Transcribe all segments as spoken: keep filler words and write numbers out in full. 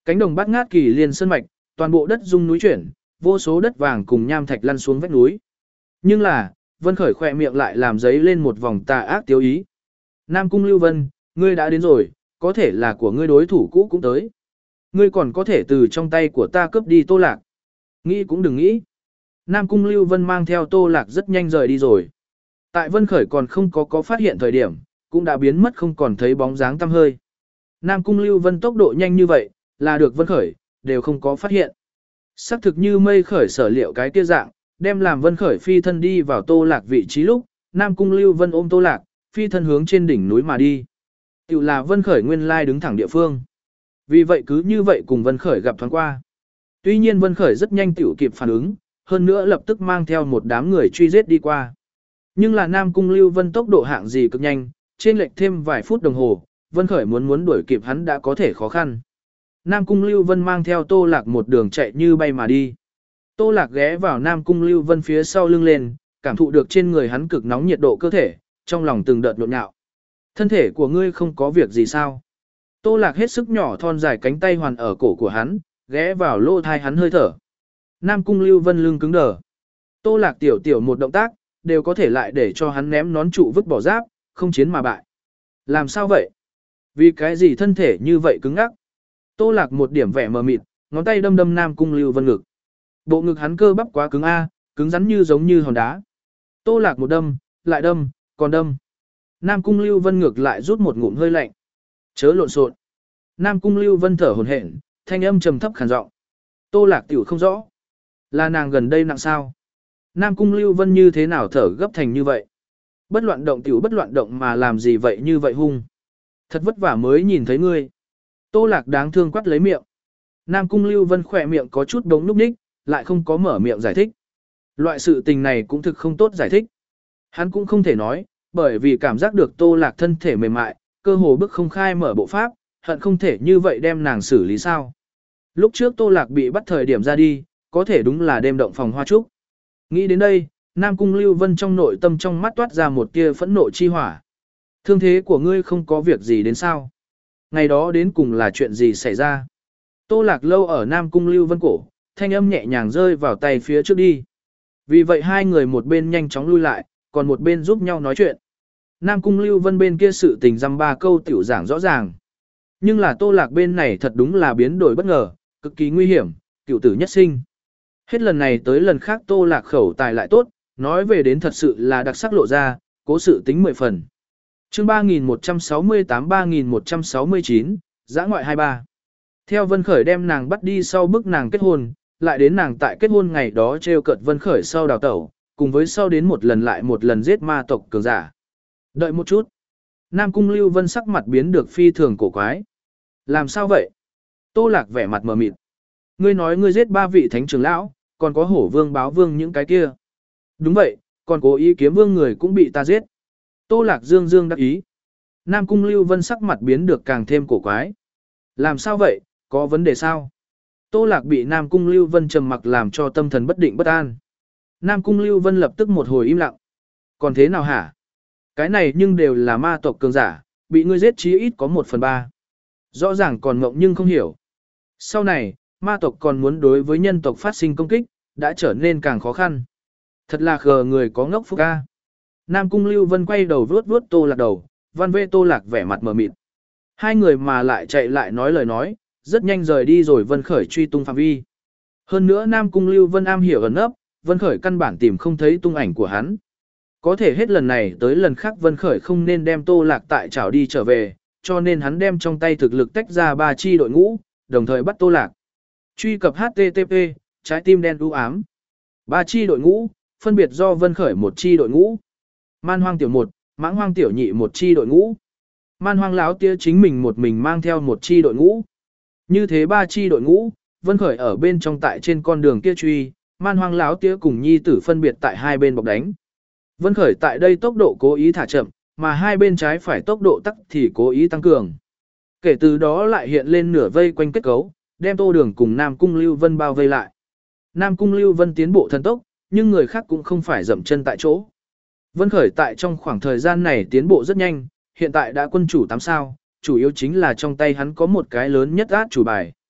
Cánh đồng bát ngát kỳ liên sơn mạch, toàn bộ đất rung núi chuyển, vô số đất vàng cùng nham thạch lăn xuống vách núi. Nhưng là, Vân Khởi khỏe miệng lại làm giấy lên một vòng tà ác tiêu ý. Nam Cung Lưu Vân, ngươi đã đến rồi, có thể là của ngươi đối thủ cũ cũng tới. Ngươi còn có thể từ trong tay của ta cướp đi Tô Lạc. Nghĩ cũng đừng nghĩ. Nam Cung Lưu Vân mang theo Tô Lạc rất nhanh rời đi rồi. Tại Vân Khởi còn không có có phát hiện thời điểm, cũng đã biến mất không còn thấy bóng dáng tăm hơi. Nam Cung Lưu Vân tốc độ nhanh như vậy, là được Vân Khởi, đều không có phát hiện. Sắc thực như mây khởi sở liệu cái kia dạng, đem làm Vân Khởi phi thân đi vào Tô Lạc vị trí lúc, Nam Cung Lưu Vân ôm Tô Lạc, phi thân hướng trên đỉnh núi mà đi. Tiểu là Vân Khởi nguyên lai đứng thẳng địa phương. Vì vậy cứ như vậy cùng Vân Khởi gặp thoáng qua. Tuy nhiên Vân Khởi rất nhanh tiểu kịp phản ứng, hơn nữa lập tức mang theo một đám người truy giết đi qua. Nhưng là Nam Cung Lưu Vân tốc độ hạng gì cực nhanh, trên lệch thêm vài phút đồng hồ, Vân Khởi muốn muốn đuổi kịp hắn đã có thể khó khăn. Nam Cung Lưu Vân mang theo Tô Lạc một đường chạy như bay mà đi. Tô Lạc ghé vào Nam Cung Lưu Vân phía sau lưng lên, cảm thụ được trên người hắn cực nóng nhiệt độ cơ thể, trong lòng từng đợt nhộn nhạo. Thân thể của ngươi không có việc gì sao? Tô Lạc hết sức nhỏ thon dài cánh tay hoàn ở cổ của hắn, ghé vào lỗ thai hắn hơi thở. Nam Cung Lưu Vân lưng cứng đờ. Tô Lạc tiểu tiểu một động tác, đều có thể lại để cho hắn ném nón trụ vứt bỏ giáp, không chiến mà bại. Làm sao vậy? Vì cái gì thân thể như vậy cứng ngắc? Tô Lạc một điểm vẻ mờ mịt, ngón tay đâm đâm Nam Cung Lưu Vân ngực. Bộ ngực hắn cơ bắp quá cứng a, cứng rắn như giống như hòn đá. Tô Lạc một đâm, lại đâm, còn đâm. Nam Cung Lưu Vân ngược lại rút một ngụm hơi lạnh. Chớ lộn xộn. Nam Cung Lưu Vân thở hổn hển, thanh âm trầm thấp khàn giọng. Tô Lạc tiểu không rõ. Là nàng gần đây nặng sao? Nam Cung Lưu Vân như thế nào thở gấp thành như vậy? Bất loạn động tiểu bất loạn động mà làm gì vậy như vậy hung? Thật vất vả mới nhìn thấy ngươi. Tô Lạc đáng thương quát lấy miệng. Nam Cung Lưu Vân khỏe miệng có chút đống núc ních, lại không có mở miệng giải thích. Loại sự tình này cũng thực không tốt giải thích. Hắn cũng không thể nói, bởi vì cảm giác được Tô Lạc thân thể mềm mại, cơ hồ bức không khai mở bộ pháp, hận không thể như vậy đem nàng xử lý sao. Lúc trước Tô Lạc bị bắt thời điểm ra đi, có thể đúng là đêm động phòng hoa trúc. Nghĩ đến đây, Nam Cung Lưu Vân trong nội tâm trong mắt toát ra một tia phẫn nộ chi hỏa. Thương thế của ngươi không có việc gì đến sao? Ngày đó đến cùng là chuyện gì xảy ra? Tô Lạc lâu ở Nam Cung Lưu Vân cổ, thanh âm nhẹ nhàng rơi vào tay phía trước đi. Vì vậy hai người một bên nhanh chóng lui lại, còn một bên giúp nhau nói chuyện. Nam Cung Lưu Vân bên kia sự tình dăm ba câu tiểu giảng rõ ràng. Nhưng là Tô Lạc bên này thật đúng là biến đổi bất ngờ, cực kỳ nguy hiểm, cựu tử nhất sinh. Hết lần này tới lần khác Tô Lạc khẩu tài lại tốt, nói về đến thật sự là đặc sắc lộ ra, cố sự tính mười phần. Chương ba nghìn một trăm sáu mươi tám ba nghìn một trăm sáu mươi chín, Dã ngoại hai mươi ba. Theo Vân Khởi đem nàng bắt đi sau bức nàng kết hôn, lại đến nàng tại kết hôn ngày đó trêu cợt Vân Khởi sau đào tẩu, cùng với sau đến một lần lại một lần giết ma tộc cường giả. Đợi một chút. Nam Cung Lưu Vân sắc mặt biến được phi thường cổ quái. Làm sao vậy? Tô Lạc vẻ mặt mờ mịt. Ngươi nói ngươi giết ba vị thánh trưởng lão, còn có hổ vương báo vương những cái kia. Đúng vậy, còn cố ý kiếm vương người cũng bị ta giết. Tô Lạc dương dương đắc ý. Nam Cung Lưu Vân sắc mặt biến được càng thêm cổ quái. Làm sao vậy, có vấn đề sao? Tô Lạc bị Nam Cung Lưu Vân trầm mặc làm cho tâm thần bất định bất an. Nam Cung Lưu Vân lập tức một hồi im lặng. Còn thế nào hả? Cái này nhưng đều là ma tộc cường giả, bị ngươi giết chí ít có một phần ba. Rõ ràng còn ngộng nhưng không hiểu. Sau này, ma tộc còn muốn đối với nhân tộc phát sinh công kích, đã trở nên càng khó khăn. Thật là khờ người có ngốc phúc ca. Nam Cung Lưu Vân quay đầu vuốt vuốt Tô Lạc đầu, Văn Vê Tô Lạc vẻ mặt mờ mịt. Hai người mà lại chạy lại nói lời nói, rất nhanh rời đi rồi Vân Khởi truy tung phạm vi. Hơn nữa Nam Cung Lưu Vân am hiểu ẩn nấp, Vân Khởi căn bản tìm không thấy tung ảnh của hắn. Có thể hết lần này tới lần khác Vân Khởi không nên đem Tô Lạc tại trảo đi trở về, cho nên hắn đem trong tay thực lực tách ra ba chi đội ngũ, đồng thời bắt Tô Lạc. Truy cập H T T P, trái tim đen u ám. Ba chi đội ngũ, phân biệt do Vân Khởi một chi đội ngũ. Man hoang tiểu một, mãng hoang tiểu nhị một chi đội ngũ. Man hoang lão tía chính mình một mình mang theo một chi đội ngũ. Như thế ba chi đội ngũ, Vân Khởi ở bên trong tại trên con đường kia truy, man hoang lão tía cùng nhi tử phân biệt tại hai bên bọc đánh. Vân Khởi tại đây tốc độ cố ý thả chậm, mà hai bên trái phải tốc độ tắc thì cố ý tăng cường. Kể từ đó lại hiện lên nửa vây quanh kết cấu, đem Tô Đường cùng Nam Cung Lưu Vân bao vây lại. Nam Cung Lưu Vân tiến bộ thần tốc, nhưng người khác cũng không phải dậm chân tại chỗ. Vân Khởi tại trong khoảng thời gian này tiến bộ rất nhanh, hiện tại đã quân chủ tám sao, chủ yếu chính là trong tay hắn có một cái lớn nhất át chủ bài.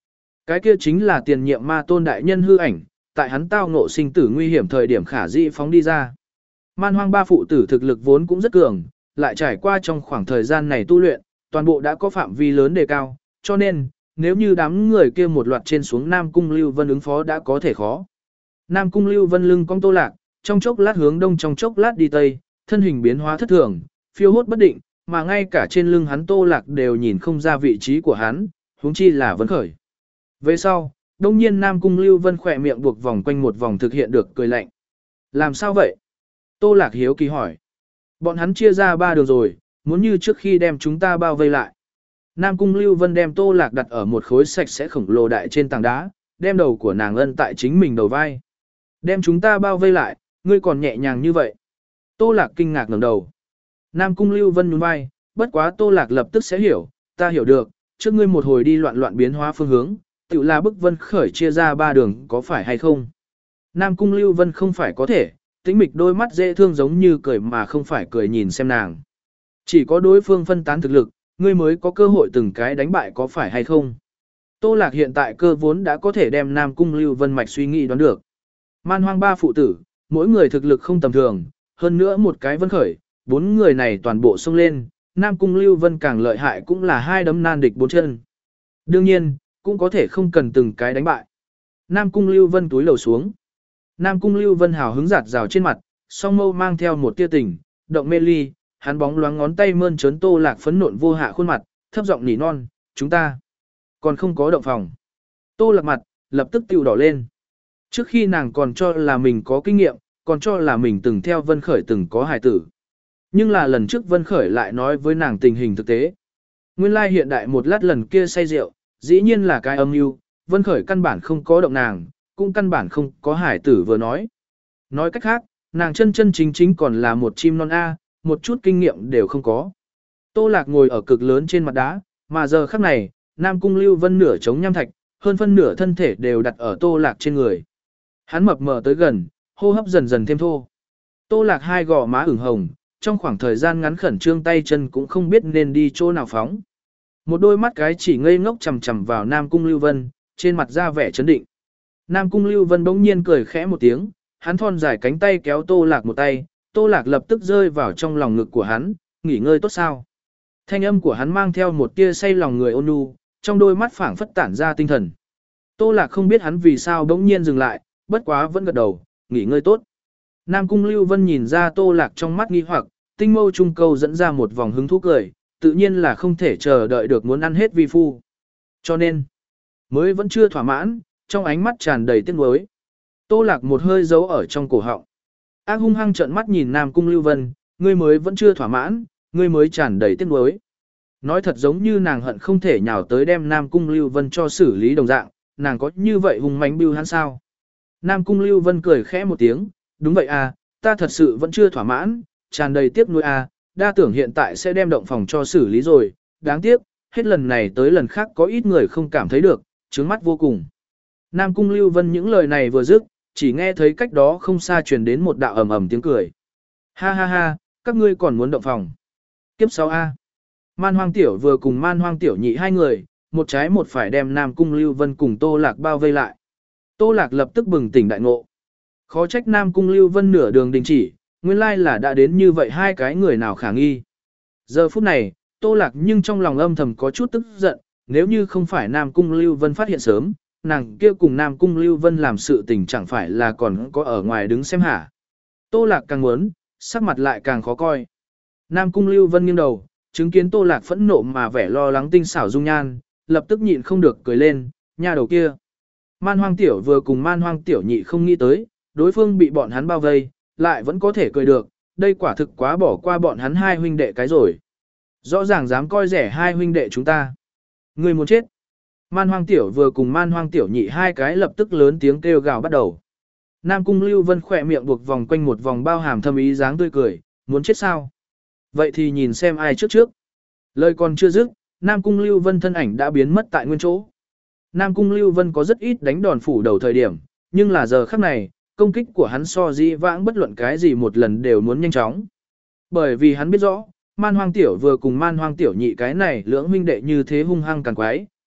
Cái kia chính là tiền nhiệm ma tôn đại nhân hư ảnh, tại hắn tao ngộ sinh tử nguy hiểm thời điểm khả dĩ phóng đi ra. Man hoang ba phụ tử thực lực vốn cũng rất cường, lại trải qua trong khoảng thời gian này tu luyện, toàn bộ đã có phạm vi lớn đề cao, cho nên, nếu như đám người kia một loạt trên xuống Nam Cung Lưu Vân ứng phó đã có thể khó. Nam Cung Lưu Vân lưng cong Tô Lạc, trong chốc lát hướng đông trong chốc lát đi tây, thân hình biến hóa thất thường, phiêu hốt bất định, mà ngay cả trên lưng hắn Tô Lạc đều nhìn không ra vị trí của hắn, huống chi là Vân Khởi. Về sau, đông nhiên Nam Cung Lưu Vân khỏe miệng buộc vòng quanh một vòng thực hiện được cười lạnh. Làm sao vậy? Tô Lạc hiếu kỳ hỏi. Bọn hắn chia ra ba đường rồi, muốn như trước khi đem chúng ta bao vây lại. Nam Cung Lưu Vân đem Tô Lạc đặt ở một khối sạch sẽ khổng lồ đại trên tảng đá, đem đầu của nàng ân tại chính mình đầu vai. Đem chúng ta bao vây lại, ngươi còn nhẹ nhàng như vậy. Tô Lạc kinh ngạc ngẩng đầu. Nam Cung Lưu Vân nhún vai, bất quá Tô Lạc lập tức sẽ hiểu, ta hiểu được, trước ngươi một hồi đi loạn loạn biến hóa phương hướng, tự là bức Vân Khởi chia ra ba đường có phải hay không. Nam Cung Lưu Vân không phải có thể, tĩnh mịch đôi mắt dễ thương giống như cười mà không phải cười nhìn xem nàng. Chỉ có đối phương phân tán thực lực, ngươi mới có cơ hội từng cái đánh bại có phải hay không. Tô Lạc hiện tại cơ vốn đã có thể đem Nam Cung Lưu Vân mạch suy nghĩ đoán được. Man hoang ba phụ tử, mỗi người thực lực không tầm thường, hơn nữa một cái Vân Khởi, bốn người này toàn bộ xông lên, Nam Cung Lưu Vân càng lợi hại cũng là hai đấm nan địch bốn chân. Đương nhiên, cũng có thể không cần từng cái đánh bại. Nam Cung Lưu Vân túi lầu xuống. Nam Cung Lưu Vân hào hứng giạt rào trên mặt, song mâu mang theo một tia tình, động mê ly, hắn bóng loáng ngón tay mơn trớn Tô Lạc phấn nộn vô hạ khuôn mặt, thấp giọng nỉ non, chúng ta còn không có động phòng. Tô Lạc mặt, lập tức tiêu đỏ lên. Trước khi nàng còn cho là mình có kinh nghiệm, còn cho là mình từng theo Vân Khởi từng có hài tử. Nhưng là lần trước Vân Khởi lại nói với nàng tình hình thực tế. Nguyên lai hiện đại một lát lần kia say rượu, dĩ nhiên là cái âm mưu, Vân Khởi căn bản không có động nàng, cũng căn bản không có hải tử vừa nói. Nói cách khác, nàng chân chân chính chính còn là một chim non A, một chút kinh nghiệm đều không có. Tô Lạc ngồi ở cực lớn trên mặt đá, mà giờ khắc này, Nam Cung Lưu Vân nửa chống nham thạch, hơn phân nửa thân thể đều đặt ở Tô Lạc trên người. Hắn mập mờ tới gần, hô hấp dần dần thêm thô. Tô Lạc hai gò má ửng hồng, trong khoảng thời gian ngắn khẩn trương tay chân cũng không biết nên đi chỗ nào phóng. Một đôi mắt cái chỉ ngây ngốc chằm chằm vào Nam Cung Lưu Vân, trên mặt ra vẻ chấn định. Nam Cung Lưu Vân bỗng nhiên cười khẽ một tiếng, hắn thon dài cánh tay kéo Tô Lạc một tay, Tô Lạc lập tức rơi vào trong lòng ngực của hắn, nghỉ ngơi tốt sao. Thanh âm của hắn mang theo một tia say lòng người ôn nhu, trong đôi mắt phảng phất tản ra tinh thần. Tô Lạc không biết hắn vì sao bỗng nhiên dừng lại, bất quá vẫn gật đầu, nghỉ ngơi tốt. Nam Cung Lưu Vân nhìn ra Tô Lạc trong mắt nghi hoặc, tinh mâu trung câu dẫn ra một vòng hứng thú cười, tự nhiên là không thể chờ đợi được muốn ăn hết vi phu. Cho nên, mới vẫn chưa thỏa mãn, trong ánh mắt tràn đầy tiếc nuối. Tô Lạc một hơi giấu ở trong cổ họng. Ác hung hăng trợn mắt nhìn Nam Cung Lưu Vân, ngươi mới vẫn chưa thỏa mãn, ngươi mới tràn đầy tiếc nuối. Nói thật giống như nàng hận không thể nhào tới đem Nam Cung Lưu Vân cho xử lý đồng dạng, nàng có như vậy hung mãnh bưu hắn sao? Nam Cung Lưu Vân cười khẽ một tiếng, đúng vậy à, ta thật sự vẫn chưa thỏa mãn, tràn đầy tiếc nuối à, đa tưởng hiện tại sẽ đem động phòng cho xử lý rồi, đáng tiếc, hết lần này tới lần khác có ít người không cảm thấy được, trướng mắt vô cùng. Nam Cung Lưu Vân những lời này vừa dứt, chỉ nghe thấy cách đó không xa truyền đến một đạo ầm ầm tiếng cười. Ha ha ha, các ngươi còn muốn động phòng. Kiếp sau A. Man Hoang Tiểu vừa cùng Man Hoang Tiểu nhị hai người, một trái một phải đem Nam Cung Lưu Vân cùng Tô Lạc bao vây lại. Tô Lạc lập tức bừng tỉnh đại ngộ. Khó trách Nam Cung Lưu Vân nửa đường đình chỉ, nguyên lai là đã đến như vậy hai cái người nào khả nghi. Giờ phút này, Tô Lạc nhưng trong lòng âm thầm có chút tức giận, nếu như không phải Nam Cung Lưu Vân phát hiện sớm, nàng kia cùng Nam Cung Lưu Vân làm sự tình chẳng phải là còn có ở ngoài đứng xem hả. Tô Lạc càng muốn, sắc mặt lại càng khó coi. Nam Cung Lưu Vân nghiêng đầu, chứng kiến Tô Lạc phẫn nộ mà vẻ lo lắng tinh xảo dung nhan, lập tức nhịn không được cười lên, nha đầu kia. Man Hoang Tiểu vừa cùng Man Hoang Tiểu nhị không nghĩ tới, đối phương bị bọn hắn bao vây, lại vẫn có thể cười được, đây quả thực quá bỏ qua bọn hắn hai huynh đệ cái rồi. Rõ ràng dám coi rẻ hai huynh đệ chúng ta. Người muốn chết. Man Hoang Tiểu vừa cùng Man Hoang Tiểu nhị hai cái lập tức lớn tiếng kêu gào bắt đầu. Nam Cung Lưu Vân khỏe miệng buộc vòng quanh một vòng bao hàm thâm ý dáng tươi cười, muốn chết sao? Vậy thì nhìn xem ai trước trước. Lời còn chưa dứt, Nam Cung Lưu Vân thân ảnh đã biến mất tại nguyên chỗ. Nam Cung Lưu Vân có rất ít đánh đòn phủ đầu thời điểm, nhưng là giờ khắc này, công kích của hắn so dĩ vãng bất luận cái gì một lần đều muốn nhanh chóng. Bởi vì hắn biết rõ, Man Hoang Tiểu vừa cùng Man Hoang Tiểu nhị cái này lưỡng huynh đệ như thế hung hăng càng quái,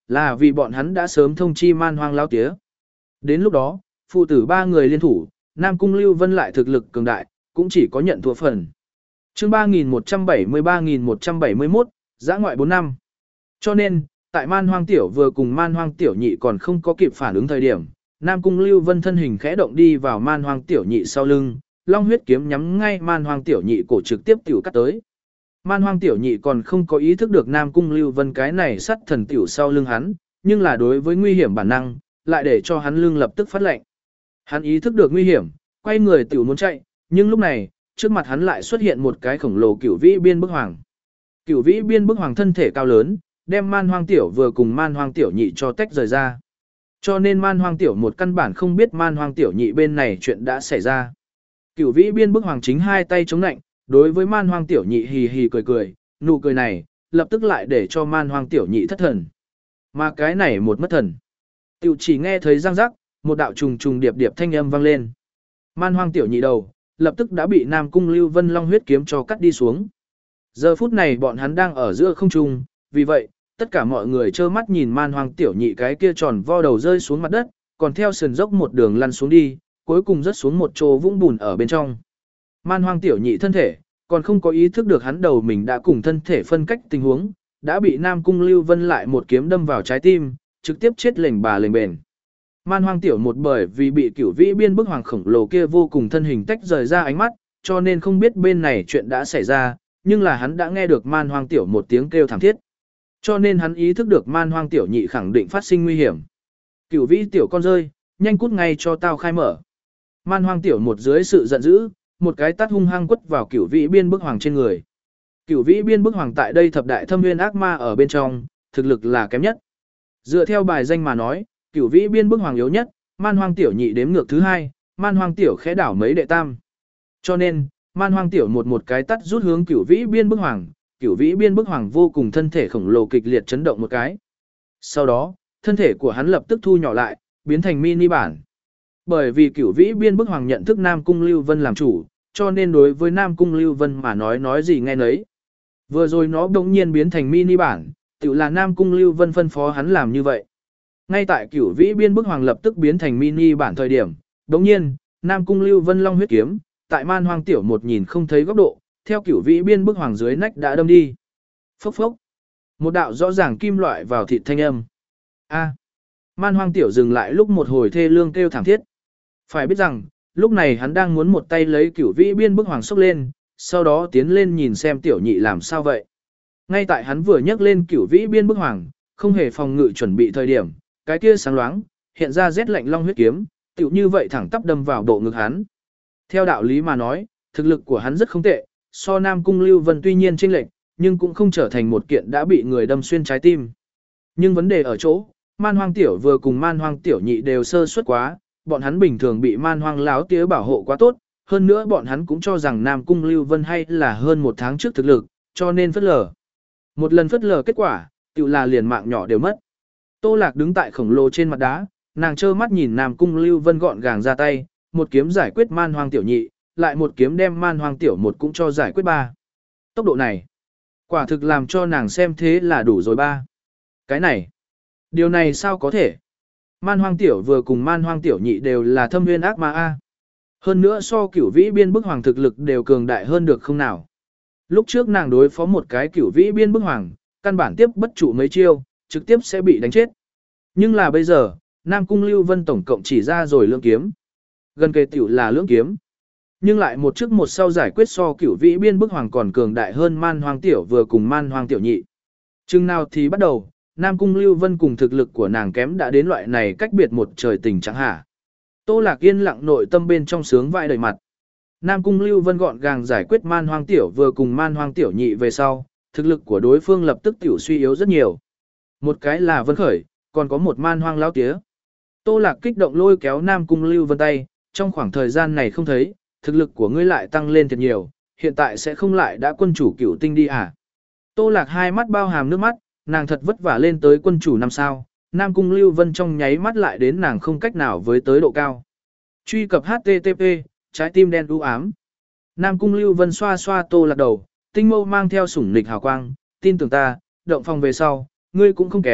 là vì bọn hắn đã sớm thông chi man hoang lao tía. Đến lúc đó, phụ tử ba người liên thủ, Nam Cung Lưu Vân lại thực lực cường đại, cũng chỉ có nhận thua phần. chương ba nghìn một trăm bảy mươi ba nghìn một trăm bảy mươi mốt, giã ngoại bốn năm. Cho nên, tại man hoang tiểu vừa cùng man hoang tiểu nhị còn không có kịp phản ứng thời điểm, Nam Cung Lưu Vân thân hình khẽ động đi vào man hoang tiểu nhị sau lưng, long huyết kiếm nhắm ngay man hoang tiểu nhị cổ trực tiếp tiểu cắt tới. Man hoang tiểu nhị còn không có ý thức được Nam Cung Lưu Vân cái này sắt thần tiểu sau lưng hắn, nhưng là đối với nguy hiểm bản năng, lại để cho hắn lưng lập tức phát lệnh. Hắn ý thức được nguy hiểm, quay người tiểu muốn chạy, nhưng lúc này, trước mặt hắn lại xuất hiện một cái khổng lồ cửu vĩ biên bức hoàng. Cửu vĩ biên bức hoàng thân thể cao lớn, đem man hoang tiểu vừa cùng man hoang tiểu nhị cho tách rời ra. Cho nên man hoang tiểu một căn bản không biết man hoang tiểu nhị bên này chuyện đã xảy ra. Cửu vĩ biên bức hoàng chính hai tay chống nạnh, đối với man hoang tiểu nhị hì hì cười cười, nụ cười này, lập tức lại để cho man hoang tiểu nhị thất thần. Mà cái này một mất thần. Tiểu chỉ nghe thấy răng rắc, một đạo trùng trùng điệp điệp thanh âm vang lên. Man hoang tiểu nhị đầu, lập tức đã bị Nam Cung Lưu Vân long huyết kiếm cho cắt đi xuống. Giờ phút này bọn hắn đang ở giữa không trung, vì vậy, tất cả mọi người trơ mắt nhìn man hoang tiểu nhị cái kia tròn vo đầu rơi xuống mặt đất, còn theo sườn dốc một đường lăn xuống đi, cuối cùng rớt xuống một chỗ vũng bùn ở bên trong. Man hoang tiểu nhị thân thể, còn không có ý thức được hắn đầu mình đã cùng thân thể phân cách tình huống, đã bị Nam Cung Lưu Vân lại một kiếm đâm vào trái tim, trực tiếp chết lềnh bà lềnh bền. Man hoang tiểu một bởi vì bị cửu vĩ biên bức hoàng khổng lồ kia vô cùng thân hình tách rời ra ánh mắt, cho nên không biết bên này chuyện đã xảy ra, nhưng là hắn đã nghe được man hoang tiểu một tiếng kêu thảm thiết. Cho nên hắn ý thức được man hoang tiểu nhị khẳng định phát sinh nguy hiểm. Cửu vĩ tiểu con rơi, nhanh cút ngay cho tao khai mở. Man hoang tiểu một dưới sự giận dữ, một cái tát hung hăng quất vào cửu vĩ biên bức hoàng trên người. Cửu vĩ biên bức hoàng tại đây thập đại thâm nguyên ác ma ở bên trong, thực lực là kém nhất. Dựa theo bài danh mà nói, cửu vĩ biên bức hoàng yếu nhất, man hoang tiểu nhị đếm ngược thứ hai, man hoang tiểu khẽ đảo mấy đệ tam. Cho nên, man hoang tiểu một một cái tát rút hướng cửu vĩ biên bức hoàng, cửu vĩ biên bức hoàng vô cùng thân thể khổng lồ kịch liệt chấn động một cái. Sau đó, thân thể của hắn lập tức thu nhỏ lại, biến thành mini bản. Bởi vì cửu vĩ biên bức hoàng nhận thức Nam Cung Lưu Vân làm chủ, cho nên đối với Nam Cung Lưu Vân mà nói nói gì nghe nấy. Vừa rồi nó đột nhiên biến thành mini bản, tự là Nam Cung Lưu Vân phân phó hắn làm như vậy. Ngay tại cửu vĩ biên bức hoàng lập tức biến thành mini bản thời điểm, đột nhiên, Nam Cung Lưu Vân long huyết kiếm, tại man hoang tiểu một nhìn không thấy góc độ, theo cửu vĩ biên bức hoàng dưới nách đã đâm đi. Phốc phốc. Một đạo rõ ràng kim loại vào thịt thanh âm. A. Man hoang tiểu dừng lại lúc một hồi thê lương kêu thảm thiết. Phải biết rằng, lúc này hắn đang muốn một tay lấy cửu vĩ biên bức hoàng xốc lên, sau đó tiến lên nhìn xem tiểu nhị làm sao vậy. Ngay tại hắn vừa nhấc lên cửu vĩ biên bức hoàng, không hề phòng ngự chuẩn bị thời điểm, cái kia sáng loáng, hiện ra rét lạnh long huyết kiếm, tựu như vậy thẳng tắp đâm vào bộ ngực hắn. Theo đạo lý mà nói, thực lực của hắn rất không tệ, so Nam Cung Lưu Vân tuy nhiên chênh lệch, nhưng cũng không trở thành một kiện đã bị người đâm xuyên trái tim. Nhưng vấn đề ở chỗ, man hoang tiểu vừa cùng man hoang tiểu nhị đều sơ suất quá, bọn hắn bình thường bị man hoang láo tía bảo hộ quá tốt, hơn nữa bọn hắn cũng cho rằng Nam Cung Lưu Vân hay là hơn một tháng trước thực lực, cho nên phất lờ. Một lần phất lờ kết quả, tự là liền mạng nhỏ đều mất. Tô Lạc đứng tại khổng lồ trên mặt đá, nàng trơ mắt nhìn Nam Cung Lưu Vân gọn gàng ra tay, một kiếm giải quyết man hoang tiểu nhị, lại một kiếm đem man hoang tiểu một cũng cho giải quyết ba. Tốc độ này, quả thực làm cho nàng xem thế là đủ rồi ba. Cái này, điều này sao có thể? Man hoang tiểu vừa cùng man hoang tiểu nhị đều là thâm nguyên ác ma A. Hơn nữa so cửu vĩ biên bức hoàng thực lực đều cường đại hơn được không nào. Lúc trước nàng đối phó một cái cửu vĩ biên bức hoàng, căn bản tiếp bất trụ mấy chiêu, trực tiếp sẽ bị đánh chết. Nhưng là bây giờ, Nam Cung Lưu Vân tổng cộng chỉ ra rồi lưỡng kiếm. Gần kề tiểu là lưỡng kiếm. Nhưng lại một trước một sau giải quyết so cửu vĩ biên bức hoàng còn cường đại hơn man hoang tiểu vừa cùng man hoang tiểu nhị. Chừng nào thì bắt đầu, Nam Cung Lưu Vân cùng thực lực của nàng kém đã đến loại này cách biệt một trời tình chẳng hả. Tô Lạc yên lặng nội tâm bên trong sướng vai đầy mặt. Nam Cung Lưu Vân gọn gàng giải quyết man hoang tiểu vừa cùng man hoang tiểu nhị về sau, thực lực của đối phương lập tức tiểu suy yếu rất nhiều. Một cái là Vân Khởi, còn có một man hoang lão tía. Tô Lạc kích động lôi kéo Nam Cung Lưu Vân tay, trong khoảng thời gian này không thấy, thực lực của ngươi lại tăng lên thật nhiều, hiện tại sẽ không lại đã quân chủ cửu tinh đi à. Tô Lạc hai mắt bao hàm nước mắt, nàng thật vất vả lên tới quân chủ năm sao, Nam Cung Lưu Vân trong nháy mắt lại đến nàng không cách nào với tới độ cao. Truy cập hát tê tê pê, trái tim đen u ám. Nam Cung Lưu Vân xoa xoa Tô Lạc đầu, tinh mâu mang theo sủng nịch hào quang, tin tưởng ta, động phòng về sau, ngươi cũng không kém,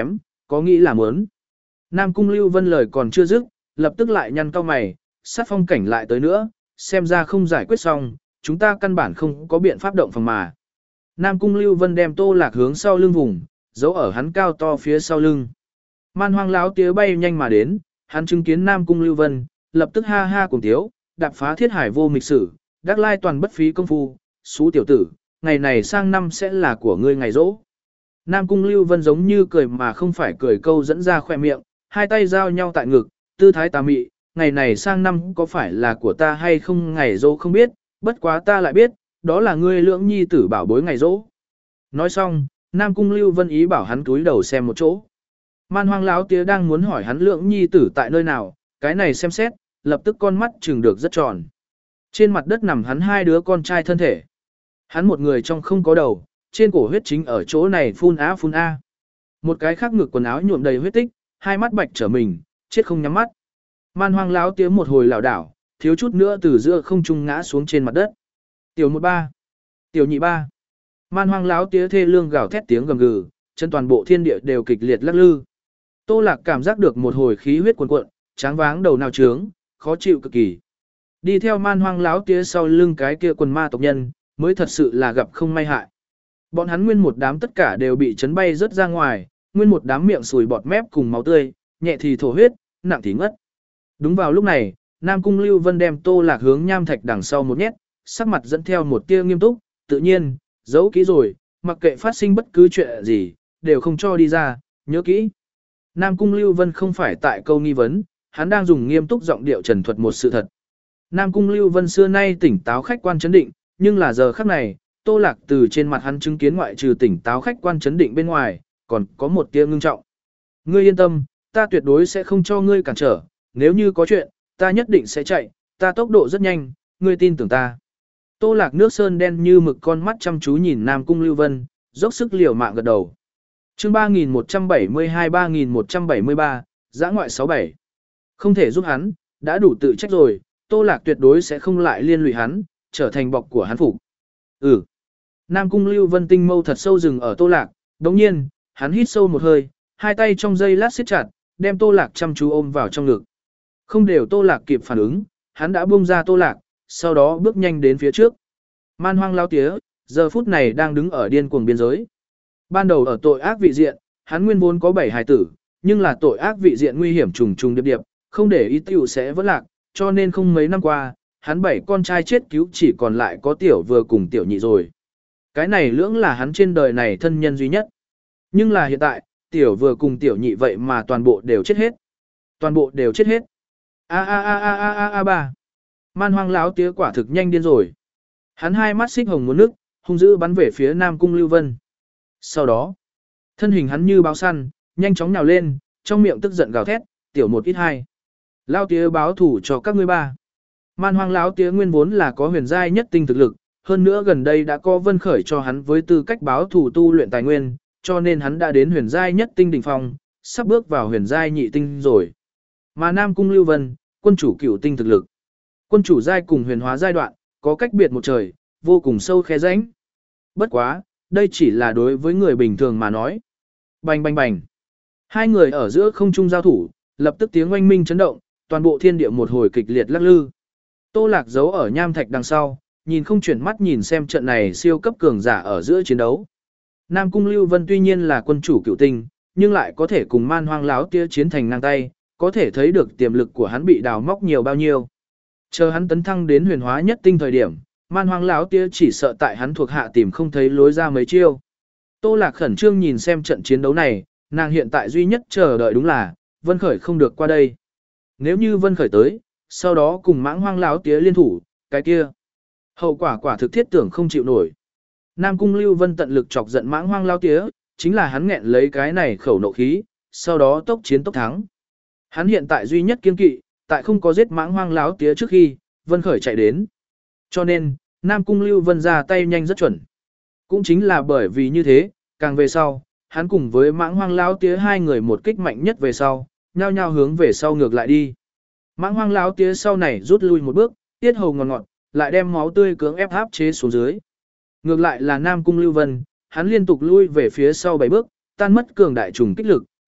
có nghĩ là muốn. Nam Cung Lưu Vân lời còn chưa dứt, lập tức lại nhăn cau mày, sát phong cảnh lại tới nữa, xem ra không giải quyết xong, chúng ta căn bản không có biện pháp động phòng mà. Nam Cung Lưu Vân đem Tô Lạc hướng sau lưng vùng, giấu ở hắn cao to phía sau lưng. Man Hoang láo tía bay nhanh mà đến, hắn chứng kiến Nam Cung Lưu Vân, lập tức ha ha cùng tiếu, đạp phá thiết hải vô mịch sử, đắc lai toàn bất phí công phu, xú tiểu tử, ngày này sang năm sẽ là của ngươi ngày rỗ. Nam Cung Lưu Vân giống như cười mà không phải cười câu dẫn ra khoe miệng, hai tay giao nhau tại ngực, tư thái tà mị, ngày này sang năm có phải là của ta hay không ngày rỗ không biết, bất quá ta lại biết, đó là ngươi lưỡng nhi tử bảo bối ngày rỗ. Nói xong, Nam Cung Lưu Vân ý bảo hắn túi đầu xem một chỗ. Man Hoang láo tía đang muốn hỏi hắn lưỡng nhi tử tại nơi nào, cái này xem xét, lập tức con mắt trừng được rất tròn. Trên mặt đất nằm hắn hai đứa con trai thân thể. Hắn một người trong không có đầu, trên cổ huyết chính ở chỗ này phun á phun a. Một cái khác ngực quần áo nhuộm đầy huyết tích, hai mắt bạch trở mình, chết không nhắm mắt. Man Hoang láo tía một hồi lảo đảo, thiếu chút nữa từ giữa không trung ngã xuống trên mặt đất. Tiểu một ba, tiểu nhị ba. Man Hoang láo tía thê lương gào thét tiếng gầm gừ, chân toàn bộ thiên địa đều kịch liệt lắc lư. Tô Lạc cảm giác được một hồi khí huyết cuồn cuộn, tráng váng đầu nào trướng, khó chịu cực kỳ. Đi theo Man Hoang láo tía sau lưng cái kia quần ma tộc nhân, mới thật sự là gặp không may hại. Bọn hắn nguyên một đám tất cả đều bị chấn bay rớt ra ngoài, nguyên một đám miệng sùi bọt mép cùng máu tươi, nhẹ thì thổ huyết, nặng thì ngất. Đúng vào lúc này, Nam Cung Lưu Vân đem Tô Lạc hướng nham thạch đằng sau một nhét, sắc mặt dẫn theo một tia nghiêm túc, tự nhiên, giấu kỹ rồi, mặc kệ phát sinh bất cứ chuyện gì, đều không cho đi ra, nhớ kỹ. Nam Cung Lưu Vân không phải tại câu nghi vấn, hắn đang dùng nghiêm túc giọng điệu trần thuật một sự thật. Nam Cung Lưu Vân xưa nay tỉnh táo khách quan chấn định, nhưng là giờ khắc này, Tô Lạc từ trên mặt hắn chứng kiến ngoại trừ tỉnh táo khách quan chấn định bên ngoài, còn có một tia ngưng trọng. Ngươi yên tâm, ta tuyệt đối sẽ không cho ngươi cản trở, nếu như có chuyện, ta nhất định sẽ chạy, ta tốc độ rất nhanh, ngươi tin tưởng ta. Tô Lạc nước sơn đen như mực con mắt chăm chú nhìn Nam Cung Lưu Vân, dốc sức liều mạng gật đầu. Chương ba nghìn một trăm bảy mươi hai ba nghìn một trăm bảy mươi ba, Dã ngoại sáu bảy. Không thể giúp hắn, đã đủ tự trách rồi, Tô Lạc tuyệt đối sẽ không lại liên lụy hắn, trở thành bọc của hắn phục. Ừ. Nam Cung Lưu Vân tinh mâu thật sâu rừng ở Tô Lạc, đồng nhiên, hắn hít sâu một hơi, hai tay trong dây lát siết chặt, đem Tô Lạc chăm chú ôm vào trong ngực. Không đều Tô Lạc kịp phản ứng, hắn đã buông ra Tô Lạc, sau đó bước nhanh đến phía trước. Man Hoang lao tía, giờ phút này đang đứng ở điên cuồng biên giới. Ban đầu ở tội ác vị diện, hắn nguyên vốn có bảy hài tử, nhưng là tội ác vị diện nguy hiểm trùng trùng điệp điệp, không để ý tiểu sẽ vỡ lạc, cho nên không mấy năm qua, hắn bảy con trai chết cứu chỉ còn lại có tiểu vừa cùng tiểu nhị rồi. Cái này lưỡng là hắn trên đời này thân nhân duy nhất. Nhưng là hiện tại, tiểu vừa cùng tiểu nhị vậy mà toàn bộ đều chết hết. Toàn bộ đều chết hết. A a a a a a a ba. Man Hoang láo tía quả thực nhanh điên rồi. Hắn hai mắt xích hồng muốn nước, hung dữ bắn về phía Nam Cung Lưu Vân. Sau đó, thân hình hắn như báo săn, nhanh chóng nhào lên, trong miệng tức giận gào thét, tiểu một ít hai. Lao tía báo thủ cho các ngươi ba. Man Hoang láo tía nguyên vốn là có huyền giai nhất tinh thực lực, hơn nữa gần đây đã có Vân Khởi cho hắn với tư cách báo thủ tu luyện tài nguyên, cho nên hắn đã đến huyền giai nhất tinh đỉnh phong, sắp bước vào huyền giai nhị tinh rồi. Mà Nam Cung Lưu Vân, quân chủ cửu tinh thực lực. Quân chủ giai cùng huyền hóa giai đoạn, có cách biệt một trời, vô cùng sâu khe rãnh. Bất quá, đây chỉ là đối với người bình thường mà nói. Bành bành bành. Hai người ở giữa không trung giao thủ, lập tức tiếng oanh minh chấn động, toàn bộ thiên địa một hồi kịch liệt lắc lư. Tô Lạc giấu ở nham thạch đằng sau, nhìn không chuyển mắt nhìn xem trận này siêu cấp cường giả ở giữa chiến đấu. Nam Cung Lưu Vân tuy nhiên là quân chủ cửu tinh, nhưng lại có thể cùng Man Hoang láo tía chiến thành ngang tay, có thể thấy được tiềm lực của hắn bị đào móc nhiều bao nhiêu. Chờ hắn tấn thăng đến huyền hóa nhất tinh thời điểm, Man Hoang láo tía chỉ sợ tại hắn thuộc hạ tìm không thấy lối ra mấy chiêu. Tô Lạc khẩn trương nhìn xem trận chiến đấu này, nàng hiện tại duy nhất chờ đợi đúng là Vân Khởi không được qua đây. Nếu như Vân Khởi tới, sau đó cùng Mãng Hoang láo tía liên thủ, cái kia hậu quả quả thực thiết tưởng không chịu nổi. Nam Cung Lưu Vân tận lực chọc giận Mãng Hoang láo tía, chính là hắn nghẹn lấy cái này khẩu nộ khí, sau đó tốc chiến tốc thắng. Hắn hiện tại duy nhất kiên kỵ, tại không có giết Mãng Hoang láo tía trước khi Vân Khởi chạy đến. Cho nên, Nam Cung Lưu Vân ra tay nhanh rất chuẩn. Cũng chính là bởi vì như thế, càng về sau, hắn cùng với Mãng Hoang láo tía hai người một kích mạnh nhất về sau, nhao nhao hướng về sau ngược lại đi. Mãng Hoang láo tía sau này rút lui một bước, tiết hầu ngọt ngọt, lại đem máu tươi cưỡng ép áp chế xuống dưới. Ngược lại là Nam Cung Lưu Vân, hắn liên tục lui về phía sau bảy bước, tan mất cường đại trùng kích lực,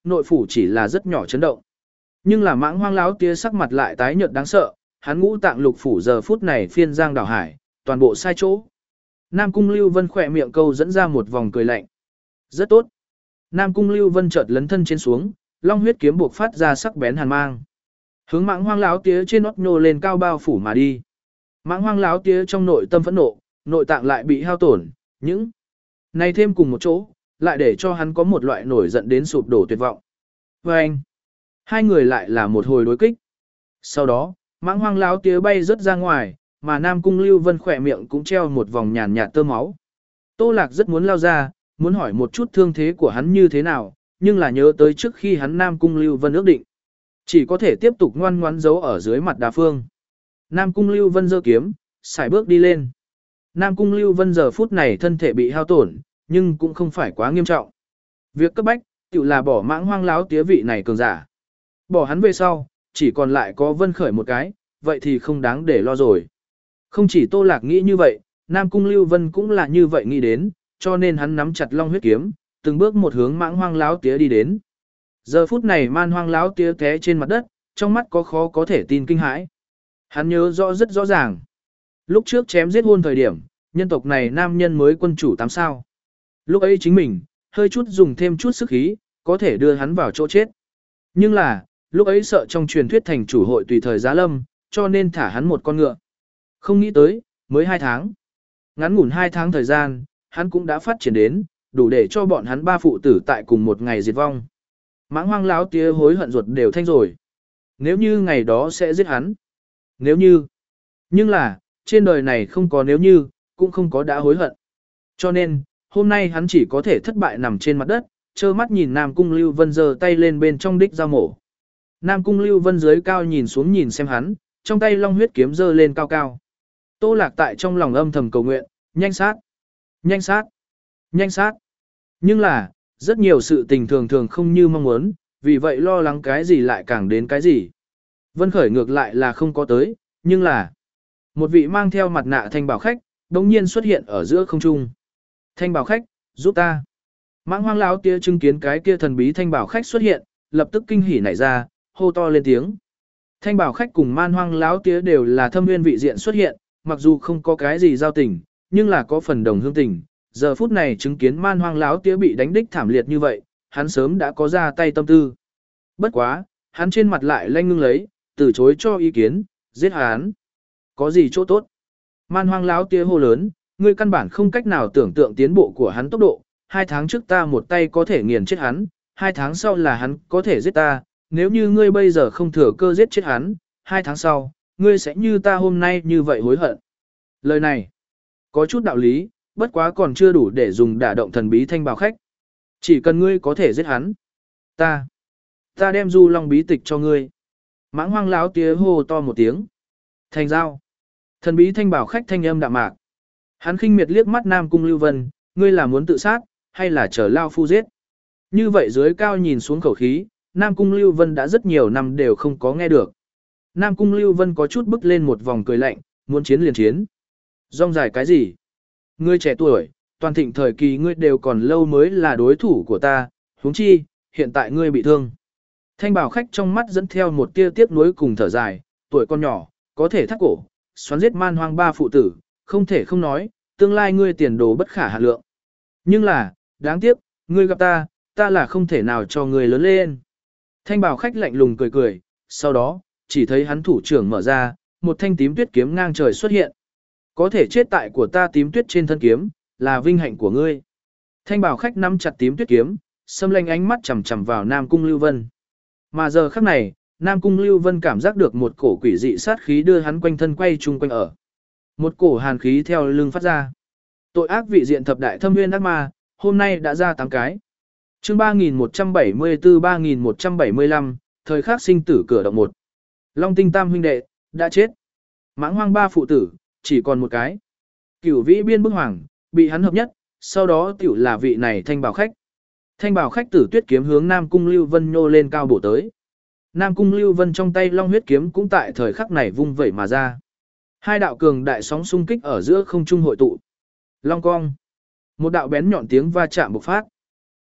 nội phủ chỉ là rất nhỏ chấn động. Nhưng là mãng hoang láo tía sắc mặt lại tái nhợt đáng sợ, hắn ngũ tạng lục phủ giờ phút này phiên giang đảo hải, toàn bộ sai chỗ. Nam Cung Lưu Vân khỏe miệng câu dẫn ra một vòng cười lạnh. Rất tốt. Nam Cung Lưu Vân chợt lấn thân trên xuống, long huyết kiếm buộc phát ra sắc bén hàn mang. Hướng mãng hoang láo tía trên nót nhô lên cao bao phủ mà đi. Mãng hoang láo tía trong nội tâm phẫn nộ, nội tạng lại bị hao tổn, những này thêm cùng một chỗ, lại để cho hắn có một loại nổi giận đến sụp đổ tuyệt vọng. Và anh, hai người lại là một hồi đối kích. Sau đó, mãng hoang láo tía bay rớt ra ngoài, mà Nam Cung Lưu Vân khỏe miệng cũng treo một vòng nhàn nhạt tơ máu. Tô Lạc rất muốn lao ra, muốn hỏi một chút thương thế của hắn như thế nào, nhưng là nhớ tới trước khi hắn Nam Cung Lưu Vân ước định. Chỉ có thể tiếp tục ngoan ngoãn giấu ở dưới mặt đá phương. Nam Cung Lưu Vân giơ kiếm, xài bước đi lên. Nam Cung Lưu Vân giờ phút này thân thể bị hao tổn, nhưng cũng không phải quá nghiêm trọng. Việc cấp bách, tự là bỏ mãng hoang láo tía vị này cường giả. Bỏ hắn về sau, chỉ còn lại có Vân Khởi một cái, vậy thì không đáng để lo rồi. Không chỉ Tô Lạc nghĩ như vậy, Nam Cung Lưu Vân cũng là như vậy nghĩ đến, cho nên hắn nắm chặt long huyết kiếm, từng bước một hướng mãng hoang láo tía đi đến. Giờ phút này man hoang láo tía té trên mặt đất, trong mắt có khó có thể tin kinh hãi. Hắn nhớ rõ rất rõ ràng. Lúc trước chém giết hôn thời điểm, nhân tộc này nam nhân mới quân chủ tám sao. Lúc ấy chính mình, hơi chút dùng thêm chút sức khí, có thể đưa hắn vào chỗ chết. Nhưng là, lúc ấy sợ trong truyền thuyết thành chủ hội tùy thời giá lâm, cho nên thả hắn một con ngựa. Không nghĩ tới, mới hai tháng. Ngắn ngủn hai tháng thời gian, hắn cũng đã phát triển đến, đủ để cho bọn hắn ba phụ tử tại cùng một ngày diệt vong. Mãng hoang láo tía hối hận ruột đều thanh rồi. Nếu như ngày đó sẽ giết hắn. Nếu như. Nhưng là, trên đời này không có nếu như, cũng không có đã hối hận. Cho nên, hôm nay hắn chỉ có thể thất bại nằm trên mặt đất, trơ mắt nhìn Nam Cung Lưu Vân giơ tay lên bên trong đích dao mổ. Nam Cung Lưu Vân dưới cao nhìn xuống nhìn xem hắn, trong tay long huyết kiếm giơ lên cao cao. Tô Lạc tại trong lòng âm thầm cầu nguyện, nhanh sát, nhanh sát, nhanh sát. Nhưng là, rất nhiều sự tình thường thường không như mong muốn, vì vậy lo lắng cái gì lại càng đến cái gì. Vân Khởi ngược lại là không có tới, nhưng là một vị mang theo mặt nạ thanh bảo khách, đống nhiên xuất hiện ở giữa không trung. Thanh bảo khách, giúp ta. Mãng hoang láo tía chứng kiến cái kia thần bí thanh bảo khách xuất hiện, lập tức kinh hỉ nảy ra, hô to lên tiếng. Thanh bảo khách cùng man hoang láo tía đều là thâm nguyên vị diện xuất hiện, mặc dù không có cái gì giao tình, nhưng là có phần đồng hương tình. Giờ phút này chứng kiến man hoang láo tía bị đánh đích thảm liệt như vậy, hắn sớm đã có ra tay tâm tư. Bất quá, hắn trên mặt lại lanh ngưng lấy, từ chối cho ý kiến, giết hắn. Có gì chỗ tốt? Man hoang láo tía hô lớn, ngươi căn bản không cách nào tưởng tượng tiến bộ của hắn tốc độ, hai tháng trước ta một tay có thể nghiền chết hắn, hai tháng sau là hắn có thể giết ta, nếu như ngươi bây giờ không thừa cơ giết chết hắn, hai tháng sau, ngươi sẽ như ta hôm nay như vậy hối hận. Lời này, có chút đạo lý, bất quá còn chưa đủ để dùng đả động thần bí thanh bảo khách. Chỉ cần ngươi có thể giết hắn, ta, ta đem du long bí tịch cho ngươi. Mãng hoang láo tía hô to một tiếng. Thành giao. Thần bí thanh bảo khách thanh âm đạm mạc. Hắn khinh miệt liếc mắt Nam Cung Lưu Vân, ngươi là muốn tự sát, hay là chờ lao phu giết? Như vậy dưới cao nhìn xuống khẩu khí, Nam Cung Lưu Vân đã rất nhiều năm đều không có nghe được. Nam Cung Lưu Vân có chút bức lên một vòng cười lạnh, muốn chiến liền chiến. Rong dài cái gì? Ngươi trẻ tuổi, toàn thịnh thời kỳ ngươi đều còn lâu mới là đối thủ của ta, huống chi, hiện tại ngươi bị thương. Thanh bảo khách trong mắt dẫn theo một tia tiếc nuối cùng thở dài, tuổi con nhỏ, có thể thắt cổ, xoắn giết man hoang ba phụ tử, không thể không nói, tương lai ngươi tiền đồ bất khả hạn lượng. Nhưng là, đáng tiếc, ngươi gặp ta, ta là không thể nào cho ngươi lớn lên. Thanh bảo khách lạnh lùng cười cười, sau đó, chỉ thấy hắn thủ trưởng mở ra, một thanh tím tuyết kiếm ngang trời xuất hiện. Có thể chết tại của ta tím tuyết trên thân kiếm, là vinh hạnh của ngươi. Thanh bảo khách nắm chặt tím tuyết kiếm, xâm lanh ánh mắt chằm chằm vào Nam Cung Lưu Vân. Mà giờ khắc này, Nam Cung Lưu Vân cảm giác được một cổ quỷ dị sát khí đưa hắn quanh thân quay chung quanh ở. Một cổ hàn khí theo lưng phát ra. Tội ác vị diện thập đại thâm nguyên ác ma, hôm nay đã ra tám cái. Chương ba nghìn một trăm bảy mươi tư ba nghìn một trăm bảy mươi lăm, thời khắc sinh tử cửa động một. Long Tinh Tam huynh đệ đã chết. Mãng Hoang ba phụ tử, chỉ còn một cái. Cửu Vĩ Biên bức hoàng, bị hắn hợp nhất, sau đó tiểu là vị này thanh bảo khách. Thanh bảo khách tử tuyết kiếm hướng Nam Cung Lưu Vân nhô lên cao bổ tới. Nam Cung Lưu Vân trong tay long huyết kiếm cũng tại thời khắc này vung vẩy mà ra. Hai đạo cường đại sóng xung kích ở giữa không trung hội tụ. Long cong. Một đạo bén nhọn tiếng va chạm bộc phát.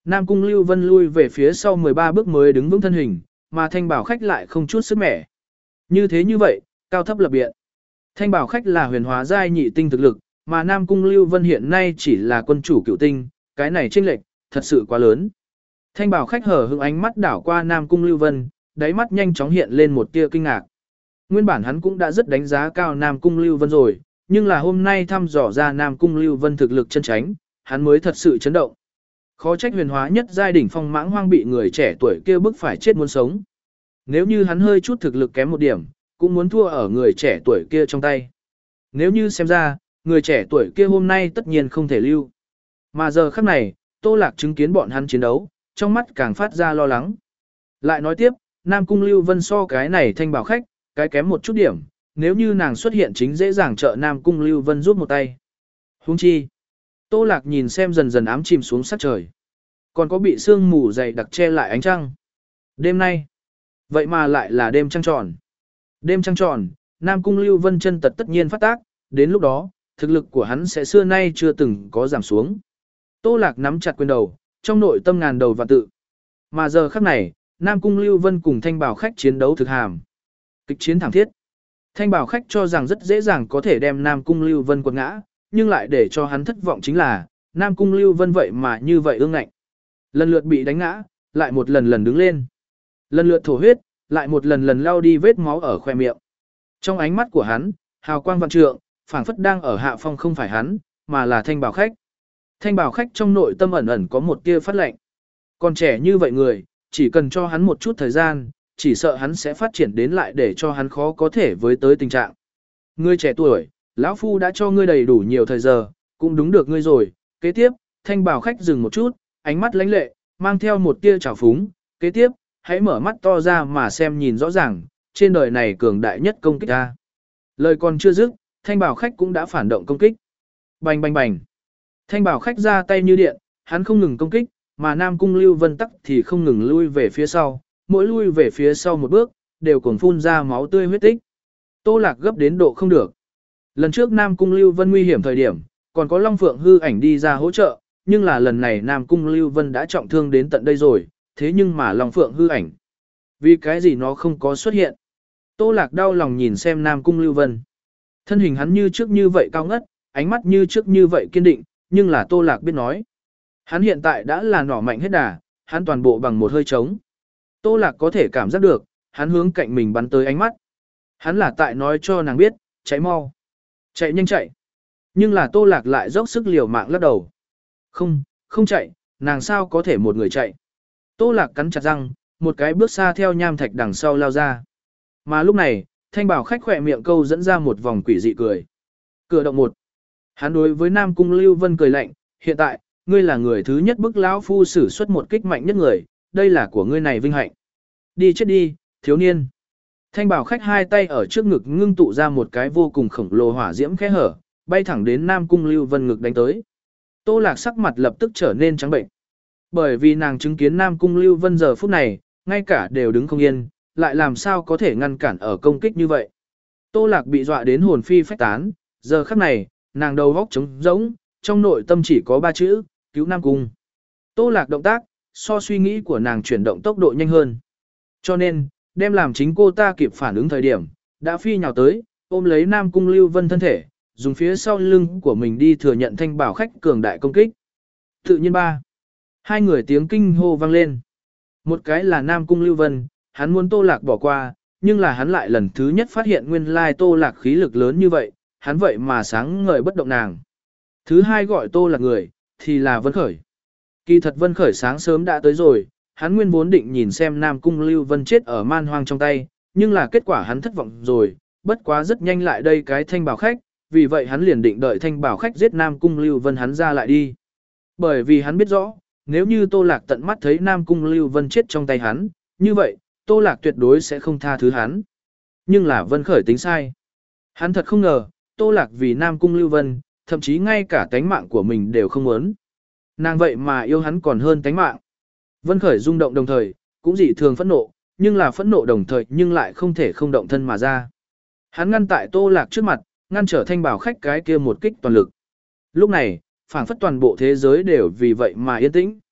Nam Cung Lưu Vân lui về phía sau mười ba bước mới đứng vững thân hình, mà Thanh Bảo Khách lại không chút sức mẻ. Như thế như vậy, cao thấp lập biện. Thanh Bảo Khách là huyền hóa giai nhị tinh thực lực, mà Nam Cung Lưu Vân hiện nay chỉ là quân chủ cựu tinh, cái này chênh lệch thật sự quá lớn. Thanh Bảo Khách hở hững ánh mắt đảo qua Nam Cung Lưu Vân, đáy mắt nhanh chóng hiện lên một tia kinh ngạc. Nguyên bản hắn cũng đã rất đánh giá cao Nam Cung Lưu Vân rồi, nhưng là hôm nay thăm dò ra Nam Cung Lưu Vân thực lực chân chánh, hắn mới thật sự chấn động. Khó trách huyền hóa nhất giai đỉnh phong mãng hoang bị người trẻ tuổi kia bức phải chết muốn sống. Nếu như hắn hơi chút thực lực kém một điểm, cũng muốn thua ở người trẻ tuổi kia trong tay. Nếu như xem ra, người trẻ tuổi kia hôm nay tất nhiên không thể lưu. Mà giờ khắc này, Tô Lạc chứng kiến bọn hắn chiến đấu, trong mắt càng phát ra lo lắng. Lại nói tiếp, Nam Cung Lưu Vân so cái này Thanh Bảo Khách, cái kém một chút điểm, nếu như nàng xuất hiện chính dễ dàng trợ Nam Cung Lưu Vân giúp một tay. Huống chi, Tô Lạc nhìn xem dần dần ám chìm xuống sát trời. Còn có bị sương mù dày đặc che lại ánh trăng. Đêm nay, vậy mà lại là đêm trăng tròn. Đêm trăng tròn, Nam Cung Lưu Vân chân tật tất nhiên phát tác, đến lúc đó, thực lực của hắn sẽ xưa nay chưa từng có giảm xuống. Tô Lạc nắm chặt quyền đầu, trong nội tâm ngàn đầu vạn tự. Mà giờ khắc này, Nam Cung Lưu Vân cùng Thanh Bảo Khách chiến đấu thực hàm. Kịch chiến thảm thiết. Thanh Bảo Khách cho rằng rất dễ dàng có thể đem Nam Cung Lưu Vân quật ngã, nhưng lại để cho hắn thất vọng chính là, Nam Cung Lưu Vân vậy mà như vậy ương ngạnh. Lần lượt bị đánh ngã, lại một lần lần đứng lên. Lần lượt thổ huyết, lại một lần lần lao đi vết máu ở khoe miệng. Trong ánh mắt của hắn, hào quang vạn trượng, phảng phất đang ở hạ phong không phải hắn, mà là Thanh Bảo Khách. Thanh Bảo Khách trong nội tâm ẩn ẩn có một tia phát lạnh. Còn trẻ như vậy người, chỉ cần cho hắn một chút thời gian, chỉ sợ hắn sẽ phát triển đến lại để cho hắn khó có thể với tới tình trạng. Ngươi trẻ tuổi, lão phu đã cho ngươi đầy đủ nhiều thời giờ, cũng đúng được ngươi rồi. Kế tiếp, Thanh Bảo Khách dừng một chút, ánh mắt lãnh lệ, mang theo một tia trào phúng. Kế tiếp, hãy mở mắt to ra mà xem nhìn rõ ràng, trên đời này cường đại nhất công kích ta. Lời còn chưa dứt, Thanh Bảo Khách cũng đã phản động công kích. Bành bành bành. Thanh Bảo Khách ra tay như điện, hắn không ngừng công kích, mà Nam Cung Lưu Vân tắc thì không ngừng lui về phía sau, mỗi lui về phía sau một bước, đều còn phun ra máu tươi huyết tích. Tô Lạc gấp đến độ không được. Lần trước Nam Cung Lưu Vân nguy hiểm thời điểm, còn có Long Phượng hư ảnh đi ra hỗ trợ, nhưng là lần này Nam Cung Lưu Vân đã trọng thương đến tận đây rồi, thế nhưng mà Long Phượng hư ảnh, vì cái gì nó không có xuất hiện? Tô Lạc đau lòng nhìn xem Nam Cung Lưu Vân. Thân hình hắn như trước như vậy cao ngất, ánh mắt như trước như vậy kiên định, nhưng là Tô Lạc biết nói. Hắn hiện tại đã là nỏ mạnh hết đà, hắn toàn bộ bằng một hơi trống. Tô Lạc có thể cảm giác được, hắn hướng cạnh mình bắn tới ánh mắt. Hắn là tại nói cho nàng biết, chạy mau. Chạy nhanh chạy. Nhưng là Tô Lạc lại dốc sức liều mạng lắc đầu. Không, không chạy, nàng sao có thể một người chạy. Tô Lạc cắn chặt răng, một cái bước xa theo nham thạch đằng sau lao ra. Mà lúc này, Thanh Bảo Khách khỏe miệng câu dẫn ra một vòng quỷ dị cười. Cửa động một. Hắn đối với Nam Cung Lưu Vân cười lạnh, hiện tại, ngươi là người thứ nhất bức lão phu sử xuất một kích mạnh nhất người, đây là của ngươi này vinh hạnh. Đi chết đi, thiếu niên. Thanh Bảo Khách hai tay ở trước ngực ngưng tụ ra một cái vô cùng khổng lồ hỏa diễm khẽ hở, bay thẳng đến Nam Cung Lưu Vân ngực đánh tới. Tô Lạc sắc mặt lập tức trở nên trắng bệnh. Bởi vì nàng chứng kiến Nam Cung Lưu Vân giờ phút này, ngay cả đều đứng không yên, lại làm sao có thể ngăn cản ở công kích như vậy. Tô Lạc bị dọa đến hồn phi phách tán, giờ khắc này, nàng đầu góc trống rỗng, trong nội tâm chỉ có ba chữ, cứu Nam Cung. Tô Lạc động tác, so suy nghĩ của nàng chuyển động tốc độ nhanh hơn. Cho nên, đem làm chính cô ta kịp phản ứng thời điểm, đã phi nhào tới, ôm lấy Nam Cung Lưu Vân thân thể, dùng phía sau lưng của mình đi thừa nhận Thanh Bảo Khách cường đại công kích. Tự nhiên ba. Hai người tiếng kinh hô vang lên. Một cái là Nam Cung Lưu Vân, hắn muốn Tô Lạc bỏ qua, nhưng là hắn lại lần thứ nhất phát hiện nguyên lai Tô Lạc khí lực lớn như vậy, hắn vậy mà sáng ngời bất động nàng. Thứ hai gọi Tô Lạc người, thì là Vân Khởi. Kỳ thật Vân Khởi sáng sớm đã tới rồi, hắn nguyên vốn định nhìn xem Nam Cung Lưu Vân chết ở man hoang trong tay, nhưng là kết quả hắn thất vọng rồi, bất quá rất nhanh lại đây cái Thanh Bảo Khách, vì vậy hắn liền định đợi Thanh Bảo Khách giết Nam Cung Lưu Vân hắn ra lại đi. Bởi vì hắn biết rõ, nếu như Tô Lạc tận mắt thấy Nam Cung Lưu Vân chết trong tay hắn, như vậy, Tô Lạc tuyệt đối sẽ không tha thứ hắn. Nhưng là Vân Khởi tính sai. Hắn thật không ngờ, Tô Lạc vì Nam Cung Lưu Vân, thậm chí ngay cả tánh mạng của mình đều không muốn. Nàng vậy mà yêu hắn còn hơn tánh mạng. Vân Khởi rung động đồng thời, cũng dị thường phẫn nộ, nhưng là phẫn nộ đồng thời nhưng lại không thể không động thân mà ra. Hắn ngăn tại Tô Lạc trước mặt, ngăn trở Thanh Bảo Khách cái kia một kích toàn lực. Lúc này, phảng phất toàn bộ thế giới đều vì vậy mà yên tĩnh.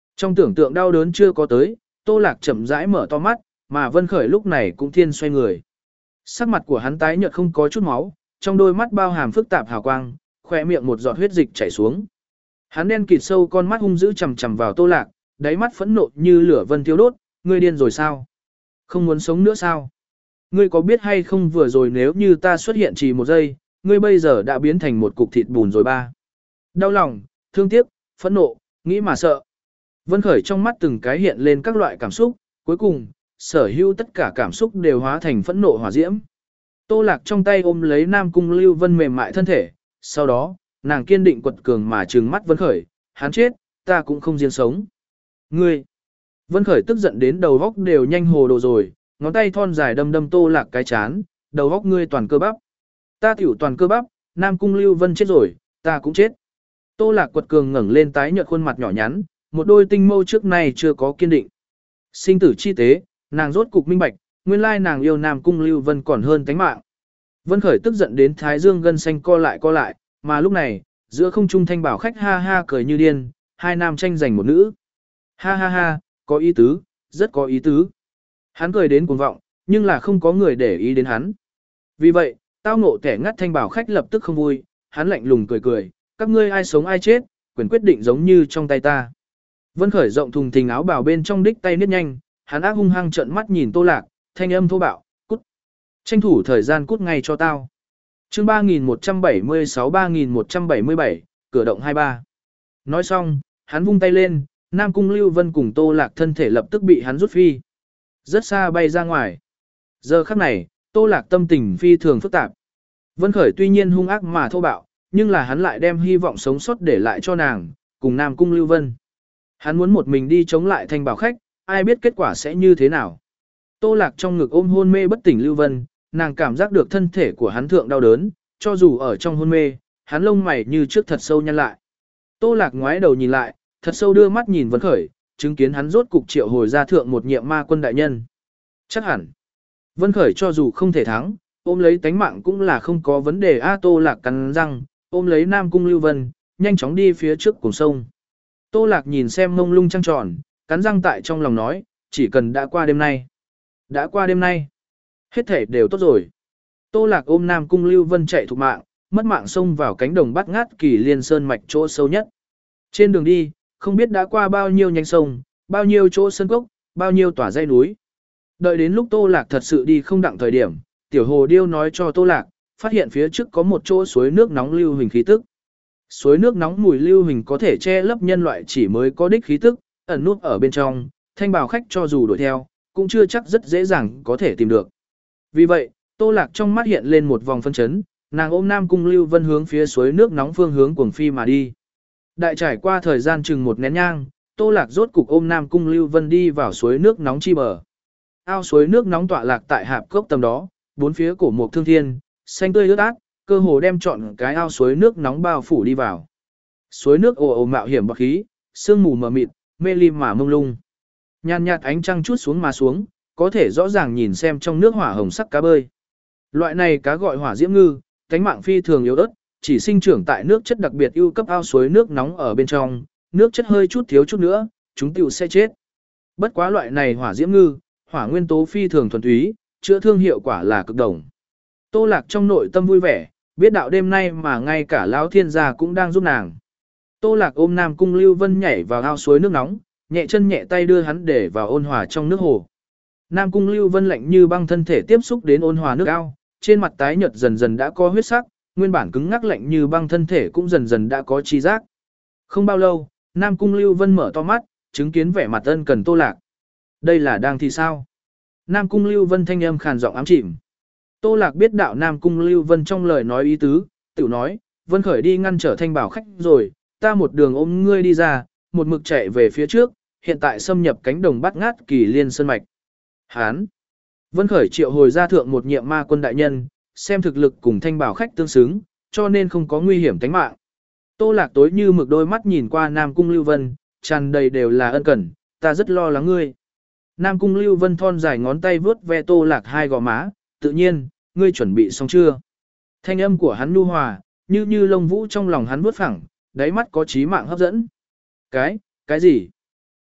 Trong tưởng tượng đau đớn chưa có tới, Tô Lạc chậm rãi mở to mắt, mà Vân Khởi lúc này cũng thiên xoay người. Sắc mặt của hắn tái nhợt không có chút máu, trong đôi mắt bao hàm phức tạp hào quang, khỏe miệng một giọt huyết dịch chảy xuống. Hắn đen kịt sâu con mắt hung dữ chằm chằm vào Tô Lạc, đáy mắt phẫn nộ như lửa vân thiêu đốt, ngươi điên rồi sao? Không muốn sống nữa sao? Ngươi có biết hay không vừa rồi nếu như ta xuất hiện chỉ một giây, ngươi bây giờ đã biến thành một cục thịt bùn rồi ba. Đau lòng, thương tiếc, phẫn nộ, nghĩ mà sợ. Vân Khởi trong mắt từng cái hiện lên các loại cảm xúc, cuối cùng, sở hữu tất cả cảm xúc đều hóa thành phẫn nộ hỏa diễm. Tô Lạc trong tay ôm lấy Nam Cung Lưu Vân mềm mại thân thể, sau đó, nàng kiên định quật cường mà trừng mắt Vân Khởi, hắn chết, ta cũng không riêng sống. Ngươi! Vân Khởi tức giận đến đầu góc đều nhanh hồ đồ rồi, ngón tay thon dài đâm đâm Tô Lạc cái chán, đầu góc ngươi toàn cơ bắp. Ta tiểu toàn cơ bắp, Nam Cung Lưu Vân chết rồi, ta cũng chết. Tô Lạc quật cường ngẩng lên tái nhợt khuôn mặt nhỏ nhắn, một đôi tinh mâu trước nay chưa có kiên định. Sinh tử chi tế, nàng rốt cục minh bạch, nguyên lai nàng yêu Nam Cung Lưu Vân còn hơn tánh mạng. Vân Khởi tức giận đến thái dương gân xanh co lại co lại, mà lúc này, giữa không trung thanh bảo khách ha ha cười như điên, hai nam tranh giành một nữ. Ha ha ha, có ý tứ, rất có ý tứ. Hắn cười đến cuồng vọng, nhưng là không có người để ý đến hắn. Vì vậy, tao ngộ kẻ ngắt thanh bảo khách lập tức không vui, hắn lạnh lùng cười cười, các ngươi ai sống ai chết, quyền quyết định giống như trong tay ta. Vân Khởi rộng thùng thình áo bào bên trong đích tay niết nhanh, hắn ác hung hăng trợn mắt nhìn Tô Lạc, thanh âm thô bạo, cút. Tranh thủ thời gian cút ngay cho tao. Chương ba nghìn một trăm bảy mươi sáu ba nghìn một trăm bảy mươi bảy, cửa động hai ba. Nói xong, hắn vung tay lên, Nam Cung Lưu Vân cùng Tô Lạc thân thể lập tức bị hắn rút phi. Rất xa bay ra ngoài. Giờ khắc này, Tô Lạc tâm tình phi thường phức tạp. Vân Khởi tuy nhiên hung ác mà thô bạo, nhưng là hắn lại đem hy vọng sống sót để lại cho nàng, cùng Nam Cung Lưu Vân. Hắn muốn một mình đi chống lại thanh bảo khách, ai biết kết quả sẽ như thế nào. Tô Lạc trong ngực ôm hôn mê bất tỉnh Lưu Vân, nàng cảm giác được thân thể của hắn thượng đau đớn, cho dù ở trong hôn mê, hắn lông mày như trước thật sâu nhăn lại. Tô Lạc ngoái đầu nhìn lại, thật sâu đưa mắt nhìn Vân Khởi, chứng kiến hắn rốt cục triệu hồi ra thượng một nhiệm ma quân đại nhân. Chắc hẳn, Vân Khởi cho dù không thể thắng, ôm lấy tánh mạng cũng là không có vấn đề. A Tô Lạc cắn răng, ôm lấy Nam Cung Lưu Vân, nhanh chóng đi phía trước cùng sông. Tô Lạc nhìn xem mông lung trăng tròn, cắn răng tại trong lòng nói, chỉ cần đã qua đêm nay. Đã qua đêm nay, hết thể đều tốt rồi. Tô Lạc ôm Nam Cung Lưu Vân chạy thục mạng, mất mạng xông vào cánh đồng bắt ngát Kỳ Liên Sơn mạch chỗ sâu nhất. Trên đường đi, không biết đã qua bao nhiêu nhánh sông, bao nhiêu chỗ sơn cốc, bao nhiêu tỏa dãy núi. Đợi đến lúc Tô Lạc thật sự đi không đặng thời điểm, Tiểu Hồ Điêu nói cho Tô Lạc, phát hiện phía trước có một chỗ suối nước nóng lưu huỳnh khí tức. Suối nước nóng mùi lưu huỳnh có thể che lấp nhân loại chỉ mới có đích khí tức, ẩn nút ở bên trong, thanh bào khách cho dù đuổi theo, cũng chưa chắc rất dễ dàng có thể tìm được. Vì vậy, Tô Lạc trong mắt hiện lên một vòng phân chấn, nàng ôm Nam Cung Lưu Vân hướng phía suối nước nóng phương hướng cuồng phi mà đi. Đại trải qua thời gian chừng một nén nhang, Tô Lạc rốt cục ôm Nam Cung Lưu Vân đi vào suối nước nóng chi bờ. Ao suối nước nóng tọa lạc tại hạp cốc tầm đó, bốn phía cổ mục thương thiên, xanh tươi ướt át, cơ hồ đem trọn cái ao suối nước nóng bao phủ đi vào. Suối nước ồ ồ mạo hiểm bọt khí, sương mù mờ mịt, mê lim mà mông lung. Nhàn nhạt ánh trăng chút xuống mà xuống, có thể rõ ràng nhìn xem trong nước hỏa hồng sắc cá bơi. Loại này cá gọi hỏa diễm ngư, cánh mạng phi thường yếu ớt, chỉ sinh trưởng tại nước chất đặc biệt ưu cấp ao suối nước nóng ở bên trong, nước chất hơi chút thiếu chút nữa, chúng tiểu sẽ chết. Bất quá loại này hỏa diễm ngư, hỏa nguyên tố phi thường thuần túy, chữa thương hiệu quả là cực đồng. Tô Lạc trong nội tâm vui vẻ, biết đạo đêm nay mà ngay cả lão thiên gia cũng đang giúp nàng. Tô Lạc ôm Nam Cung Lưu Vân nhảy vào ao suối nước nóng, nhẹ chân nhẹ tay đưa hắn để vào ôn hòa trong nước hồ. Nam Cung Lưu Vân lạnh như băng thân thể tiếp xúc đến ôn hòa nước ao, trên mặt tái nhợt dần dần đã có huyết sắc, nguyên bản cứng ngắc lạnh như băng thân thể cũng dần dần đã có chi giác. Không bao lâu, Nam Cung Lưu Vân mở to mắt, chứng kiến vẻ mặt ân cần Tô Lạc. Đây là đang thì sao? Nam Cung Lưu Vân thanh âm khàn giọng ám chìm. Tô Lạc biết đạo Nam Cung Lưu Vân trong lời nói ý tứ, tiểu nói, Vân Khởi đi ngăn trở thanh bảo khách rồi, ta một đường ôm ngươi đi ra, một mực chạy về phía trước, hiện tại xâm nhập cánh đồng bắt ngát Kỳ Liên Sơn mạch. Hán! Vân Khởi triệu hồi ra thượng một nhiệm ma quân đại nhân, xem thực lực cùng thanh bảo khách tương xứng, cho nên không có nguy hiểm tính mạng. Tô Lạc tối như mực đôi mắt nhìn qua Nam Cung Lưu Vân, tràn đầy đều là ân cần, ta rất lo lắng ngươi. Nam Cung Lưu Vân thon dài ngón tay vướt ve Tô Lạc hai gò má, tự nhiên, ngươi chuẩn bị xong chưa? Thanh âm của hắn nhu hòa, như như lông vũ trong lòng hắn vướt phẳng, đáy mắt có trí mạng hấp dẫn. Cái, cái gì?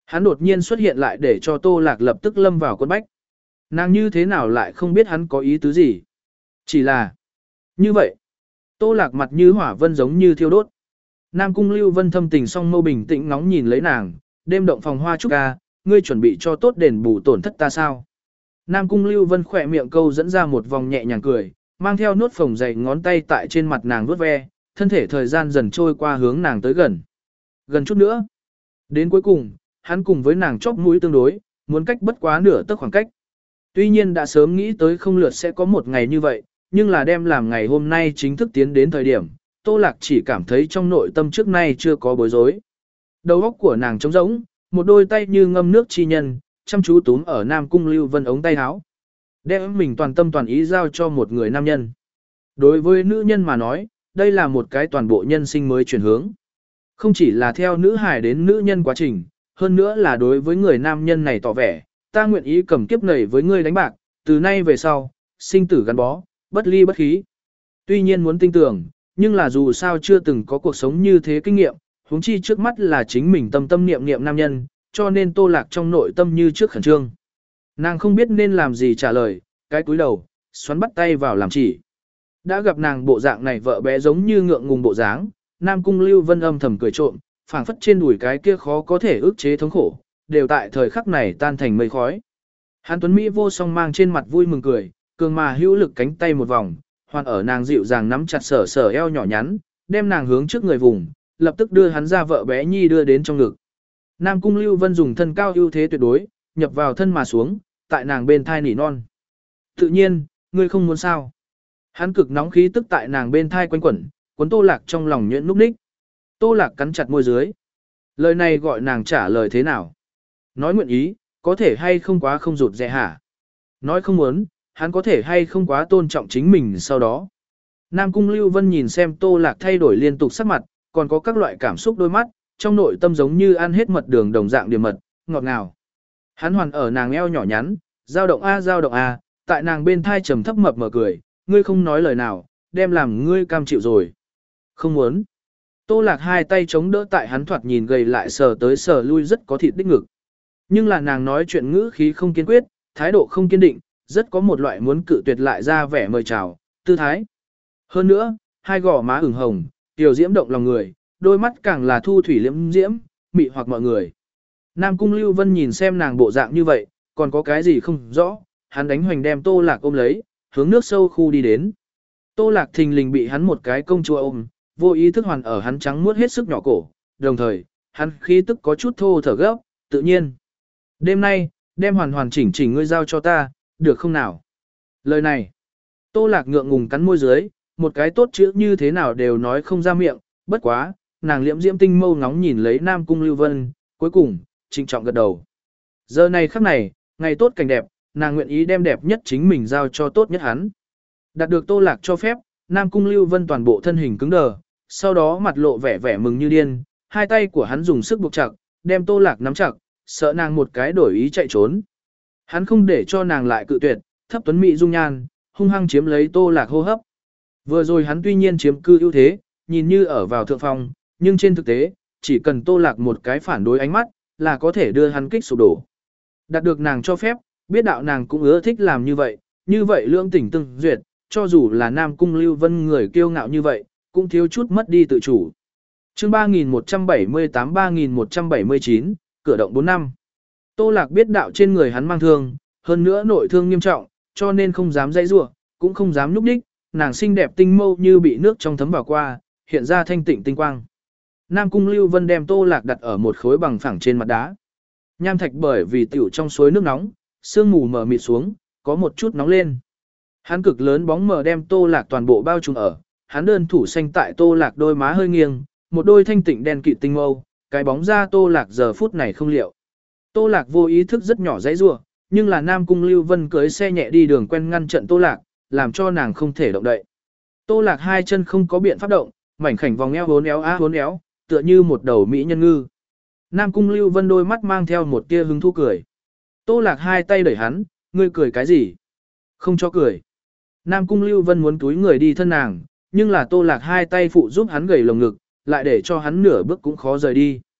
Hắn đột nhiên xuất hiện lại để cho Tô Lạc lập tức lâm vào quân bách. Nàng như thế nào lại không biết hắn có ý tứ gì. Chỉ là như vậy. Tô Lạc mặt như hỏa vân giống như thiêu đốt. Nam Cung Lưu Vân thâm tình song mâu bình tĩnh ngóng nhìn lấy nàng, đêm động phòng hoa trúc ca, ngươi chuẩn bị cho tốt đền bù tổn thất ta sao? Nam Cung Lưu Vân khỏe miệng câu dẫn ra một vòng nhẹ nhàng cười, mang theo nốt phồng dày ngón tay tại trên mặt nàng vuốt ve, thân thể thời gian dần trôi qua hướng nàng tới gần. Gần chút nữa. Đến cuối cùng, hắn cùng với nàng chóp mũi tương đối, muốn cách bất quá nửa tấc khoảng cách. Tuy nhiên đã sớm nghĩ tới không lượt sẽ có một ngày như vậy, nhưng là đem làm ngày hôm nay chính thức tiến đến thời điểm, Tô Lạc chỉ cảm thấy trong nội tâm trước nay chưa có bối rối. Đầu óc của nàng trống rỗng, một đôi tay như ngâm nước chi nhân, chăm chú túm ở Nam Cung Lưu Vân ống tay áo. Đem mình toàn tâm toàn ý giao cho một người nam nhân. Đối với nữ nhân mà nói, đây là một cái toàn bộ nhân sinh mới chuyển hướng. Không chỉ là theo nữ hài đến nữ nhân quá trình, hơn nữa là đối với người nam nhân này tỏ vẻ, ta nguyện ý cầm kiếp nảy với ngươi đánh bạc, từ nay về sau, sinh tử gắn bó, bất ly bất khí. Tuy nhiên muốn tin tưởng, nhưng là dù sao chưa từng có cuộc sống như thế kinh nghiệm, huống chi trước mắt là chính mình tâm tâm niệm niệm nam nhân, cho nên Tô Lạc trong nội tâm như trước khẩn trương. Nàng không biết nên làm gì trả lời, cái cúi đầu, xoắn bắt tay vào làm chỉ. Đã gặp nàng bộ dạng này vợ bé giống như ngượng ngùng bộ dáng, Nam Cung Lưu Vân âm thầm cười trộm, phảng phất trên đùi cái kia khó có thể ức chế thống khổ, đều tại thời khắc này tan thành mây khói. Hàn Tuấn Mỹ vô song mang trên mặt vui mừng cười, cường mà hữu lực cánh tay một vòng, hoàn ở nàng dịu dàng nắm chặt sở sở eo nhỏ nhắn, đem nàng hướng trước người vùng, lập tức đưa hắn ra vợ bé nhi đưa đến trong ngực. Nam Cung Lưu Vân dùng thân cao ưu thế tuyệt đối, nhập vào thân mà xuống, tại nàng bên thai nỉ non. Tự nhiên, ngươi không muốn sao. Hắn cực nóng khí tức tại nàng bên thai quanh quẩn, cuốn Tô Lạc trong lòng nhuyễn núp ních. Tô Lạc cắn chặt môi dưới. Lời này gọi nàng trả lời thế nào? Nói nguyện ý, có thể hay không quá không rụt rè hả? Nói không muốn, hắn có thể hay không quá tôn trọng chính mình sau đó. Nam Cung Lưu Vân nhìn xem Tô Lạc thay đổi liên tục sắc mặt, còn có các loại cảm xúc đôi mắt, trong nội tâm giống như ăn hết mật đường đồng dạng điểm mật, ngọt ngào. Hắn hoàn ở nàng eo nhỏ nhắn, dao động a dao động a, tại nàng bên thai trầm thấp mập mở cười, ngươi không nói lời nào, đem làm ngươi cam chịu rồi. Không muốn. Tô Lạc hai tay chống đỡ tại hắn thoạt nhìn gầy lại sờ tới sờ lui rất có thịt đích ngực. Nhưng là nàng nói chuyện ngữ khí không kiên quyết, thái độ không kiên định, rất có một loại muốn cự tuyệt lại ra vẻ mời chào, tư thái. Hơn nữa, hai gò má ửng hồng, tiểu diễm động lòng người, đôi mắt càng là thu thủy liễm diễm, mị hoặc mọi người. Nam Cung Lưu Vân nhìn xem nàng bộ dạng như vậy, còn có cái gì không rõ, hắn đánh hoành đem Tô Lạc ôm lấy, hướng nước sâu khu đi đến. Tô Lạc thình lình bị hắn một cái công chúa ôm, vô ý thức hoàn ở hắn trắng muốt hết sức nhỏ cổ, đồng thời, hắn khí tức có chút thô thở gấp, tự nhiên. Đêm nay, đem hoàn hoàn chỉnh chỉnh ngươi giao cho ta, được không nào? Lời này, Tô Lạc ngượng ngùng cắn môi dưới, một cái tốt chữ như thế nào đều nói không ra miệng, bất quá, nàng liễm diễm tinh mâu ngóng nhìn lấy Nam Cung Lưu Vân, cuối cùng, trịnh trọng gật đầu. Giờ này khắc này, ngày tốt cảnh đẹp, nàng nguyện ý đem đẹp nhất chính mình giao cho tốt nhất hắn. Đạt được Tô Lạc cho phép, Nam Cung Lưu Vân toàn bộ thân hình cứng đờ, sau đó mặt lộ vẻ vẻ mừng như điên, hai tay của hắn dùng sức buộc chặt, đem Tô Lạc nắm chặt, sợ nàng một cái đổi ý chạy trốn. Hắn không để cho nàng lại cự tuyệt, thấp tuấn mỹ dung nhan, hung hăng chiếm lấy Tô Lạc hô hấp. Vừa rồi hắn tuy nhiên chiếm cư ưu thế, nhìn như ở vào thượng phong, nhưng trên thực tế, chỉ cần Tô Lạc một cái phản đối ánh mắt, là có thể đưa hắn kích sụp đổ. Đạt được nàng cho phép, biết đạo nàng cũng ưa thích làm như vậy, như vậy lương tình từng duyệt, cho dù là Nam Cung Lưu Vân người kiêu ngạo như vậy, cũng thiếu chút mất đi tự chủ. Chương ba nghìn một trăm bảy mươi tám ba nghìn một trăm bảy mươi chín, cửa động bốn năm. Tô Lạc biết đạo trên người hắn mang thương, hơn nữa nội thương nghiêm trọng, cho nên không dám dãy rủa, cũng không dám nhúc nhích, nàng xinh đẹp tinh mâu như bị nước trong thấm vào qua, hiện ra thanh tịnh tinh quang. Nam Cung Lưu Vân đem Tô Lạc đặt ở một khối bằng phẳng trên mặt đá. Nham thạch bởi vì tiểu trong suối nước nóng, sương mù mờ mịt xuống, có một chút nóng lên. Hắn cực lớn bóng mờ đem Tô Lạc toàn bộ bao trùm ở, hắn đơn thủ xanh tại Tô Lạc đôi má hơi nghiêng, một đôi thanh tịnh đen kịt tinh mâu, cái bóng ra Tô Lạc giờ phút này không liệu. Tô Lạc vô ý thức rất nhỏ dãy rủa, nhưng là Nam Cung Lưu Vân cưới xe nhẹ đi đường quen ngăn trận Tô Lạc, làm cho nàng không thể động đậy. Tô Lạc hai chân không có biện pháp động, mảnh khảnh vòng eo hốn éo á hốn éo, tựa như một đầu mỹ nhân ngư. Nam Cung Lưu Vân đôi mắt mang theo một tia hứng thú cười. Tô Lạc hai tay đẩy hắn, ngươi cười cái gì? Không cho cười. Nam Cung Lưu Vân muốn túi người đi thân nàng, nhưng là Tô Lạc hai tay phụ giúp hắn gầy lồng ngực, lại để cho hắn nửa bước cũng khó rời đi.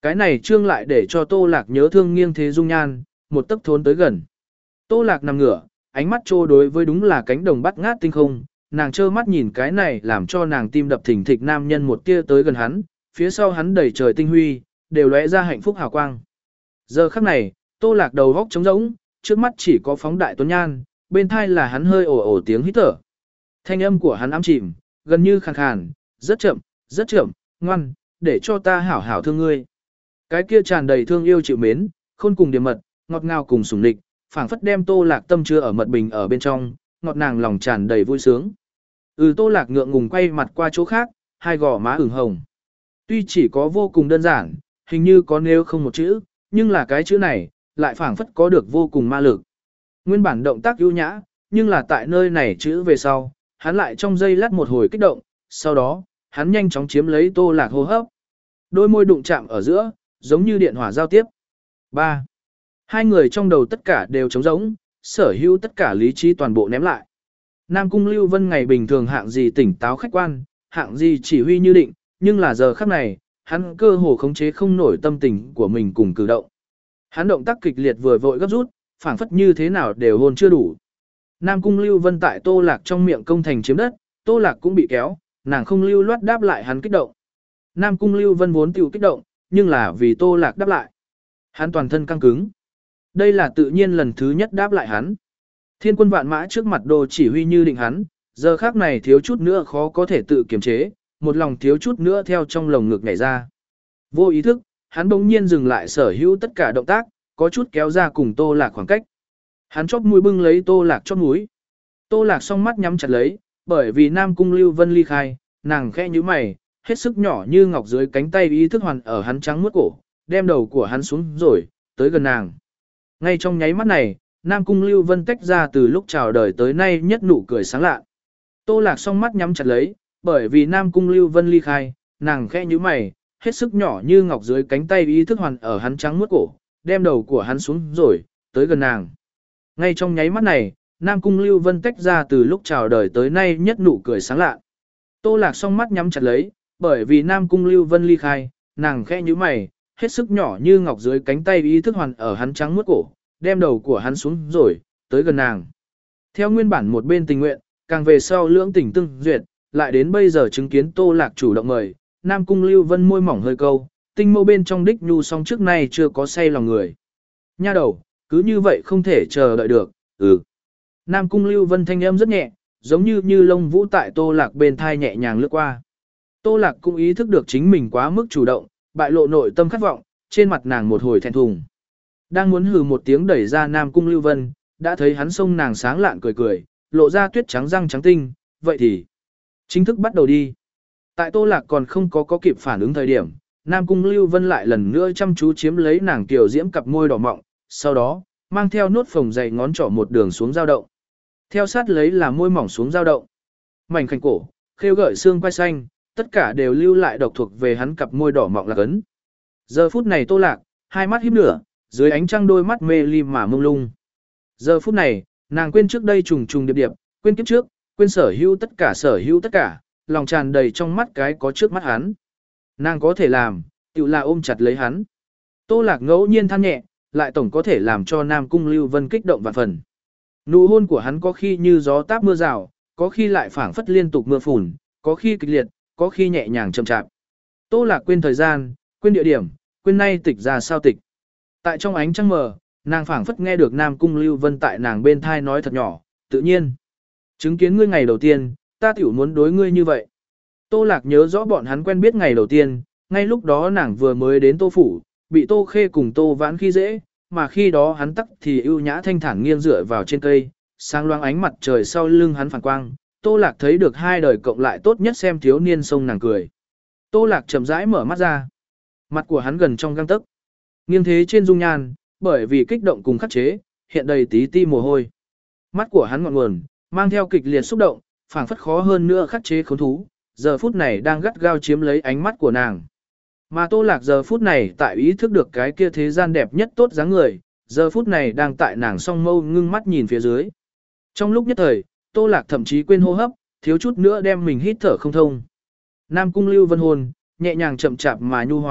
Cái này trương lại để cho Tô Lạc nhớ thương nghiêng thế dung nhan, một tấc thốn tới gần. Tô Lạc nằm ngửa, ánh mắt trô đối với đúng là cánh đồng bắt ngát tinh không, nàng trơ mắt nhìn cái này làm cho nàng tim đập thình thịch nam nhân một tia tới gần hắn, phía sau hắn đầy trời tinh huy, đều lóe ra hạnh phúc hào quang. Giờ khắc này, Tô Lạc đầu góc trống rỗng, trước mắt chỉ có phóng đại tuấn nhan, bên thai là hắn hơi ồ ồ tiếng hít thở. Thanh âm của hắn ám chìm, gần như khàn khàn, rất chậm, rất chậm, ngoan, để cho ta hảo hảo thương ngươi. Cái kia tràn đầy thương yêu chịu mến, khôn cùng điểm mật, ngọt ngào cùng sủng lịch, phảng phất đem Tô Lạc tâm chứa ở mật bình ở bên trong, ngọt nàng lòng tràn đầy vui sướng. Ừ, Tô Lạc ngượng ngùng quay mặt qua chỗ khác, hai gò má ửng hồng. Tuy chỉ có vô cùng đơn giản, hình như có nếu không một chữ, nhưng là cái chữ này, lại phảng phất có được vô cùng ma lực. Nguyên bản động tác ưu nhã, nhưng là tại nơi này chữ về sau, hắn lại trong giây lát một hồi kích động, sau đó, hắn nhanh chóng chiếm lấy Tô Lạc hô hấp. Đôi môi đụng chạm ở giữa, giống như điện hỏa giao tiếp. ba. Hai người trong đầu tất cả đều trống rỗng, sở hữu tất cả lý trí toàn bộ ném lại. Nam Cung Lưu Vân ngày bình thường hạng gì tỉnh táo khách quan, hạng gì chỉ huy như định, nhưng là giờ khắc này, hắn cơ hồ khống chế không nổi tâm tình của mình cùng cử động. Hắn động tác kịch liệt vừa vội gấp rút, phảng phất như thế nào đều hôn chưa đủ. Nam Cung Lưu Vân tại Tô Lạc trong miệng công thành chiếm đất, Tô Lạc cũng bị kéo, nàng không lưu loát đáp lại hắn kích động. Nam Cung Lưu Vân vốn tiểu kích động, nhưng là vì Tô Lạc đáp lại. Hắn toàn thân căng cứng. Đây là tự nhiên lần thứ nhất đáp lại hắn. Thiên quân vạn mã trước mặt đồ chỉ huy như định hắn, giờ khác này thiếu chút nữa khó có thể tự kiềm chế, một lòng thiếu chút nữa theo trong lồng ngực nhảy ra. Vô ý thức, hắn bỗng nhiên dừng lại sở hữu tất cả động tác, có chút kéo ra cùng Tô Lạc khoảng cách. Hắn chóp mũi bưng lấy Tô Lạc chóp mũi. Tô Lạc song mắt nhắm chặt lấy, bởi vì Nam Cung Lưu Vân ly khai, nàng khẽ nhíu mày, hết sức nhỏ như ngọc dưới cánh tay ý thức hoàn ở hắn trắng muốt cổ, đem đầu của hắn xuống rồi, tới gần nàng. Ngay trong nháy mắt này, Nam Cung Lưu Vân tách ra từ lúc chào đời tới nay nhất nụ cười sáng lạ. Tô Lạc song mắt nhắm chặt lấy, bởi vì Nam Cung Lưu Vân ly khai, nàng khẽ nhíu mày, hết sức nhỏ như ngọc dưới cánh tay ý thức hoàn ở hắn trắng muốt cổ, đem đầu của hắn xuống rồi, tới gần nàng. Ngay trong nháy mắt này, Nam Cung Lưu Vân tách ra từ lúc chào đời tới nay nhất nụ cười sáng lạ. Tô Lạc song mắt nhắm chặt lấy, bởi vì Nam Cung Lưu Vân ly khai, nàng khẽ nhíu mày, hết sức nhỏ như ngọc dưới cánh tay ý thức hoàn ở hắn trắng muốt cổ, đem đầu của hắn xuống rồi, tới gần nàng. Theo nguyên bản một bên tình nguyện, càng về sau lưỡng tình tương duyệt, lại đến bây giờ chứng kiến Tô Lạc chủ động mời, Nam Cung Lưu Vân môi mỏng hơi câu, tinh mâu bên trong đích nhu song trước nay chưa có say lòng người. Nha đầu, cứ như vậy không thể chờ đợi được, ừ. Nam Cung Lưu Vân thanh âm rất nhẹ, giống như như lông vũ tại Tô Lạc bên thai nhẹ nhàng lướt qua. Tô Lạc cũng ý thức được chính mình quá mức chủ động, bại lộ nội tâm khát vọng, trên mặt nàng một hồi thẹn thùng. Đang muốn hừ một tiếng đẩy ra Nam Cung Lưu Vân, đã thấy hắn xông nàng sáng lạn cười cười, lộ ra tuyết trắng răng trắng tinh, vậy thì chính thức bắt đầu đi. Tại Tô Lạc còn không có có kịp phản ứng thời điểm, Nam Cung Lưu Vân lại lần nữa chăm chú chiếm lấy nàng tiểu diễm cặp môi đỏ mọng, sau đó, mang theo nốt phồng dày ngón trỏ một đường xuống dao động. Theo sát lấy là môi mỏng xuống dao động. Mảnh khảnh cổ, khêu gợi xương quai xanh, tất cả đều lưu lại độc thuộc về hắn cặp môi đỏ mọng lạc ấn. Giờ phút này Tô Lạc, hai mắt híp nửa, dưới ánh trăng đôi mắt mê ly mà mông lung. Giờ phút này, nàng quên trước đây trùng trùng điệp điệp, quên kiếp trước, quên sở hữu tất cả sở hữu tất cả, lòng tràn đầy trong mắt cái có trước mắt hắn. Nàng có thể làm, tự là ôm chặt lấy hắn. Tô Lạc ngẫu nhiên than nhẹ, lại tổng có thể làm cho Nam Cung Lưu Vân kích động vạn phần. Nụ hôn của hắn có khi như gió táp mưa rào, có khi lại phảng phất liên tục mưa phùn, có khi kịch liệt, có khi nhẹ nhàng chậm chạp. Tô Lạc quên thời gian, quên địa điểm, quên nay tịch ra sao tịch. Tại trong ánh trăng mờ, nàng phảng phất nghe được Nam Cung Lưu Vân tại nàng bên thai nói thật nhỏ, tự nhiên. Chứng kiến ngươi ngày đầu tiên, ta tiểu muốn đối ngươi như vậy. Tô Lạc nhớ rõ bọn hắn quen biết ngày đầu tiên, ngay lúc đó nàng vừa mới đến Tô Phủ, bị Tô Khê cùng Tô Vãn khi dễ, mà khi đó hắn tắc thì ưu nhã thanh thản nghiêng dựa vào trên cây, sáng loáng ánh mặt trời sau lưng hắn phản quang. Tô Lạc thấy được hai đời cộng lại tốt nhất xem thiếu niên sông nàng cười. Tô Lạc chậm rãi mở mắt ra. Mặt của hắn gần trong gang tấc. Nghiêng thế trên dung nhan, bởi vì kích động cùng khắc chế, hiện đầy tí ti mồ hôi. Mắt của hắn ngọn nguồn, mang theo kịch liệt xúc động, phảng phất khó hơn nữa khắc chế khốn thú, giờ phút này đang gắt gao chiếm lấy ánh mắt của nàng. Mà Tô Lạc giờ phút này tại ý thức được cái kia thế gian đẹp nhất tốt dáng người, giờ phút này đang tại nàng song mâu ngưng mắt nhìn phía dưới. Trong lúc nhất thời, Tô Lạc thậm chí quên hô hấp, thiếu chút nữa đem mình hít thở không thông. Nam Cung Lưu Vân hồn, nhẹ nhàng chậm chạp mà nhu hòa,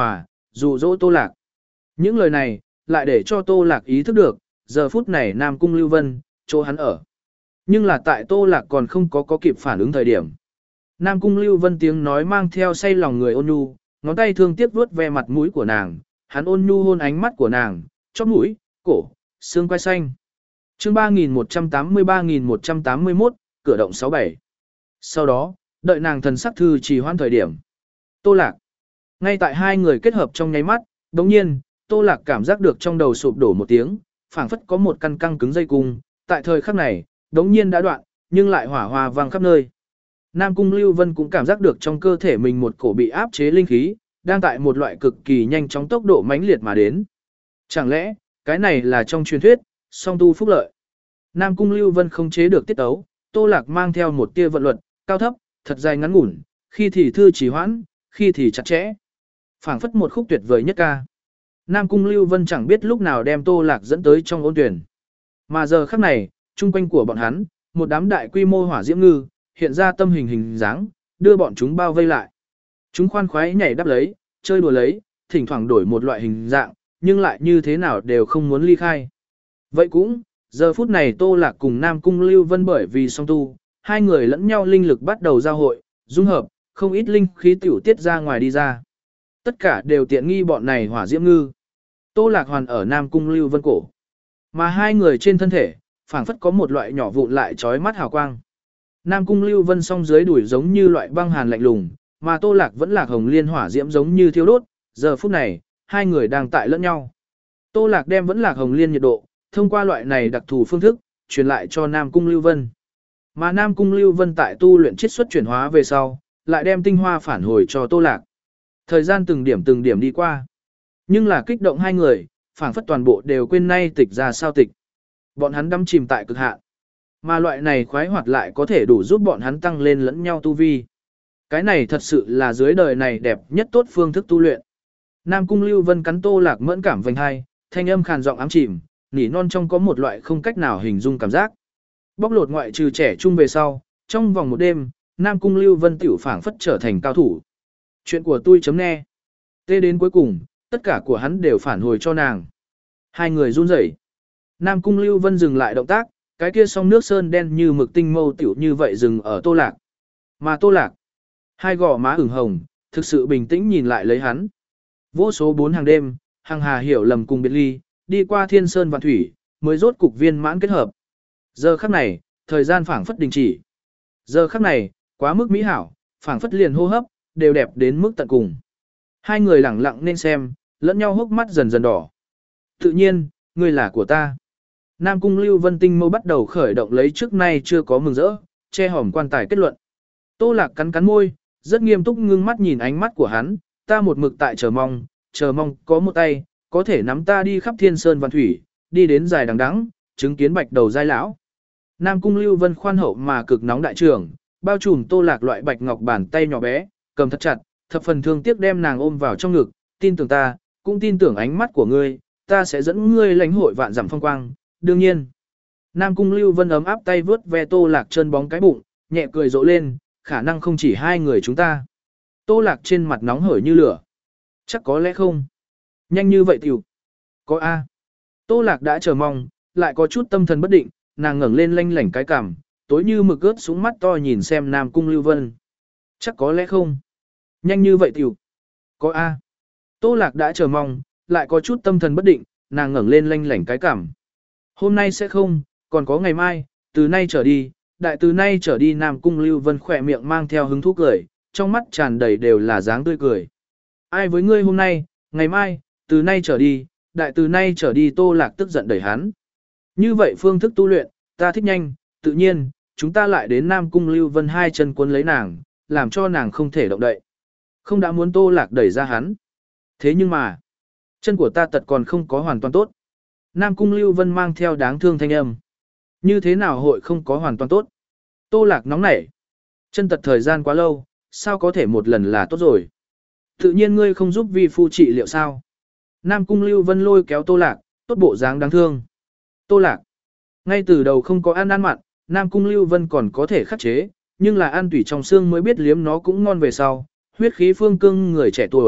dụ dỗ Tô Lạc. Những lời này, lại để cho Tô Lạc ý thức được, giờ phút này Nam Cung Lưu Vân, chỗ hắn ở. Nhưng là tại Tô Lạc còn không có có kịp phản ứng thời điểm. Nam Cung Lưu Vân tiếng nói mang theo say lòng người ôn nhu, ngón tay thương tiếc vuốt ve mặt mũi của nàng, hắn ôn nhu hôn ánh mắt của nàng, chóp mũi, cổ, xương quai xanh. Chương ba nghìn một trăm tám mươi ba nghìn một trăm tám mươi mốt, cửa động sáu bảy. Sau đó, đợi nàng thần sắc thư trì hoãn thời điểm. Tô Lạc. Ngay tại hai người kết hợp trong nháy mắt, đột nhiên, Tô Lạc cảm giác được trong đầu sụp đổ một tiếng, phảng phất có một căn căng cứng dây cung, tại thời khắc này, đột nhiên đã đoạn, nhưng lại hỏa hoa vang khắp nơi. Nam Cung Lưu Vân cũng cảm giác được trong cơ thể mình một cổ bị áp chế linh khí, đang tại một loại cực kỳ nhanh chóng tốc độ mãnh liệt mà đến. Chẳng lẽ, cái này là trong truyền thuyết, song tu phúc lợi. Nam Cung Lưu Vân không chế được tiết tấu, Tô Lạc mang theo một tia vận luật, cao thấp, thật dài ngắn ngủn, khi thì thư trì hoãn, khi thì chặt chẽ. Phảng phất một khúc tuyệt vời nhất ca. Nam Cung Lưu Vân chẳng biết lúc nào đem Tô Lạc dẫn tới trong ôn tuyển. Mà giờ khắc này, chung quanh của bọn hắn, một đám đại quy mô hỏa diễm ngư, hiện ra tâm hình hình dáng, đưa bọn chúng bao vây lại. Chúng khoan khoái nhảy đáp lấy, chơi đùa lấy, thỉnh thoảng đổi một loại hình dạng, nhưng lại như thế nào đều không muốn ly khai. Vậy cũng, giờ phút này Tô Lạc cùng Nam Cung Lưu Vân bởi vì song tu, hai người lẫn nhau linh lực bắt đầu giao hội, dung hợp, không ít linh khí tiểu tiết ra ngoài đi ra. Tất cả đều tiện nghi bọn này hỏa diễm ngư. Tô Lạc hoàn ở Nam Cung Lưu Vân cổ. Mà hai người trên thân thể, phảng phất có một loại nhỏ vụn lại chói mắt hào quang. Nam Cung Lưu Vân song dưới đuổi giống như loại băng hàn lạnh lùng, mà Tô Lạc vẫn là hồng liên hỏa diễm giống như thiêu đốt, giờ phút này, hai người đang tại lẫn nhau. Tô Lạc đem vẫn là hồng liên nhiệt độ, thông qua loại này đặc thù phương thức, truyền lại cho Nam Cung Lưu Vân. Mà Nam Cung Lưu Vân tại tu luyện chiết xuất chuyển hóa về sau, lại đem tinh hoa phản hồi cho Tô Lạc. Thời gian từng điểm từng điểm đi qua. Nhưng là kích động hai người, phảng phất toàn bộ đều quên nay tịch ra sao tịch. Bọn hắn đắm chìm tại cực hạn. Mà loại này khoái hoạt lại có thể đủ giúp bọn hắn tăng lên lẫn nhau tu vi. Cái này thật sự là dưới đời này đẹp nhất tốt phương thức tu luyện. Nam Cung Lưu Vân cắn Tô Lạc mẫn cảm vành hai, thanh âm khàn giọng ám chìm, nỉ non trong có một loại không cách nào hình dung cảm giác. Bóc lột ngoại trừ trẻ trung về sau, trong vòng một đêm, Nam Cung Lưu Vân tiểu phảng phất trở thành cao thủ. Chuyện của tôi chấm nghe. Tê đến cuối cùng, tất cả của hắn đều phản hồi cho nàng. Hai người run rẩy. Nam Cung Lưu Vân dừng lại động tác, cái kia song nước sơn đen như mực tinh mâu tiểu như vậy dừng ở Tô Lạc. Mà Tô Lạc, hai gò má ửng hồng, thực sự bình tĩnh nhìn lại lấy hắn. Vô số bốn hàng đêm, hàng hà hiểu lầm cùng biệt ly, đi qua thiên sơn vạn thủy, mới rốt cục viên mãn kết hợp. Giờ khắc này, thời gian phảng phất đình chỉ. Giờ khắc này, quá mức mỹ hảo, phảng phất liền hô hấp, đều đẹp đến mức tận cùng. Hai người lặng lặng nên xem, lẫn nhau hốc mắt dần dần đỏ. Tự nhiên, ngươi là của ta. Nam Cung Lưu Vân tinh mâu bắt đầu khởi động lấy trước nay chưa có mừng rỡ, che hòm quan tài kết luận. Tô Lạc cắn cắn môi, rất nghiêm túc ngưng mắt nhìn ánh mắt của hắn, ta một mực tại chờ mong, chờ mong có một tay, có thể nắm ta đi khắp thiên sơn văn thủy, đi đến dài đằng đẵng, chứng kiến bạch đầu giai lão. Nam Cung Lưu Vân khoan hậu mà cực nóng đại trưởng, bao trùm Tô Lạc loại bạch ngọc bàn tay nhỏ bé, cầm thật chặt, thập phần thương tiếc đem nàng ôm vào trong ngực, tin tưởng ta, cũng tin tưởng ánh mắt của ngươi, ta sẽ dẫn ngươi lãnh hội vạn dặm phong quang, đương nhiên. Nam Cung Lưu Vân ấm áp tay vướt ve Tô Lạc chân bóng cái bụng, nhẹ cười rộ lên, khả năng không chỉ hai người chúng ta. Tô Lạc trên mặt nóng hởi như lửa. Chắc có lẽ không. Nhanh như vậy tiểu. Có A. Tô Lạc đã chờ mong, lại có chút tâm thần bất định, nàng ngẩng lên lanh lảnh cái cằm, tối như mực ướt xuống mắt to nhìn xem Nam Cung Lưu Vân. Chắc có lẽ không. Nhanh như vậy tiểu. Có A. Tô Lạc đã chờ mong, lại có chút tâm thần bất định, nàng ngẩng lên lanh lảnh cái cằm. Hôm nay sẽ không, còn có ngày mai, từ nay trở đi, đại từ nay trở đi Nam Cung Lưu Vân khỏe miệng mang theo hứng thú cười, trong mắt tràn đầy đều là dáng tươi cười. Ai với ngươi hôm nay, ngày mai, từ nay trở đi, đại từ nay trở đi Tô Lạc tức giận đẩy hắn. Như vậy phương thức tu luyện, ta thích nhanh, tự nhiên, chúng ta lại đến Nam Cung Lưu Vân hai chân cuốn lấy nàng, làm cho nàng không thể động đậy. Không đã muốn Tô Lạc đẩy ra hắn. Thế nhưng mà, chân của ta tật còn không có hoàn toàn tốt. Nam Cung Lưu Vân mang theo đáng thương thanh âm. Như thế nào hội không có hoàn toàn tốt? Tô Lạc nóng nảy. Chân tật thời gian quá lâu, sao có thể một lần là tốt rồi? Tự nhiên ngươi không giúp vi phu trị liệu sao? Nam Cung Lưu Vân lôi kéo Tô Lạc, tốt bộ dáng đáng thương. Tô Lạc. Ngay từ đầu không có ăn ăn mặn, Nam Cung Lưu Vân còn có thể khắc chế, nhưng là ăn tủy trong xương mới biết liếm nó cũng ngon về sau. Huyết khí phương cương người trẻ tuổi,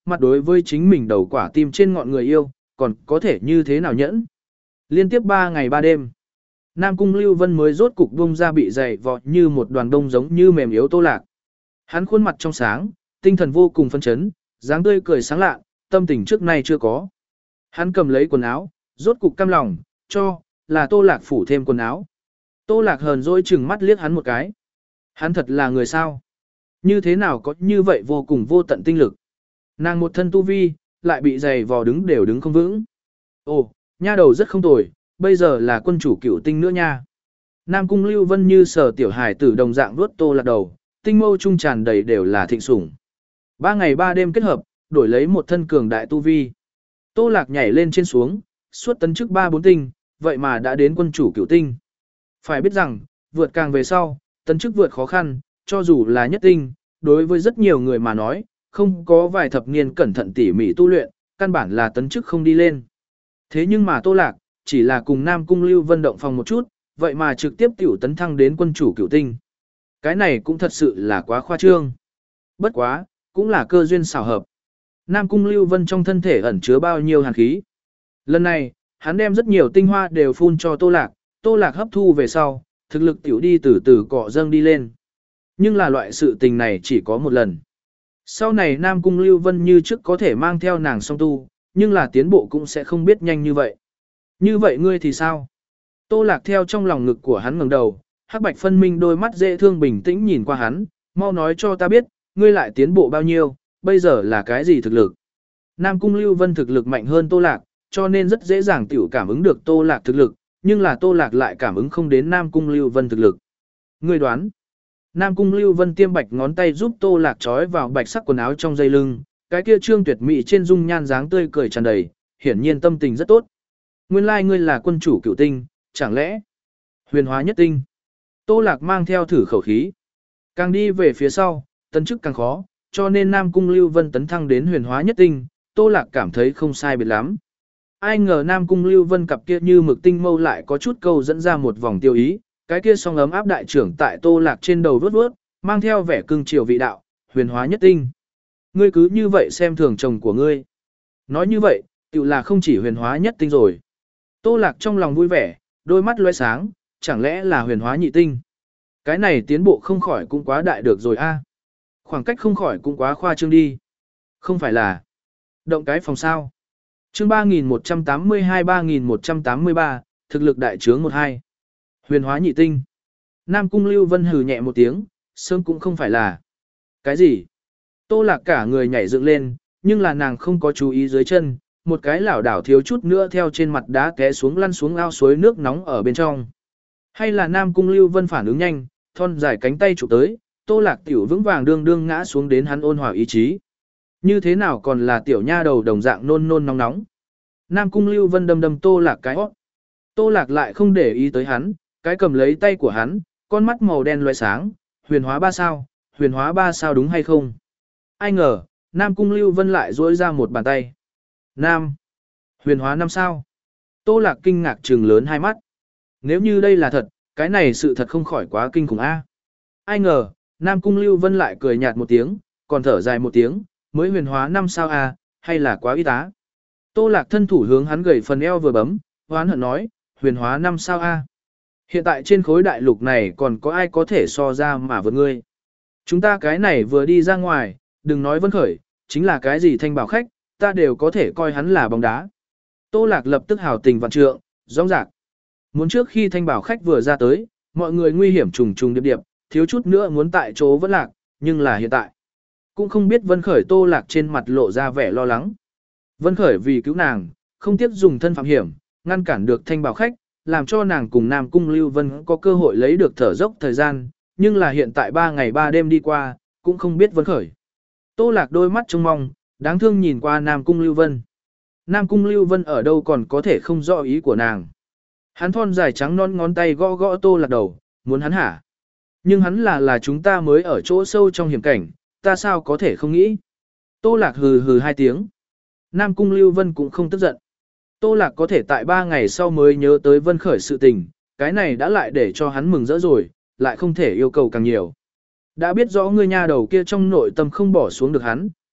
mặt đối với chính mình đầu quả tim trên ngọn người yêu, còn có thể như thế nào nhẫn. Liên tiếp ba ngày ba đêm, Nam Cung Lưu Vân mới rốt cục bông ra bị dày vọt như một đoàn đông giống như mềm yếu Tô Lạc. Hắn khuôn mặt trong sáng, tinh thần vô cùng phấn chấn, dáng tươi cười sáng lạ, tâm tình trước nay chưa có. Hắn cầm lấy quần áo, rốt cục cam lòng, cho, là Tô Lạc phủ thêm quần áo. Tô Lạc hờn dỗi chừng mắt liếc hắn một cái. Hắn thật là người sao? Như thế nào có như vậy vô cùng vô tận tinh lực? Nàng một thân tu vi, lại bị dày vò đứng đều đứng không vững. Ồ, nha đầu rất không tồi, bây giờ là quân chủ cửu tinh nữa nha. Nam Cung Lưu Vân như sở tiểu hài tử đồng dạng vuốt Tô Lạc đầu, tinh mâu trung tràn đầy đều là thịnh sủng. Ba ngày ba đêm kết hợp, đổi lấy một thân cường đại tu vi. Tô Lạc nhảy lên trên xuống, suốt tấn chức ba bốn tinh, vậy mà đã đến quân chủ cửu tinh. Phải biết rằng, vượt càng về sau, tấn chức vượt khó khăn, cho dù là nhất tinh, đối với rất nhiều người mà nói, không có vài thập niên cẩn thận tỉ mỉ tu luyện, căn bản là tấn chức không đi lên. Thế nhưng mà Tô Lạc, chỉ là cùng Nam Cung Lưu Vân động phòng một chút, vậy mà trực tiếp tiểu tấn thăng đến quân chủ cửu tinh. Cái này cũng thật sự là quá khoa trương. Bất quá, cũng là cơ duyên xảo hợp. Nam Cung Lưu Vân trong thân thể ẩn chứa bao nhiêu hàn khí. Lần này, hắn đem rất nhiều tinh hoa đều phun cho Tô Lạc, Tô Lạc hấp thu về sau, thực lực tiểu đi từ từ cọ dâng đi lên. Nhưng là loại sự tình này chỉ có một lần. Sau này Nam Cung Lưu Vân như trước có thể mang theo nàng song tu, nhưng là tiến bộ cũng sẽ không biết nhanh như vậy. Như vậy ngươi thì sao? Tô Lạc theo trong lòng ngực của hắn ngẩng đầu, hắc bạch phân minh đôi mắt dễ thương bình tĩnh nhìn qua hắn, mau nói cho ta biết, ngươi lại tiến bộ bao nhiêu, bây giờ là cái gì thực lực? Nam Cung Lưu Vân thực lực mạnh hơn Tô Lạc, cho nên rất dễ dàng tiểu cảm ứng được Tô Lạc thực lực, nhưng là Tô Lạc lại cảm ứng không đến Nam Cung Lưu Vân thực lực. Ngươi đoán? Nam Cung Lưu Vân tiêm bạch ngón tay giúp Tô Lạc trói vào bạch sắc quần áo trong dây lưng, cái kia trương tuyệt mỹ trên dung nhan dáng tươi cười tràn đầy, hiển nhiên tâm tình rất tốt. Nguyên lai like ngươi là quân chủ cửu tinh, chẳng lẽ huyền hóa nhất tinh? Tô Lạc mang theo thử khẩu khí. Càng đi về phía sau, tấn chức càng khó, cho nên Nam Cung Lưu Vân tấn thăng đến huyền hóa nhất tinh, Tô Lạc cảm thấy không sai biệt lắm. Ai ngờ Nam Cung Lưu Vân cặp kia như mực tinh mâu lại có chút câu dẫn ra một vòng tiêu ý, cái kia song ấm áp đại trưởng tại Tô Lạc trên đầu vuốt vuốt, mang theo vẻ cưng chiều vị đạo, huyền hóa nhất tinh. Ngươi cứ như vậy xem thường chồng của ngươi. Nói như vậy, tự là không chỉ huyền hóa nhất tinh rồi. Tô Lạc trong lòng vui vẻ, đôi mắt lóe sáng, chẳng lẽ là huyền hóa nhị tinh. Cái này tiến bộ không khỏi cũng quá đại được rồi a. Khoảng cách không khỏi cũng quá khoa trương đi. Không phải là động cái phòng sao. Chương ba nghìn một trăm tám mươi hai ba nghìn một trăm tám mươi ba, thực lực đại trướng một hai. Huyền hóa nhị tinh. Nam Cung Lưu Vân hừ nhẹ một tiếng, sớm cũng không phải là. Cái gì? Tô Lạc cả người nhảy dựng lên, nhưng là nàng không có chú ý dưới chân, một cái lảo đảo thiếu chút nữa theo trên mặt đá té xuống lăn xuống ao suối nước nóng ở bên trong. Hay là Nam Cung Lưu Vân phản ứng nhanh, thon dài cánh tay chụp tới, Tô Lạc tiểu vững vàng đương đương ngã xuống đến hắn ôn hòa ý chí. Như thế nào còn là tiểu nha đầu đồng dạng nôn nôn nóng nóng. Nam Cung Lưu Vân đâm đâm Tô Lạc cái hót. Tô Lạc lại không để ý tới hắn, cái cầm lấy tay của hắn, con mắt màu đen loé sáng, huyền hóa ba sao, huyền hóa ba sao đúng hay không? Ai ngờ, Nam Cung Lưu Vân lại duỗi ra một bàn tay. Nam, huyền hóa năm sao? Tô Lạc kinh ngạc trừng lớn hai mắt. Nếu như đây là thật, cái này sự thật không khỏi quá kinh khủng a. Ai ngờ, Nam Cung Lưu Vân lại cười nhạt một tiếng, còn thở dài một tiếng, mới huyền hóa năm sao a, hay là quá y tá. Tô Lạc thân thủ hướng hắn gầy phần eo vừa bấm, hoán hận nói, huyền hóa năm sao a. Hiện tại trên khối đại lục này còn có ai có thể so ra mà vượt ngươi. Chúng ta cái này vừa đi ra ngoài, đừng nói Vân Khởi, chính là cái gì thanh bảo khách, ta đều có thể coi hắn là bóng đá. Tô Lạc lập tức hào tình vạn trượng, rõng rạc. Muốn trước khi thanh bảo khách vừa ra tới, mọi người nguy hiểm trùng trùng điệp điệp, thiếu chút nữa muốn tại chỗ vẫn lạc, nhưng là hiện tại. Cũng không biết Vân Khởi Tô Lạc trên mặt lộ ra vẻ lo lắng. Vân Khởi vì cứu nàng, không tiếc dùng thân phạm hiểm, ngăn cản được thanh bảo khách, làm cho nàng cùng Nam Cung Lưu Vân có cơ hội lấy được thở dốc thời gian, nhưng là hiện tại ba ngày ba đêm đi qua, cũng không biết Vân Khởi. Tô Lạc đôi mắt trông mong, đáng thương nhìn qua Nam Cung Lưu Vân. Nam Cung Lưu Vân ở đâu còn có thể không rõ ý của nàng. Hắn thon dài trắng non ngón tay gõ gõ Tô Lạc đầu, muốn hắn hả? Nhưng hắn là là chúng ta mới ở chỗ sâu trong hiểm cảnh, ta sao có thể không nghĩ. Tô Lạc hừ hừ hai tiếng. Nam Cung Lưu Vân cũng không tức giận. Tô Lạc có thể tại ba ngày sau mới nhớ tới Vân Khởi sự tình, cái này đã lại để cho hắn mừng rỡ rồi, lại không thể yêu cầu càng nhiều. Đã biết rõ ngươi nha đầu kia trong nội tâm không bỏ xuống được hắn,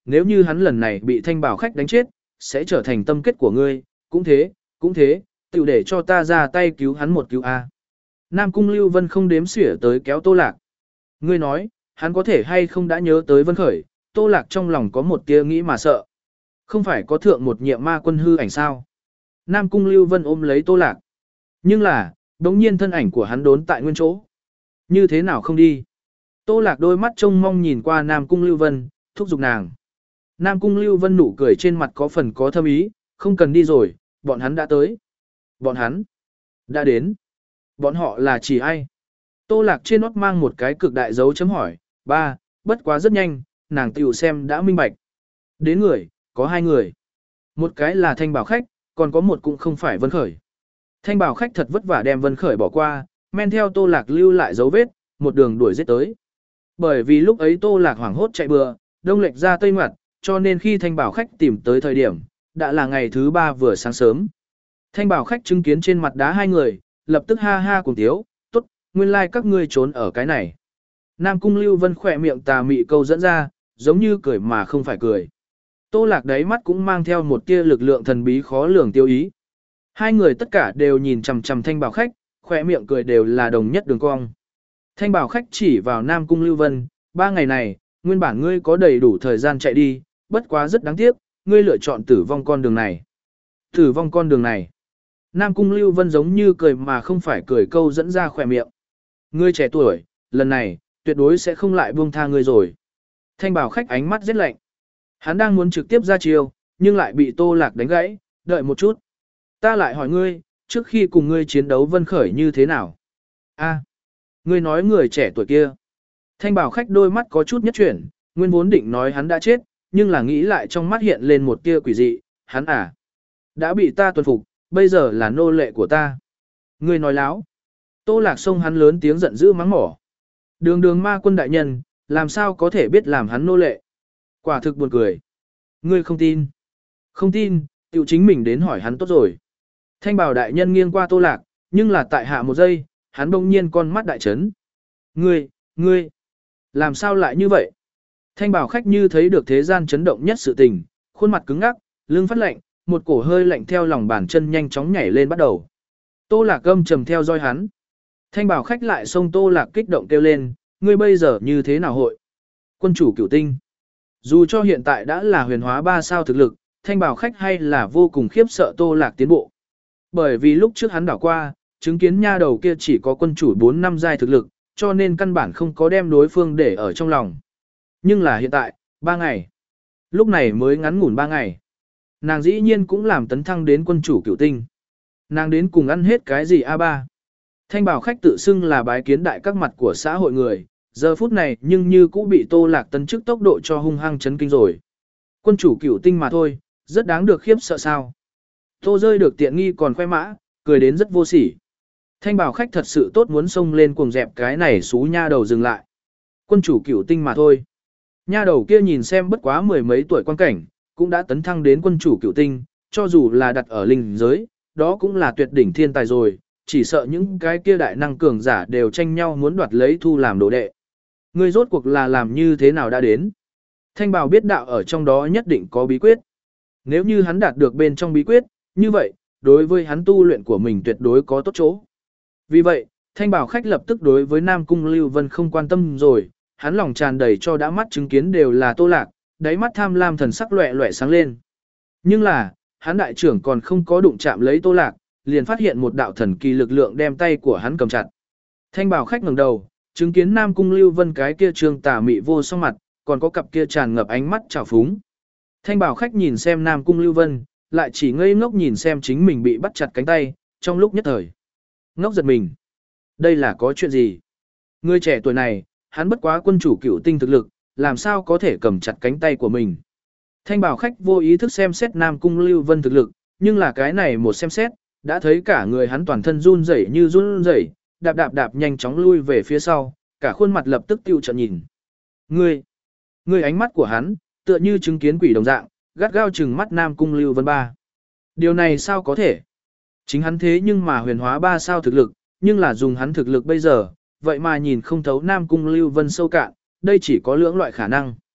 nếu như hắn lần này bị thanh bảo khách đánh chết, sẽ trở thành tâm kết của ngươi, cũng thế, cũng thế, tiểu để cho ta ra tay cứu hắn một cứu A. Nam Cung Lưu Vân không đếm xỉa tới kéo Tô Lạc. Ngươi nói, hắn có thể hay không đã nhớ tới Vân Khởi, Tô Lạc trong lòng có một tia nghĩ mà sợ. Không phải có thượng một nhiệm ma quân hư ảnh sao? Nam Cung Lưu Vân ôm lấy Tô Lạc. Nhưng là, đống nhiên thân ảnh của hắn đốn tại nguyên chỗ. Như thế nào không đi? Tô Lạc đôi mắt trông mong nhìn qua Nam Cung Lưu Vân, thúc giục nàng. Nam Cung Lưu Vân nụ cười trên mặt có phần có thâm ý, không cần đi rồi, bọn hắn đã tới. Bọn hắn đã đến. Bọn họ là chỉ ai? Tô Lạc trên nót mang một cái cực đại dấu chấm hỏi, ba, bất quá rất nhanh, nàng tiểu xem đã minh bạch. Đến người, có hai người. Một cái là Thanh Bảo Khách, còn có một cũng không phải Vân Khởi. Thanh Bảo Khách thật vất vả đem Vân Khởi bỏ qua, men theo Tô Lạc lưu lại dấu vết, một đường đuổi giết tới. Bởi vì lúc ấy Tô Lạc hoảng hốt chạy bừa, đông lệch ra tây ngoặt, cho nên khi Thanh Bảo Khách tìm tới thời điểm, đã là ngày thứ ba vừa sáng sớm. Thanh Bảo Khách chứng kiến trên mặt đá hai người, lập tức ha ha cùng tiếu, tốt, nguyên lai like các ngươi trốn ở cái này. Nam Cung Lưu Vân khỏe miệng tà mị câu dẫn ra, giống như cười mà không phải cười. Tô Lạc đáy mắt cũng mang theo một tia lực lượng thần bí khó lường tiêu ý. Hai người tất cả đều nhìn chằm chằm Thanh Bảo Khách, khỏe miệng cười đều là đồng nhất đường cong. Thanh Bảo Khách chỉ vào Nam Cung Lưu Vân, ba ngày này, nguyên bản ngươi có đầy đủ thời gian chạy đi, bất quá rất đáng tiếc, ngươi lựa chọn tử vong con đường này. Tử vong con đường này. Nam Cung Lưu Vân giống như cười mà không phải cười câu dẫn ra khỏe miệng. Ngươi trẻ tuổi, lần này, tuyệt đối sẽ không lại buông tha ngươi rồi. Thanh Bảo Khách ánh mắt rất lạnh. Hắn đang muốn trực tiếp ra chiêu, nhưng lại bị Tô Lạc đánh gãy, đợi một chút. Ta lại hỏi ngươi, trước khi cùng ngươi chiến đấu Vân Khởi như thế nào? A, ngươi nói người trẻ tuổi kia. Thanh Bảo Khách đôi mắt có chút nhất chuyển, nguyên vốn định nói hắn đã chết, nhưng là nghĩ lại trong mắt hiện lên một tia quỷ dị, hắn à, đã bị ta tuân phục, bây giờ là nô lệ của ta. Ngươi nói láo. Tô Lạc xông hắn lớn tiếng giận dữ mắng mỏ. Đường đường ma quân đại nhân, làm sao có thể biết làm hắn nô lệ? Quả thực buồn cười. Ngươi không tin. Không tin, tiểu chính mình đến hỏi hắn tốt rồi. Thanh Bảo đại nhân nghiêng qua Tô Lạc, nhưng là tại hạ một giây, hắn bỗng nhiên con mắt đại chấn. Ngươi, ngươi, làm sao lại như vậy? Thanh Bảo Khách như thấy được thế gian chấn động nhất sự tình, khuôn mặt cứng ngắc, lưng phát lạnh, một cổ hơi lạnh theo lòng bàn chân nhanh chóng nhảy lên bắt đầu. Tô Lạc gầm trầm theo dõi hắn. Thanh Bảo Khách lại xông Tô Lạc kích động kêu lên, ngươi bây giờ như thế nào hội? Quân chủ Cửu Tinh. Dù cho hiện tại đã là huyền hóa ba sao thực lực, Thanh Bảo Khách hay là vô cùng khiếp sợ Tô Lạc tiến bộ. Bởi vì lúc trước hắn đảo qua, chứng kiến nha đầu kia chỉ có quân chủ bốn năm giai thực lực, cho nên căn bản không có đem đối phương để ở trong lòng. Nhưng là hiện tại, ba ngày. Lúc này mới ngắn ngủn ba ngày. Nàng dĩ nhiên cũng làm tấn thăng đến quân chủ Cửu Tinh. Nàng đến cùng ăn hết cái gì a ba? Thanh Bảo Khách tự xưng là bái kiến đại các mặt của xã hội người, giờ phút này nhưng như cũng bị Tô Lạc tấn chức tốc độ cho hung hăng chấn kinh rồi. Quân chủ Cửu Tinh mà thôi, rất đáng được khiếp sợ sao. Tô rơi được tiện nghi còn khoe mã, cười đến rất vô sỉ. Thanh Bảo Khách thật sự tốt muốn xông lên cuồng dẹp cái này xú nha đầu dừng lại. Quân chủ Cửu Tinh mà thôi. Nha đầu kia nhìn xem bất quá mười mấy tuổi quan cảnh, cũng đã tấn thăng đến quân chủ Cửu Tinh, cho dù là đặt ở linh giới, đó cũng là tuyệt đỉnh thiên tài rồi, chỉ sợ những cái kia đại năng cường giả đều tranh nhau muốn đoạt lấy thu làm đồ đệ. Ngươi rốt cuộc là làm như thế nào đã đến? Thanh Bảo biết đạo ở trong đó nhất định có bí quyết. Nếu như hắn đạt được bên trong bí quyết, như vậy, đối với hắn tu luyện của mình tuyệt đối có tốt chỗ. Vì vậy, Thanh Bảo Khách lập tức đối với Nam Cung Lưu Vân không quan tâm rồi, hắn lòng tràn đầy cho đã mắt chứng kiến đều là Tô Lạc, đáy mắt tham lam thần sắc loẹ loẹ sáng lên. Nhưng là, hắn đại trưởng còn không có đụng chạm lấy Tô Lạc, liền phát hiện một đạo thần kỳ lực lượng đem tay của hắn cầm chặt. Thanh Bảo Khách ngẩng đầu, chứng kiến Nam Cung Lưu Vân cái kia trương tà mị vô song mặt, còn có cặp kia tràn ngập ánh mắt trào phúng. Thanh Bảo Khách nhìn xem Nam Cung Lưu Vân, lại chỉ ngây ngốc nhìn xem chính mình bị bắt chặt cánh tay, trong lúc nhất thời. Ngốc giật mình. Đây là có chuyện gì? Người trẻ tuổi này, hắn bất quá quân chủ Cửu Tinh thực lực, làm sao có thể cầm chặt cánh tay của mình. Thanh Bảo Khách vô ý thức xem xét Nam Cung Lưu Vân thực lực, nhưng là cái này một xem xét, đã thấy cả người hắn toàn thân run rẩy như run rẩy, đạp đạp đạp nhanh chóng lui về phía sau, cả khuôn mặt lập tức tiêu trợn nhìn. Ngươi, ngươi ánh mắt của hắn, tựa như chứng kiến quỷ đồng dạng, gắt gao trừng mắt Nam Cung Lưu Vân ba. Điều này sao có thể? Chính hắn thế nhưng mà huyền hóa ba sao thực lực, nhưng là dùng hắn thực lực bây giờ, vậy mà nhìn không thấu Nam Cung Lưu Vân sâu cạn, đây chỉ có lưỡng loại khả năng.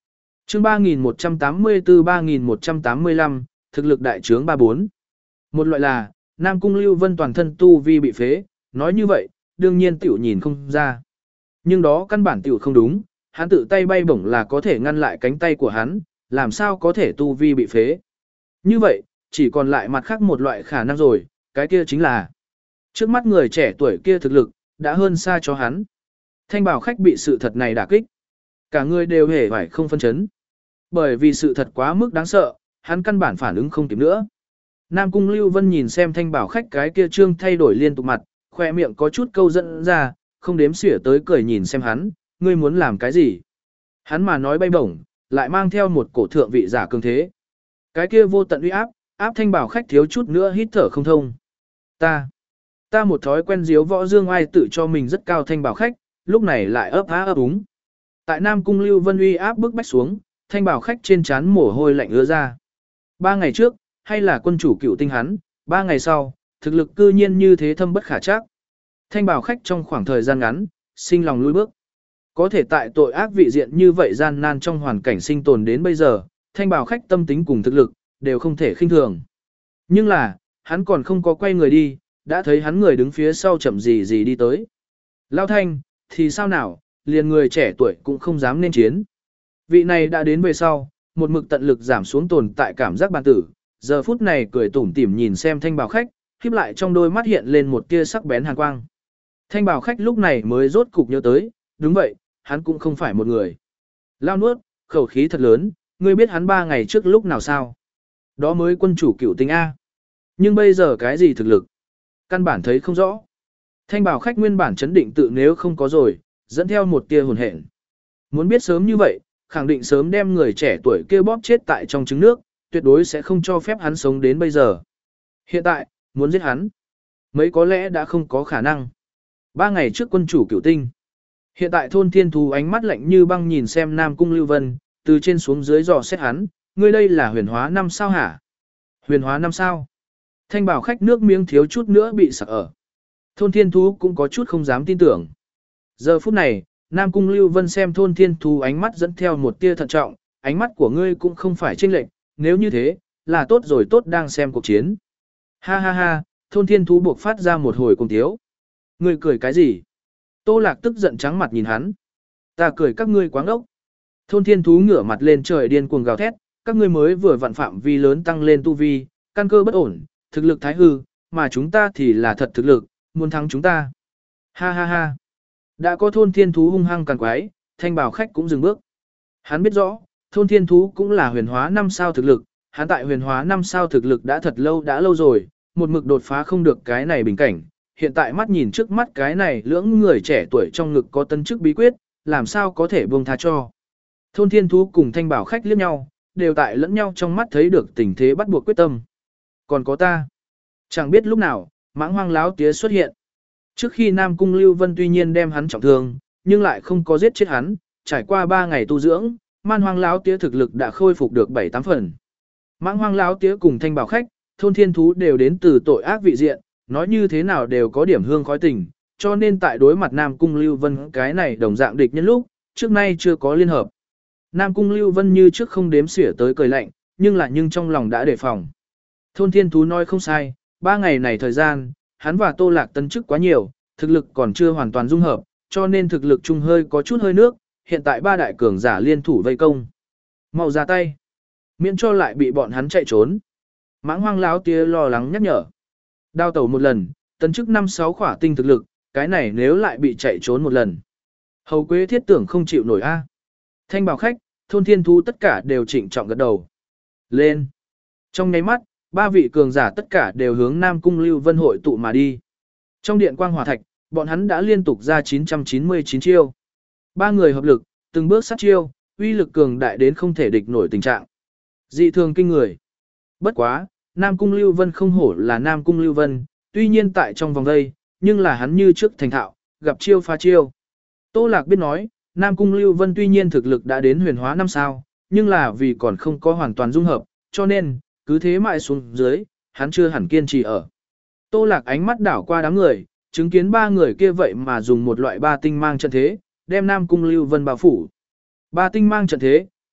Chương ba nghìn một trăm tám mươi tư ba nghìn một trăm tám mươi lăm, thực lực đại trướng ba bốn. Một loại là, Nam Cung Lưu Vân toàn thân tu vi bị phế, nói như vậy, đương nhiên tiểu nhìn không ra. Nhưng đó căn bản tiểu không đúng, hắn tự tay bay bổng là có thể ngăn lại cánh tay của hắn, làm sao có thể tu vi bị phế. Như vậy, chỉ còn lại mặt khác một loại khả năng rồi, cái kia chính là trước mắt người trẻ tuổi kia thực lực, đã hơn xa cho hắn. Thanh bảo khách bị sự thật này đả kích. Cả người đều hề phải không phân chấn. Bởi vì sự thật quá mức đáng sợ, hắn căn bản phản ứng không kịp nữa. Nam Cung Lưu Vân nhìn xem thanh bảo khách cái kia trương thay đổi liên tục mặt, khoe miệng có chút câu dẫn ra, không đếm xỉa tới cười nhìn xem hắn, ngươi muốn làm cái gì. Hắn mà nói bay bổng, lại mang theo một cổ thượng vị giả cường thế. Cái kia vô tận uy áp, áp thanh bảo khách thiếu chút nữa hít thở không thông. Ta, ta một thói quen diếu võ dương ai tự cho mình rất cao thanh bảo khách, lúc này lại ấp á ấp úng. Tại Nam Cung Lưu Vân uy áp bức bách xuống, thanh bảo khách trên trán mồ hôi lạnh ứa ra. Ba ngày trước, hay là quân chủ cựu tinh hắn, ba ngày sau, thực lực cư nhiên như thế thâm bất khả trắc. Thanh bảo khách trong khoảng thời gian ngắn, sinh lòng lùi bước. Có thể tại tội ác vị diện như vậy gian nan trong hoàn cảnh sinh tồn đến bây giờ, thanh bảo khách tâm tính cùng thực lực, đều không thể khinh thường. Nhưng là, hắn còn không có quay người đi, đã thấy hắn người đứng phía sau chậm gì gì đi tới. Lao thanh, thì sao nào, liền người trẻ tuổi cũng không dám nên chiến. Vị này đã đến về sau, một mực tận lực giảm xuống tồn tại cảm giác bản tử, giờ phút này cười tủm tỉm nhìn xem thanh bảo khách, khép lại trong đôi mắt hiện lên một tia sắc bén hàn quang. Thanh bảo khách lúc này mới rốt cục nhớ tới, đúng vậy, hắn cũng không phải một người. Lao nuốt, khẩu khí thật lớn, ngươi biết hắn ba ngày trước lúc nào sao? Đó mới quân chủ cựu tinh A. Nhưng bây giờ cái gì thực lực? Căn bản thấy không rõ. Thanh bảo khách nguyên bản chấn định tự nếu không có rồi, dẫn theo một tia hồn hển. Muốn biết sớm như vậy, khẳng định sớm đem người trẻ tuổi kia bóp chết tại trong trứng nước, tuyệt đối sẽ không cho phép hắn sống đến bây giờ. Hiện tại, muốn giết hắn, mấy có lẽ đã không có khả năng. Ba ngày trước quân chủ cửu tinh. Hiện tại thôn thiên thú ánh mắt lạnh như băng nhìn xem Nam Cung Lưu Vân, từ trên xuống dưới dò xét hắn, ngươi đây là huyền hóa năm sao hả? Huyền hóa năm sao? Thanh bảo khách nước miếng thiếu chút nữa bị sặc ở. Thôn thiên thú cũng có chút không dám tin tưởng. Giờ phút này, Nam Cung Lưu Vân xem thôn thiên thú ánh mắt dẫn theo một tia thận trọng, ánh mắt của ngươi cũng không phải chênh lệch, nếu như thế, là tốt rồi tốt đang xem cuộc chiến. Ha ha ha, thôn thiên thú buộc phát ra một hồi cùng tiếu. Ngươi cười cái gì? Tô Lạc tức giận trắng mặt nhìn hắn. Ta cười các ngươi quáng ốc. Thôn thiên thú ngửa mặt lên trời điên cuồng gào thét, các ngươi mới vừa vặn phạm vi lớn tăng lên tu vi, căn cơ bất ổn, thực lực thái hư, mà chúng ta thì là thật thực lực, muốn thắng chúng ta. Ha ha ha. Đã có thôn thiên thú hung hăng càng quái, thanh bảo khách cũng dừng bước. Hắn biết rõ, thôn thiên thú cũng là huyền hóa năm sao thực lực, hắn tại huyền hóa năm sao thực lực đã thật lâu đã lâu rồi, một mực đột phá không được cái này bình cảnh. Hiện tại mắt nhìn trước mắt cái này lưỡng người trẻ tuổi trong ngực có tân chức bí quyết, làm sao có thể buông tha cho. Thôn thiên thú cùng thanh bảo khách liếc nhau, đều tại lẫn nhau trong mắt thấy được tình thế bắt buộc quyết tâm. Còn có ta. Chẳng biết lúc nào, mãng hoang láo tía xuất hiện. Trước khi Nam Cung Lưu Vân tuy nhiên đem hắn trọng thương, nhưng lại không có giết chết hắn, trải qua ba ngày tu dưỡng, man hoang láo tía thực lực đã khôi phục được bảy tám phần. Mãng hoang láo tía cùng thanh bảo khách, thôn thiên thú đều đến từ tội ác vị diện, nói như thế nào đều có điểm hương khói tình, cho nên tại đối mặt Nam Cung Lưu Vân cái này đồng dạng địch nhân lúc, trước nay chưa có liên hợp. Nam Cung Lưu Vân như trước không đếm xỉa tới cười lạnh, nhưng là nhưng trong lòng đã đề phòng. Thôn thiên thú nói không sai, ba ngày này thời gian, hắn và Tô Lạc tân chức quá nhiều, thực lực còn chưa hoàn toàn dung hợp, cho nên thực lực chung hơi có chút hơi nước, hiện tại ba đại cường giả liên thủ vây công. Mau ra tay, miễn cho lại bị bọn hắn chạy trốn. Mãng hoang láo tía lo lắng nhắc nhở. Đao tẩu một lần, tân chức năm sáu khỏa tinh thực lực, cái này nếu lại bị chạy trốn một lần. Hầu Quế thiết tưởng không chịu nổi a. Thanh bảo khách, thôn thiên thú tất cả đều trịnh trọng gật đầu. Lên. Trong nháy mắt, ba vị cường giả tất cả đều hướng Nam Cung Lưu Vân hội tụ mà đi. Trong điện quang hỏa thạch, bọn hắn đã liên tục ra chín trăm chín mươi chín chiêu. Ba người hợp lực, từng bước sát chiêu, uy lực cường đại đến không thể địch nổi tình trạng. Dị thường kinh người. Bất quá, Nam Cung Lưu Vân không hổ là Nam Cung Lưu Vân, tuy nhiên tại trong vòng đây, nhưng là hắn như trước thành thạo, gặp chiêu phá chiêu. Tô Lạc biết nói, Nam Cung Lưu Vân tuy nhiên thực lực đã đến huyền hóa năm sao, nhưng là vì còn không có hoàn toàn dung hợp, cho nên, cứ thế mãi xuống dưới, hắn chưa hẳn kiên trì ở. Tô Lạc ánh mắt đảo qua đám người, chứng kiến ba người kia vậy mà dùng một loại ba tinh mang trận thế, đem Nam Cung Lưu Vân bao phủ. Ba tinh mang trận thế,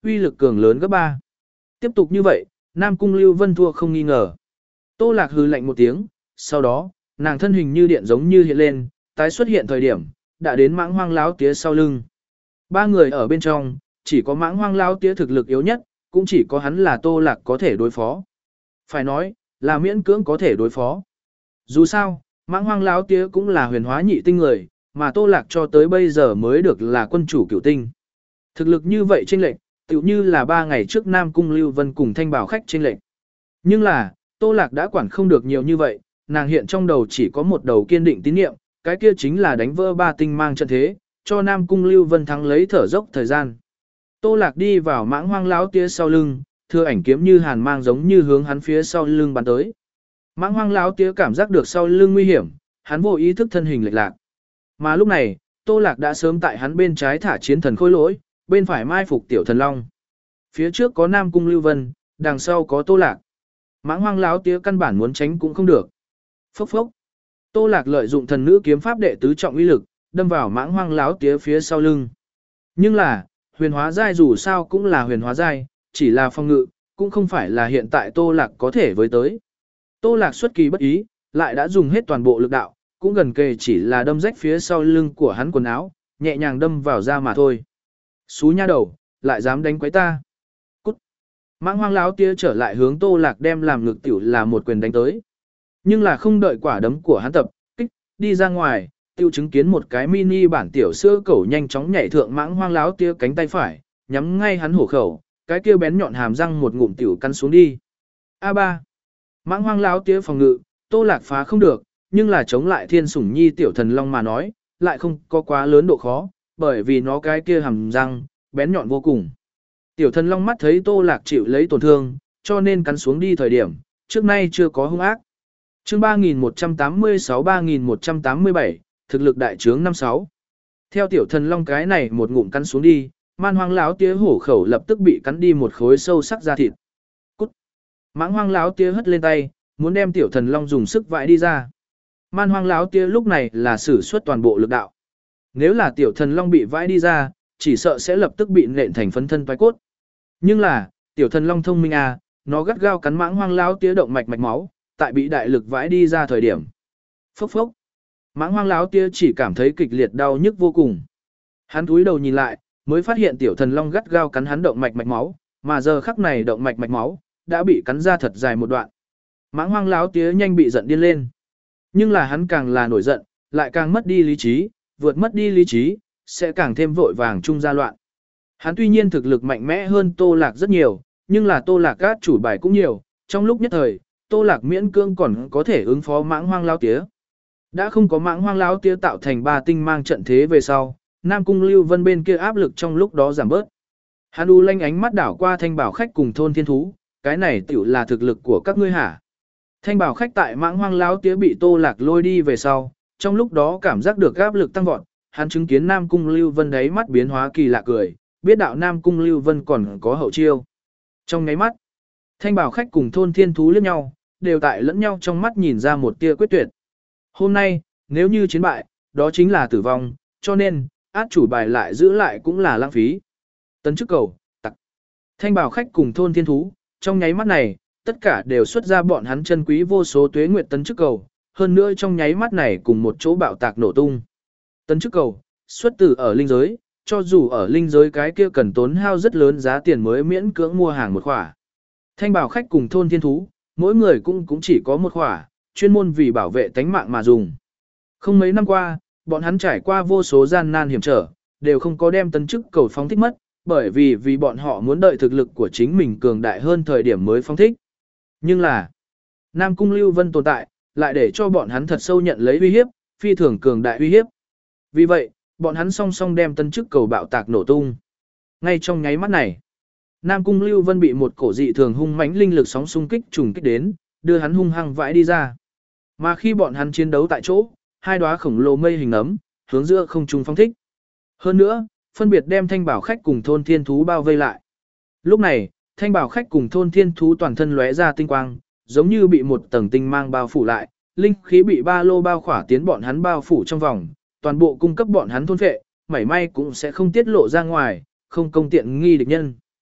uy lực cường lớn gấp ba. Tiếp tục như vậy, Nam Cung Lưu Vân thua không nghi ngờ. Tô Lạc hừ lạnh một tiếng, sau đó, nàng thân hình như điện giống như hiện lên, tái xuất hiện thời điểm, đã đến Mãng Hoang Láo Tía sau lưng. Ba người ở bên trong, chỉ có Mãng Hoang Láo Tía thực lực yếu nhất, cũng chỉ có hắn là Tô Lạc có thể đối phó. Phải nói, là miễn cưỡng có thể đối phó. Dù sao, Mãng Hoang Láo Tía cũng là huyền hóa nhị tinh người, mà Tô Lạc cho tới bây giờ mới được là quân chủ cửu tinh. Thực lực như vậy chênh lệch, tựu như là ba ngày trước Nam Cung Lưu Vân cùng Thanh Bảo khách chênh lệch. Nhưng là, Tô Lạc đã quản không được nhiều như vậy, nàng hiện trong đầu chỉ có một đầu kiên định tín niệm, cái kia chính là đánh vỡ ba tinh mang trận thế, cho Nam Cung Lưu Vân thắng lấy thở dốc thời gian. Tô Lạc đi vào Mãng Hoang Láo Tía sau lưng, thưa ảnh kiếm như hàn mang giống như hướng hắn phía sau lưng bắn tới. Mãng Hoang Láo Tía cảm giác được sau lưng nguy hiểm, hắn vô ý thức thân hình lệch lạc. Mà lúc này, Tô Lạc đã sớm tại hắn bên trái thả chiến thần khôi lỗi, bên phải mai phục tiểu thần long. Phía trước có Nam Cung Lưu Vân, đằng sau có Tô Lạc. Mãng Hoang Láo Tía căn bản muốn tránh cũng không được. Phốc phốc. Tô Lạc lợi dụng thần nữ kiếm pháp đệ tứ trọng uy lực, đâm vào Mãng Hoang Láo Tía phía sau lưng. Nhưng là, huyền hóa giai dù sao cũng là huyền hóa giai, chỉ là phòng ngự, cũng không phải là hiện tại Tô Lạc có thể với tới. Tô Lạc xuất kỳ bất ý, lại đã dùng hết toàn bộ lực đạo, cũng gần kề chỉ là đâm rách phía sau lưng của hắn quần áo, nhẹ nhàng đâm vào da mà thôi. Xú nha đầu, lại dám đánh quấy ta. Cút. Mãng Hoang Láo Tía trở lại hướng Tô Lạc đem làm ngực tiểu là một quyền đánh tới. Nhưng là không đợi quả đấm của hắn tập, kích, đi ra ngoài, tiêu chứng kiến một cái mini bản tiểu sữa cẩu nhanh chóng nhảy thượng Mãng Hoang Láo Tía cánh tay phải, nhắm ngay hắn hổ khẩu, cái kia bén nhọn hàm răng một ngụm tiểu cắn xuống đi. A ba. Mãng Hoang Láo Tía phòng ngự, Tô Lạc phá không được, nhưng là chống lại Thiên Sủng Nhi tiểu thần long mà nói, lại không có quá lớn độ khó, bởi vì nó cái kia hàm răng bén nhọn vô cùng. Tiểu thần long mắt thấy Tô Lạc chịu lấy tổn thương, cho nên cắn xuống đi thời điểm, trước nay chưa có hung ác. Chương ba nghìn một trăm tám mươi sáu ba nghìn một trăm tám mươi bảy, thực lực đại trướng năm sáu. Theo tiểu thần long cái này một ngụm cắn xuống đi, Man Hoang Láo Tía hổ khẩu lập tức bị cắn đi một khối sâu sắc da thịt. Cút. Mãng Hoang Láo Tía hất lên tay, muốn đem tiểu thần long dùng sức vãi đi ra. Man Hoang Láo Tía lúc này là sử xuất toàn bộ lực đạo. Nếu là tiểu thần long bị vãi đi ra, chỉ sợ sẽ lập tức bị nện thành phấn thân toái cốt. Nhưng là, tiểu thần long thông minh à, nó gắt gao cắn Mãng Hoang Láo Tía động mạch mạch máu, tại bị đại lực vãi đi ra thời điểm. Phốc phốc. Mãng Hoang Láo Tía chỉ cảm thấy kịch liệt đau nhức vô cùng. Hắn cúi đầu nhìn lại, mới phát hiện tiểu thần long gắt gao cắn hắn động mạch mạch máu, mà giờ khắc này động mạch mạch máu đã bị cắn ra thật dài một đoạn. Mãng Hoang Láo Tía nhanh bị giận điên lên. Nhưng là hắn càng là nổi giận, lại càng mất đi lý trí, vượt mất đi lý trí, sẽ càng thêm vội vàng trung ra loạn. Hắn tuy nhiên thực lực mạnh mẽ hơn Tô Lạc rất nhiều, nhưng là Tô Lạc át chủ bài cũng nhiều, trong lúc nhất thời, Tô Lạc miễn cương còn có thể ứng phó Mãng Hoang Láo Tía. Đã không có Mãng Hoang Láo Tía tạo thành ba tinh mang trận thế về sau, Nam Cung Lưu Vân bên kia áp lực trong lúc đó giảm bớt. Hắn u lanh ánh mắt đảo qua Thanh Bảo khách cùng thôn thiên thú, cái này tiểu là thực lực của các ngươi hả? Thanh Bảo khách tại Mãng Hoang Láo Tía bị Tô Lạc lôi đi về sau, trong lúc đó cảm giác được áp lực tăng vọt, hắn chứng kiến Nam Cung Lưu Vân đáy mắt biến hóa kỳ lạ cười, biết đạo Nam Cung Lưu Vân còn có hậu chiêu. Trong nháy mắt, Thanh Bảo khách cùng thôn thiên thú liếc nhau, đều tại lẫn nhau trong mắt nhìn ra một tia quyết tuyệt. Hôm nay, nếu như chiến bại, đó chính là tử vong, cho nên, át chủ bài lại giữ lại cũng là lãng phí. Tấn chức cầu, tặc. Thanh Bảo khách cùng thôn thiên thú, trong nháy mắt này, tất cả đều xuất ra bọn hắn chân quý vô số tuế nguyệt tấn chức cầu, hơn nữa trong nháy mắt này cùng một chỗ bạo tạc nổ tung. Tấn chức cầu, xuất từ ở linh giới, cho dù ở linh giới cái kia cần tốn hao rất lớn giá tiền mới miễn cưỡng mua hàng một khỏa. Thanh Bảo khách cùng thôn thiên thú, mỗi người cũng cũng chỉ có một khỏa, chuyên môn vì bảo vệ tánh mạng mà dùng. Không mấy năm qua, bọn hắn trải qua vô số gian nan hiểm trở, đều không có đem tấn chức cầu phóng thích mất, bởi vì vì bọn họ muốn đợi thực lực của chính mình cường đại hơn thời điểm mới phóng thích. Nhưng là, Nam Cung Lưu Vân tồn tại, lại để cho bọn hắn thật sâu nhận lấy uy hiếp, phi thường cường đại uy hiếp. Vì vậy, bọn hắn song song đem tân chức cầu bạo tạc nổ tung. Ngay trong nháy mắt này, Nam Cung Lưu Vân bị một cổ dị thường hung mãnh linh lực sóng xung kích trùng kích đến, đưa hắn hung hăng vãi đi ra. Mà khi bọn hắn chiến đấu tại chỗ, hai đóa khổng lồ mây hình ấm, hướng giữa không trung phóng thích. Hơn nữa, phân biệt đem Thanh Bảo khách cùng thôn thiên thú bao vây lại. Lúc này, Thanh Bảo khách cùng thôn thiên thú toàn thân lóe ra tinh quang, giống như bị một tầng tinh mang bao phủ lại, linh khí bị ba lô bao khỏa tiến bọn hắn bao phủ trong vòng, toàn bộ cung cấp bọn hắn thôn phệ, mảy may cũng sẽ không tiết lộ ra ngoài, không công tiện nghi địch nhân.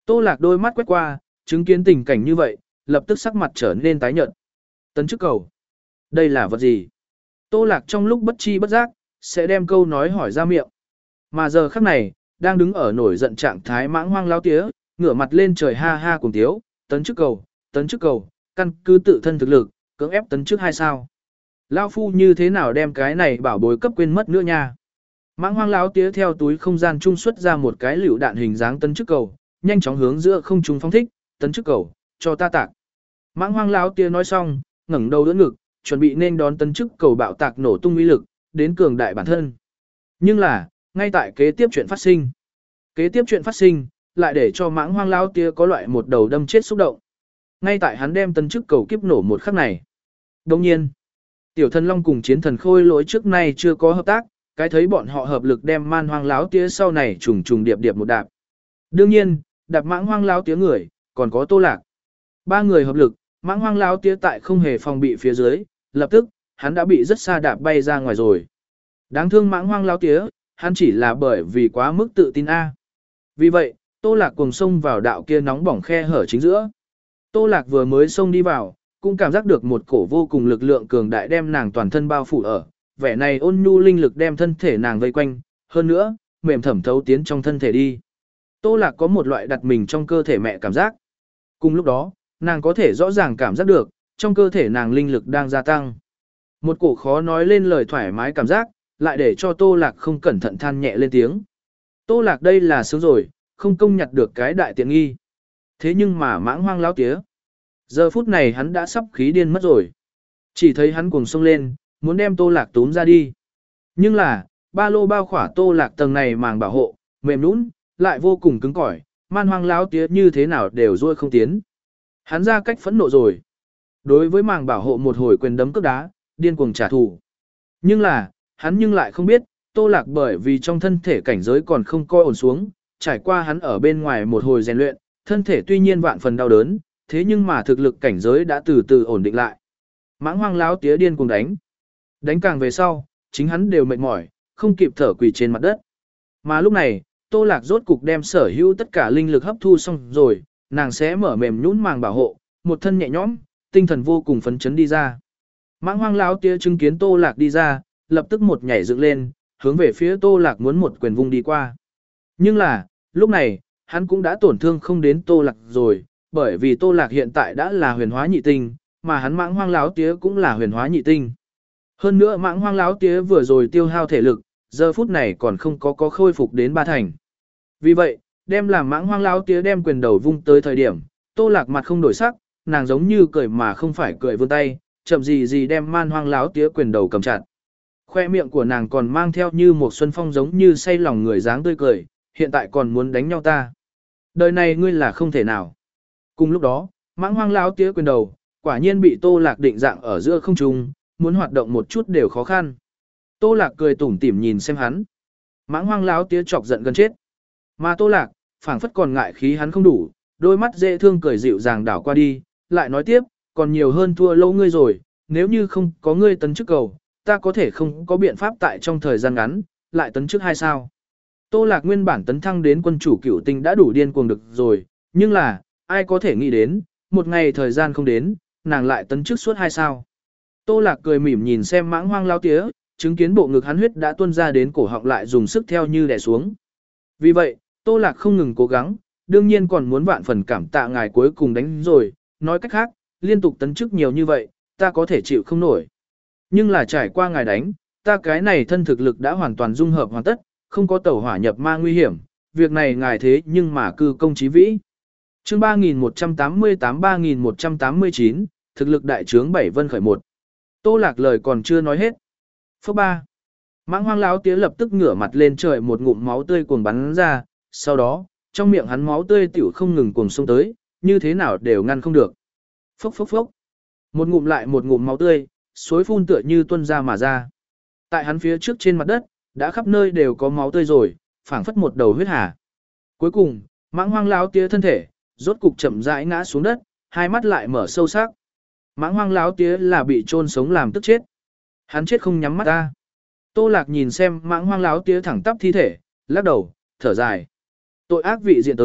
Tô Lạc đôi mắt quét qua, chứng kiến tình cảnh như vậy, lập tức sắc mặt trở nên tái nhợt. Tấn chức cầu. Đây là vật gì? Tô Lạc trong lúc bất chi bất giác, sẽ đem câu nói hỏi ra miệng. Mà giờ khắc này, đang đứng ở nổi giận trạng thái mãng hoang lao tía, ngửa mặt lên trời ha ha cùng tiếu, tấn chức cầu, tấn chức cầu, căn cứ tự thân thực lực, cưỡng ép tấn chức hay sao? Lao phu như thế nào đem cái này bảo bối cấp quên mất nữa nha? Mãng hoang lao tía theo túi không gian trung xuất ra một cái lựu đạn hình dáng tấn chức cầu, nhanh chóng hướng giữa không trung phóng thích, tấn chức cầu, cho ta tạc. Mãng hoang lao tía nói xong, ngẩng đầu đỡ ngực, chuẩn bị nên đón tấn chức cầu bạo tạc nổ tung uy lực, đến cường đại bản thân. Nhưng là, ngay tại kế tiếp chuyện phát sinh. Kế tiếp chuyện phát sinh, lại để cho mãng hoang lao tía có loại một đầu đâm chết xúc động. Ngay tại hắn đem tấn chức cầu kiếp nổ một khắc này. Đồng nhiên, tiểu thần long cùng chiến thần khôi lỗi trước nay chưa có hợp tác, cái thấy bọn họ hợp lực đem man hoang láo tía sau này trùng trùng điệp điệp một đạp. Đương nhiên, đạp mãng hoang láo tía người, còn có Tô Lạc. Ba người hợp lực, mãng hoang láo tía tại không hề phòng bị phía dưới, lập tức, hắn đã bị rất xa đạp bay ra ngoài rồi. Đáng thương mãng hoang láo tía, hắn chỉ là bởi vì quá mức tự tin A. Vì vậy, Tô Lạc cùng xông vào đạo kia nóng bỏng khe hở chính giữa. Tô Lạc vừa mới xông đi vào, cũng cảm giác được một cổ vô cùng lực lượng cường đại đem nàng toàn thân bao phủ ở, vẻ này ôn nhu linh lực đem thân thể nàng vây quanh, hơn nữa, mềm thẩm thấu tiến trong thân thể đi. Tô Lạc có một loại đặt mình trong cơ thể mẹ cảm giác. Cùng lúc đó, nàng có thể rõ ràng cảm giác được, trong cơ thể nàng linh lực đang gia tăng. Một cổ khó nói lên lời thoải mái cảm giác, lại để cho Tô Lạc không cẩn thận than nhẹ lên tiếng. Tô Lạc đây là sướng rồi, không công nhặt được cái đại tiện nghi. Thế nhưng mà mãng hoang láo tía. Giờ phút này hắn đã sắp khí điên mất rồi. Chỉ thấy hắn cuồng xông lên, muốn đem Tô Lạc túm ra đi. Nhưng là, ba lô bao khỏa Tô Lạc tầng này màng bảo hộ, mềm nũng, lại vô cùng cứng cỏi, man hoang láo tía như thế nào đều ruôi không tiến. Hắn ra cách phẫn nộ rồi. Đối với màng bảo hộ một hồi quyền đấm cước đá, điên cuồng trả thù. Nhưng là, hắn nhưng lại không biết, Tô Lạc bởi vì trong thân thể cảnh giới còn không coi ổn xuống, trải qua hắn ở bên ngoài một hồi rèn luyện, thân thể tuy nhiên vạn phần đau đớn, thế nhưng mà thực lực cảnh giới đã từ từ ổn định lại. Mãng hoang láo tía điên cuồng đánh. Đánh càng về sau, chính hắn đều mệt mỏi, không kịp thở quỳ trên mặt đất. Mà lúc này, Tô Lạc rốt cục đem sở hữu tất cả linh lực hấp thu xong rồi, nàng sẽ mở mềm nhũn màng bảo hộ, một thân nhẹ nhõm, tinh thần vô cùng phấn chấn đi ra. Mãng hoang láo tía chứng kiến Tô Lạc đi ra, lập tức một nhảy dựng lên, hướng về phía Tô Lạc muốn một quyền vung đi qua. Nhưng là, lúc này, hắn cũng đã tổn thương không đến Tô Lạc rồi, bởi vì Tô Lạc hiện tại đã là huyền hóa nhị tinh, mà hắn mãng hoang láo tía cũng là huyền hóa nhị tinh. Hơn nữa mãng hoang láo tía vừa rồi tiêu hao thể lực, giờ phút này còn không có có khôi phục đến ba thành. Vì vậy, đem làm mãng hoang láo tía đem quyền đầu vung tới thời điểm, Tô Lạc mặt không đổi sắc, nàng giống như cười mà không phải cười vươn tay, chậm gì gì đem man hoang láo tía quyền đầu cầm chặt. Khoe miệng của nàng còn mang theo như một xuân phong giống như say lòng người dáng tươi cười, hiện tại còn muốn đánh nhau ta. Đời này ngươi là không thể nào. Cùng lúc đó, mãng hoang láo tía quyền đầu, quả nhiên bị Tô Lạc định dạng ở giữa không trung, muốn hoạt động một chút đều khó khăn. Tô Lạc cười tủm tỉm nhìn xem hắn. Mãng hoang láo tía chọc giận gần chết. Mà Tô Lạc, phảng phất còn ngại khí hắn không đủ, đôi mắt dễ thương cười dịu dàng đảo qua đi, lại nói tiếp, còn nhiều hơn thua lâu ngươi rồi, nếu như không có ngươi tấn chức cầu, ta có thể không có biện pháp tại trong thời gian ngắn, lại tấn chức hay sao? Tô Lạc nguyên bản tấn thăng đến quân chủ cửu tinh đã đủ điên cuồng được rồi, nhưng là, ai có thể nghĩ đến, một ngày thời gian không đến, nàng lại tấn chức suốt hai sao? Tô Lạc cười mỉm nhìn xem mãng hoang lao tía, chứng kiến bộ ngực hắn huyết đã tuôn ra đến cổ họng lại dùng sức theo như đè xuống. Vì vậy, Tô Lạc không ngừng cố gắng, đương nhiên còn muốn vạn phần cảm tạ ngài cuối cùng đánh rồi, nói cách khác, liên tục tấn chức nhiều như vậy, ta có thể chịu không nổi. Nhưng là trải qua ngài đánh, ta cái này thân thực lực đã hoàn toàn dung hợp hoàn tất, không có tẩu hỏa nhập ma nguy hiểm, việc này ngài thế nhưng mà cư công chí vĩ. Chương ba nghìn một trăm tám mươi tám ba nghìn một trăm tám mươi chín, thực lực đại trướng bảy vân khởi một. Tô Lạc lời còn chưa nói hết. Phước ba. Mãng hoang láo tía lập tức ngửa mặt lên trời một ngụm máu tươi cuồng bắn ra, sau đó, trong miệng hắn máu tươi tiểu không ngừng cuồng xông tới, như thế nào đều ngăn không được. Phốc phốc phốc. Một ngụm lại một ngụm máu tươi, suối phun tựa như tuôn ra mà ra. Tại hắn phía trước trên mặt đất, đã khắp nơi đều có máu tươi rồi, phảng phất một đầu huyết hà. Cuối cùng, mãng hoang láo tía thân thể, rốt cục chậm rãi ngã xuống đất, hai mắt lại mở sâu sắc. Mãng hoang láo tía là bị chôn sống làm tức chết. Hắn chết không nhắm mắt ta. Tô Lạc nhìn xem mãng hoang láo tía thẳng tắp thi thể, lắc đầu, thở dài. Tội ác vị diện tới,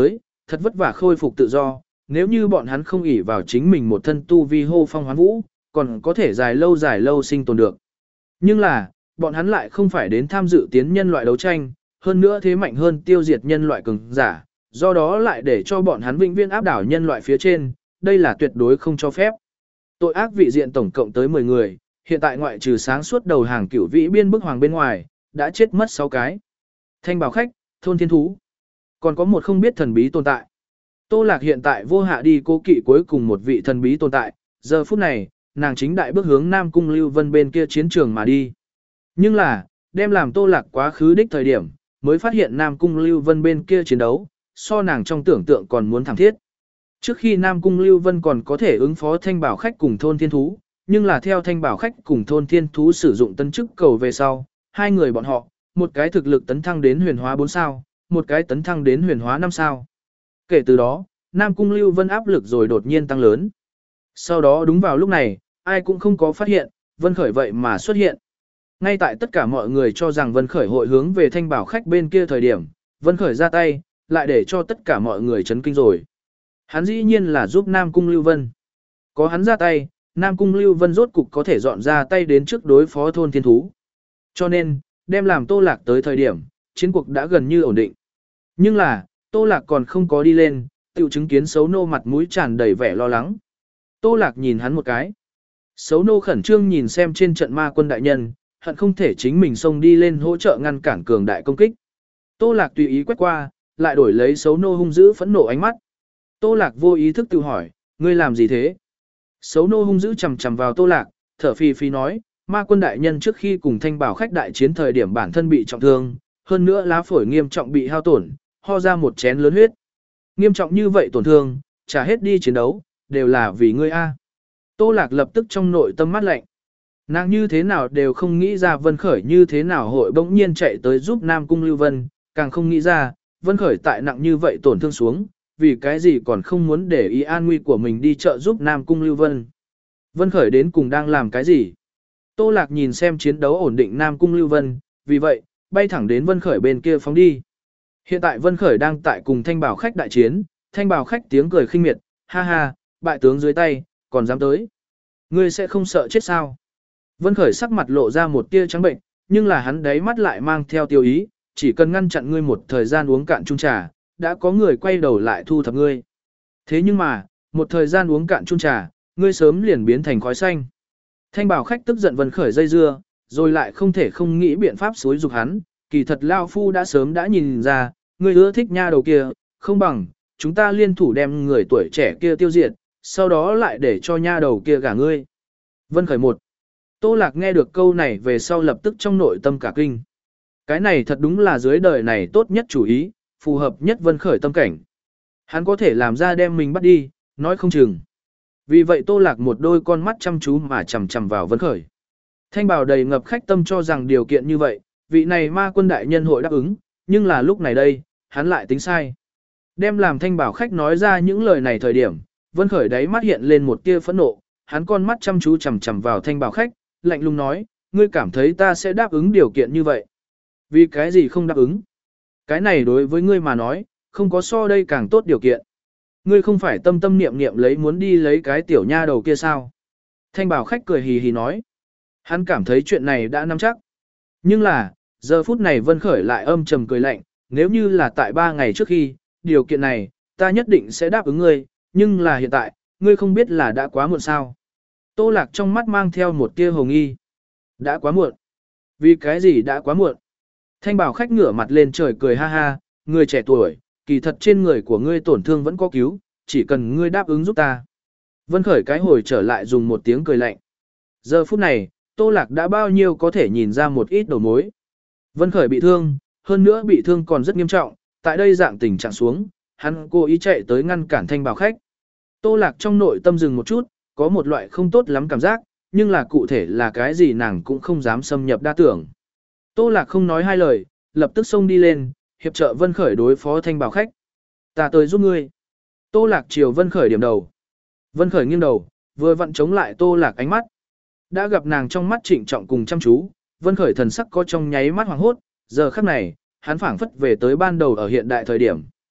thật vất vả khôi phục tự do, nếu như bọn hắn không ỷ vào chính mình một thân tu vi hô phong hoán vũ, còn có thể dài lâu dài lâu sinh tồn được. Nhưng là, bọn hắn lại không phải đến tham dự tiến nhân loại đấu tranh, hơn nữa thế mạnh hơn tiêu diệt nhân loại cường giả, do đó lại để cho bọn hắn vĩnh viễn áp đảo nhân loại phía trên, đây là tuyệt đối không cho phép. Tội ác vị diện tổng cộng tới mười người, hiện tại ngoại trừ sáng suốt đầu hàng cửu vĩ biên bức hoàng bên ngoài, đã chết mất sáu cái. Thanh bảo khách, thôn thiên thú. Còn có một không biết thần bí tồn tại. Tô Lạc hiện tại vô hạ đi cố kỵ cuối cùng một vị thần bí tồn tại, giờ phút này, nàng chính đại bước hướng Nam Cung Lưu Vân bên kia chiến trường mà đi. Nhưng là, đem làm Tô Lạc quá khứ đích thời điểm, mới phát hiện Nam Cung Lưu Vân bên kia chiến đấu, so nàng trong tưởng tượng còn muốn thảm thiết. Trước khi Nam Cung Lưu Vân còn có thể ứng phó thanh bảo khách cùng thôn thiên thú, nhưng là theo thanh bảo khách cùng thôn thiên thú sử dụng tân chức cầu về sau, hai người bọn họ, một cái thực lực tấn thăng đến huyền hóa bốn sao, một cái tấn thăng đến huyền hóa năm sao. Kể từ đó, Nam Cung Lưu Vân áp lực rồi đột nhiên tăng lớn. Sau đó đúng vào lúc này, ai cũng không có phát hiện, Vân Khởi vậy mà xuất hiện. Ngay tại tất cả mọi người cho rằng Vân Khởi hội hướng về thanh bảo khách bên kia thời điểm, Vân Khởi ra tay, lại để cho tất cả mọi người chấn kinh rồi. Hắn dĩ nhiên là giúp Nam Cung Lưu Vân. Có hắn ra tay, Nam Cung Lưu Vân rốt cục có thể dọn ra tay đến trước đối phó thôn thiên thú. Cho nên, đem làm Tô Lạc tới thời điểm, chiến cuộc đã gần như ổn định. Nhưng là, Tô Lạc còn không có đi lên, tiểu chứng kiến Sấu Nô mặt mũi tràn đầy vẻ lo lắng. Tô Lạc nhìn hắn một cái. Sấu Nô khẩn trương nhìn xem trên trận ma quân đại nhân, hận không thể chính mình xông đi lên hỗ trợ ngăn cản cường đại công kích. Tô Lạc tùy ý quét qua, lại đổi lấy Sấu Nô hung dữ phẫn nộ ánh mắt. Tô Lạc vô ý thức tự hỏi, ngươi làm gì thế? Sấu Nô hung dữ chằm chằm vào Tô Lạc, thở phì phì nói, ma quân đại nhân trước khi cùng thanh bảo khách đại chiến thời điểm bản thân bị trọng thương, hơn nữa lá phổi nghiêm trọng bị hao tổn, ho ra một chén lớn huyết. Nghiêm trọng như vậy tổn thương, trả hết đi chiến đấu, đều là vì ngươi a. Tô Lạc lập tức trong nội tâm mát lạnh. Nàng như thế nào đều không nghĩ ra Vân Khởi như thế nào hội bỗng nhiên chạy tới giúp Nam Cung Lưu Vân, càng không nghĩ ra, Vân Khởi tại nặng như vậy tổn thương xuống, vì cái gì còn không muốn để ý an nguy của mình đi trợ giúp Nam Cung Lưu Vân. Vân Khởi đến cùng đang làm cái gì? Tô Lạc nhìn xem chiến đấu ổn định Nam Cung Lưu Vân, vì vậy, bay thẳng đến Vân Khởi bên kia phóng đi. Hiện tại Vân Khởi đang tại cùng thanh bảo khách đại chiến, thanh bảo khách tiếng cười khinh miệt, ha ha, bại tướng dưới tay, còn dám tới. Ngươi sẽ không sợ chết sao? Vân Khởi sắc mặt lộ ra một tia trắng bệnh, nhưng là hắn đáy mắt lại mang theo tiêu ý, chỉ cần ngăn chặn ngươi một thời gian uống cạn chung trà, đã có người quay đầu lại thu thập ngươi. Thế nhưng mà, một thời gian uống cạn chung trà, ngươi sớm liền biến thành khói xanh. Thanh bảo khách tức giận Vân Khởi dây dưa, rồi lại không thể không nghĩ biện pháp xúi dục hắn, kỳ thật Lao Phu đã sớm đã nhìn ra, ngươi ưa thích nha đầu kia, không bằng, chúng ta liên thủ đem người tuổi trẻ kia tiêu diệt, sau đó lại để cho nha đầu kia gả ngươi. Vân Khởi một. Tô Lạc nghe được câu này về sau lập tức trong nội tâm cả kinh. Cái này thật đúng là dưới đời này tốt nhất chủ ý, phù hợp nhất Vân Khởi tâm cảnh. Hắn có thể làm ra đem mình bắt đi, nói không chừng. Vì vậy Tô Lạc một đôi con mắt chăm chú mà chằm chằm vào Vân Khởi. Thanh bảo đầy ngập khách tâm cho rằng điều kiện như vậy, vị này ma quân đại nhân hội đáp ứng, nhưng là lúc này đây, hắn lại tính sai. Đem làm thanh bảo khách nói ra những lời này thời điểm, Vân Khởi đáy mắt hiện lên một tia phẫn nộ, hắn con mắt chăm chú chằm chằm vào thanh bảo khách, lạnh lùng nói, ngươi cảm thấy ta sẽ đáp ứng điều kiện như vậy. Vì cái gì không đáp ứng? Cái này đối với ngươi mà nói, không có so đây càng tốt điều kiện. Ngươi không phải tâm tâm niệm niệm lấy muốn đi lấy cái tiểu nha đầu kia sao? Thanh bảo khách cười hì hì nói. Hắn cảm thấy chuyện này đã nắm chắc. Nhưng là, giờ phút này Vân Khởi lại âm trầm cười lạnh, nếu như là tại ba ngày trước khi, điều kiện này, ta nhất định sẽ đáp ứng ngươi, nhưng là hiện tại, ngươi không biết là đã quá muộn sao. Tô Lạc trong mắt mang theo một tia hồng nghi. Đã quá muộn. Vì cái gì đã quá muộn? Thanh bảo khách ngửa mặt lên trời cười ha ha, người trẻ tuổi, kỳ thật trên người của ngươi tổn thương vẫn có cứu, chỉ cần ngươi đáp ứng giúp ta. Vân Khởi cái hồi trở lại dùng một tiếng cười lạnh. Giờ phút này, Tô Lạc đã bao nhiêu có thể nhìn ra một ít đầu mối. Vân Khởi bị thương, hơn nữa bị thương còn rất nghiêm trọng, tại đây dạng tình trạng xuống, hắn cố ý chạy tới ngăn cản thanh bảo khách. Tô Lạc trong nội tâm dừng một chút, có một loại không tốt lắm cảm giác, nhưng là cụ thể là cái gì nàng cũng không dám xâm nhập đa tưởng. Tô Lạc không nói hai lời, lập tức xông đi lên, hiệp trợ Vân Khởi đối phó thanh bảo khách. Ta tới giúp ngươi. Tô Lạc chiều Vân Khởi điểm đầu. Vân Khởi nghiêng đầu, vừa vặn chống lại Tô Lạc ánh mắt. Đã gặp nàng trong mắt trịnh trọng cùng chăm chú, Vân Khởi thần sắc có trong nháy mắt hoàng hốt, giờ khắc này, hắn phảng phất về tới ban đầu ở hiện đại thời điểm.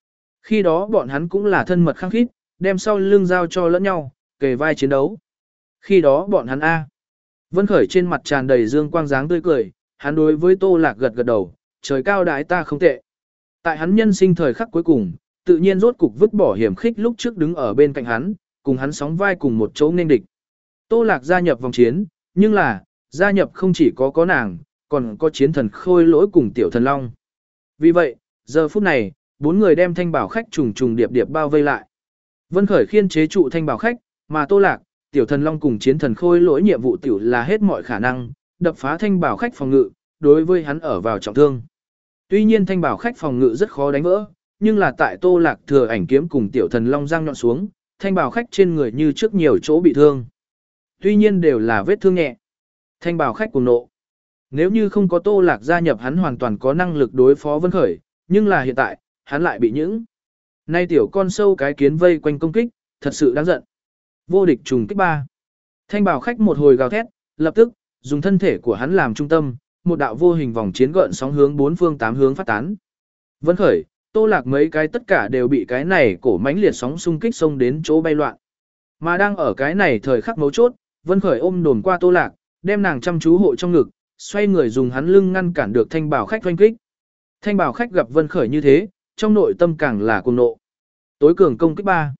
Khi đó bọn hắn cũng là thân mật khăng khít, đem sau lưng giao cho lẫn nhau, kề vai chiến đấu. Khi đó bọn hắn A. Vân Khởi trên mặt tràn đầy dương quang dáng tươi cười, hắn đối với Tô Lạc gật gật đầu, trời cao đái ta không tệ. Tại hắn nhân sinh thời khắc cuối cùng, tự nhiên rốt cục vứt bỏ hiểm khích lúc trước đứng ở bên cạnh hắn, cùng hắn sóng vai cùng một chỗ nên địch. Tô Lạc gia nhập vòng chiến, nhưng là, gia nhập không chỉ có có nàng, còn có chiến thần khôi lỗi cùng tiểu thần long. Vì vậy, giờ phút này, bốn người đem thanh bảo khách trùng trùng điệp điệp bao vây lại. Vân Khởi khiên chế trụ thanh bảo khách, mà Tô Lạc, tiểu thần long cùng chiến thần khôi lỗi nhiệm vụ tiểu là hết mọi khả năng, đập phá thanh bảo khách phòng ngự, đối với hắn ở vào trọng thương. Tuy nhiên thanh bảo khách phòng ngự rất khó đánh vỡ, nhưng là tại Tô Lạc thừa ảnh kiếm cùng tiểu thần long giang nhọn xuống, thanh bảo khách trên người như trước nhiều chỗ bị thương. Tuy nhiên đều là vết thương nhẹ. Thanh bảo khách cùng nộ. Nếu như không có Tô Lạc gia nhập hắn hoàn toàn có năng lực đối phó Vân Khởi, nhưng là hiện tại, hắn lại bị những nay tiểu con sâu cái kiến vây quanh công kích, thật sự đáng giận. Vô địch trùng kích ba. Thanh bảo khách một hồi gào thét, lập tức, dùng thân thể của hắn làm trung tâm, một đạo vô hình vòng chiến gợn sóng hướng bốn phương tám hướng phát tán. Vân Khởi, Tô Lạc mấy cái tất cả đều bị cái này cổ mãnh liệt sóng xung kích xông đến chỗ bay loạn. Mà đang ở cái này thời khắc mấu chốt, Vân Khởi ôm đồn qua Tô Lạc, đem nàng chăm chú hộ trong ngực, xoay người dùng hắn lưng ngăn cản được thanh bảo khách oanh kích. Thanh bảo khách gặp Vân Khởi như thế, trong nội tâm càng là cuồng nộ. Tối cường công kích ba.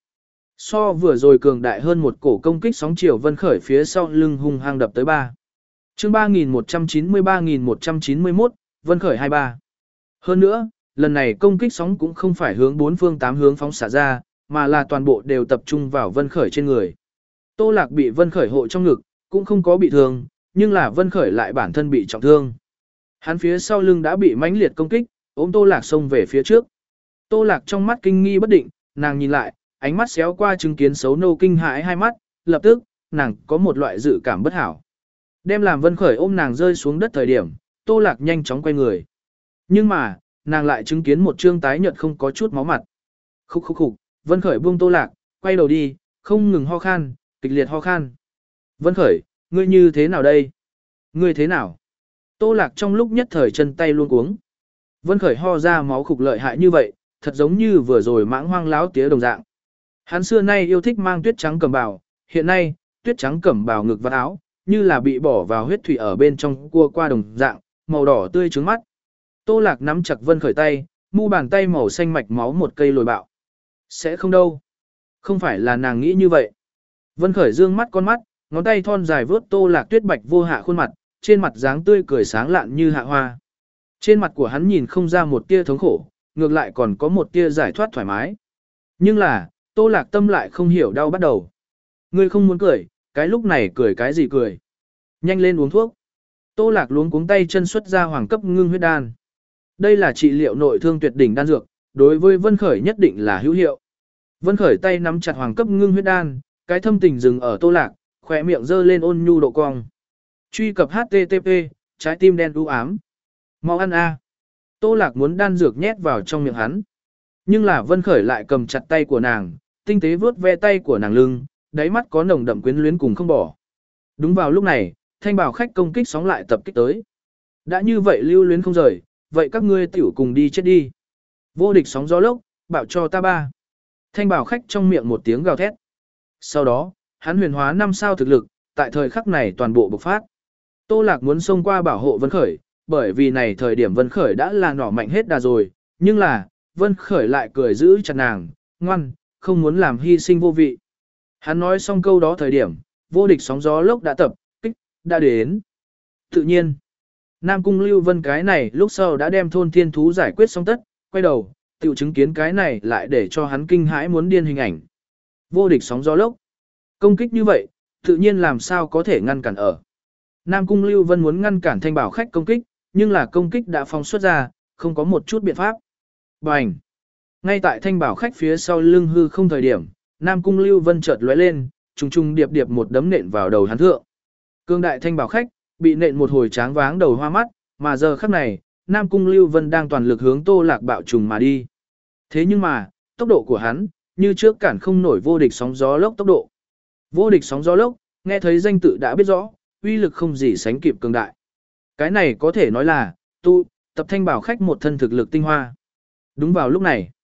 So vừa rồi cường đại hơn một cổ công kích sóng chiều Vân Khởi phía sau lưng hung hăng đập tới ba. Chương ba nghìn một trăm chín mươi ba nghìn một trăm chín mươi mốt, Vân Khởi hai mươi ba. Hơn nữa, lần này công kích sóng cũng không phải hướng bốn phương tám hướng phóng xạ ra, mà là toàn bộ đều tập trung vào Vân Khởi trên người. Tô Lạc bị Vân Khởi hộ trong ngực, cũng không có bị thương, nhưng là Vân Khởi lại bản thân bị trọng thương. Hắn phía sau lưng đã bị mãnh liệt công kích, ôm Tô Lạc xông về phía trước. Tô Lạc trong mắt kinh nghi bất định, nàng nhìn lại, ánh mắt xéo qua chứng kiến xấu nô kinh hãi hai mắt, lập tức, nàng có một loại dự cảm bất hảo. Đem làm Vân Khởi ôm nàng rơi xuống đất thời điểm, Tô Lạc nhanh chóng quay người. Nhưng mà, nàng lại chứng kiến một trương tái nhợt không có chút máu mặt. Khúc khúc khục, Vân Khởi buông Tô Lạc, quay đầu đi, không ngừng ho khan, kịch liệt ho khan. Vân Khởi, ngươi như thế nào đây? Ngươi thế nào? Tô Lạc trong lúc nhất thời chân tay luôn cuống. Vân Khởi ho ra máu khục lợi hại như vậy, thật giống như vừa rồi mãng hoang láo tía đồng dạng. Hắn xưa nay yêu thích mang tuyết trắng cẩm bào, hiện nay, tuyết trắng cẩm bào ngực và áo, như là bị bỏ vào huyết thủy ở bên trong cua qua đồng dạng, màu đỏ tươi trướng mắt. Tô Lạc nắm chặt Vân Khởi tay, mu bàn tay màu xanh mạch máu một cây lồi bạo. Sẽ không đâu. Không phải là nàng nghĩ như vậy. Vân Khởi dương mắt con mắt, ngón tay thon dài vướt Tô Lạc tuyết bạch vô hạ khuôn mặt, trên mặt dáng tươi cười sáng lạn như hạ hoa. Trên mặt của hắn nhìn không ra một tia thống khổ, ngược lại còn có một tia giải thoát thoải mái. Nhưng là, Tô Lạc tâm lại không hiểu đau bắt đầu. Ngươi không muốn cười, cái lúc này cười cái gì cười. Nhanh lên uống thuốc. Tô Lạc luống cuống tay chân xuất ra hoàng cấp ngưng huyết đan. Đây là trị liệu nội thương tuyệt đỉnh đan dược, đối với Vân Khởi nhất định là hữu hiệu. Vân Khởi tay nắm chặt hoàng cấp ngưng huyết đan, cái thâm tình dừng ở Tô Lạc, khỏe miệng giơ lên ôn nhu độ cong. Truy cập hát tê tê pê, trái tim đen u ám. Mau ăn a. Tô Lạc muốn đan dược nhét vào trong miệng hắn. Nhưng là Vân Khởi lại cầm chặt tay của nàng, tinh tế vuốt ve tay của nàng lưng, đáy mắt có nồng đậm quyến luyến cùng không bỏ. Đúng vào lúc này, thanh bảo khách công kích sóng lại tập kích tới. Đã như vậy lưu luyến không rời, vậy các ngươi tiểu cùng đi chết đi. Vô địch sóng gió lốc, bảo cho ta ba. Thanh bảo khách trong miệng một tiếng gào thét. Sau đó, hắn huyền hóa năm sao thực lực, tại thời khắc này toàn bộ bộc phát. Tô Lạc muốn xông qua bảo hộ Vân Khởi, bởi vì này thời điểm Vân Khởi đã là nỏ mạnh hết đà rồi, nhưng là, Vân Khởi lại cười giữ chặt nàng, ngoan, không muốn làm hy sinh vô vị. Hắn nói xong câu đó thời điểm, vô địch sóng gió lốc đã tập, kích, đã đến. Tự nhiên, Nam Cung Lưu Vân cái này lúc sau đã đem thôn thiên thú giải quyết xong tất, quay đầu, tiểu chứng kiến cái này lại để cho hắn kinh hãi muốn điên hình ảnh. Vô địch sóng gió lốc. Công kích như vậy, tự nhiên làm sao có thể ngăn cản ở. Nam Cung Lưu Vân muốn ngăn cản thanh bảo khách công kích, nhưng là công kích đã phóng xuất ra, không có một chút biện pháp. Bành! Ngay tại thanh bảo khách phía sau lưng hư không thời điểm, Nam Cung Lưu Vân chợt lóe lên, trùng trùng điệp điệp một đấm nện vào đầu hắn thượng. Cương đại thanh bảo khách, bị nện một hồi tráng váng đầu hoa mắt, mà giờ khắc này, Nam Cung Lưu Vân đang toàn lực hướng Tô Lạc bạo trùng mà đi. Thế nhưng mà, tốc độ của hắn, như trước cản không nổi vô địch sóng gió lốc tốc độ. Vô địch sóng gió lốc, nghe thấy danh tự đã biết rõ, uy lực không gì sánh kịp cường đại. Cái này có thể nói là, tu, tập thanh bảo khách một thân thực lực tinh hoa. Đúng vào lúc này,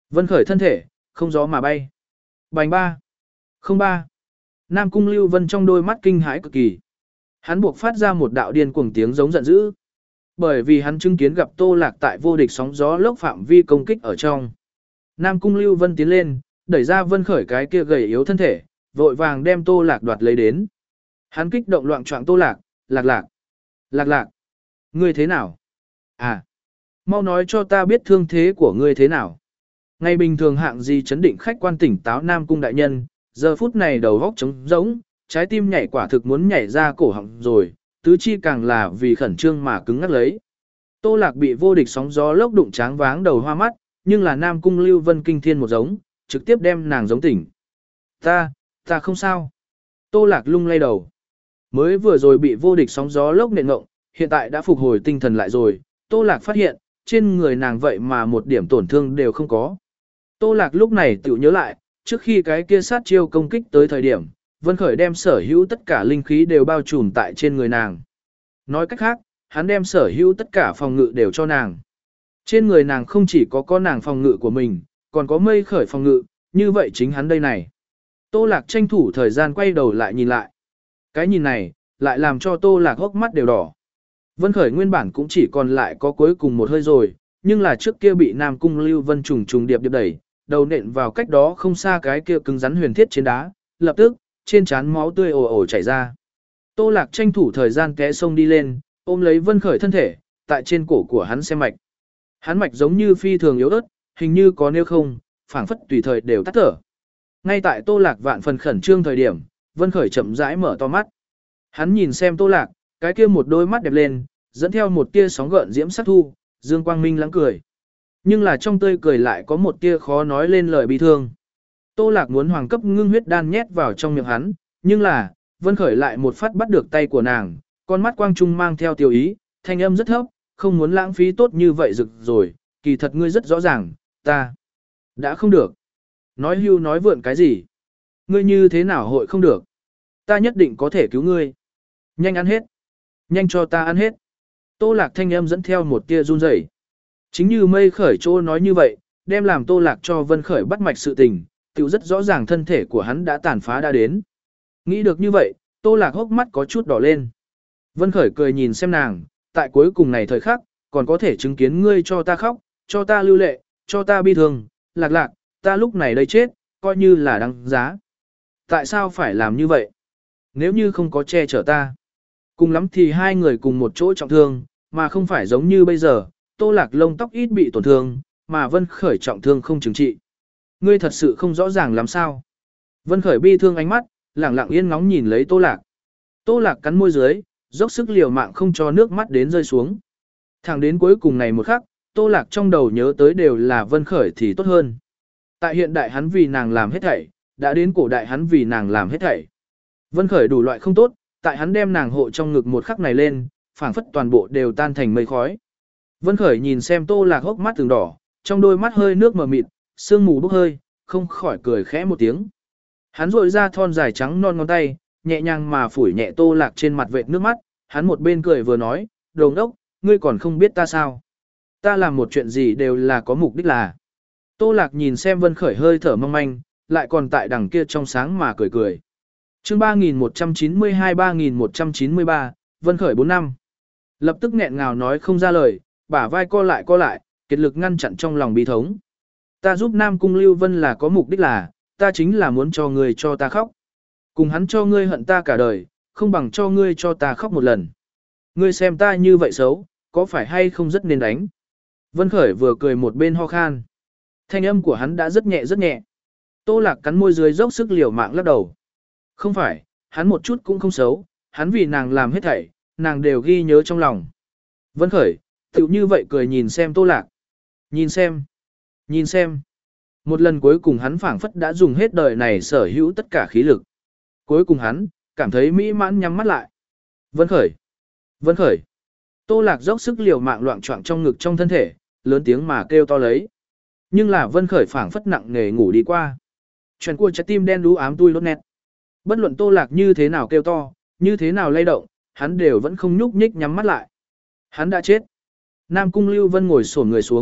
Vân khởi thân thể, không gió mà bay. Bành ba. Không ba. Nam Cung Lưu Vân trong đôi mắt kinh hãi cực kỳ. Hắn buộc phát ra một đạo điên cuồng tiếng giống giận dữ. Bởi vì hắn chứng kiến gặp Tô Lạc tại vô địch sóng gió lốc phạm vi công kích ở trong. Nam Cung Lưu Vân tiến lên, đẩy ra Vân khởi cái kia gầy yếu thân thể, vội vàng đem Tô Lạc đoạt lấy đến. Hắn kích động loạn choạng Tô Lạc, Lạc Lạc, Lạc Lạc. Ngươi thế nào? À, mau nói cho ta biết thương thế của ngươi thế nào. Ngày bình thường hạng gì chấn định khách quan tỉnh táo Nam Cung đại nhân, giờ phút này đầu góc trống rỗng, trái tim nhảy quả thực muốn nhảy ra cổ họng rồi, tứ chi càng là vì khẩn trương mà cứng ngắc lấy. Tô Lạc bị vô địch sóng gió lốc đụng tráng váng đầu hoa mắt, nhưng là Nam Cung Lưu Vân kinh thiên một giống, trực tiếp đem nàng giống tỉnh. Ta, ta không sao. Tô Lạc lung lay đầu. Mới vừa rồi bị vô địch sóng gió lốc nện ngộng, hiện tại đã phục hồi tinh thần lại rồi, Tô Lạc phát hiện, trên người nàng vậy mà một điểm tổn thương đều không có. Tô Lạc lúc này tự nhớ lại, trước khi cái kia sát chiêu công kích tới thời điểm, Vân Khởi đem sở hữu tất cả linh khí đều bao trùm tại trên người nàng. Nói cách khác, hắn đem sở hữu tất cả phòng ngự đều cho nàng. Trên người nàng không chỉ có con nàng phòng ngự của mình, còn có Mây Khởi phòng ngự, như vậy chính hắn đây này. Tô Lạc tranh thủ thời gian quay đầu lại nhìn lại. Cái nhìn này, lại làm cho Tô Lạc hốc mắt đều đỏ. Vân Khởi nguyên bản cũng chỉ còn lại có cuối cùng một hơi rồi, nhưng là trước kia bị Nam Cung Lưu Vân trùng trùng điệp điệp đẩy, đầu nện vào cách đó không xa cái kia cứng rắn huyền thiết trên đá, lập tức, trên trán máu tươi ồ ồ chảy ra. Tô Lạc tranh thủ thời gian té sông đi lên, ôm lấy Vân Khởi thân thể, tại trên cổ của hắn xem mạch. Hắn mạch giống như phi thường yếu ớt, hình như có nếu không, phảng phất tùy thời đều tắt thở. Ngay tại Tô Lạc vạn phần khẩn trương thời điểm, Vân Khởi chậm rãi mở to mắt. Hắn nhìn xem Tô Lạc, cái kia một đôi mắt đẹp lên, dẫn theo một tia sóng gợn diễm sắc thu, dương quang minh lãng cười. Nhưng là trong tươi cười lại có một tia khó nói lên lời bi thương. Tô Lạc muốn hoàng cấp ngưng huyết đan nhét vào trong miệng hắn, nhưng là, Vân Khởi lại một phát bắt được tay của nàng, con mắt quang trung mang theo tiêu ý, thanh âm rất thấp, không muốn lãng phí tốt như vậy rực rồi, kỳ thật ngươi rất rõ ràng, ta đã không được. Nói hưu nói vượn cái gì? Ngươi như thế nào hội không được? Ta nhất định có thể cứu ngươi. Nhanh ăn hết. Nhanh cho ta ăn hết. Tô Lạc thanh âm dẫn theo một tia run rẩy. Chính như Mây Khởi Trô nói như vậy, đem làm Tô Lạc cho Vân Khởi bắt mạch sự tình, tiểu rất rõ ràng thân thể của hắn đã tàn phá đã đến. Nghĩ được như vậy, Tô Lạc hốc mắt có chút đỏ lên. Vân Khởi cười nhìn xem nàng, tại cuối cùng này thời khắc, còn có thể chứng kiến ngươi cho ta khóc, cho ta lưu lệ, cho ta bi thương, Lạc Lạc, ta lúc này đây chết, coi như là đáng giá. Tại sao phải làm như vậy? Nếu như không có che chở ta, cùng lắm thì hai người cùng một chỗ trọng thương, mà không phải giống như bây giờ, Tô Lạc lông tóc ít bị tổn thương, mà Vân Khởi trọng thương không chứng trị. Ngươi thật sự không rõ ràng làm sao. Vân Khởi bi thương ánh mắt, lẳng lặng yên ngóng nhìn lấy Tô Lạc. Tô Lạc cắn môi dưới, dốc sức liều mạng không cho nước mắt đến rơi xuống. Thẳng đến cuối cùng này một khắc, Tô Lạc trong đầu nhớ tới đều là Vân Khởi thì tốt hơn. Tại hiện đại hắn vì nàng làm hết thảy, đã đến cổ đại hắn vì nàng làm hết thảy. Vân Khởi đủ loại không tốt, tại hắn đem nàng hộ trong ngực một khắc này lên, phảng phất toàn bộ đều tan thành mây khói. Vân Khởi nhìn xem Tô Lạc hốc mắt từng đỏ, trong đôi mắt hơi nước mờ mịt, sương mù bốc hơi, không khỏi cười khẽ một tiếng. Hắn rội ra thon dài trắng non ngón tay, nhẹ nhàng mà phủi nhẹ Tô Lạc trên mặt vệt nước mắt, hắn một bên cười vừa nói, đồ ngốc, ngươi còn không biết ta sao. Ta làm một chuyện gì đều là có mục đích là. Tô Lạc nhìn xem Vân Khởi hơi thở mong manh, lại còn tại đằng kia trong sáng mà cười cười. Chương ba nghìn một trăm chín mươi hai ba nghìn một trăm chín mươi ba, Vân Khởi bốn năm. Lập tức nghẹn ngào nói không ra lời, bả vai co lại co lại, kiệt lực ngăn chặn trong lòng bi thống. Ta giúp Nam Cung Lưu Vân là có mục đích là, ta chính là muốn cho ngươi cho ta khóc. Cùng hắn cho ngươi hận ta cả đời, không bằng cho ngươi cho ta khóc một lần. Ngươi xem ta như vậy xấu, có phải hay không rất nên đánh. Vân Khởi vừa cười một bên ho khan. Thanh âm của hắn đã rất nhẹ rất nhẹ. Tô Lạc cắn môi dưới dốc sức liều mạng lắc đầu. Không phải, hắn một chút cũng không xấu, hắn vì nàng làm hết thảy, nàng đều ghi nhớ trong lòng. Vân Khởi, tựu như vậy cười nhìn xem Tô Lạc. Nhìn xem, nhìn xem. Một lần cuối cùng hắn phảng phất đã dùng hết đời này sở hữu tất cả khí lực. Cuối cùng hắn, cảm thấy mỹ mãn nhắm mắt lại. Vân Khởi, Vân Khởi. Tô Lạc dốc sức liều mạng loạn choạng trong ngực trong thân thể, lớn tiếng mà kêu to lấy. Nhưng là Vân Khởi phảng phất nặng nề ngủ đi qua. Chuyện của trái tim đen đú ám tui lốt nét. Bất luận Tô Lạc như thế nào kêu to, như thế nào lay động, hắn đều vẫn không nhúc nhích nhắm mắt lại. Hắn đã chết. Nam Cung Lưu Vân ngồi xổm người xuống,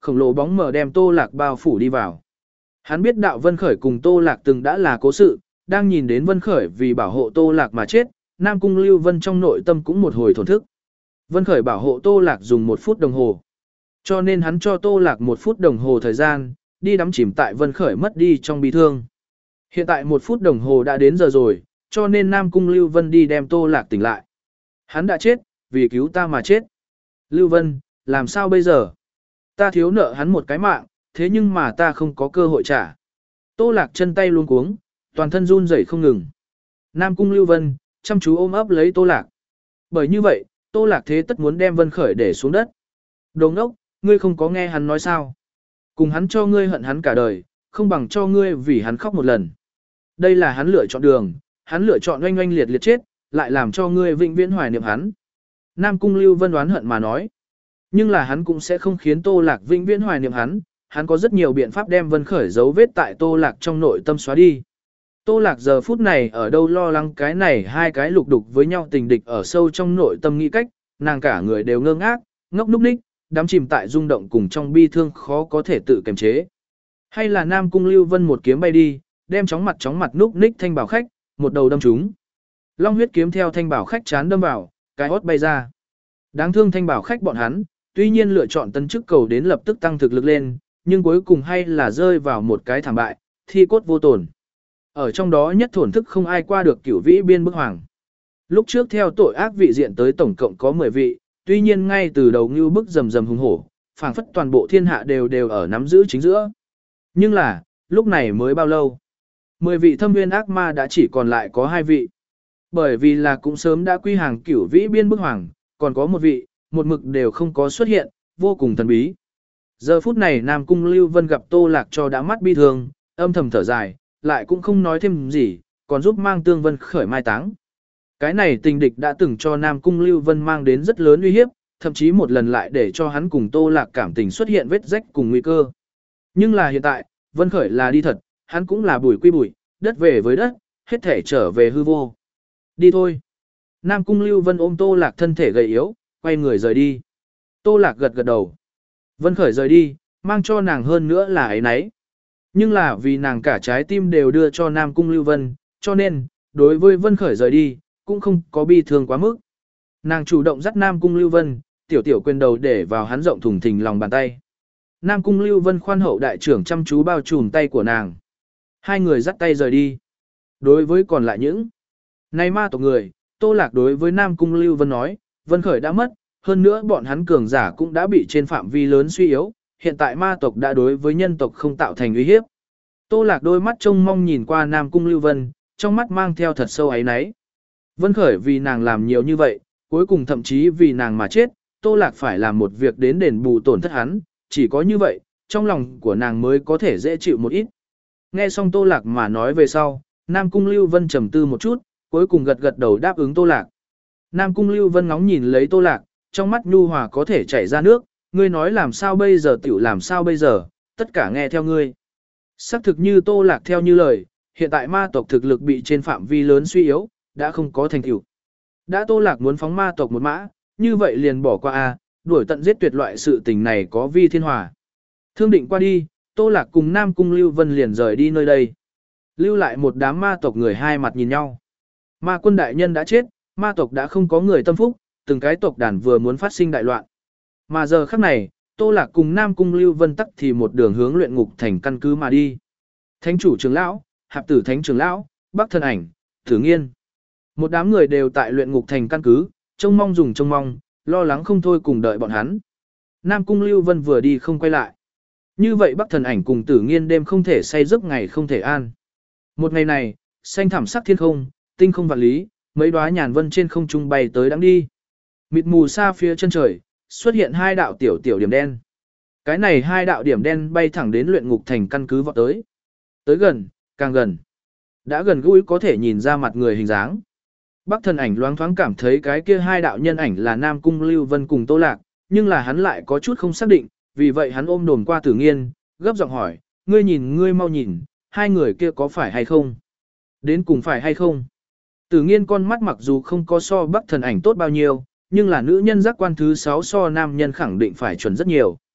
khổng lồ bóng mờ đem Tô Lạc bao phủ đi vào. Hắn biết đạo Vân Khởi cùng Tô Lạc từng đã là cố sự, đang nhìn đến Vân Khởi vì bảo hộ Tô Lạc mà chết, Nam Cung Lưu Vân trong nội tâm cũng một hồi thổn thức. Vân Khởi bảo hộ Tô Lạc dùng một phút đồng hồ. Cho nên hắn cho Tô Lạc một phút đồng hồ thời gian, đi đắm chìm tại Vân Khởi mất đi trong bi thương. Hiện tại một phút đồng hồ đã đến giờ rồi, cho nên Nam Cung Lưu Vân đi đem Tô Lạc tỉnh lại. Hắn đã chết, vì cứu ta mà chết. Lưu Vân, làm sao bây giờ? Ta thiếu nợ hắn một cái mạng, thế nhưng mà ta không có cơ hội trả. Tô Lạc chân tay luống cuống, toàn thân run rẩy không ngừng. Nam Cung Lưu Vân, chăm chú ôm ấp lấy Tô Lạc. Bởi như vậy, Tô Lạc thế tất muốn đem Vân Khởi để xuống đất. Đồ ngốc, ngươi không có nghe hắn nói sao? Cùng hắn cho ngươi hận hắn cả đời, không bằng cho ngươi vì hắn khóc một lần. Đây là hắn lựa chọn đường, hắn lựa chọn oanh oanh liệt liệt chết, lại làm cho ngươi vĩnh viễn hoài niệm hắn. Nam Cung Lưu Vân oán hận mà nói. Nhưng là hắn cũng sẽ không khiến Tô Lạc vĩnh viễn hoài niệm hắn, hắn có rất nhiều biện pháp đem Vân Khởi dấu vết tại Tô Lạc trong nội tâm xóa đi. Tô Lạc giờ phút này ở đâu lo lắng cái này hai cái lục đục với nhau tình địch ở sâu trong nội tâm nghĩ cách, nàng cả người đều ngơ ngác, ngốc núc ních, đắm chìm tại rung động cùng trong bi thương khó có thể tự kiềm chế. Hay là Nam Cung Lưu Vân một kiếm bay đi, đem chóng mặt chóng mặt núc ních thanh bảo khách, một đầu đâm trúng. Long huyết kiếm theo thanh bảo khách chán đâm vào, cái hốt bay ra. Đáng thương thanh bảo khách bọn hắn, tuy nhiên lựa chọn tân chức cầu đến lập tức tăng thực lực lên, nhưng cuối cùng hay là rơi vào một cái thảm bại, thi cốt vô tổn. Ở trong đó nhất thổn thức không ai qua được cửu vĩ biên bức hoàng. Lúc trước theo tội ác vị diện tới tổng cộng có mười vị, tuy nhiên ngay từ đầu như bức rầm rầm hùng hổ, phảng phất toàn bộ thiên hạ đều đều ở nắm giữ chính giữa. Nhưng là, lúc này mới bao lâu? mười vị thâm nguyên ác ma đã chỉ còn lại có hai vị. Bởi vì là cũng sớm đã quy hàng cửu vĩ biên bức hoàng, còn có một vị, một mực đều không có xuất hiện, vô cùng thần bí. Giờ phút này Nam Cung Lưu Vân gặp Tô Lạc cho đã mắt bi thương, âm thầm thở dài, lại cũng không nói thêm gì, còn giúp mang Tương Vân Khởi mai táng. Cái này tình địch đã từng cho Nam Cung Lưu Vân mang đến rất lớn uy hiếp, thậm chí một lần lại để cho hắn cùng Tô Lạc cảm tình xuất hiện vết rách cùng nguy cơ. Nhưng là hiện tại, Vân Khởi là đi thật, hắn cũng là bụi quy bụi, đất về với đất, hết thể trở về hư vô. Đi thôi. Nam Cung Lưu Vân ôm Tô Lạc thân thể gầy yếu, quay người rời đi. Tô Lạc gật gật đầu. Vân Khởi rời đi, mang cho nàng hơn nữa là ấy nấy. Nhưng là vì nàng cả trái tim đều đưa cho Nam Cung Lưu Vân, cho nên, đối với Vân Khởi rời đi, cũng không có bi thương quá mức. Nàng chủ động dắt Nam Cung Lưu Vân, tiểu tiểu quyền đầu để vào hắn rộng thùng thình lòng bàn tay. Nam Cung Lưu Vân khoan hậu đại trưởng chăm chú bao trùm tay của nàng. Hai người dắt tay rời đi. Đối với còn lại những này ma tộc người, Tô Lạc đối với Nam Cung Lưu Vân nói, Vân Khởi đã mất, hơn nữa bọn hắn cường giả cũng đã bị trên phạm vi lớn suy yếu, hiện tại ma tộc đã đối với nhân tộc không tạo thành uy hiếp. Tô Lạc đôi mắt trông mong nhìn qua Nam Cung Lưu Vân, trong mắt mang theo thật sâu ấy náy. Vân Khởi vì nàng làm nhiều như vậy, cuối cùng thậm chí vì nàng mà chết, Tô Lạc phải làm một việc đến đền bù tổn thất hắn, chỉ có như vậy, trong lòng của nàng mới có thể dễ chịu một ít. Nghe xong Tô Lạc mà nói về sau, Nam Cung Lưu Vân trầm tư một chút, cuối cùng gật gật đầu đáp ứng Tô Lạc. Nam Cung Lưu Vân ngóng nhìn lấy Tô Lạc, trong mắt nhu hòa có thể chảy ra nước, ngươi nói làm sao bây giờ tiểu làm sao bây giờ, tất cả nghe theo ngươi. Xác thực như Tô Lạc theo như lời, hiện tại ma tộc thực lực bị trên phạm vi lớn suy yếu, đã không có thành tựu. Đã Tô Lạc muốn phóng ma tộc một mã, như vậy liền bỏ qua a, đuổi tận giết tuyệt loại sự tình này có vi thiên hòa. Thương định qua đi, Tô Lạc cùng Nam Cung Lưu Vân liền rời đi nơi đây. Lưu lại một đám ma tộc người hai mặt nhìn nhau. Ma quân đại nhân đã chết, ma tộc đã không có người tâm phúc, từng cái tộc đàn vừa muốn phát sinh đại loạn. Mà giờ khắc này, Tô Lạc cùng Nam Cung Lưu Vân tắc thì một đường hướng luyện ngục thành căn cứ mà đi. Thánh chủ trưởng lão, Hạp tử thánh trưởng lão, Bắc Thần Ảnh, Thử Nghiên. Một đám người đều tại luyện ngục thành căn cứ, trông mong dùng trông mong, lo lắng không thôi cùng đợi bọn hắn. Nam Cung Lưu Vân vừa đi không quay lại. Như vậy Bắc Thần Ảnh cùng Tử Nghiên đêm không thể say giấc ngày không thể an. Một ngày này, xanh thẳm sắc thiên không, tinh không vạn lý, mấy đóa nhàn vân trên không trung bay tới đang đi. Mịt mù xa phía chân trời, xuất hiện hai đạo tiểu tiểu điểm đen. Cái này hai đạo điểm đen bay thẳng đến luyện ngục thành căn cứ vọt tới. Tới gần, càng gần. Đã gần gũi có thể nhìn ra mặt người hình dáng. Bắc Thần Ảnh loáng thoáng cảm thấy cái kia hai đạo nhân ảnh là Nam Cung Lưu Vân cùng Tô Lạc, nhưng là hắn lại có chút không xác định, vì vậy hắn ôm đồm qua Tử Nghiên, gấp giọng hỏi, ngươi nhìn ngươi mau nhìn, hai người kia có phải hay không? Đến cùng phải hay không? Tử Nghiên con mắt mặc dù không có so Bắc Thần Ảnh tốt bao nhiêu, nhưng là nữ nhân giác quan thứ sáu so nam nhân khẳng định phải chuẩn rất nhiều.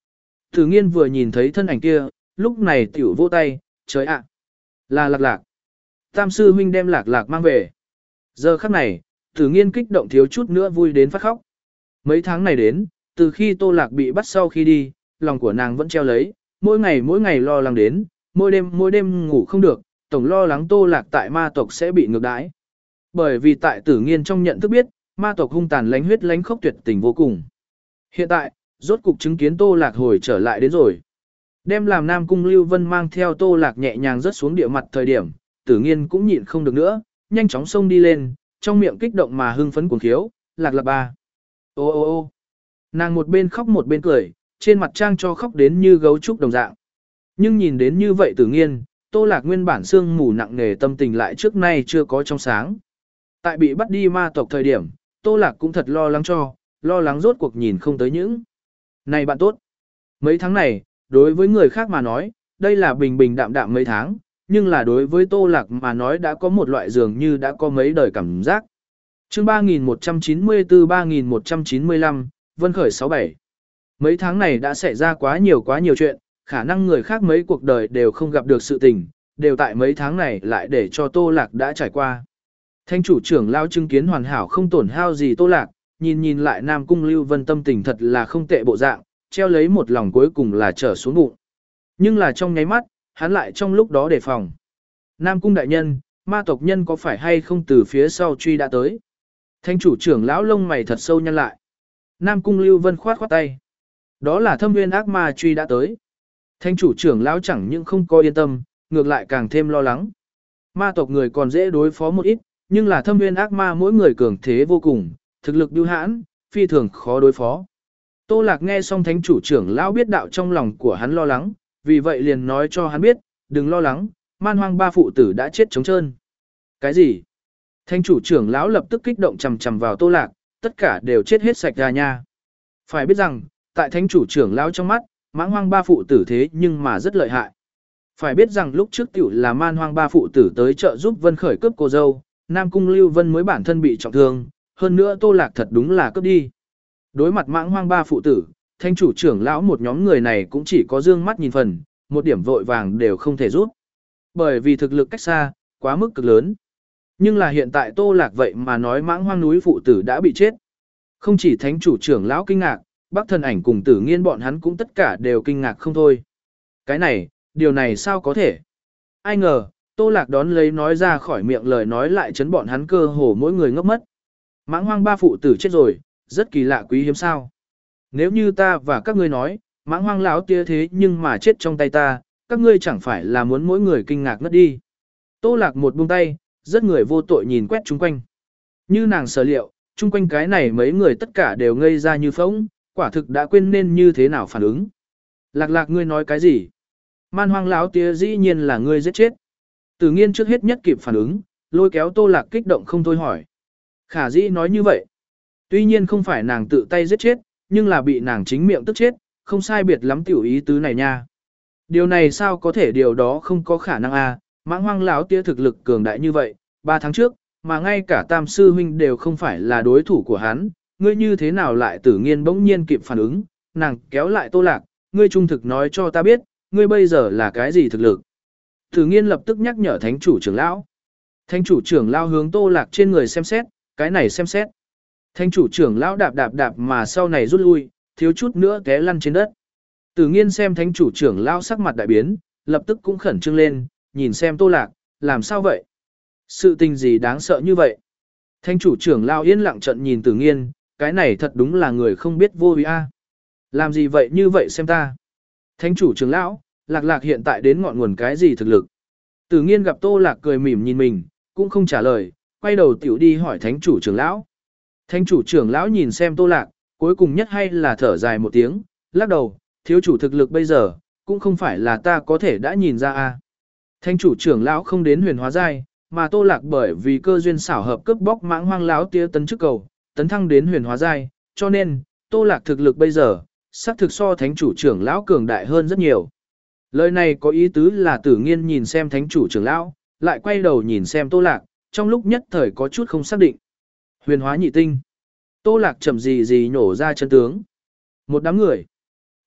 Tử nghiên vừa nhìn thấy thân ảnh kia, lúc này tiểu vô tay, trời ạ, là lạc lạc. Tam sư huynh đem lạc lạc mang về. Giờ khắc này, tử nghiên kích động thiếu chút nữa vui đến phát khóc. Mấy tháng này đến, từ khi tô lạc bị bắt sau khi đi, lòng của nàng vẫn treo lấy, mỗi ngày mỗi ngày lo lắng đến, mỗi đêm mỗi đêm ngủ không được, tổng lo lắng tô lạc tại ma tộc sẽ bị ngược đãi. Bởi vì tại tử nghiên trong nhận thức biết, ma tộc hung tàn lánh huyết lánh khốc tuyệt tình vô cùng. Hiện tại, rốt cục chứng kiến tô lạc hồi trở lại đến rồi. Đem làm Nam Cung Lưu Vân mang theo tô lạc nhẹ nhàng rớt xuống địa mặt thời điểm, tử nghiên cũng nhịn không được nữa, nhanh chóng xông đi lên, trong miệng kích động mà hưng phấn cuồng khiếu, lạc lạc ba. Ô ô ô nàng một bên khóc một bên cười, trên mặt trang cho khóc đến như gấu trúc đồng dạng. Nhưng nhìn đến như vậy tử nghiên, tô lạc nguyên bản sương mù nặng nề tâm tình lại trước nay chưa có trong sáng. Tại bị bắt đi ma tộc thời điểm, tô lạc cũng thật lo lắng cho, lo lắng rốt cuộc nhìn không tới những. Này bạn tốt, mấy tháng này, đối với người khác mà nói, đây là bình bình đạm đạm mấy tháng, nhưng là đối với tô lạc mà nói đã có một loại dường như đã có mấy đời cảm giác. Chương ba nghìn một trăm chín mươi tư ba nghìn một trăm chín mươi lăm, Vân Khởi sáu bảy. Mấy tháng này đã xảy ra quá nhiều quá nhiều chuyện, khả năng người khác mấy cuộc đời đều không gặp được sự tình, đều tại mấy tháng này lại để cho tô lạc đã trải qua. Thanh chủ trưởng lao chứng kiến hoàn hảo không tổn hao gì tô lạc, nhìn nhìn lại Nam Cung Lưu Vân tâm tình thật là không tệ bộ dạng, treo lấy một lòng cuối cùng là trở xuống bụng. Nhưng là trong nháy mắt, hắn lại trong lúc đó đề phòng. Nam Cung đại nhân, ma tộc nhân có phải hay không từ phía sau truy đã tới? Thanh chủ trưởng lão lông mày thật sâu nhăn lại. Nam Cung Lưu Vân khoát khoát tay. Đó là thâm nguyên ác ma truy đã tới. Thanh chủ trưởng lão chẳng những không có yên tâm, ngược lại càng thêm lo lắng. Ma tộc người còn dễ đối phó một ít, nhưng là thâm nguyên ác ma mỗi người cường thế vô cùng, thực lực bưu hãn, phi thường khó đối phó. Tô Lạc nghe xong thánh chủ trưởng lão biết đạo trong lòng của hắn lo lắng, vì vậy liền nói cho hắn biết, đừng lo lắng, man hoang ba phụ tử đã chết trống trơn. Cái gì? Thánh chủ trưởng lão lập tức kích động chầm chầm vào Tô Lạc, tất cả đều chết hết sạch ra nha. Phải biết rằng, tại thánh chủ trưởng lão trong mắt, mãng hoang ba phụ tử thế nhưng mà rất lợi hại. Phải biết rằng lúc trước tiểu là man hoang ba phụ tử tới trợ giúp Vân Khởi cướp cô dâu, Nam Cung Lưu Vân mới bản thân bị trọng thương, hơn nữa Tô Lạc thật đúng là cướp đi. Đối mặt mãng hoang ba phụ tử, thanh chủ trưởng lão một nhóm người này cũng chỉ có dương mắt nhìn phần, một điểm vội vàng đều không thể rút. Bởi vì thực lực cách xa, quá mức cực lớn. Nhưng là hiện tại Tô Lạc vậy mà nói mãng hoang núi phụ tử đã bị chết. Không chỉ thánh chủ trưởng lão kinh ngạc, Bắc Thần Ảnh cùng Tử Nghiên bọn hắn cũng tất cả đều kinh ngạc không thôi. Cái này, điều này sao có thể? Ai ngờ, Tô Lạc đón lấy nói ra khỏi miệng lời nói lại chấn bọn hắn cơ hồ mỗi người ngốc mất. Mãng hoang ba phụ tử chết rồi, rất kỳ lạ quý hiếm sao. Nếu như ta và các ngươi nói, mãng hoang lão tia thế nhưng mà chết trong tay ta, các ngươi chẳng phải là muốn mỗi người kinh ngạc ngất đi. Tô Lạc một buông tay, rất người vô tội nhìn quét chung quanh. Như nàng sở liệu, chung quanh cái này mấy người tất cả đều ngây ra như phỗng, quả thực đã quên nên như thế nào phản ứng. Lạc Lạc ngươi nói cái gì? Man hoang lão tia dĩ nhiên là ngươi giết chết. Tử Nghiên trước hết nhất kịp phản ứng, lôi kéo Tô Lạc kích động không thôi hỏi. Khả dĩ nói như vậy. Tuy nhiên không phải nàng tự tay giết chết, nhưng là bị nàng chính miệng tức chết, không sai biệt lắm tiểu ý tứ này nha. Điều này sao có thể điều đó không có khả năng à, mãng hoang lão tia thực lực cường đại như vậy, ba tháng trước, mà ngay cả tam sư huynh đều không phải là đối thủ của hắn, ngươi như thế nào lại Tử Nghiên bỗng nhiên kịp phản ứng, nàng kéo lại Tô Lạc, ngươi trung thực nói cho ta biết, ngươi bây giờ là cái gì thực lực. Tử Nghiên lập tức nhắc nhở thánh chủ trưởng lão. Thánh chủ trưởng lão hướng Tô Lạc trên người xem xét, cái này xem xét. Thánh chủ trưởng lão đạp đạp đạp mà sau này rút lui, thiếu chút nữa té lăn trên đất. Tử Nghiên xem thánh chủ trưởng lão sắc mặt đại biến, lập tức cũng khẩn trương lên, nhìn xem Tô Lạc, làm sao vậy? Sự tình gì đáng sợ như vậy? Thánh chủ trưởng lão yên lặng trận nhìn Tử Nghiên, cái này thật đúng là người không biết vô ý a. Làm gì vậy như vậy xem ta? Thánh chủ trưởng lão, Lạc Lạc hiện tại đến ngọn nguồn cái gì thực lực? Tử Nghiên gặp Tô Lạc cười mỉm nhìn mình, cũng không trả lời, quay đầu tiểu đi hỏi thánh chủ trưởng lão. Thánh chủ trưởng lão nhìn xem Tô Lạc, cuối cùng nhất hay là thở dài một tiếng, lắc đầu, thiếu chủ thực lực bây giờ, cũng không phải là ta có thể đã nhìn ra a. Thánh chủ trưởng lão không đến huyền hóa giai, mà Tô Lạc bởi vì cơ duyên xảo hợp cướp bóc mãng hoang lão tia tấn chức cầu, tấn thăng đến huyền hóa giai, cho nên, Tô Lạc thực lực bây giờ, xác thực so thánh chủ trưởng lão cường đại hơn rất nhiều. Lời này có ý tứ là Tử Nghiên nhìn xem thánh chủ trưởng lão, lại quay đầu nhìn xem Tô Lạc, trong lúc nhất thời có chút không xác định. Huyền hóa nhị tinh. Tô Lạc chậm gì gì nhổ ra chân tướng. Một đám người.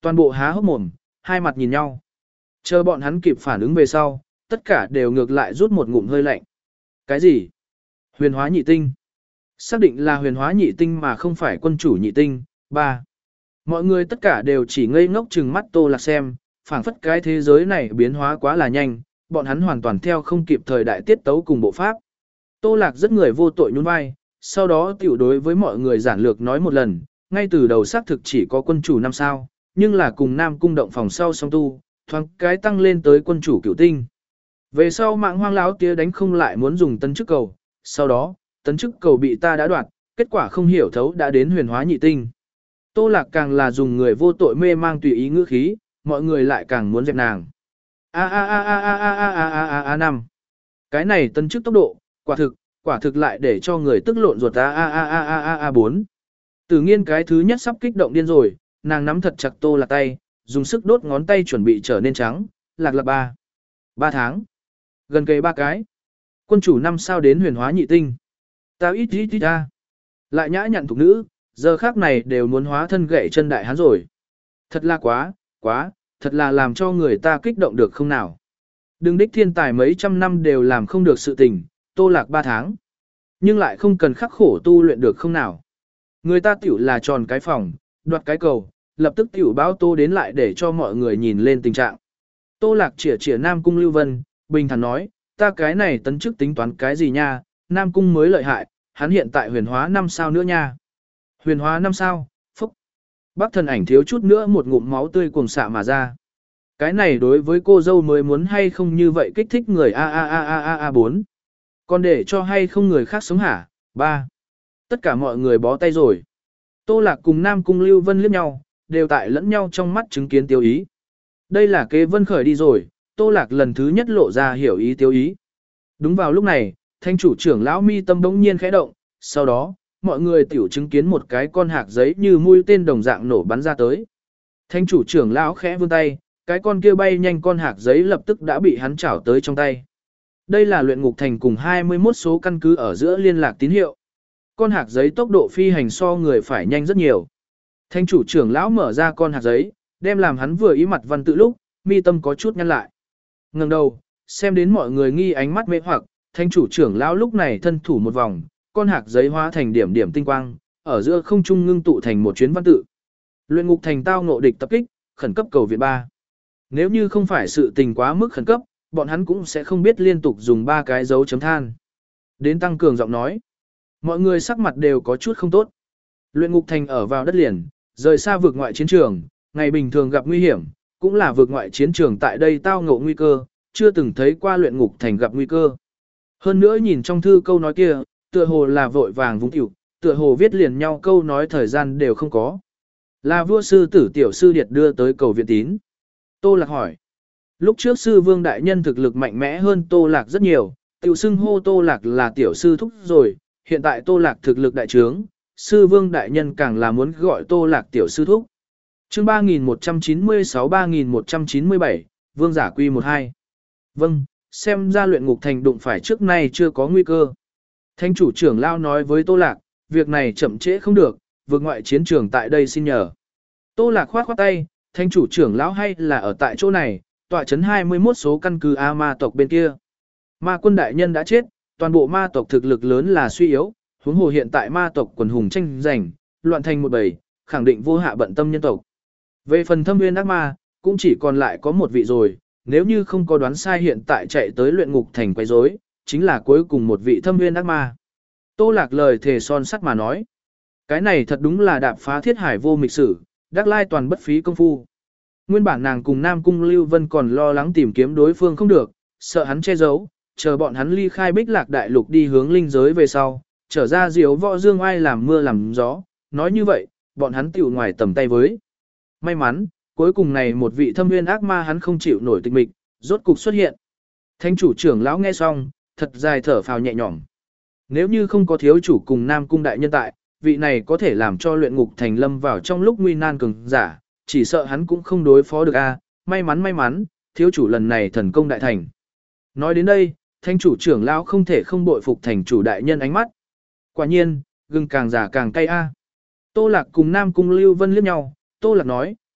Toàn bộ há hốc mồm, hai mặt nhìn nhau. Chờ bọn hắn kịp phản ứng về sau, tất cả đều ngược lại rút một ngụm hơi lạnh. Cái gì? Huyền hóa nhị tinh. Xác định là huyền hóa nhị tinh mà không phải quân chủ nhị tinh. Ba. Mọi người tất cả đều chỉ ngây ngốc chừng mắt Tô Lạc xem, phảng phất cái thế giới này biến hóa quá là nhanh, bọn hắn hoàn toàn theo không kịp thời đại tiết tấu cùng bộ pháp. Tô Lạc rất người vô tội nhún vai, sau đó tiểu đối với mọi người giản lược nói một lần, ngay từ đầu xác thực chỉ có quân chủ năm sao, nhưng là cùng Nam cung động phòng sau song tu, thoáng cái tăng lên tới quân chủ cửu tinh. Về sau mạng hoang láo tía đánh không lại muốn dùng tấn chức cầu, sau đó, tấn chức cầu bị ta đã đoạt, kết quả không hiểu thấu đã đến huyền hóa nhị tinh. Tô Lạc càng là dùng người vô tội mê mang tùy ý ngữ khí, mọi người lại càng muốn dẹp nàng. A a a a a a a a a a năm. Cái này tấn chức tốc độ, quả thực, quả thực lại để cho người tức lộn ruột a a a a a a a bốn. Tử Nghiên cái thứ nhất sắp kích động điên rồi, nàng nắm thật chặt Tô Lạc tay, dùng sức đốt ngón tay chuẩn bị trở nên trắng, Lạc Lạc ba. Ba tháng. Gần kề ba cái. Quân chủ năm sao đến huyền hóa nhị tinh. Tao ít ít ít ta. Lại nhã nhặn thục nữ, giờ khác này đều muốn hóa thân gậy chân đại hán rồi. Thật là quá, quá, thật là làm cho người ta kích động được không nào. Đừng đích thiên tài mấy trăm năm đều làm không được sự tình, Tô Lạc ba tháng. Nhưng lại không cần khắc khổ tu luyện được không nào. Người ta tiểu là tròn cái phòng, đoạt cái cầu, lập tức tiểu báo Tô đến lại để cho mọi người nhìn lên tình trạng. Tô Lạc chỉa chỉa Nam Cung Lưu Vân, bình thản nói, ta cái này tấn chức tính toán cái gì nha, Nam Cung mới lợi hại, hắn hiện tại huyền hóa năm sao nữa nha. Huyền hóa năm sao, phúc. Bác thần ảnh thiếu chút nữa một ngụm máu tươi cuồng xạ mà ra. Cái này đối với cô dâu mới muốn hay không như vậy kích thích người a a a a a a bốn. Còn để cho hay không người khác sống hả? Ba. Tất cả mọi người bó tay rồi. Tô Lạc cùng Nam Cung Lưu Vân liếc nhau, đều tại lẫn nhau trong mắt chứng kiến tiêu ý. Đây là kế Vân khởi đi rồi, Tô Lạc lần thứ nhất lộ ra hiểu ý tiêu ý. Đúng vào lúc này, thanh chủ trưởng lão mi tâm bỗng nhiên khẽ động, sau đó, mọi người tiểu chứng kiến một cái con hạc giấy như mũi tên đồng dạng nổ bắn ra tới. Thanh chủ trưởng lão khẽ vươn tay, cái con kia bay nhanh con hạc giấy lập tức đã bị hắn chảo tới trong tay. Đây là luyện ngục thành cùng hai mươi mốt số căn cứ ở giữa liên lạc tín hiệu. Con hạc giấy tốc độ phi hành so người phải nhanh rất nhiều. Thanh chủ trưởng lão mở ra con hạc giấy, đem làm hắn vừa ý mặt văn tự lúc, mi tâm có chút nhăn lại. Ngẩng đầu, xem đến mọi người nghi ánh mắt mê hoặc, thanh chủ trưởng lão lúc này thân thủ một vòng, con hạc giấy hóa thành điểm điểm tinh quang, ở giữa không trung ngưng tụ thành một chuyến văn tự. Luyện ngục thành tao ngộ địch tập kích, khẩn cấp cầu viện ba. Nếu như không phải sự tình quá mức khẩn cấp, bọn hắn cũng sẽ không biết liên tục dùng ba cái dấu chấm than. Đến tăng cường giọng nói. Mọi người sắc mặt đều có chút không tốt. Luyện ngục thành ở vào đất liền, rời xa vực ngoại chiến trường, ngày bình thường gặp nguy hiểm, cũng là vực ngoại chiến trường tại đây tao ngộ nguy cơ, chưa từng thấy qua luyện ngục thành gặp nguy cơ. Hơn nữa nhìn trong thư câu nói kia, tựa hồ là vội vàng vung tiểu, tựa hồ viết liền nhau câu nói thời gian đều không có. Là vua sư tử tiểu sư điệt đưa tới cầu viện tín. Tô Lạc hỏi. Lúc trước sư vương đại nhân thực lực mạnh mẽ hơn Tô Lạc rất nhiều, tiểu xưng hô Tô Lạc là tiểu sư thúc rồi, hiện tại Tô Lạc thực lực đại trướng, sư vương đại nhân càng là muốn gọi Tô Lạc tiểu sư thúc. Chương ba nghìn một trăm chín mươi sáu ba nghìn một trăm chín mươi bảy, vương giả quy một hai. Vâng, xem ra luyện ngục thành đụng phải trước nay chưa có nguy cơ. Thanh chủ trưởng lao nói với Tô Lạc, việc này chậm trễ không được, vượt ngoại chiến trường tại đây xin nhờ. Tô Lạc khoát khoát tay, thanh chủ trưởng lão hay là ở tại chỗ này, tọa chấn hai mươi mốt số căn cứ A ma tộc bên kia. Ma quân đại nhân đã chết, toàn bộ ma tộc thực lực lớn là suy yếu, huống hồ hiện tại ma tộc quần hùng tranh giành, loạn thành một bầy, khẳng định vô hạ bận tâm nhân tộc. Về phần thâm nguyên ác ma, cũng chỉ còn lại có một vị rồi, nếu như không có đoán sai hiện tại chạy tới luyện ngục thành quấy rối, chính là cuối cùng một vị thâm nguyên ác ma. Tô Lạc lời thề son sắt mà nói. Cái này thật đúng là đạp phá thiết hải vô mịch sử, đắc lai toàn bất phí công phu. Nguyên bản nàng cùng Nam Cung Lưu Vân còn lo lắng tìm kiếm đối phương không được, sợ hắn che giấu, chờ bọn hắn ly khai Bích Lạc đại lục đi hướng linh giới về sau, trở ra diếu võ dương ai làm mưa làm gió, nói như vậy, bọn hắn tiểu ngoài tầm tay với. May mắn, cuối cùng này một vị thâm nguyên ác ma hắn không chịu nổi tịch mịch, rốt cục xuất hiện. Thánh chủ trưởng lão nghe xong, thật dài thở phào nhẹ nhõm. Nếu như không có thiếu chủ cùng Nam Cung đại nhân tại, vị này có thể làm cho luyện ngục thành lâm vào trong lúc nguy nan cường giả, chỉ sợ hắn cũng không đối phó được a. May mắn may mắn, thiếu chủ lần này thần công đại thành. Nói đến đây, thanh chủ trưởng lão không thể không bội phục thành chủ đại nhân ánh mắt. Quả nhiên, gừng càng già càng cay a. Tô Lạc cùng Nam Cung Lưu Vân liếc nhau, Tô Lạc nói,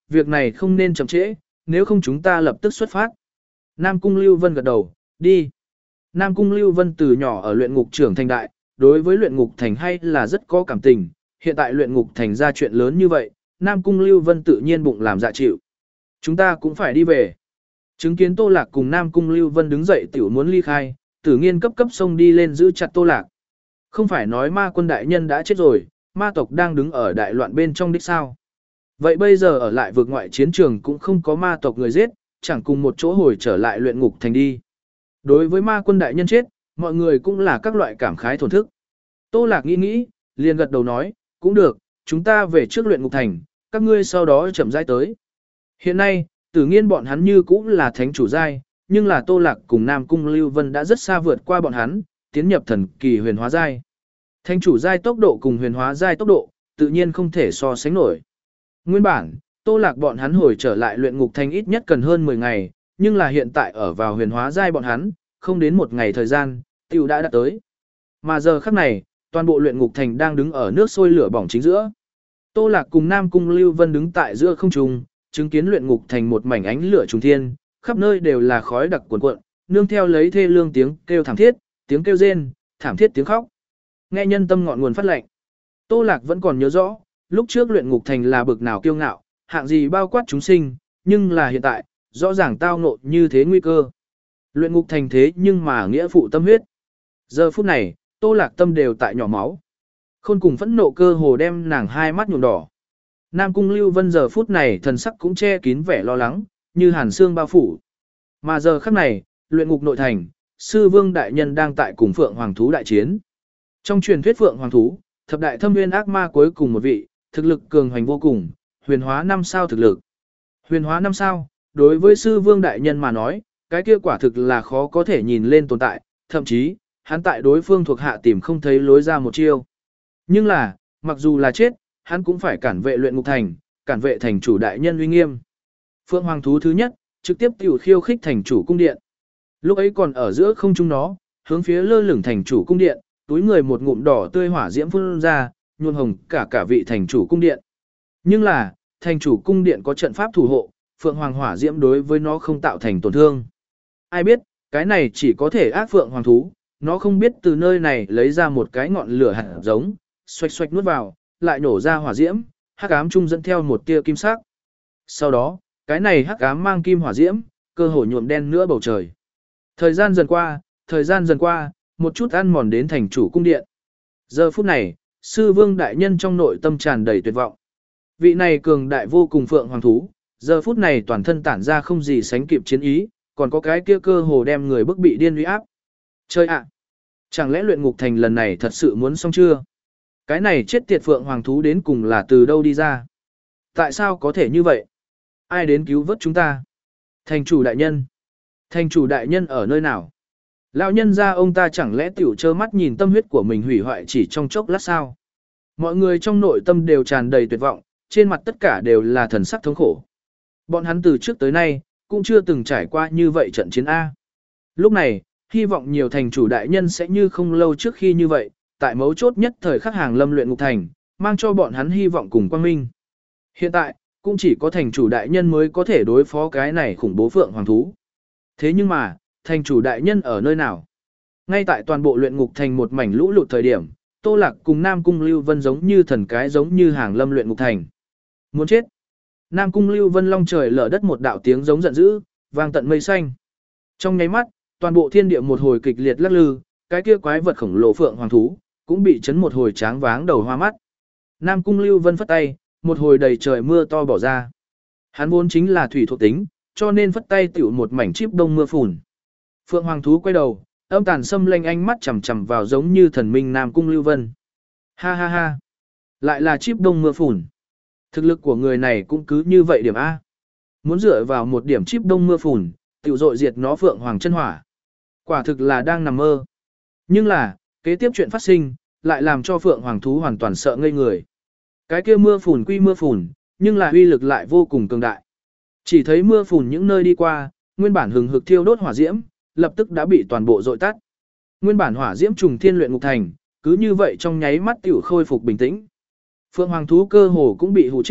việc này không nên chậm trễ, nếu không chúng ta lập tức xuất phát. Nam Cung Lưu Vân gật đầu, đi. Nam Cung Lưu Vân từ nhỏ ở luyện ngục trưởng thành đại, đối với luyện ngục thành hay là rất có cảm tình, hiện tại luyện ngục thành ra chuyện lớn như vậy, Nam Cung Lưu Vân tự nhiên bụng làm dạ chịu. Chúng ta cũng phải đi về. Chứng kiến Tô Lạc cùng Nam Cung Lưu Vân đứng dậy tiểu muốn ly khai, Tử Nghiên cấp cấp xông đi lên giữ chặt Tô Lạc. Không phải nói ma quân đại nhân đã chết rồi, ma tộc đang đứng ở đại loạn bên trong đích sao. Vậy bây giờ ở lại vực ngoại chiến trường cũng không có ma tộc người giết, chẳng cùng một chỗ hồi trở lại luyện ngục thành đi. Đối với ma quân đại nhân chết, mọi người cũng là các loại cảm khái thổn thức. Tô Lạc nghĩ nghĩ, liền gật đầu nói, cũng được, chúng ta về trước luyện ngục thành, các ngươi sau đó chậm rãi tới. Hiện nay, Tử Nghiên bọn hắn như cũng là thánh chủ giai, nhưng là Tô Lạc cùng Nam Cung Lưu Vân đã rất xa vượt qua bọn hắn, tiến nhập thần kỳ huyền hóa giai. Thánh chủ giai tốc độ cùng huyền hóa giai tốc độ, tự nhiên không thể so sánh nổi. Nguyên bản, Tô Lạc bọn hắn hồi trở lại luyện ngục thành ít nhất cần hơn mười ngày, nhưng là hiện tại ở vào huyền hóa giai bọn hắn, không đến một ngày thời gian, tiểu đã đạt tới. Mà giờ khắc này, toàn bộ luyện ngục thành đang đứng ở nước sôi lửa bỏng chính giữa. Tô Lạc cùng Nam Cung Lưu Vân đứng tại giữa không trung, chứng kiến luyện ngục thành một mảnh ánh lửa trùng thiên, khắp nơi đều là khói đặc cuồn cuộn, nương theo lấy thê lương tiếng kêu thảm thiết, tiếng kêu rên, thảm thiết tiếng khóc. Nghe nhân tâm ngọn nguồn phát lệnh. Tô Lạc vẫn còn nhớ rõ, lúc trước luyện ngục thành là bực nào kiêu ngạo, hạng gì bao quát chúng sinh, nhưng là hiện tại, rõ ràng tao ngộ như thế nguy cơ. Luyện ngục thành thế nhưng mà nghĩa phụ tâm huyết. Giờ phút này, Tô Lạc tâm đều tại nhỏ máu. Khôn cùng phẫn nộ cơ hồ đem nàng hai mắt nhuộm đỏ. Nam Cung Lưu Vân giờ phút này thần sắc cũng che kín vẻ lo lắng, như hàn xương bao phủ. Mà giờ khắc này, luyện ngục nội thành, sư vương đại nhân đang tại cùng Phượng Hoàng thú đại chiến. Trong truyền thuyết Phượng Hoàng thú, thập đại thâm nguyên ác ma cuối cùng một vị, thực lực cường hoành vô cùng, huyền hóa năm sao thực lực. Huyền hóa năm sao, đối với sư vương đại nhân mà nói, cái kia quả thực là khó có thể nhìn lên tồn tại, thậm chí, hắn tại đối phương thuộc hạ tìm không thấy lối ra một chiêu. Nhưng là, mặc dù là chết, hắn cũng phải cản vệ luyện ngục thành, cản vệ thành chủ đại nhân uy nghiêm. Phượng Hoàng thú thứ nhất, trực tiếp tiểu khiêu khích thành chủ cung điện. Lúc ấy còn ở giữa không trung nó, hướng phía lơ lửng thành chủ cung điện, túi người một ngụm đỏ tươi hỏa diễm phun ra, nhuộm hồng cả cả vị thành chủ cung điện. Nhưng là, thành chủ cung điện có trận pháp thủ hộ, Phượng Hoàng hỏa diễm đối với nó không tạo thành tổn thương. Ai biết, cái này chỉ có thể ác Phượng Hoàng thú, nó không biết từ nơi này lấy ra một cái ngọn lửa hạt giống, xoạch xoạch nuốt vào, lại nổ ra hỏa diễm, hắc ám trung dẫn theo một tia kim sắc. Sau đó, cái này hắc ám mang kim hỏa diễm, cơ hồ nhuộm đen nữa bầu trời. Thời gian dần qua, thời gian dần qua, một chút ăn mòn đến thành chủ cung điện. Giờ phút này, sư vương đại nhân trong nội tâm tràn đầy tuyệt vọng. Vị này cường đại vô cùng Phượng Hoàng thú, giờ phút này toàn thân tản ra không gì sánh kịp chiến ý, còn có cái kia cơ hồ đem người bức bị điên uy áp. Chơi ạ! Chẳng lẽ luyện ngục thành lần này thật sự muốn xong chưa? Cái này chết tiệt Phượng Hoàng thú đến cùng là từ đâu đi ra? Tại sao có thể như vậy? Ai đến cứu vớt chúng ta? Thành chủ đại nhân! Thành chủ đại nhân ở nơi nào? Lão nhân ra ông ta chẳng lẽ tiểu trơ mắt nhìn tâm huyết của mình hủy hoại chỉ trong chốc lát sao? Mọi người trong nội tâm đều tràn đầy tuyệt vọng, trên mặt tất cả đều là thần sắc thống khổ. Bọn hắn từ trước tới nay, cũng chưa từng trải qua như vậy trận chiến A. Lúc này, hy vọng nhiều thành chủ đại nhân sẽ như không lâu trước khi như vậy, tại mấu chốt nhất thời khắc hàng lâm luyện ngục thành, mang cho bọn hắn hy vọng cùng quang minh. Hiện tại, cũng chỉ có thành chủ đại nhân mới có thể đối phó cái này khủng bố Phượng Hoàng thú. Thế nhưng mà, thành chủ đại nhân ở nơi nào? Ngay tại toàn bộ luyện ngục thành một mảnh lũ lụt thời điểm, Tô Lạc cùng Nam Cung Lưu Vân giống như thần cái giống như hàng lâm luyện ngục thành. Muốn chết! Nam Cung Lưu Vân long trời lở đất một đạo tiếng giống giận dữ, vang tận mây xanh. Trong nháy mắt, toàn bộ thiên địa một hồi kịch liệt lắc lư, cái kia quái vật khổng lồ Phượng Hoàng thú cũng bị chấn một hồi tráng váng đầu hoa mắt. Nam Cung Lưu Vân phất tay, một hồi đầy trời mưa to bỏ ra. Hắn vốn chính là thủy thuộc tính, cho nên phất tay tiểu một mảnh chip đông mưa phùn. Phượng Hoàng thú quay đầu, âm tàn xâm lanh ánh mắt chằm chằm vào giống như thần minh Nam Cung Lưu Vân. Ha ha ha, lại là chip đông mưa phùn. Thực lực của người này cũng cứ như vậy điểm A. Muốn dựa vào một điểm chip đông mưa phùn, tiểu dội diệt nó Phượng Hoàng chân hỏa. Quả thực là đang nằm mơ. Nhưng là, kế tiếp chuyện phát sinh, lại làm cho Phượng Hoàng thú hoàn toàn sợ ngây người. Cái kia mưa phùn quy mưa phùn, nhưng là uy lực lại vô cùng cường đại. Chỉ thấy mưa phùn những nơi đi qua, nguyên bản hừng hực thiêu đốt hỏa diễm, lập tức đã bị toàn bộ dội tắt. Nguyên bản hỏa diễm trùng thiên luyện ngục thành, cứ như vậy trong nháy mắt tiểu khôi phục bình tĩnh. Phượng Hoàng thú cơ hồ cũng bị hù chết,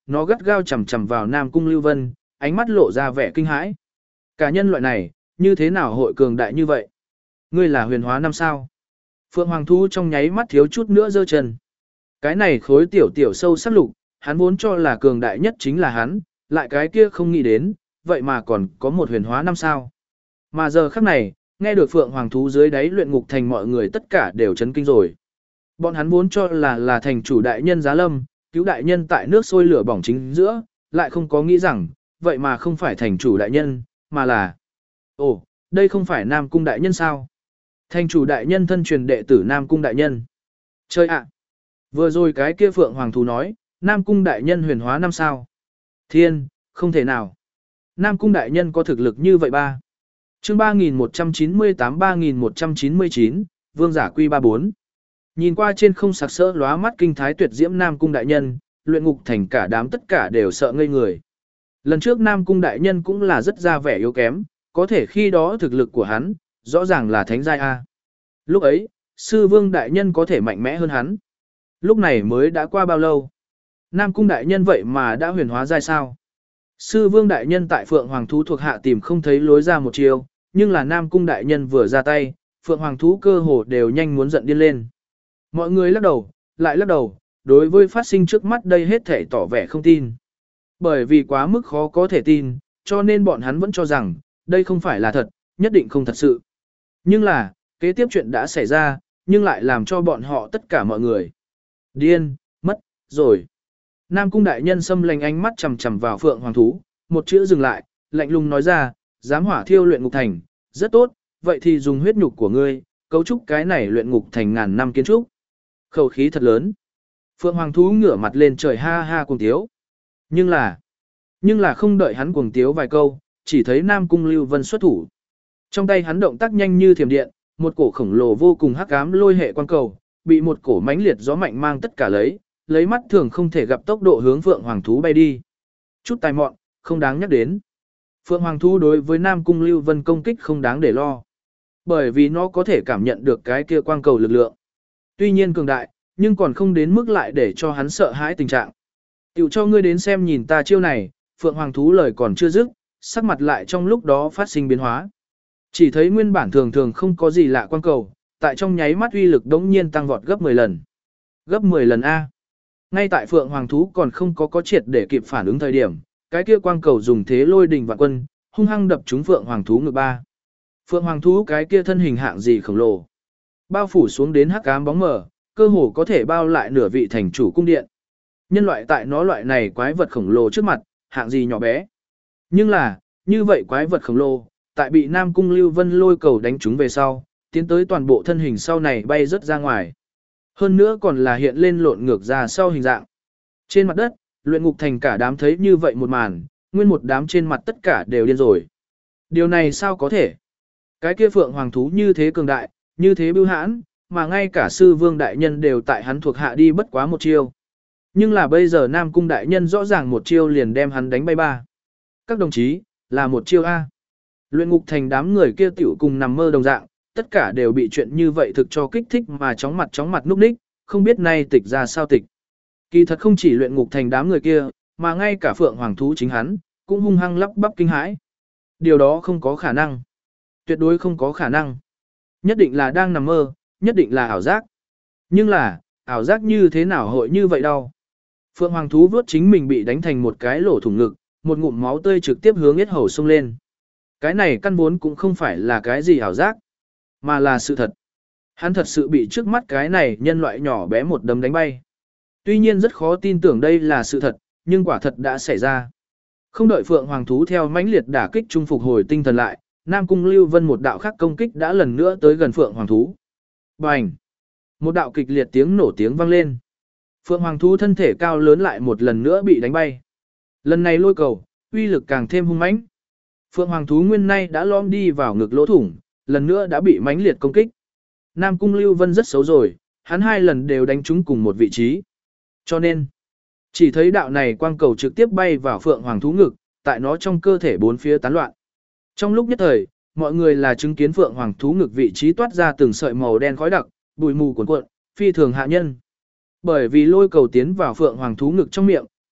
nó gắt gao chằm chằm vào Nam Cung Lưu Vân, ánh mắt lộ ra vẻ kinh hãi. Cả nhân loại này, như thế nào hội cường đại như vậy? Ngươi là huyền hóa năm sao? Phượng Hoàng thú trong nháy mắt thiếu chút nữa giơ chân. Cái này khối tiểu tiểu sâu sắc lục, hắn vốn cho là cường đại nhất chính là hắn, lại cái kia không nghĩ đến, vậy mà còn có một huyền hóa năm sao. Mà giờ khắc này, nghe được Phượng Hoàng thú dưới đáy luyện ngục thành mọi người tất cả đều chấn kinh rồi. Bọn hắn vốn cho là là thành chủ đại nhân giá lâm, cứu đại nhân tại nước sôi lửa bỏng chính giữa, lại không có nghĩ rằng, vậy mà không phải thành chủ đại nhân, mà là... Ồ, đây không phải Nam Cung đại nhân sao? Thành chủ đại nhân thân truyền đệ tử Nam Cung đại nhân. Chơi ạ! Vừa rồi cái kia Phượng Hoàng thú nói, Nam Cung đại nhân huyền hóa năm sao? Thiên, không thể nào. Nam Cung đại nhân có thực lực như vậy ba. Chương ba nghìn một trăm chín mươi tám ba nghìn một trăm chín mươi chín, Vương giả quy ba bốn. Nhìn qua trên không sặc sỡ lóa mắt kinh thái tuyệt diễm Nam Cung đại nhân, luyện ngục thành cả đám tất cả đều sợ ngây người. Lần trước Nam Cung đại nhân cũng là rất ra vẻ yếu kém, có thể khi đó thực lực của hắn, rõ ràng là thánh giai A. Lúc ấy, sư vương đại nhân có thể mạnh mẽ hơn hắn. Lúc này mới đã qua bao lâu? Nam Cung đại nhân vậy mà đã huyền hóa giai sao? Sư vương đại nhân tại Phượng Hoàng thú thuộc hạ tìm không thấy lối ra một chiều, nhưng là Nam Cung đại nhân vừa ra tay, Phượng Hoàng thú cơ hồ đều nhanh muốn giận điên lên. Mọi người lắc đầu, lại lắc đầu, đối với phát sinh trước mắt đây hết thể tỏ vẻ không tin. Bởi vì quá mức khó có thể tin, cho nên bọn hắn vẫn cho rằng, đây không phải là thật, nhất định không thật sự. Nhưng là, kế tiếp chuyện đã xảy ra, nhưng lại làm cho bọn họ tất cả mọi người điên, mất, rồi. Nam Cung đại nhân xâm lanh ánh mắt chằm chằm vào Phượng Hoàng thú, một chữ dừng lại, lạnh lùng nói ra, dám hỏa thiêu luyện ngục thành, rất tốt, vậy thì dùng huyết nhục của ngươi, cấu trúc cái này luyện ngục thành ngàn năm kiến trúc. Khẩu khí thật lớn. Phượng Hoàng thú ngửa mặt lên trời ha ha cuồng tiếu. Nhưng là, nhưng là không đợi hắn cuồng tiếu vài câu, chỉ thấy Nam Cung Lưu Vân xuất thủ. Trong tay hắn động tác nhanh như thiểm điện, một cổ khổng lồ vô cùng hắc ám lôi hệ quan cầu, bị một cổ mãnh liệt gió mạnh mang tất cả lấy, lấy mắt thường không thể gặp tốc độ hướng Phượng Hoàng thú bay đi. Chút tài mọn, không đáng nhắc đến. Phượng Hoàng thú đối với Nam Cung Lưu Vân công kích không đáng để lo. Bởi vì nó có thể cảm nhận được cái kia quang cầu lực lượng. Tuy nhiên cường đại, nhưng còn không đến mức lại để cho hắn sợ hãi tình trạng. Tiểu cho ngươi đến xem nhìn ta chiêu này, Phượng Hoàng thú lời còn chưa dứt, sắc mặt lại trong lúc đó phát sinh biến hóa. Chỉ thấy nguyên bản thường thường không có gì lạ quang cầu, tại trong nháy mắt uy lực đống nhiên tăng vọt gấp mười lần. Gấp mười lần A. Ngay tại Phượng Hoàng thú còn không có có triệt để kịp phản ứng thời điểm, cái kia quang cầu dùng thế lôi đình vạn quân, hung hăng đập trúng Phượng Hoàng thú ngực ba. Phượng Hoàng thú cái kia thân hình hạng gì khổng lồ, bao phủ xuống đến hắc ám bóng mờ, cơ hồ có thể bao lại nửa vị thành chủ cung điện. Nhân loại tại nó loại này quái vật khổng lồ trước mặt, hạng gì nhỏ bé. Nhưng là, như vậy quái vật khổng lồ, tại bị Nam Cung Lưu Vân lôi cầu đánh trúng về sau, tiến tới toàn bộ thân hình sau này bay rất ra ngoài. Hơn nữa còn là hiện lên lộn ngược ra sau hình dạng. Trên mặt đất, luyện ngục thành cả đám thấy như vậy một màn, nguyên một đám trên mặt tất cả đều điên rồi. Điều này sao có thể? Cái kia Phượng Hoàng thú như thế cường đại, như thế bưu hãn, mà ngay cả sư vương đại nhân đều tại hắn thuộc hạ đi bất quá một chiêu. Nhưng là bây giờ Nam Cung đại nhân rõ ràng một chiêu liền đem hắn đánh bay ba. Các đồng chí, là một chiêu A. Luyện ngục thành đám người kia tiểu cùng nằm mơ đồng dạng, tất cả đều bị chuyện như vậy thực cho kích thích mà chóng mặt chóng mặt núp ních, không biết nay tịch ra sao tịch. Kỳ thật không chỉ luyện ngục thành đám người kia, mà ngay cả Phượng Hoàng thú chính hắn, cũng hung hăng lắp bắp kinh hãi. Điều đó không có khả năng. Tuyệt đối không có khả năng. Nhất định là đang nằm mơ, nhất định là ảo giác. Nhưng là, ảo giác như thế nào hội như vậy đâu. Phượng Hoàng thú vớt chính mình bị đánh thành một cái lỗ thủng ngực, một ngụm máu tươi trực tiếp hướng yết hầu xông lên. Cái này căn vốn cũng không phải là cái gì ảo giác, mà là sự thật. Hắn thật sự bị trước mắt cái này nhân loại nhỏ bé một đấm đánh bay. Tuy nhiên rất khó tin tưởng đây là sự thật, nhưng quả thật đã xảy ra. Không đợi Phượng Hoàng thú theo mãnh liệt đả kích trung phục hồi tinh thần lại, Nam Cung Lưu Vân một đạo khác công kích đã lần nữa tới gần Phượng Hoàng thú. Bành! Một đạo kịch liệt tiếng nổ tiếng vang lên. Phượng Hoàng thú thân thể cao lớn lại một lần nữa bị đánh bay. Lần này lôi cầu, uy lực càng thêm hung mãnh. Phượng Hoàng thú nguyên nay đã lõm đi vào ngực lỗ thủng, lần nữa đã bị mãnh liệt công kích. Nam Cung Lưu Vân rất xấu rồi, hắn hai lần đều đánh trúng cùng một vị trí. Cho nên, chỉ thấy đạo này quang cầu trực tiếp bay vào Phượng Hoàng thú ngực, tại nó trong cơ thể bốn phía tán loạn. Trong lúc nhất thời, mọi người là chứng kiến Phượng Hoàng thú ngực vị trí toát ra từng sợi màu đen khói đặc, bụi mù cuồn cuộn, phi thường hạ nhân. Bởi vì lôi cầu tiến vào Phượng Hoàng thú ngực trong miệng,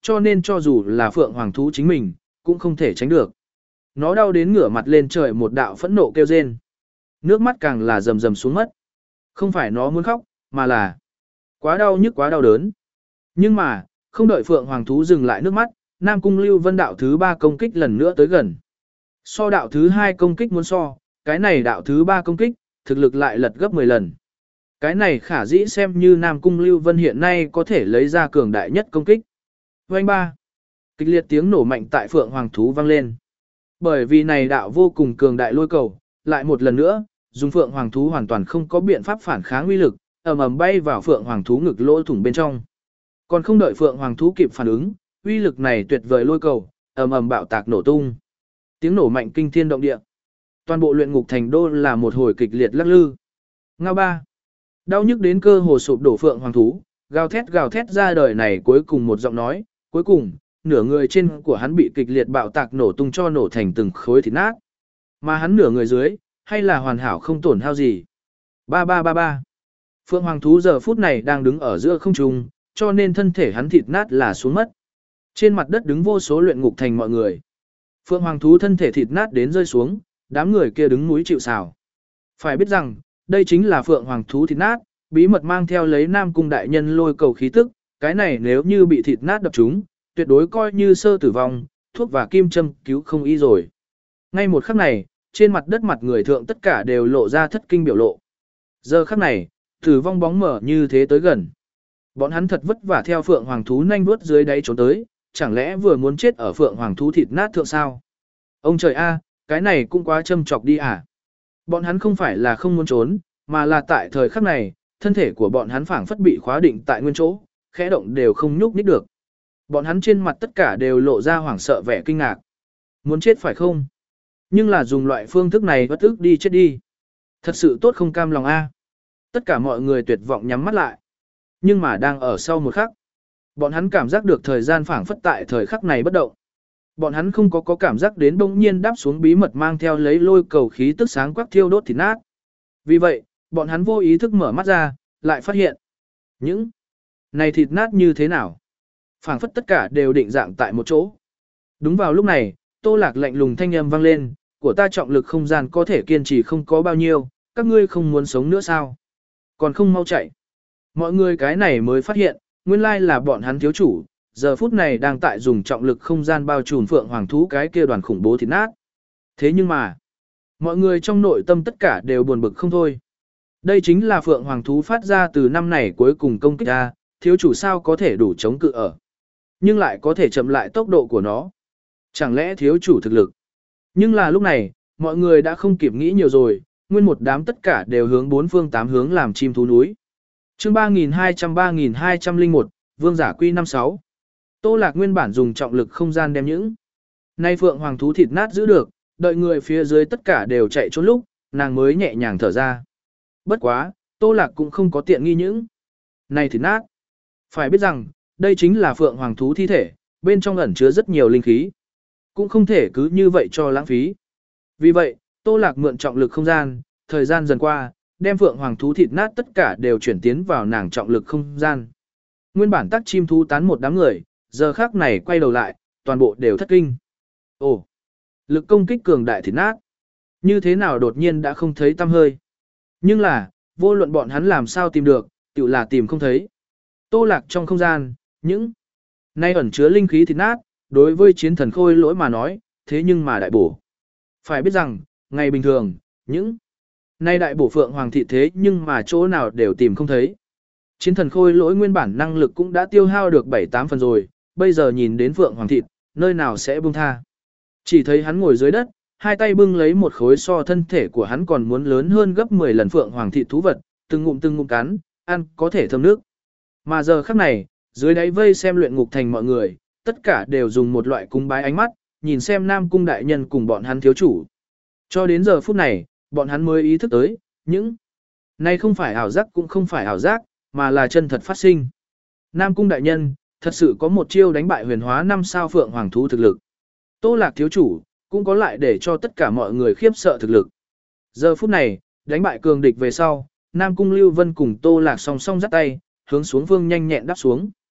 cho nên cho dù là phượng hoàng thú chính mình, cũng không thể tránh được. Nó đau đến ngửa mặt lên trời một đạo phẫn nộ kêu rên. Nước mắt càng là rầm rầm xuống mất. Không phải nó muốn khóc, mà là quá đau nhức quá đau đớn. Nhưng mà, không đợi phượng hoàng thú dừng lại nước mắt, Nam Cung Lưu Vân đạo thứ ba công kích lần nữa tới gần. So đạo thứ hai công kích muốn so, cái này đạo thứ ba công kích, thực lực lại lật gấp mười lần. Cái này khả dĩ xem như Nam Cung Lưu Vân hiện nay có thể lấy ra cường đại nhất công kích. Vành ba. Kịch liệt tiếng nổ mạnh tại phượng hoàng thú vang lên. Bởi vì này đạo vô cùng cường đại lôi cầu, lại một lần nữa, dùng phượng hoàng thú hoàn toàn không có biện pháp phản kháng uy lực, ầm ầm bay vào phượng hoàng thú ngực lỗ thủng bên trong. Còn không đợi phượng hoàng thú kịp phản ứng, uy lực này tuyệt vời lôi cầu, ầm ầm bạo tạc nổ tung. Tiếng nổ mạnh kinh thiên động địa. Toàn bộ luyện ngục thành đô là một hồi kịch liệt lắc lư. Ngao ba. Đau nhức đến cơ hồ sụp đổ phượng hoàng thú, gào thét gào thét ra đời này cuối cùng một giọng nói, cuối cùng, nửa người trên của hắn bị kịch liệt bạo tạc nổ tung cho nổ thành từng khối thịt nát. Mà hắn nửa người dưới, hay là hoàn hảo không tổn hao gì. Ba ba ba ba. Phượng hoàng thú giờ phút này đang đứng ở giữa không trung, cho nên thân thể hắn thịt nát là xuống mất. Trên mặt đất đứng vô số luyện ngục thành mọi người. Phượng hoàng thú thân thể thịt nát đến rơi xuống, đám người kia đứng núi chịu sào. Phải biết rằng, đây chính là phượng hoàng thú thịt nát, bí mật mang theo lấy Nam Cung đại nhân lôi cầu khí tức, cái này nếu như bị thịt nát đập trúng, tuyệt đối coi như sơ tử vong, thuốc và kim châm cứu không y rồi. Ngay một khắc này, trên mặt đất mặt người thượng tất cả đều lộ ra thất kinh biểu lộ. Giờ khắc này, tử vong bóng mở như thế tới gần. Bọn hắn thật vất vả theo phượng hoàng thú nhanh vuốt dưới đáy trốn tới, chẳng lẽ vừa muốn chết ở phượng hoàng thú thịt nát thượng sao? Ông trời a, cái này cũng quá châm chọc đi à? Bọn hắn không phải là không muốn trốn, mà là tại thời khắc này, thân thể của bọn hắn phảng phất bị khóa định tại nguyên chỗ, khẽ động đều không nhúc nhích được. Bọn hắn trên mặt tất cả đều lộ ra hoảng sợ vẻ kinh ngạc. Muốn chết phải không? Nhưng là dùng loại phương thức này bất ức đi chết đi. Thật sự tốt không cam lòng a. Tất cả mọi người tuyệt vọng nhắm mắt lại. Nhưng mà đang ở sau một khắc, bọn hắn cảm giác được thời gian phảng phất tại thời khắc này bất động. Bọn hắn không có có cảm giác đến bỗng nhiên đáp xuống bí mật mang theo lấy lôi cầu khí tức sáng quắc thiêu đốt thịt nát. Vì vậy, bọn hắn vô ý thức mở mắt ra, lại phát hiện những này thịt nát như thế nào? Phảng phất tất cả đều định dạng tại một chỗ. Đúng vào lúc này, Tô Lạc lạnh lùng thanh âm vang lên, của ta trọng lực không gian có thể kiên trì không có bao nhiêu, các ngươi không muốn sống nữa sao? Còn không mau chạy. Mọi người cái này mới phát hiện, nguyên lai là bọn hắn thiếu chủ, giờ phút này đang tại dùng trọng lực không gian bao trùm phượng hoàng thú cái kia đoàn khủng bố thịt nát. Thế nhưng mà, mọi người trong nội tâm tất cả đều buồn bực không thôi. Đây chính là phượng hoàng thú phát ra từ năm này cuối cùng công kích ra, thiếu chủ sao có thể đủ chống cự ở. Nhưng lại có thể chậm lại tốc độ của nó. Chẳng lẽ thiếu chủ thực lực? Nhưng là lúc này, mọi người đã không kịp nghĩ nhiều rồi, nguyên một đám tất cả đều hướng bốn phương tám hướng làm chim thú núi. Chương ba nghìn hai trăm ba nghìn hai trăm lẻ một, Vương giả quy năm sáu. Tô Lạc nguyên bản dùng trọng lực không gian đem những nay phượng hoàng thú thịt nát giữ được, đợi người phía dưới tất cả đều chạy trốn lúc, nàng mới nhẹ nhàng thở ra. Bất quá, Tô Lạc cũng không có tiện nghi những này thịt nát. Phải biết rằng, đây chính là phượng hoàng thú thi thể, bên trong ẩn chứa rất nhiều linh khí. Cũng không thể cứ như vậy cho lãng phí. Vì vậy, Tô Lạc mượn trọng lực không gian, thời gian dần qua, đem phượng hoàng thú thịt nát tất cả đều chuyển tiến vào nàng trọng lực không gian. Nguyên bản tắc chim thú tán một đám người, giờ khác này quay đầu lại, toàn bộ đều thất kinh. Ồ, lực công kích cường đại thịt nát. Như thế nào đột nhiên đã không thấy tăm hơi. Nhưng là, vô luận bọn hắn làm sao tìm được, tự là tìm không thấy. Tô Lạc trong không gian, những nay ẩn chứa linh khí thịt nát, đối với chiến thần khôi lỗi mà nói, thế nhưng mà đại bổ. Phải biết rằng, ngày bình thường, những nay đại bổ phượng hoàng thị thế nhưng mà chỗ nào đều tìm không thấy. Chiến thần khôi lỗi nguyên bản năng lực cũng đã tiêu hao được bảy tám phần rồi, bây giờ nhìn đến phượng hoàng thịt, nơi nào sẽ buông tha. Chỉ thấy hắn ngồi dưới đất, hai tay bưng lấy một khối so thân thể của hắn còn muốn lớn hơn gấp mười lần phượng hoàng thịt thú vật, từng ngụm từng ngụm cắn, ăn có thể thơm nước. Mà giờ khắc này, dưới đáy vây xem luyện ngục thành mọi người, tất cả đều dùng một loại cung bái ánh mắt, nhìn xem Nam Cung đại nhân cùng bọn hắn thiếu chủ. Cho đến giờ phút này, bọn hắn mới ý thức tới, những này không phải ảo giác cũng không phải ảo giác, mà là chân thật phát sinh. Nam Cung đại nhân, thật sự có một chiêu đánh bại huyền hóa năm sao phượng hoàng thú thực lực. Tô Lạc thiếu chủ, cũng có lại để cho tất cả mọi người khiếp sợ thực lực. Giờ phút này, đánh bại cường địch về sau, Nam Cung Lưu Vân cùng Tô Lạc song song dắt tay, hướng xuống phương nhanh nhẹn đáp xuống.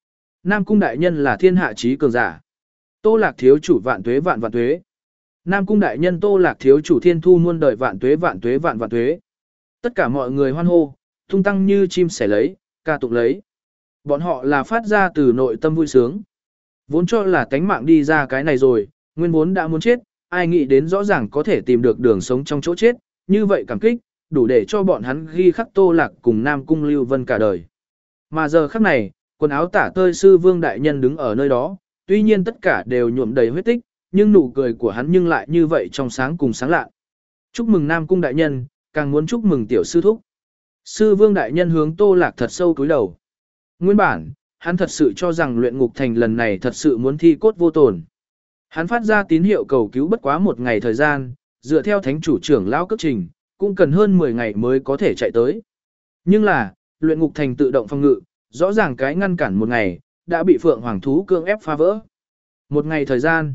Nam Cung đại nhân là thiên hạ chí cường giả. Tô Lạc thiếu chủ vạn tuế vạn vạn tuế. Nam Cung đại nhân Tô Lạc thiếu chủ thiên thu muôn đời vạn tuế vạn tuế vạn vạn tuế. Tất cả mọi người hoan hô, tung tăng như chim sẻ lấy, ca tụng lấy. Bọn họ là phát ra từ nội tâm vui sướng. Vốn cho là tánh mạng đi ra cái này rồi, nguyên vốn đã muốn chết, ai nghĩ đến rõ ràng có thể tìm được đường sống trong chỗ chết, như vậy cảm kích, đủ để cho bọn hắn ghi khắc Tô Lạc cùng Nam Cung Lưu Vân cả đời. Mà giờ khắc này, quần áo tả tơi sư vương đại nhân đứng ở nơi đó, tuy nhiên tất cả đều nhuộm đầy huyết tích, nhưng nụ cười của hắn nhưng lại như vậy trong sáng cùng sáng lạ. Chúc mừng Nam Cung đại nhân, càng muốn chúc mừng tiểu sư thúc. Sư vương đại nhân hướng Tô Lạc thật sâu cúi đầu. Nguyên bản, hắn thật sự cho rằng luyện ngục thành lần này thật sự muốn thi cốt vô tổn. Hắn phát ra tín hiệu cầu cứu bất quá một ngày thời gian, dựa theo thánh chủ trưởng lão cấp trình, cũng cần hơn mười ngày mới có thể chạy tới. Nhưng là, luyện ngục thành tự động phòng ngự, rõ ràng cái ngăn cản một ngày, đã bị Phượng Hoàng thú cưỡng ép phá vỡ. Một ngày thời gian,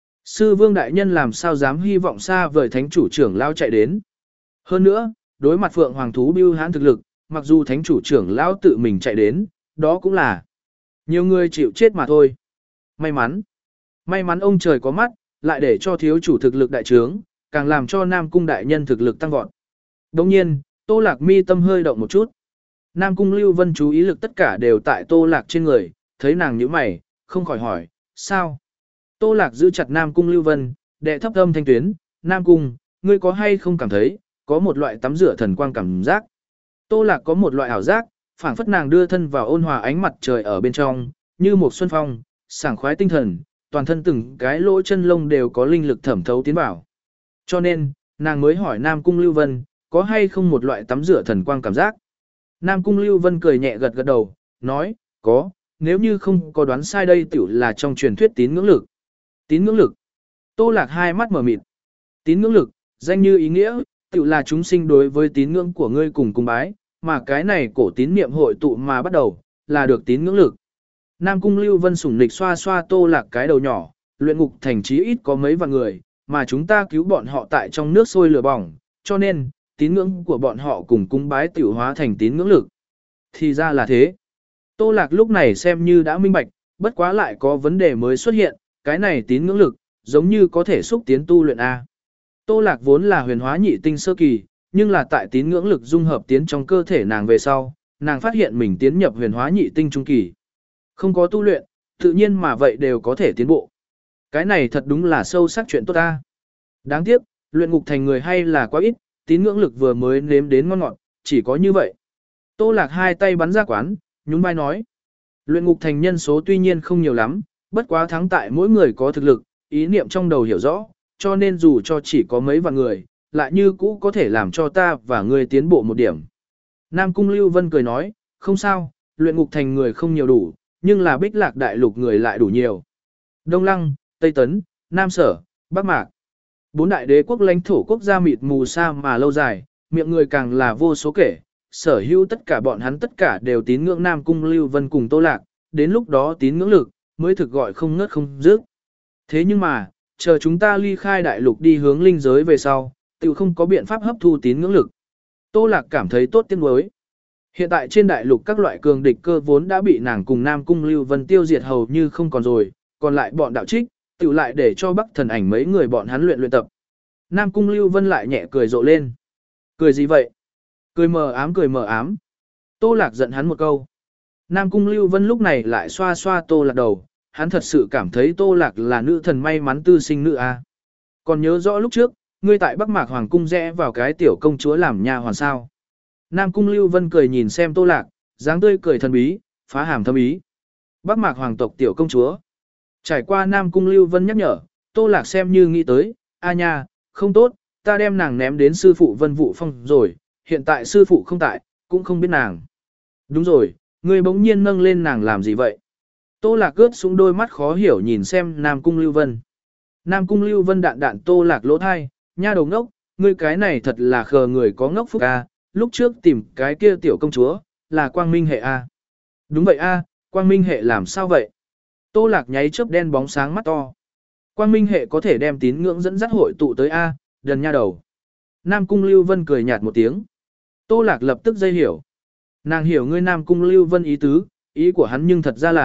sư vương đại nhân làm sao dám hy vọng xa vời thánh chủ trưởng lão chạy đến. Hơn nữa, đối mặt Phượng Hoàng thú bưu hãn thực lực, mặc dù thánh chủ trưởng lão tự mình chạy đến, đó cũng là nhiều người chịu chết mà thôi. May mắn, may mắn ông trời có mắt, lại để cho thiếu chủ thực lực đại trướng, càng làm cho Nam Cung đại nhân thực lực tăng vọt. Đồng nhiên, Tô Lạc mi tâm hơi động một chút. Nam Cung Lưu Vân chú ý lực tất cả đều tại Tô Lạc trên người, thấy nàng nhíu mày, không khỏi hỏi, sao? Tô Lạc giữ chặt Nam Cung Lưu Vân, đệ thấp âm thanh tuyến, Nam Cung, ngươi có hay không cảm thấy, có một loại tắm rửa thần quang cảm giác. Tô Lạc có một loại ảo giác, phảng phất nàng đưa thân vào ôn hòa ánh mặt trời ở bên trong, như một xuân phong, sảng khoái tinh thần, toàn thân từng cái lỗ chân lông đều có linh lực thẩm thấu tiến vào. Cho nên, nàng mới hỏi Nam Cung Lưu Vân, có hay không một loại tắm rửa thần quang cảm giác. Nam Cung Lưu Vân cười nhẹ gật gật đầu, nói, có, nếu như không có đoán sai đây tiểu là trong truyền thuyết tín ngưỡng lực. Tín ngưỡng lực. Tô Lạc hai mắt mở mịt. Tín ngưỡng lực, danh như ý nghĩa, tiểu là chúng sinh đối với tín ngưỡng của ngươi cùng cung bái, mà cái này cổ tín niệm hội tụ mà bắt đầu, là được tín ngưỡng lực. Nam Cung Lưu Vân sủng nịch xoa xoa Tô Lạc cái đầu nhỏ, luyện ngục thành chí ít có mấy vạn người, mà chúng ta cứu bọn họ tại trong nước sôi lửa bỏng, cho nên, tín ngưỡng của bọn họ cùng cung bái tiểu hóa thành tín ngưỡng lực. Thì ra là thế. Tô Lạc lúc này xem như đã minh bạch, bất quá lại có vấn đề mới xuất hiện, cái này tín ngưỡng lực, giống như có thể xúc tiến tu luyện A. Tô Lạc vốn là huyền hóa nhị tinh sơ kỳ, nhưng là tại tín ngưỡng lực dung hợp tiến trong cơ thể nàng về sau, nàng phát hiện mình tiến nhập huyền hóa nhị tinh trung kỳ. Không có tu luyện, tự nhiên mà vậy đều có thể tiến bộ. Cái này thật đúng là sâu sắc chuyện tốt ta. Đáng tiếc, luyện ngục thành người hay là quá ít, tín ngưỡng lực vừa mới nếm đến ngon ngọt, chỉ có như vậy. Tô Lạc hai tay bắn ra quán, nhún vai nói. Luyện ngục thành nhân số tuy nhiên không nhiều lắm, bất quá thắng tại mỗi người có thực lực, ý niệm trong đầu hiểu rõ, cho nên dù cho chỉ có mấy vạn người, lại như cũ có thể làm cho ta và ngươi tiến bộ một điểm. Nam Cung Lưu Vân cười nói, không sao, luyện ngục thành người không nhiều đủ, nhưng là Bích Lạc đại lục người lại đủ nhiều. Đông Lăng, Tây Tấn, Nam Sở, Bắc Mạc. Bốn đại đế quốc lãnh thổ quốc gia mịt mù sa mà lâu dài, miệng người càng là vô số kể, sở hữu tất cả bọn hắn tất cả đều tín ngưỡng Nam Cung Lưu Vân cùng Tô Lạc, đến lúc đó tín ngưỡng lực, mới thực gọi không ngớt không dứt. Thế nhưng mà, chờ chúng ta ly khai đại lục đi hướng linh giới về sau, tự không có biện pháp hấp thu tín ngưỡng lực. Tô Lạc cảm thấy tốt tiếng đối. Hiện tại trên đại lục các loại cường địch cơ vốn đã bị nàng cùng Nam Cung Lưu Vân tiêu diệt hầu như không còn rồi, còn lại bọn đạo trích, tự lại để cho Bắc Thần Ảnh mấy người bọn hắn luyện luyện tập. Nam Cung Lưu Vân lại nhẹ cười rộ lên. Cười gì vậy? Cười mờ ám cười mờ ám. Tô Lạc giận hắn một câu. Nam Cung Lưu Vân lúc này lại xoa xoa Tô Lạc đầu, hắn thật sự cảm thấy Tô Lạc là nữ thần may mắn tư sinh nữ a. Còn nhớ rõ lúc trước, ngươi tại Bắc Mạc Hoàng cung rẽ vào cái tiểu công chúa làm nha hoàn sao? Nam Cung Lưu Vân cười nhìn xem Tô Lạc, dáng tươi cười thần bí, phá hàm thâm ý. Bắc Mạc Hoàng tộc tiểu công chúa. Trải qua Nam Cung Lưu Vân nhắc nhở, Tô Lạc xem như nghĩ tới, a nha, không tốt, ta đem nàng ném đến sư phụ Vân Vũ Phong rồi, hiện tại sư phụ không tại, cũng không biết nàng. Đúng rồi, ngươi bỗng nhiên nâng lên nàng làm gì vậy? Tô Lạc cướp xuống đôi mắt khó hiểu nhìn xem Nam Cung Lưu Vân. Nam Cung Lưu Vân đạn đạn Tô Lạc lỗ thai, nha đầu ngốc, ngươi cái này thật là khờ người có ngốc phúc a, lúc trước tìm cái kia tiểu công chúa, là Quang Minh hệ a. Đúng vậy a, Quang Minh hệ làm sao vậy? Tô Lạc nháy chớp đen bóng sáng mắt to. Quang Minh hệ có thể đem tín ngưỡng dẫn dắt hội tụ tới a, đần nha đầu. Nam Cung Lưu Vân cười nhạt một tiếng. Tô Lạc lập tức dây hiểu. Nàng hiểu ngươi Nam Cung Lưu Vân ý tứ, ý của hắn nhưng thật ra là,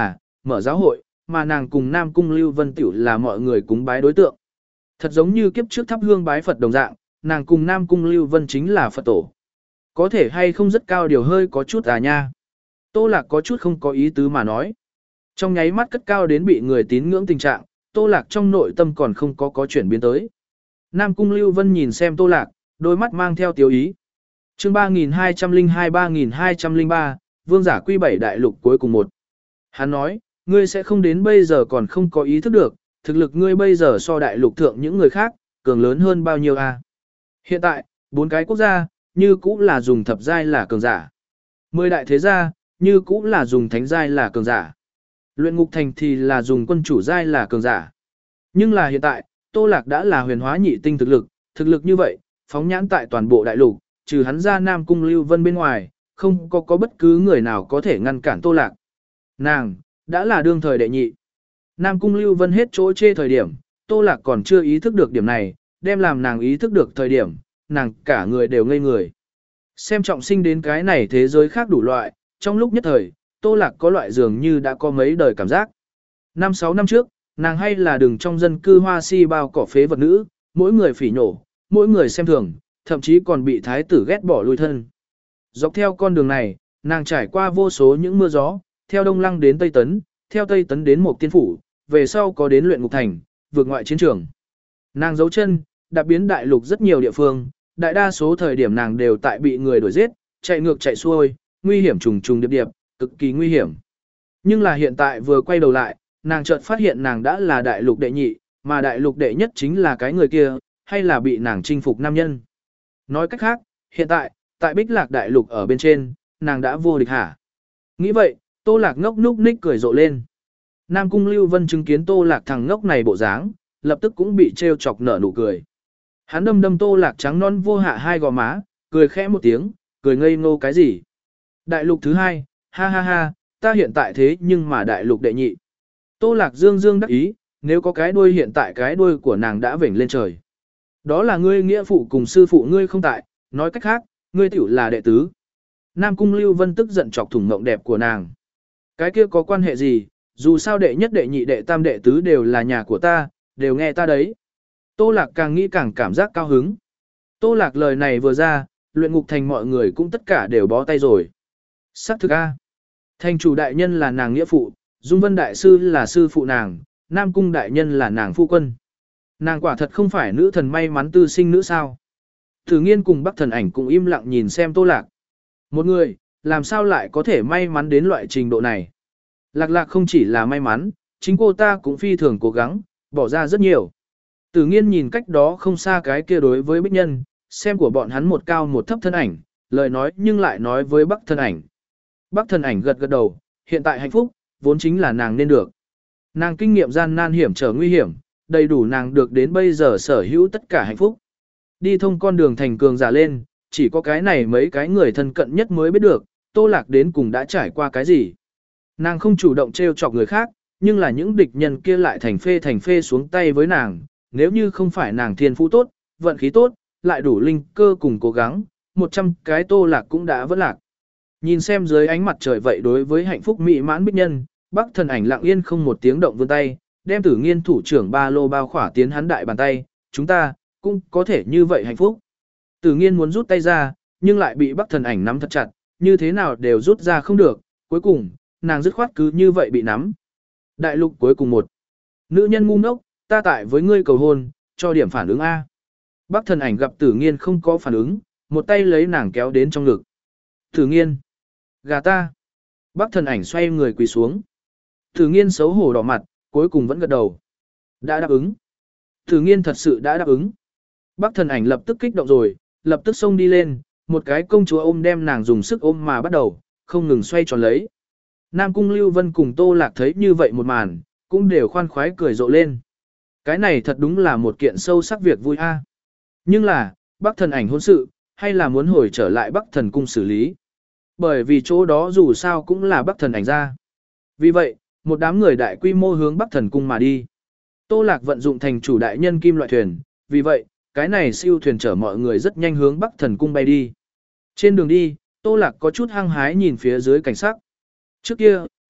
mở giáo hội, mà nàng cùng Nam Cung Lưu Vân tiểu là mọi người cúng bái đối tượng. Thật giống như kiếp trước thắp hương bái Phật đồng dạng, nàng cùng Nam Cung Lưu Vân chính là Phật tổ. Có thể hay không rất cao điều hơi có chút à nha. Tô Lạc có chút không có ý tứ mà nói. Trong nháy mắt cất cao đến bị người tín ngưỡng tình trạng, Tô Lạc trong nội tâm còn không có có chuyển biến tới. Nam Cung Lưu Vân nhìn xem Tô Lạc, đôi mắt mang theo tiêu ý. Chương ba nghìn hai trăm lẻ hai ba nghìn hai trăm lẻ ba, Vương giả quy bảy đại lục cuối cùng một. Hắn nói, ngươi sẽ không đến bây giờ còn không có ý thức được, thực lực ngươi bây giờ so đại lục thượng những người khác, cường lớn hơn bao nhiêu à? Hiện tại, bốn cái quốc gia, như cũ là dùng thập giai là cường giả. Mười đại thế gia, như cũ là dùng thánh giai là cường giả. Luyện ngục thành thì là dùng quân chủ giai là cường giả. Nhưng là hiện tại, Tô Lạc đã là huyền hóa nhị tinh thực lực, thực lực như vậy, phóng nhãn tại toàn bộ đại lục, trừ hắn ra Nam Cung Lưu Vân bên ngoài, không có có bất cứ người nào có thể ngăn cản Tô Lạc. Nàng, đã là đương thời đệ nhị. Nam Cung Lưu Vân hết chỗ chê thời điểm, Tô Lạc còn chưa ý thức được điểm này, đem làm nàng ý thức được thời điểm, nàng cả người đều ngây người. Xem trọng sinh đến cái này thế giới khác đủ loại, trong lúc nhất thời, Tô Lạc có loại dường như đã có mấy đời cảm giác. Năm sáu năm trước, nàng hay là đường trong dân cư hoa si bao cỏ phế vật nữ, mỗi người phỉ nhổ, mỗi người xem thường, thậm chí còn bị thái tử ghét bỏ lui thân. Dọc theo con đường này, nàng trải qua vô số những mưa gió, theo Đông Lăng đến Tây Tấn, theo Tây Tấn đến Mộc Tiên Phủ, về sau có đến Luyện Ngục Thành, vượt ngoại chiến trường. Nàng giấu chân, đã biến đại lục rất nhiều địa phương, đại đa số thời điểm nàng đều tại bị người đuổi giết, chạy ngược chạy xuôi, nguy hiểm trùng trùng điệp điệp, cực kỳ nguy hiểm. Nhưng là hiện tại vừa quay đầu lại, nàng chợt phát hiện nàng đã là đại lục đệ nhị, mà đại lục đệ nhất chính là cái người kia, hay là bị nàng chinh phục nam nhân. Nói cách khác, hiện tại, tại Bích Lạc đại lục ở bên trên, nàng đã vô địch hả? Nghĩ vậy, Tô Lạc ngốc núc ních cười rộ lên. Nam Cung Lưu Vân chứng kiến Tô Lạc thằng ngốc này bộ dáng, lập tức cũng bị trêu chọc nở nụ cười. Hắn đâm đâm Tô Lạc trắng non vô hạ hai gò má, cười khẽ một tiếng, cười ngây ngô cái gì? Đại lục thứ hai, ha ha ha, ta hiện tại thế nhưng mà đại lục đệ nhị. Tô Lạc dương dương đắc ý, nếu có cái đuôi hiện tại cái đuôi của nàng đã vểnh lên trời. Đó là ngươi nghĩa phụ cùng sư phụ ngươi không tại, nói cách khác, ngươi tiểu là đệ tứ. Nam Cung Lưu Vân tức giận chọc thủng mộng đẹp của nàng. Cái kia có quan hệ gì, dù sao đệ nhất đệ nhị đệ tam đệ tứ đều là nhà của ta, đều nghe ta đấy. Tô Lạc càng nghĩ càng cảm giác cao hứng. Tô Lạc lời này vừa ra, Luyện Ngục Thành mọi người cũng tất cả đều bó tay rồi. Sắc thực A. Thành chủ đại nhân là nàng nghĩa phụ, Dung Vân đại sư là sư phụ nàng, Nam Cung đại nhân là nàng phu quân. Nàng quả thật không phải nữ thần may mắn tư sinh nữ sao. Thử Nghiên cùng Bắc Thần Ảnh cũng im lặng nhìn xem Tô Lạc. Một người, làm sao lại có thể may mắn đến loại trình độ này. Lạc Lạc không chỉ là may mắn, chính cô ta cũng phi thường cố gắng, bỏ ra rất nhiều. Tử Nghiên nhìn cách đó không xa cái kia đối với Bích Nhân, xem của bọn hắn một cao một thấp thân ảnh, lời nói nhưng lại nói với Bắc Thần Ảnh. Bắc Thần Ảnh gật gật đầu, hiện tại hạnh phúc, vốn chính là nàng nên được. Nàng kinh nghiệm gian nan hiểm trở nguy hiểm, đầy đủ nàng được đến bây giờ sở hữu tất cả hạnh phúc. Đi thông con đường thành cường giả lên, chỉ có cái này mấy cái người thân cận nhất mới biết được, Tô Lạc đến cùng đã trải qua cái gì. Nàng không chủ động trêu chọc người khác, nhưng là những địch nhân kia lại thành phê thành phê xuống tay với nàng, nếu như không phải nàng thiên phú tốt, vận khí tốt, lại đủ linh cơ cùng cố gắng, một trăm cái Tô Lạc cũng đã vỡ lạc. Nhìn xem dưới ánh mặt trời vậy đối với hạnh phúc mỹ mãn Bích Nhân, Bắc Thần Ảnh lặng yên không một tiếng động vươn tay, đem Tử Nghiên thủ trưởng ba lô bao khỏa tiến hắn đại bàn tay, chúng ta cũng có thể như vậy hạnh phúc. Tử Nghiên muốn rút tay ra, nhưng lại bị Bắc Thần Ảnh nắm thật chặt, như thế nào đều rút ra không được, cuối cùng, nàng dứt khoát cứ như vậy bị nắm. Đại lục cuối cùng một. Nữ nhân ngu ngốc, ta tại với ngươi cầu hôn, cho điểm phản ứng A. Bắc Thần Ảnh gặp Tử Nghiên không có phản ứng, một tay lấy nàng kéo đến trong ngực. Tử Nghiên, gà ta. Bắc Thần Ảnh xoay người quỳ xuống. Tử Nghiên xấu hổ đỏ mặt, cuối cùng vẫn gật đầu. Đã đáp ứng. Tử Nghiên thật sự đã đáp ứng. Bắc Thần Ảnh lập tức kích động rồi, lập tức xông đi lên, một cái công chúa ôm đem nàng dùng sức ôm mà bắt đầu, không ngừng xoay tròn lấy. Nam Cung Lưu Vân cùng Tô Lạc thấy như vậy một màn, cũng đều khoan khoái cười rộ lên. Cái này thật đúng là một kiện sâu sắc việc vui a. Nhưng là, Bắc Thần Ảnh hôn sự, hay là muốn hồi trở lại Bắc Thần Cung xử lý. Bởi vì chỗ đó dù sao cũng là Bắc Thần Ảnh ra. Vì vậy, một đám người đại quy mô hướng Bắc Thần Cung mà đi. Tô Lạc vận dụng thành chủ đại nhân kim loại thuyền, vì vậy, cái này siêu thuyền chở mọi người rất nhanh hướng Bắc Thần Cung bay đi. Trên đường đi, Tô Lạc có chút hăng hái nhìn phía dưới cảnh sắc. Trước kia,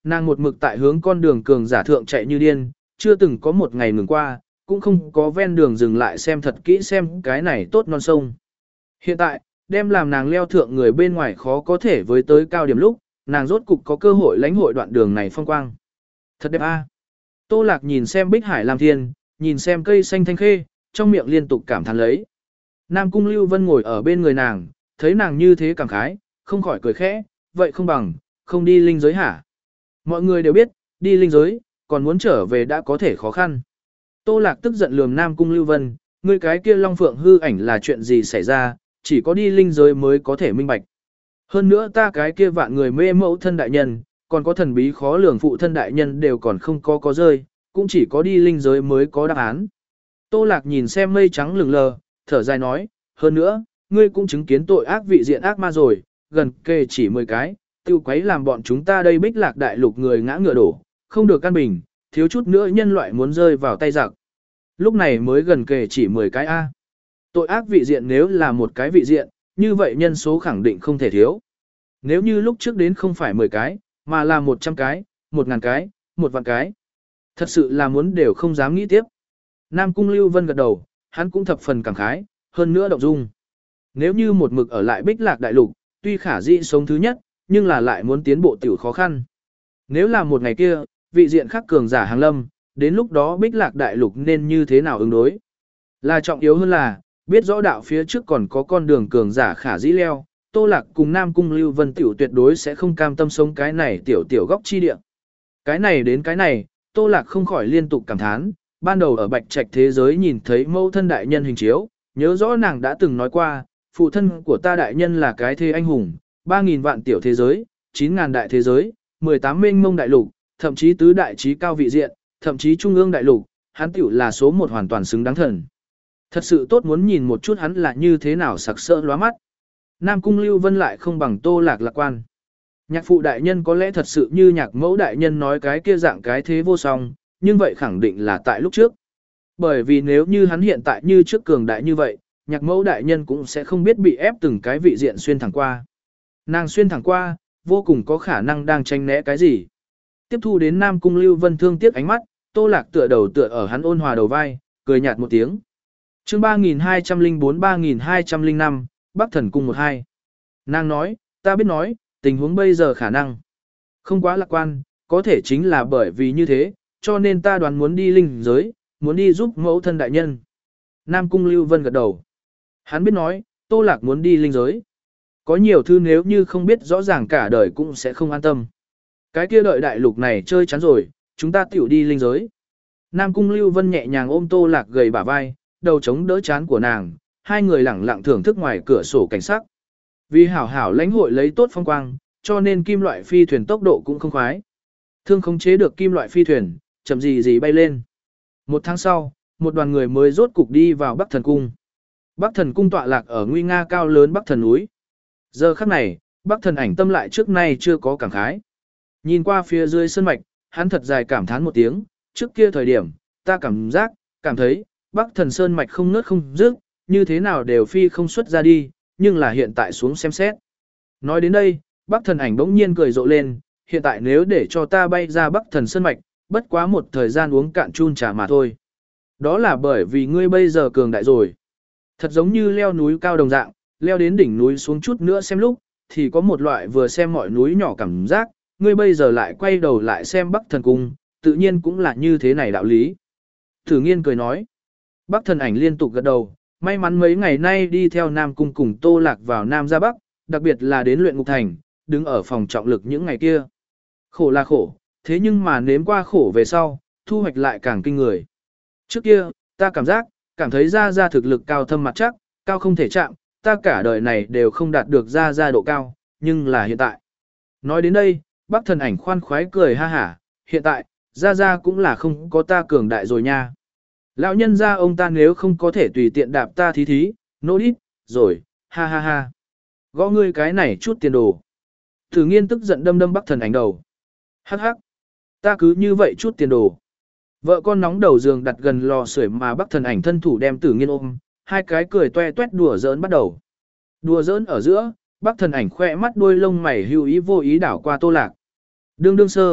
Nàng một mực tại hướng con đường cường giả thượng chạy như điên, chưa từng có một ngày ngừng qua, cũng không có ven đường dừng lại xem thật kỹ xem cái này tốt non sông. Hiện tại, đem làm nàng leo thượng người bên ngoài khó có thể với tới cao điểm lúc, nàng rốt cục có cơ hội lãnh hội đoạn đường này phong quang. Thật đẹp a. Tô Lạc nhìn xem Bích Hải Lam Thiên, nhìn xem cây xanh thanh khê, trong miệng liên tục cảm thán lấy. Nam Cung Lưu Vân ngồi ở bên người nàng, thấy nàng như thế cảm khái, không khỏi cười khẽ, vậy không bằng, không đi linh giới hả? Mọi người đều biết, đi linh giới, còn muốn trở về đã có thể khó khăn. Tô Lạc tức giận lườm Nam Cung Lưu Vân, ngươi cái kia Long Phượng hư ảnh là chuyện gì xảy ra, chỉ có đi linh giới mới có thể minh bạch. Hơn nữa ta cái kia vạn người mê mẫu thân đại nhân, còn có thần bí khó lường phụ thân đại nhân đều còn không có có rơi, cũng chỉ có đi linh giới mới có đáp án. Tô Lạc nhìn xem mây trắng lừng lờ, thở dài nói, hơn nữa, ngươi cũng chứng kiến tội ác vị diện ác ma rồi, gần kề chỉ mười cái, tiêu quấy làm bọn chúng ta đây Bích Lạc đại lục người ngã ngựa đổ, không được căn bình, thiếu chút nữa nhân loại muốn rơi vào tay giặc. Lúc này mới gần kề chỉ mười cái A. Tội ác vị diện nếu là một cái vị diện, như vậy nhân số khẳng định không thể thiếu. Nếu như lúc trước đến không phải mười cái, mà là một trăm cái, một ngàn cái, một vạn cái. Thật sự là muốn đều không dám nghĩ tiếp. Nam Cung Lưu Vân gật đầu, hắn cũng thập phần cảm khái, hơn nữa động dung. Nếu như một mực ở lại Bích Lạc đại lục, tuy khả dĩ sống thứ nhất, nhưng là lại muốn tiến bộ tiểu khó khăn. Nếu là một ngày kia, vị diện khác cường giả hàng lâm, đến lúc đó Bích Lạc đại lục nên như thế nào ứng đối? Là trọng yếu hơn là, biết rõ đạo phía trước còn có con đường cường giả khả dĩ leo, Tô Lạc cùng Nam Cung Lưu Vân tiểu tuyệt đối sẽ không cam tâm sống cái này tiểu tiểu góc chi địa. Cái này đến cái này, Tô Lạc không khỏi liên tục cảm thán, ban đầu ở Bạch Trạch thế giới nhìn thấy mẫu thân đại nhân hình chiếu, nhớ rõ nàng đã từng nói qua, phụ thân của ta đại nhân là cái thế anh hùng, ba nghìn vạn tiểu thế giới, chín ngàn đại thế giới, mười tám mênh mông đại lục, thậm chí tứ đại trí cao vị diện, thậm chí trung ương đại lục, hắn tiểu là số một hoàn toàn xứng đáng thần. Thật sự tốt muốn nhìn một chút hắn là như thế nào sặc sỡ lóa mắt. Nam Cung Lưu Vân lại không bằng Tô Lạc lạc quan. Nhạc phụ đại nhân có lẽ thật sự như nhạc mẫu đại nhân nói cái kia dạng cái thế vô song, nhưng vậy khẳng định là tại lúc trước. Bởi vì nếu như hắn hiện tại như trước cường đại như vậy, nhạc mẫu đại nhân cũng sẽ không biết bị ép từng cái vị diện xuyên thẳng qua. Nàng xuyên thẳng qua, vô cùng có khả năng đang tranh né cái gì. Tiếp thu đến Nam Cung Lưu Vân thương tiếc ánh mắt, Tô Lạc tựa đầu tựa ở hắn ôn hòa đầu vai, cười nhạt một tiếng. Chương ba nghìn hai trăm lẻ bốn ba nghìn hai trăm lẻ năm, Bắc Thần Cung một hai. Nàng nói, ta biết nói, tình huống bây giờ khả năng không quá lạc quan, có thể chính là bởi vì như thế, cho nên ta đoán muốn đi linh giới, muốn đi giúp mẫu thân đại nhân. Nam Cung Lưu Vân gật đầu. Hắn biết nói, Tô Lạc muốn đi linh giới. Có nhiều thứ nếu như không biết rõ ràng cả đời cũng sẽ không an tâm. Cái kia đợi đại lục này chơi chán rồi, chúng ta tiểu đi linh giới. Nam Cung Lưu Vân nhẹ nhàng ôm Tô Lạc gầy bả vai, đầu chống đỡ chán của nàng, hai người lẳng lặng thưởng thức ngoài cửa sổ cảnh sắc. Vì hảo hảo lãnh hội lấy tốt phong quang, cho nên kim loại phi thuyền tốc độ cũng không khoái. Thương khống chế được kim loại phi thuyền, chậm gì gì bay lên. Một tháng sau, một đoàn người mới rốt cục đi vào Bắc Thần Cung. Bắc Thần Cung tọa lạc ở nguy nga cao lớn Bắc Thần núi. Giờ khắc này, Bắc Thần Ảnh tâm lại trước nay chưa có cảm khái. Nhìn qua phía dưới sơn mạch, hắn thật dài cảm thán một tiếng, trước kia thời điểm, ta cảm giác, cảm thấy, Bắc Thần Sơn mạch không nớt không dứt, như thế nào đều phi không xuất ra đi, nhưng là hiện tại xuống xem xét. Nói đến đây, Bắc Thần Ảnh bỗng nhiên cười rộ lên, hiện tại nếu để cho ta bay ra Bắc Thần Sơn mạch, bất quá một thời gian uống cạn chun trà mà thôi. Đó là bởi vì ngươi bây giờ cường đại rồi. Thật giống như leo núi cao đồng dạng, leo đến đỉnh núi xuống chút nữa xem lúc, thì có một loại vừa xem mọi núi nhỏ cảm giác, ngươi bây giờ lại quay đầu lại xem Bắc Thần Cung, tự nhiên cũng là như thế này đạo lý. Thử Nghiên cười nói. Bắc Thần Ảnh liên tục gật đầu, may mắn mấy ngày nay đi theo Nam Cung cùng Tô Lạc vào Nam ra Bắc, đặc biệt là đến luyện ngục thành, đứng ở phòng trọng lực những ngày kia. Khổ là khổ, thế nhưng mà nếm qua khổ về sau, thu hoạch lại càng kinh người. Trước kia, ta cảm giác, cảm thấy Gia Gia thực lực cao thâm mặt chắc, cao không thể chạm, ta cả đời này đều không đạt được Gia Gia độ cao, nhưng là hiện tại. Nói đến đây, Bắc Thần Ảnh khoan khoái cười ha hả, hiện tại, Gia Gia cũng là không có ta cường đại rồi nha. Lão nhân gia ông ta nếu không có thể tùy tiện đạp ta thí thí, nô đít, rồi, ha ha ha. Gõ ngươi cái này chút tiền đồ. Thử Nghiên tức giận đâm đâm Bắc Thần Ảnh đầu. Hắc hắc, ta cứ như vậy chút tiền đồ. Vợ con nóng đầu giường đặt gần lò sưởi mà Bắc Thần Ảnh thân thủ đem Tử Nghiên ôm, hai cái cười toe toét đùa giỡn bắt đầu. Đùa giỡn ở giữa, Bắc Thần Ảnh khoe mắt đuôi lông mày hưu ý vô ý đảo qua Tô Lạc. Đương đương sơ,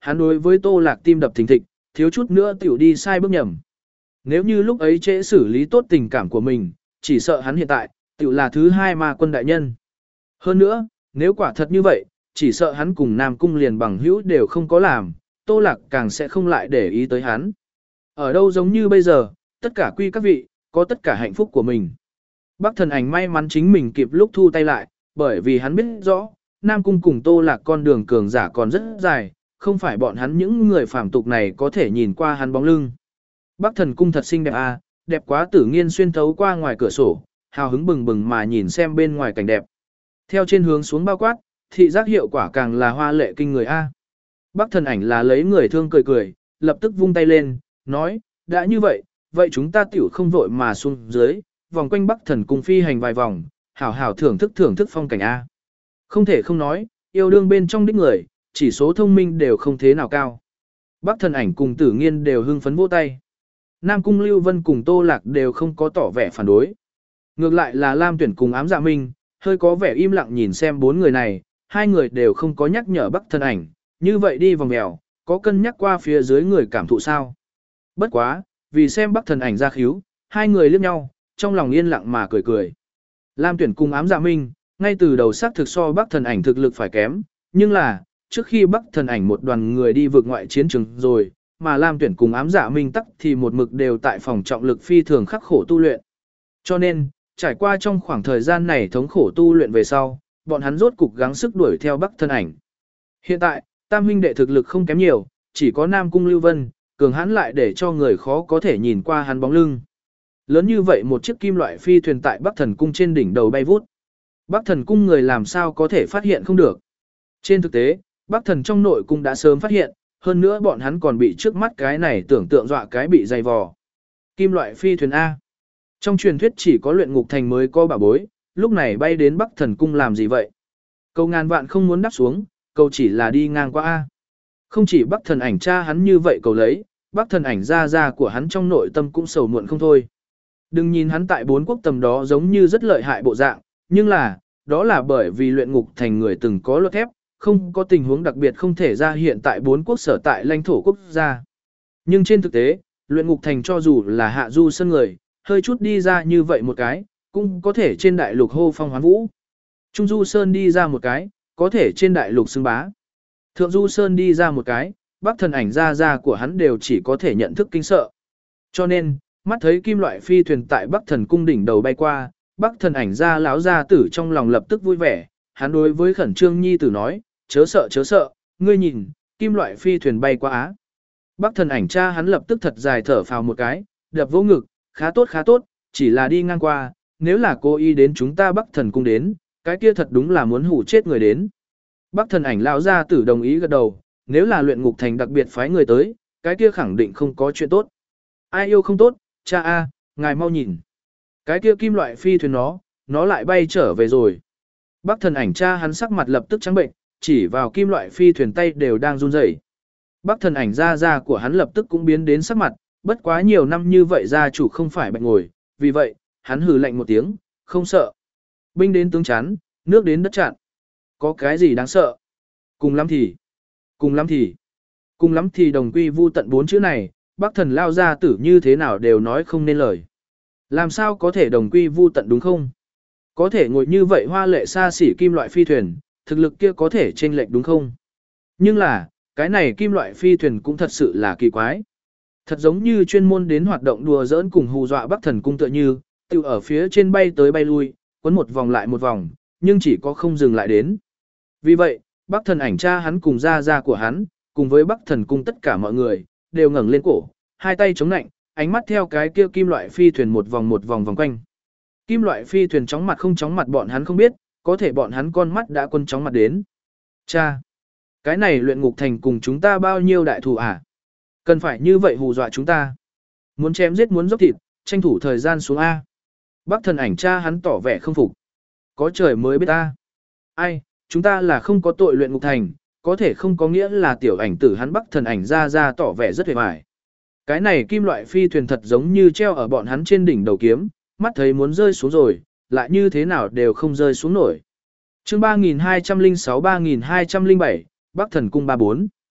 hắn đối với Tô Lạc tim đập thình thịch, thiếu chút nữa tiểu đi sai bước nhầm. Nếu như lúc ấy trễ xử lý tốt tình cảm của mình, chỉ sợ hắn hiện tại, tiểu là thứ hai ma quân đại nhân. Hơn nữa, nếu quả thật như vậy, chỉ sợ hắn cùng Nam Cung liền bằng hữu đều không có làm, Tô Lạc càng sẽ không lại để ý tới hắn. Ở đâu giống như bây giờ, tất cả quy các vị, có tất cả hạnh phúc của mình. Bắc Thần Ảnh may mắn chính mình kịp lúc thu tay lại, bởi vì hắn biết rõ, Nam Cung cùng Tô Lạc con đường cường giả còn rất dài, không phải bọn hắn những người phàm tục này có thể nhìn qua hắn bóng lưng. Bắc Thần Cung thật xinh đẹp à, đẹp quá Tử Nghiên xuyên thấu qua ngoài cửa sổ, hào hứng bừng bừng mà nhìn xem bên ngoài cảnh đẹp. Theo trên hướng xuống bao quát, thị giác hiệu quả càng là hoa lệ kinh người a. Bắc Thần Ảnh là lấy người thương cười cười, lập tức vung tay lên, nói, đã như vậy, vậy chúng ta tiểu không vội mà xuống dưới, vòng quanh Bắc Thần Cung phi hành vài vòng, hảo hảo thưởng thức thưởng thức phong cảnh a. Không thể không nói, yêu đương bên trong đích người, chỉ số thông minh đều không thế nào cao. Bắc Thần Ảnh cùng Tử Nghiên đều hưng phấn vỗ tay. Nam Cung Lưu Vân cùng Tô Lạc đều không có tỏ vẻ phản đối. Ngược lại là Lam Tuyển cùng Ám Dạ Minh, hơi có vẻ im lặng nhìn xem bốn người này, hai người đều không có nhắc nhở Bắc Thần Ảnh, như vậy đi vòng mèo, có cân nhắc qua phía dưới người cảm thụ sao. Bất quá, vì xem Bắc Thần Ảnh ra khíu, hai người liếc nhau, trong lòng yên lặng mà cười cười. Lam Tuyển cùng Ám Dạ Minh, ngay từ đầu xác thực so Bắc Thần Ảnh thực lực phải kém, nhưng là, trước khi Bắc Thần Ảnh một đoàn người đi vượt ngoại chiến trường rồi, mà Lam Tuyển cùng Ám Dạ Minh tắc thì một mực đều tại phòng trọng lực phi thường khắc khổ tu luyện. Cho nên, trải qua trong khoảng thời gian này thống khổ tu luyện về sau, bọn hắn rốt cục gắng sức đuổi theo Bắc Thần Ảnh. Hiện tại, tam huynh đệ thực lực không kém nhiều, chỉ có Nam Cung Lưu Vân, cường hãn lại để cho người khó có thể nhìn qua hắn bóng lưng. Lớn như vậy một chiếc kim loại phi thuyền tại Bắc Thần Cung trên đỉnh đầu bay vút. Bắc Thần Cung người làm sao có thể phát hiện không được. Trên thực tế, Bắc Thần trong nội cung đã sớm phát hiện, hơn nữa bọn hắn còn bị trước mắt cái này tưởng tượng dọa cái bị dày vò. Kim loại phi thuyền A. Trong truyền thuyết chỉ có luyện ngục thành mới có bảo bối, lúc này bay đến Bắc Thần Cung làm gì vậy? Cầu ngàn vạn không muốn đáp xuống, cầu chỉ là đi ngang qua A. Không chỉ Bắc Thần Ảnh cha hắn như vậy cầu lấy, Bắc Thần Ảnh ra ra của hắn trong nội tâm cũng sầu muộn không thôi. Đừng nhìn hắn tại bốn quốc tầm đó giống như rất lợi hại bộ dạng, nhưng là, đó là bởi vì luyện ngục thành người từng có luật thép, không có tình huống đặc biệt không thể ra hiện tại bốn quốc sở tại lãnh thổ quốc gia. Nhưng trên thực tế, luyện ngục thành cho dù là hạ du sân người, hơi chút đi ra như vậy một cái, cũng có thể trên đại lục hô phong hoán vũ. Trung du sơn đi ra một cái, có thể trên đại lục xưng bá. Thượng du sơn đi ra một cái, Bắc Thần Ảnh ra ra của hắn đều chỉ có thể nhận thức kinh sợ. Cho nên, mắt thấy kim loại phi thuyền tại Bắc Thần Cung đỉnh đầu bay qua, Bắc Thần Ảnh ra láo ra tử trong lòng lập tức vui vẻ, hắn đối với Khẩn Trương Nhi tử nói, chớ sợ chớ sợ, ngươi nhìn, kim loại phi thuyền bay qua Á. Bắc Thần Ảnh cha hắn lập tức thật dài thở phào một cái, đập vỗ ngực, khá tốt khá tốt, chỉ là đi ngang qua, nếu là cô y đến chúng ta Bắc Thần Cung đến, cái kia thật đúng là muốn hủ chết người đến. Bắc Thần Ảnh lão gia tử đồng ý gật đầu, nếu là luyện ngục thành đặc biệt phái người tới, cái kia khẳng định không có chuyện tốt. Ai yêu không tốt, cha a, ngài mau nhìn. Cái kia kim loại phi thuyền nó, nó lại bay trở về rồi. Bắc Thần Ảnh cha hắn sắc mặt lập tức trắng bệnh, chỉ vào kim loại phi thuyền tay đều đang run rẩy. Bắc Thần Ảnh gia gia của hắn lập tức cũng biến đến sắc mặt, bất quá nhiều năm như vậy gia chủ không phải bệnh ngồi, vì vậy, hắn hừ lạnh một tiếng, không sợ. Binh đến tướng chắn, nước đến đất chặn. Có cái gì đáng sợ? Cùng lắm thì, cùng lắm thì, cùng lắm thì đồng quy vu tận bốn chữ này, Bắc Thần lao gia tử như thế nào đều nói không nên lời. Làm sao có thể đồng quy vu tận đúng không? Có thể ngồi như vậy hoa lệ xa xỉ kim loại phi thuyền, thực lực kia có thể chênh lệch đúng không? Nhưng là, cái này kim loại phi thuyền cũng thật sự là kỳ quái. Thật giống như chuyên môn đến hoạt động đùa giỡn cùng hù dọa Bắc Thần Cung tựa như, tự ở phía trên bay tới bay lui, quấn một vòng lại một vòng, nhưng chỉ có không dừng lại đến. Vì vậy, Bắc Thần Ảnh cha hắn cùng gia gia của hắn, cùng với Bắc Thần Cung tất cả mọi người, đều ngẩng lên cổ, hai tay chống nạnh, ánh mắt theo cái kia kim loại phi thuyền một vòng một vòng vòng quanh. Kim loại phi thuyền chóng mặt không chóng mặt bọn hắn không biết, có thể bọn hắn con mắt đã quân chóng mặt đến. Cha! Cái này luyện ngục thành cùng chúng ta bao nhiêu đại thù à? Cần phải như vậy hù dọa chúng ta. Muốn chém giết muốn dốc thịt, tranh thủ thời gian xuống A. Bắc Thần Ảnh cha hắn tỏ vẻ không phục. Có trời mới biết ta. Ai, chúng ta là không có tội luyện ngục thành, có thể không có nghĩa là tiểu ảnh tử hắn Bắc Thần Ảnh ra ra tỏ vẻ rất hề hoài. Cái này kim loại phi thuyền thật giống như treo ở bọn hắn trên đỉnh đầu kiếm, mắt thấy muốn rơi xuống rồi, lại như thế nào đều không rơi xuống nổi. Chương ba nghìn hai trăm lẻ sáu ba nghìn hai trăm lẻ bảy, Bắc Thần Cung ba bốn.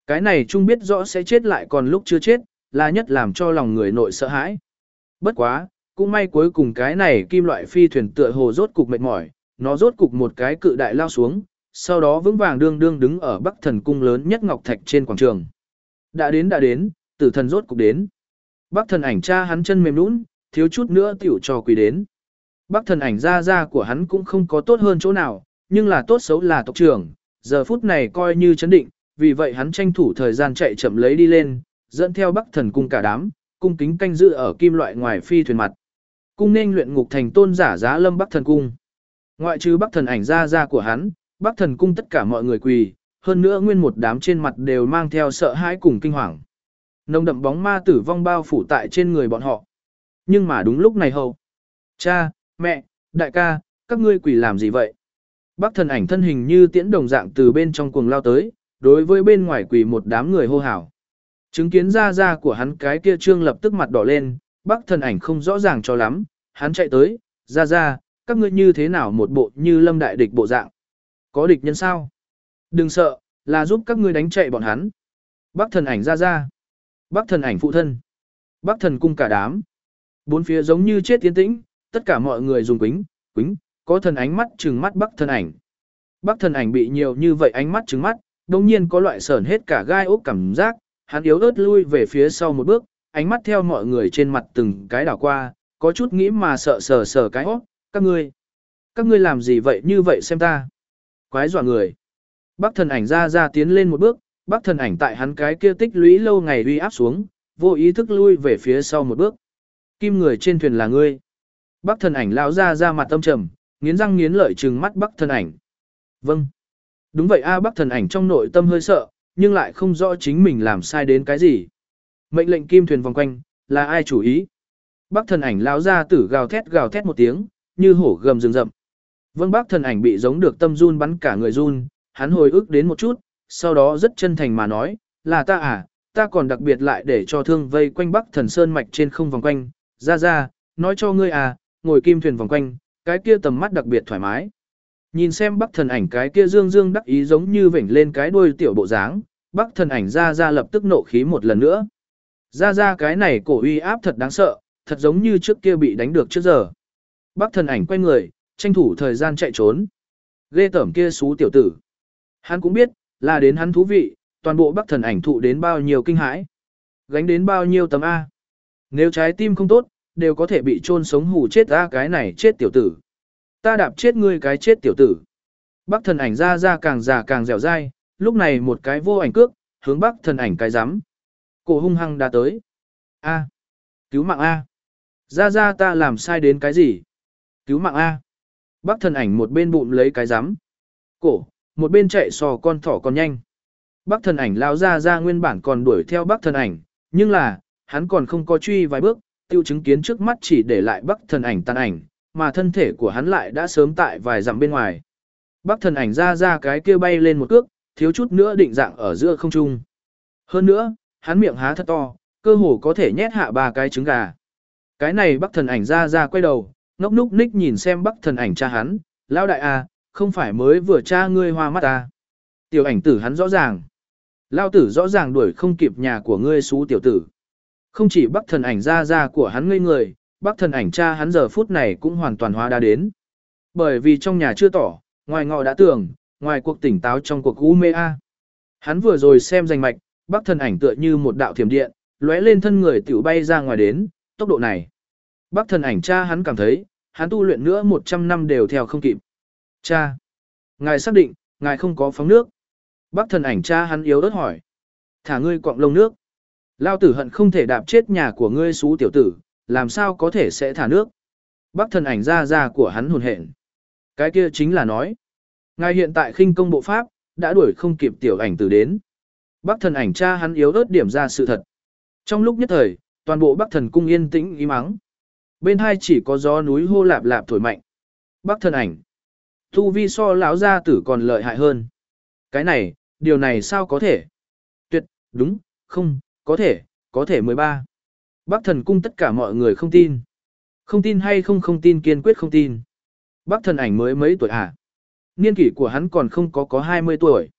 Cái này chung biết rõ sẽ chết lại còn lúc chưa chết, là nhất làm cho lòng người nội sợ hãi. Bất quá, cũng may cuối cùng cái này kim loại phi thuyền tựa hồ rốt cục mệt mỏi, nó rốt cục một cái cự đại lao xuống, sau đó vững vàng đương đương đứng ở Bắc Thần cung lớn nhất ngọc thạch trên quảng trường. Đã đến đã đến, tử thần rốt cục đến. Bắc Thần ảnh cha hắn chân mềm nhũn, thiếu chút nữa tiểu trò quỳ đến. Bắc Thần ảnh gia gia của hắn cũng không có tốt hơn chỗ nào, nhưng là tốt xấu là tộc trưởng, giờ phút này coi như chấn định, vì vậy hắn tranh thủ thời gian chạy chậm lấy đi lên, dẫn theo Bắc Thần cung cả đám, cung kính canh giữ ở kim loại ngoài phi thuyền mặt. Cung nên luyện ngục thành tôn giả giá lâm Bắc Thần cung. Ngoại trừ Bắc Thần ảnh gia gia của hắn, Bắc Thần cung tất cả mọi người quỳ, hơn nữa nguyên một đám trên mặt đều mang theo sợ hãi cùng kinh hoàng. Nồng đậm bóng ma tử vong bao phủ tại trên người bọn họ. Nhưng mà đúng lúc này hầu. Cha, mẹ, đại ca, các ngươi quỳ làm gì vậy? Bắc Thần ảnh thân hình như tiễn đồng dạng từ bên trong cuồng lao tới, đối với bên ngoài quỳ một đám người hô hào. Chứng kiến ra ra của hắn cái kia trương lập tức mặt đỏ lên, Bắc Thần ảnh không rõ ràng cho lắm, hắn chạy tới, ra ra, các ngươi như thế nào một bộ như lâm đại địch bộ dạng. Có địch nhân sao? Đừng sợ, là giúp các ngươi đánh chạy bọn hắn. Bắc Thần ảnh ra ra. Bắc Thần ảnh phụ thân. Bắc Thần cung cả đám. Bốn phía giống như chết tiến tĩnh, tất cả mọi người dùng quính, quính, có thần ánh mắt trừng mắt Bắc Thần ảnh. Bắc Thần ảnh bị nhiều như vậy ánh mắt trừng mắt, đồng nhiên có loại sởn hết cả gai ốc cảm giác, hắn yếu ớt lui về phía sau một bước, ánh mắt theo mọi người trên mặt từng cái đảo qua, có chút nghĩ mà sợ sờ sờ cái óc, các ngươi, các ngươi làm gì vậy như vậy xem ta. Quái dọa người. Bắc Thần ảnh ra ra tiến lên một bước, Bắc Thần ảnh tại hắn cái kia tích lũy lâu ngày uy áp xuống, vô ý thức lui về phía sau một bước. Kim người trên thuyền là ngươi. Bắc Thần ảnh lão ra ra mặt tâm trầm, nghiến răng nghiến lợi trừng mắt Bắc Thần ảnh. Vâng. Đúng vậy a, Bắc Thần ảnh trong nội tâm hơi sợ, nhưng lại không rõ chính mình làm sai đến cái gì. Mệnh lệnh kim thuyền vòng quanh, là ai chủ ý? Bắc Thần ảnh lão ra tử gào thét gào thét một tiếng, như hổ gầm rừng rậm. Vâng, Bắc Thần ảnh bị giống được tâm run bắn cả người run, hắn hồi ức đến một chút, sau đó rất chân thành mà nói, là ta à, ta còn đặc biệt lại để cho thương vây quanh Bắc Thần Sơn mạch trên không vòng quanh, ra ra, nói cho ngươi à, ngồi kim thuyền vòng quanh, cái kia tầm mắt đặc biệt thoải mái. Nhìn xem Bắc Thần ảnh cái kia dương dương đắc ý giống như vểnh lên cái đuôi tiểu bộ dáng, Bắc Thần ảnh ra ra lập tức nộ khí một lần nữa. Ra ra cái này cổ uy áp thật đáng sợ, thật giống như trước kia bị đánh được trước giờ. Bắc Thần ảnh quay người, tranh thủ thời gian chạy trốn. Ghê tởm kia xú tiểu tử. Hắn cũng biết, là đến hắn thú vị, toàn bộ Bắc Thần ảnh thụ đến bao nhiêu kinh hãi. Gánh đến bao nhiêu tấm A. Nếu trái tim không tốt, đều có thể bị chôn sống hù chết A, cái này chết tiểu tử. Ta đạp chết ngươi cái chết tiểu tử. Bắc Thần ảnh ra ra càng già càng dẻo dai, lúc này một cái vô ảnh cước, hướng Bắc Thần ảnh cái rắm. Cổ hung hăng đã tới. A. Cứu mạng A. Ra ra ta làm sai đến cái gì? Cứu mạng A. Bắc Thần ảnh một bên bụng lấy cái rắm. Cổ, một bên chạy sò con thỏ còn nhanh. Bắc Thần ảnh lao ra ra nguyên bản còn đuổi theo Bắc Thần ảnh, nhưng là, hắn còn không có truy vài bước, tiêu chứng kiến trước mắt chỉ để lại Bắc Thần ảnh tàn ảnh, mà thân thể của hắn lại đã sớm tại vài dặm bên ngoài. Bắc Thần ảnh ra ra cái kia bay lên một cước, thiếu chút nữa định dạng ở giữa không trung. Hơn nữa, hắn miệng há thật to, cơ hồ có thể nhét hạ ba cái trứng gà. Cái này Bắc Thần ảnh ra ra quay đầu, ngốc núc ních nhìn xem Bắc Thần ảnh cha hắn, lão đại à, không phải mới vừa cha ngươi hoa mắt à. Tiểu ảnh tử hắn rõ ràng. Lao tử rõ ràng đuổi không kịp nhà của ngươi xú tiểu tử. Không chỉ Bắc Thần ảnh ra ra của hắn ngây người, Bắc Thần ảnh cha hắn giờ phút này cũng hoàn toàn hóa đã đến. Bởi vì trong nhà chưa tỏ, ngoài ngọ đã tưởng, ngoài cuộc tỉnh táo trong cuộc u mê a. Hắn vừa rồi xem danh mạch, Bắc Thần ảnh tựa như một đạo thiểm điện, lóe lên thân người tiểu bay ra ngoài đến, tốc độ này. Bắc Thần ảnh cha hắn cảm thấy, hắn tu luyện nữa một trăm năm đều theo không kịp. Cha! Ngài xác định, ngài không có phóng nước. Bắc Thần ảnh cha hắn yếu ớt hỏi. Thả ngươi quọng lông nước. Lao tử hận không thể đạp chết nhà của ngươi xú tiểu tử, làm sao có thể sẽ thả nước. Bắc Thần ảnh ra ra của hắn hồn hển. Cái kia chính là nói. Ngài hiện tại khinh công bộ pháp, đã đuổi không kịp tiểu ảnh tử đến. Bắc Thần ảnh cha hắn yếu ớt điểm ra sự thật. Trong lúc nhất thời, toàn bộ Bắc Thần cung yên tĩnh im mắng. Bên hai chỉ có gió núi hô lạp lạp thổi mạnh. Bắc Thần ảnh. Tu vi so lão gia tử còn lợi hại hơn. Cái này, điều này sao có thể? Tuyệt, đúng, không, có thể, có thể mười ba. Bắc Thần cung tất cả mọi người không tin. Không tin hay không không tin kiên quyết không tin. Bắc Thần ảnh mới mấy tuổi hả? Niên kỷ của hắn còn không có có hai mươi tuổi.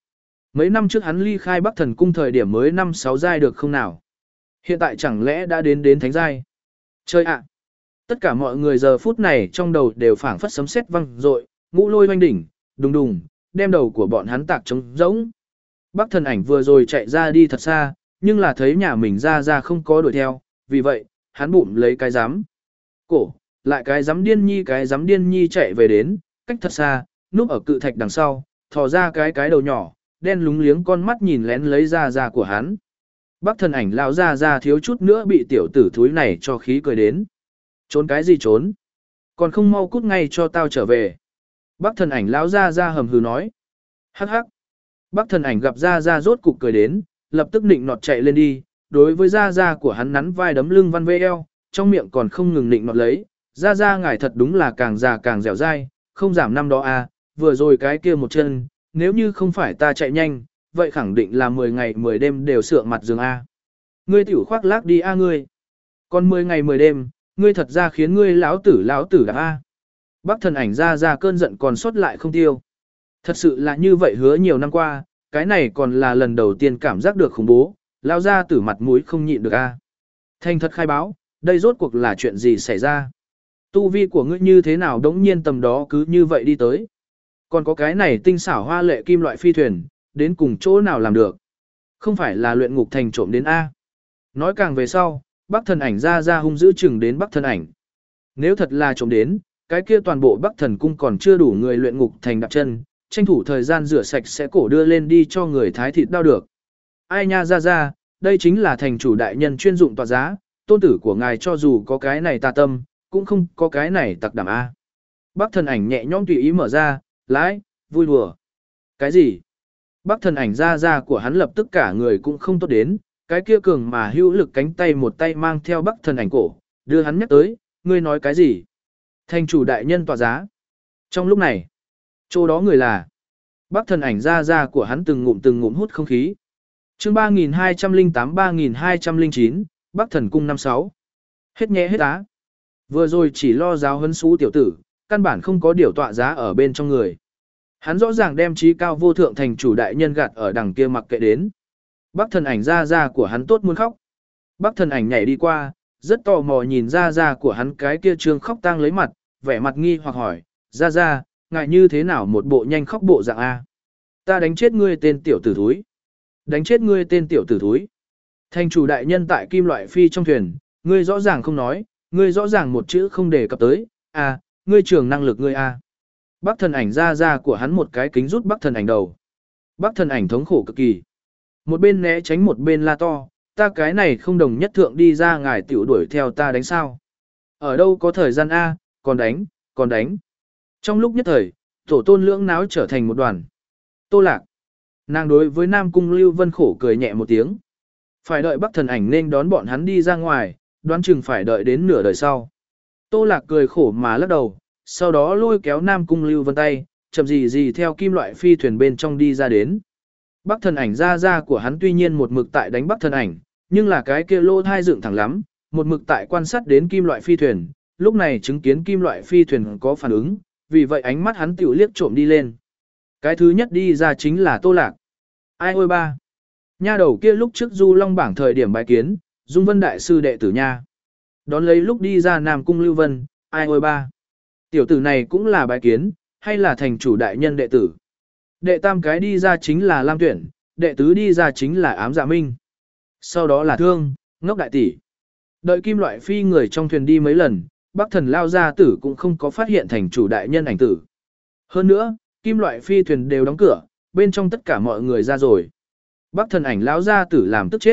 Mấy năm trước hắn ly khai Bắc Thần Cung thời điểm mới năm sáu giai được không nào? Hiện tại chẳng lẽ đã đến đến thánh giai? Chơi ạ! Tất cả mọi người giờ phút này trong đầu đều phảng phất sấm sét vang rội, ngũ lôi oanh đỉnh, đùng đùng, đem đầu của bọn hắn tạc trống rỗng. Bắc Thần Ảnh vừa rồi chạy ra đi thật xa, nhưng là thấy nhà mình ra ra không có đuổi theo, vì vậy, hắn bụng lấy cái giám. Cổ, lại cái giám điên nhi cái giám điên nhi chạy về đến, cách thật xa, núp ở cự thạch đằng sau, thò ra cái cái đầu nhỏ, đen lúng liếng con mắt nhìn lén lấy ra ra của hắn. Bắc Thần Ảnh lão ra ra thiếu chút nữa bị tiểu tử thúi này cho khí cười đến. Trốn cái gì trốn? Còn không mau cút ngay cho tao trở về. Bắc Thần Ảnh lão ra ra hầm hừ nói. Hắc hắc. Bắc Thần Ảnh gặp ra ra rốt cục cười đến, lập tức nịnh nọt chạy lên đi, đối với ra ra của hắn nắn vai đấm lưng văn vê eo, trong miệng còn không ngừng nịnh nọt lấy. Ra ra ngài thật đúng là càng già càng dẻo dai, không giảm năm đó à, vừa rồi cái kia một chân, nếu như không phải ta chạy nhanh, vậy khẳng định là mười ngày mười đêm đều sượng mặt giường a. Ngươi tiểu khoác lác đi a ngươi. Còn mười ngày mười đêm, ngươi thật ra khiến ngươi lão tử lão tử đạp a. Bắc Thần Ảnh ra ra cơn giận còn sót lại không tiêu. Thật sự là như vậy hứa nhiều năm qua, cái này còn là lần đầu tiên cảm giác được khủng bố, lao ra tử mặt mũi không nhịn được a. Thành thật khai báo, đây rốt cuộc là chuyện gì xảy ra? Tu vi của ngươi như thế nào đống nhiên tầm đó cứ như vậy đi tới? Còn có cái này tinh xảo hoa lệ kim loại phi thuyền, đến cùng chỗ nào làm được? Không phải là luyện ngục thành trộm đến A. Nói càng về sau, Bắc Thần Ảnh ra ra hung dữ chừng đến Bắc Thần Ảnh. Nếu thật là trộm đến, cái kia toàn bộ Bắc Thần Cung còn chưa đủ người luyện ngục thành đạp chân, tranh thủ thời gian rửa sạch sẽ cổ đưa lên đi cho người thái thịt đau được. Ai nha ra ra, đây chính là thành chủ đại nhân chuyên dụng tọa giá, tôn tử của ngài cho dù có cái này tà tâm, cũng không có cái này tặc đảm A. Bắc Thần Ảnh nhẹ nhõm tùy ý mở ra, lái, vui đùa. Cái gì? Bắc Thần Ảnh ra ra của hắn lập tức cả người cũng không tốt đến, cái kia cường mà hữu lực cánh tay một tay mang theo Bắc Thần Ảnh cổ, đưa hắn nhắc tới, ngươi nói cái gì? Thành chủ đại nhân tọa giá. Trong lúc này, chỗ đó người là Bắc Thần Ảnh ra ra của hắn từng ngụm từng ngụm hút không khí. Chương ba nghìn hai trăm lẻ tám ba nghìn hai trăm lẻ chín, Bắc Thần Cung năm sáu. Hết nhẹ hết á. Vừa rồi chỉ lo giáo huấn xú tiểu tử, căn bản không có điều tọa giá ở bên trong người. Hắn rõ ràng đem trí cao vô thượng thành chủ đại nhân gạt ở đằng kia mặc kệ đến. Bắc Thần Ảnh ra ra của hắn tốt muốn khóc. Bắc Thần Ảnh nhảy đi qua, rất tò mò nhìn ra ra của hắn cái kia trương khóc tang lấy mặt, vẻ mặt nghi hoặc hỏi, ra ra, ngại như thế nào một bộ nhanh khóc bộ dạng A. Ta đánh chết ngươi tên tiểu tử thúi. Đánh chết ngươi tên tiểu tử thúi. Thành chủ đại nhân tại kim loại phi trong thuyền, ngươi rõ ràng không nói, ngươi rõ ràng một chữ không đề cập tới, à, ngươi trường năng lực ngươi A. Bắc Thần Ảnh ra ra của hắn một cái kính rút Bắc Thần Ảnh đầu. Bắc Thần Ảnh thống khổ cực kỳ. Một bên né tránh một bên la to, ta cái này không đồng nhất thượng đi ra ngài tiểu đuổi theo ta đánh sao. Ở đâu có thời gian A, còn đánh, còn đánh. Trong lúc nhất thời, tổ tôn lưỡng náo trở thành một đoàn. Tô Lạc. Nàng đối với Nam Cung Lưu Vân khổ cười nhẹ một tiếng. Phải đợi Bắc Thần Ảnh nên đón bọn hắn đi ra ngoài, đoán chừng phải đợi đến nửa đời sau. Tô Lạc cười khổ mà lắc đầu, sau đó lôi kéo Nam Cung Lưu Vân tay, chậm gì gì theo kim loại phi thuyền bên trong đi ra đến. Bắc Thần Ảnh ra ra của hắn tuy nhiên một mực tại đánh Bắc Thần Ảnh, nhưng là cái kia lô thai dựng thẳng lắm, một mực tại quan sát đến kim loại phi thuyền, lúc này chứng kiến kim loại phi thuyền có phản ứng, vì vậy ánh mắt hắn tiểu liếc trộm đi lên. Cái thứ nhất đi ra chính là Tô Lạc. Ai ôi ba? Nha đầu kia lúc trước Du Long bảng thời điểm bái kiến, Dung Vân đại sư đệ tử nha. Đón lấy lúc đi ra Nam Cung Lưu Vân, ai ôi ba? Tiểu tử này cũng là bái kiến, hay là thành chủ đại nhân đệ tử? Đệ tam cái đi ra chính là Lam Tuyển, đệ tứ đi ra chính là Ám Dạ Minh. Sau đó là Thương, Ngốc đại tỷ. Đợi kim loại phi người trong thuyền đi mấy lần, Bắc Thần lao ra tử cũng không có phát hiện thành chủ đại nhân ảnh tử. Hơn nữa, kim loại phi thuyền đều đóng cửa, bên trong tất cả mọi người ra rồi. Bắc Thần Ảnh lão gia tử làm tức chết.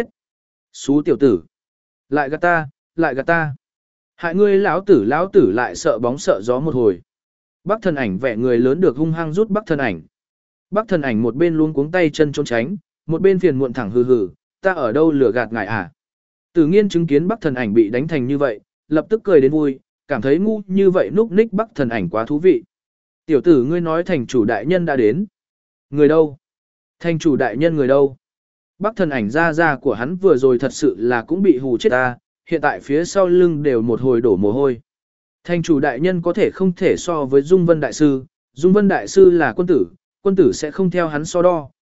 Xú tiểu tử, lại gạt ta, lại gạt ta. Hại ngươi lão tử lão tử lại sợ bóng sợ gió một hồi. Bắc Thần Ảnh vẻ người lớn được hung hăng rút Bắc Thần Ảnh. Bắc Thần Ảnh một bên luôn cuống tay chân trốn tránh, một bên phiền muộn thẳng hừ hừ, ta ở đâu lừa gạt ngài à? Tử Nghiên chứng kiến Bắc Thần Ảnh bị đánh thành như vậy, lập tức cười đến vui, cảm thấy ngu như vậy núp ních Bắc Thần Ảnh quá thú vị. Tiểu tử ngươi nói thành chủ đại nhân đã đến. Người đâu? Thành chủ đại nhân người đâu? Bắc Thần Ảnh ra ra của hắn vừa rồi thật sự là cũng bị hù chết ta, hiện tại phía sau lưng đều một hồi đổ mồ hôi. Thành chủ đại nhân có thể không thể so với Dung Vân đại sư, Dung Vân đại sư là quân tử, quân tử sẽ không theo hắn so đo,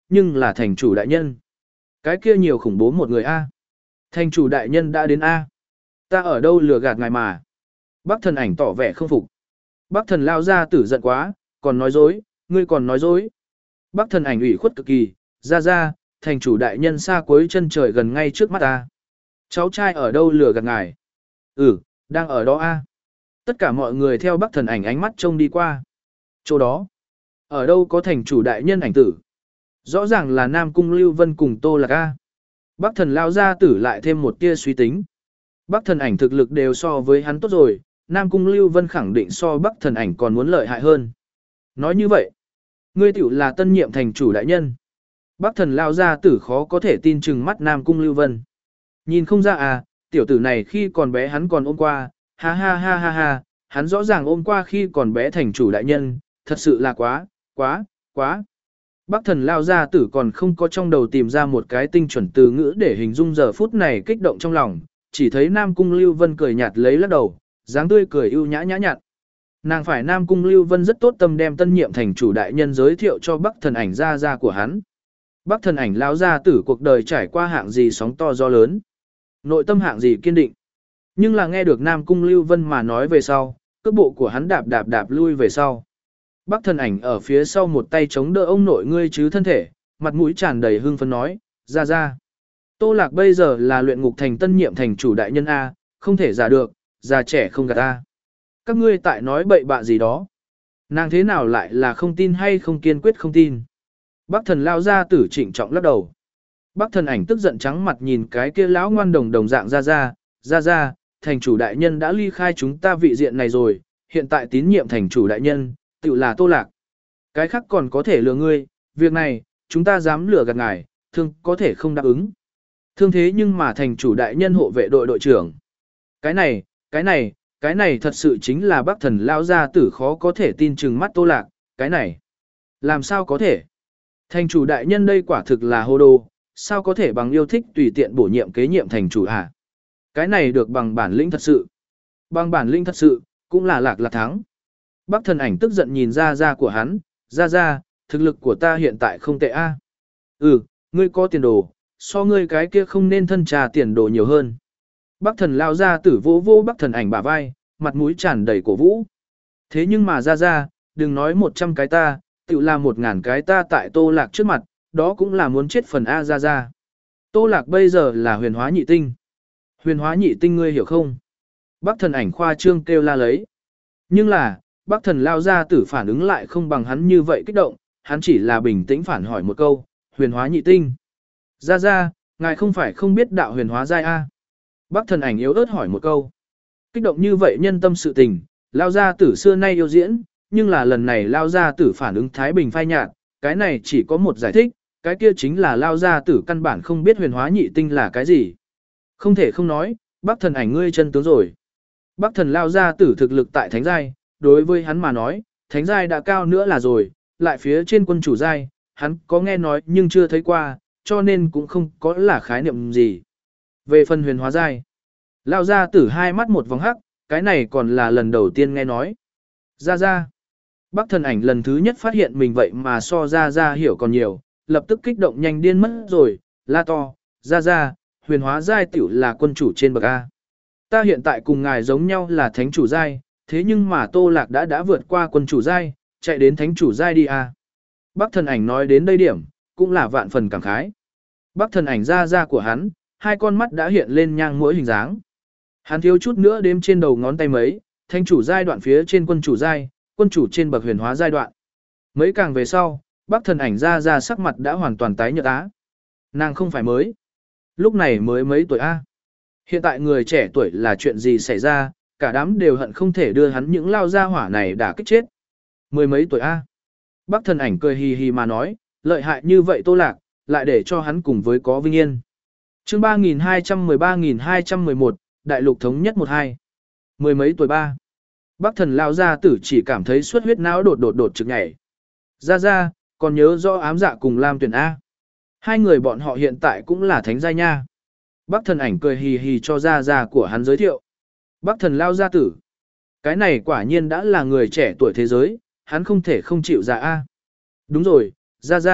nhưng là thành chủ đại nhân. Cái kia nhiều khủng bố một người A. Thành chủ đại nhân đã đến A. Ta ở đâu lừa gạt ngài mà. Bắc thần ảnh tỏ vẻ không phục. Bắc thần lao ra tử giận quá, còn nói dối, ngươi còn nói dối. Bắc thần ảnh ủy khuất cực kỳ, ra ra, thành chủ đại nhân xa cuối chân trời gần ngay trước mắt ta. Cháu trai ở đâu lừa gạt ngài? Ừ, đang ở đó A. Tất cả mọi người theo Bắc thần ảnh ánh mắt trông đi qua. Chỗ đó, ở đâu có thành chủ đại nhân ảnh tử? Rõ ràng là Nam Cung Lưu Vân cùng Tô Lạc A. Bắc thần lao ra tử lại thêm một tia suy tính. Bắc thần ảnh thực lực đều so với hắn tốt rồi, Nam Cung Lưu Vân khẳng định so Bắc thần ảnh còn muốn lợi hại hơn. Nói như vậy, ngươi tiểu là tân nhiệm thành chủ đại nhân. Bắc thần lao ra tử khó có thể tin chừng mắt Nam Cung Lưu Vân. Nhìn không ra à, tiểu tử này khi còn bé hắn còn ôm qua, ha ha ha ha ha, hắn rõ ràng ôm qua khi còn bé thành chủ đại nhân, thật sự là quá, quá, quá. Bắc thần lao ra tử còn không có trong đầu tìm ra một cái tinh chuẩn từ ngữ để hình dung giờ phút này kích động trong lòng, chỉ thấy Nam Cung Lưu Vân cười nhạt lấy lắc đầu, dáng tươi cười ưu nhã nhã nhặn. Nàng phải Nam Cung Lưu Vân rất tốt tâm đem tân nhiệm thành chủ đại nhân giới thiệu cho Bắc thần ảnh gia gia của hắn. Bắc thần ảnh lao ra tử cuộc đời trải qua hạng gì sóng to gió lớn, nội tâm hạng gì kiên định. Nhưng là nghe được Nam Cung Lưu Vân mà nói về sau, cước bộ của hắn đạp đạp đạp lui về sau. Bắc thần ảnh ở phía sau một tay chống đỡ ông nội ngươi chứ thân thể, mặt mũi tràn đầy hưng phấn nói, ra ra. Tô Lạc bây giờ là luyện ngục thành tân nhiệm thành chủ đại nhân A, không thể giả được, già trẻ không gạt A. Các ngươi tại nói bậy bạ gì đó. Nàng thế nào lại là không tin hay không kiên quyết không tin. Bắc thần lao ra tử trịnh trọng lắc đầu. Bắc thần ảnh tức giận trắng mặt nhìn cái kia lão ngoan đồng đồng dạng ra ra, ra ra, thành chủ đại nhân đã ly khai chúng ta vị diện này rồi, hiện tại tín nhiệm thành chủ đại nhân, tự là Tô Lạc. Cái khác còn có thể lừa ngươi, việc này, chúng ta dám lừa gạt ngài, thương có thể không đáp ứng. Thương thế nhưng mà thành chủ đại nhân hộ vệ đội đội trưởng. Cái này, cái này, cái này thật sự chính là Bắc thần lao gia tử khó có thể tin chừng mắt Tô Lạc, cái này. Làm sao có thể? Thành chủ đại nhân đây quả thực là hô đồ, sao có thể bằng yêu thích tùy tiện bổ nhiệm kế nhiệm thành chủ hả? Cái này được bằng bản lĩnh thật sự. Bằng bản lĩnh thật sự, cũng là Lạc là thắng. Bắc thần ảnh tức giận nhìn ra ra của hắn, ra ra, thực lực của ta hiện tại không tệ a. Ừ, ngươi có tiền đồ, so ngươi cái kia không nên thân trà tiền đồ nhiều hơn. Bắc thần lao ra tử vô vô Bắc thần ảnh bả vai, mặt mũi tràn đầy cổ vũ. Thế nhưng mà ra ra, đừng nói một trăm cái ta, tự là một ngàn cái ta tại Tô Lạc trước mặt, đó cũng là muốn chết phần A ra ra. Tô Lạc bây giờ là huyền hóa nhị tinh. Huyền hóa nhị tinh ngươi hiểu không? Bắc thần ảnh khoa trương kêu la lấy. Nhưng là, Bắc thần lao ra tử phản ứng lại không bằng hắn như vậy kích động, hắn chỉ là bình tĩnh phản hỏi một câu, huyền hóa nhị tinh. Ra ra, ngài không phải không biết đạo huyền hóa giai A. Bắc thần ảnh yếu ớt hỏi một câu. Kích động như vậy nhân tâm sự tình, lao gia tử xưa nay yêu diễn, nhưng là lần này lao gia tử phản ứng thái bình phai nhạt, cái này chỉ có một giải thích, cái kia chính là lao gia tử căn bản không biết huyền hóa nhị tinh là cái gì. Không thể không nói, Bắc thần ảnh ngươi chân tướng rồi. Bắc thần lao gia tử thực lực tại thánh giai, đối với hắn mà nói, thánh giai đã cao nữa là rồi, lại phía trên quân chủ giai, hắn có nghe nói nhưng chưa thấy qua, cho nên cũng không có là khái niệm gì. Về phần huyền hóa giai, lao gia tử hai mắt một vòng hắc, cái này còn là lần đầu tiên nghe nói. Ra ra, Bắc thần ảnh lần thứ nhất phát hiện mình vậy mà so ra ra hiểu còn nhiều, lập tức kích động nhanh điên mất rồi, la to, ra ra, huyền hóa giai tiểu là quân chủ trên bậc A. Ta hiện tại cùng ngài giống nhau là thánh chủ giai, thế nhưng mà Tô Lạc đã đã vượt qua quân chủ giai, chạy đến thánh chủ giai đi A. Bắc thần ảnh nói đến đây điểm, cũng là vạn phần cảm khái. Bắc thần ảnh ra ra của hắn, hai con mắt đã hiện lên nhang mỗi hình dáng. Hắn thiếu chút nữa đếm trên đầu ngón tay mấy, thánh chủ giai đoạn phía trên quân chủ giai, quân chủ trên bậc huyền hóa giai đoạn. Mấy càng về sau, Bắc thần ảnh ra ra sắc mặt đã hoàn toàn tái nhợt á. Nàng không phải mới. Lúc này mới mấy tuổi A. Hiện tại người trẻ tuổi là chuyện gì xảy ra, cả đám đều hận không thể đưa hắn những lao gia hỏa này đã kích chết. Mười mấy tuổi A. Bắc thần ảnh cười hì hì mà nói, lợi hại như vậy Tô Lạc, lại để cho hắn cùng với có vinh yên. chương ba nghìn hai trăm mười ba nghìn hai trăm mười một, Đại lục thống nhất một hai. Mười mấy tuổi ba. Bắc thần lao gia tử chỉ cảm thấy suất huyết não đột đột đột trực nhảy. Ra ra, còn nhớ rõ ám dạ cùng Lam Tuyển A. Hai người bọn họ hiện tại cũng là thánh giai nha. Bắc thần ảnh cười hì hì cho ra ra của hắn giới thiệu. Bắc thần lao gia tử. Cái này quả nhiên đã là người trẻ tuổi thế giới, hắn không thể không chịu ra A. Đúng rồi, ra ra,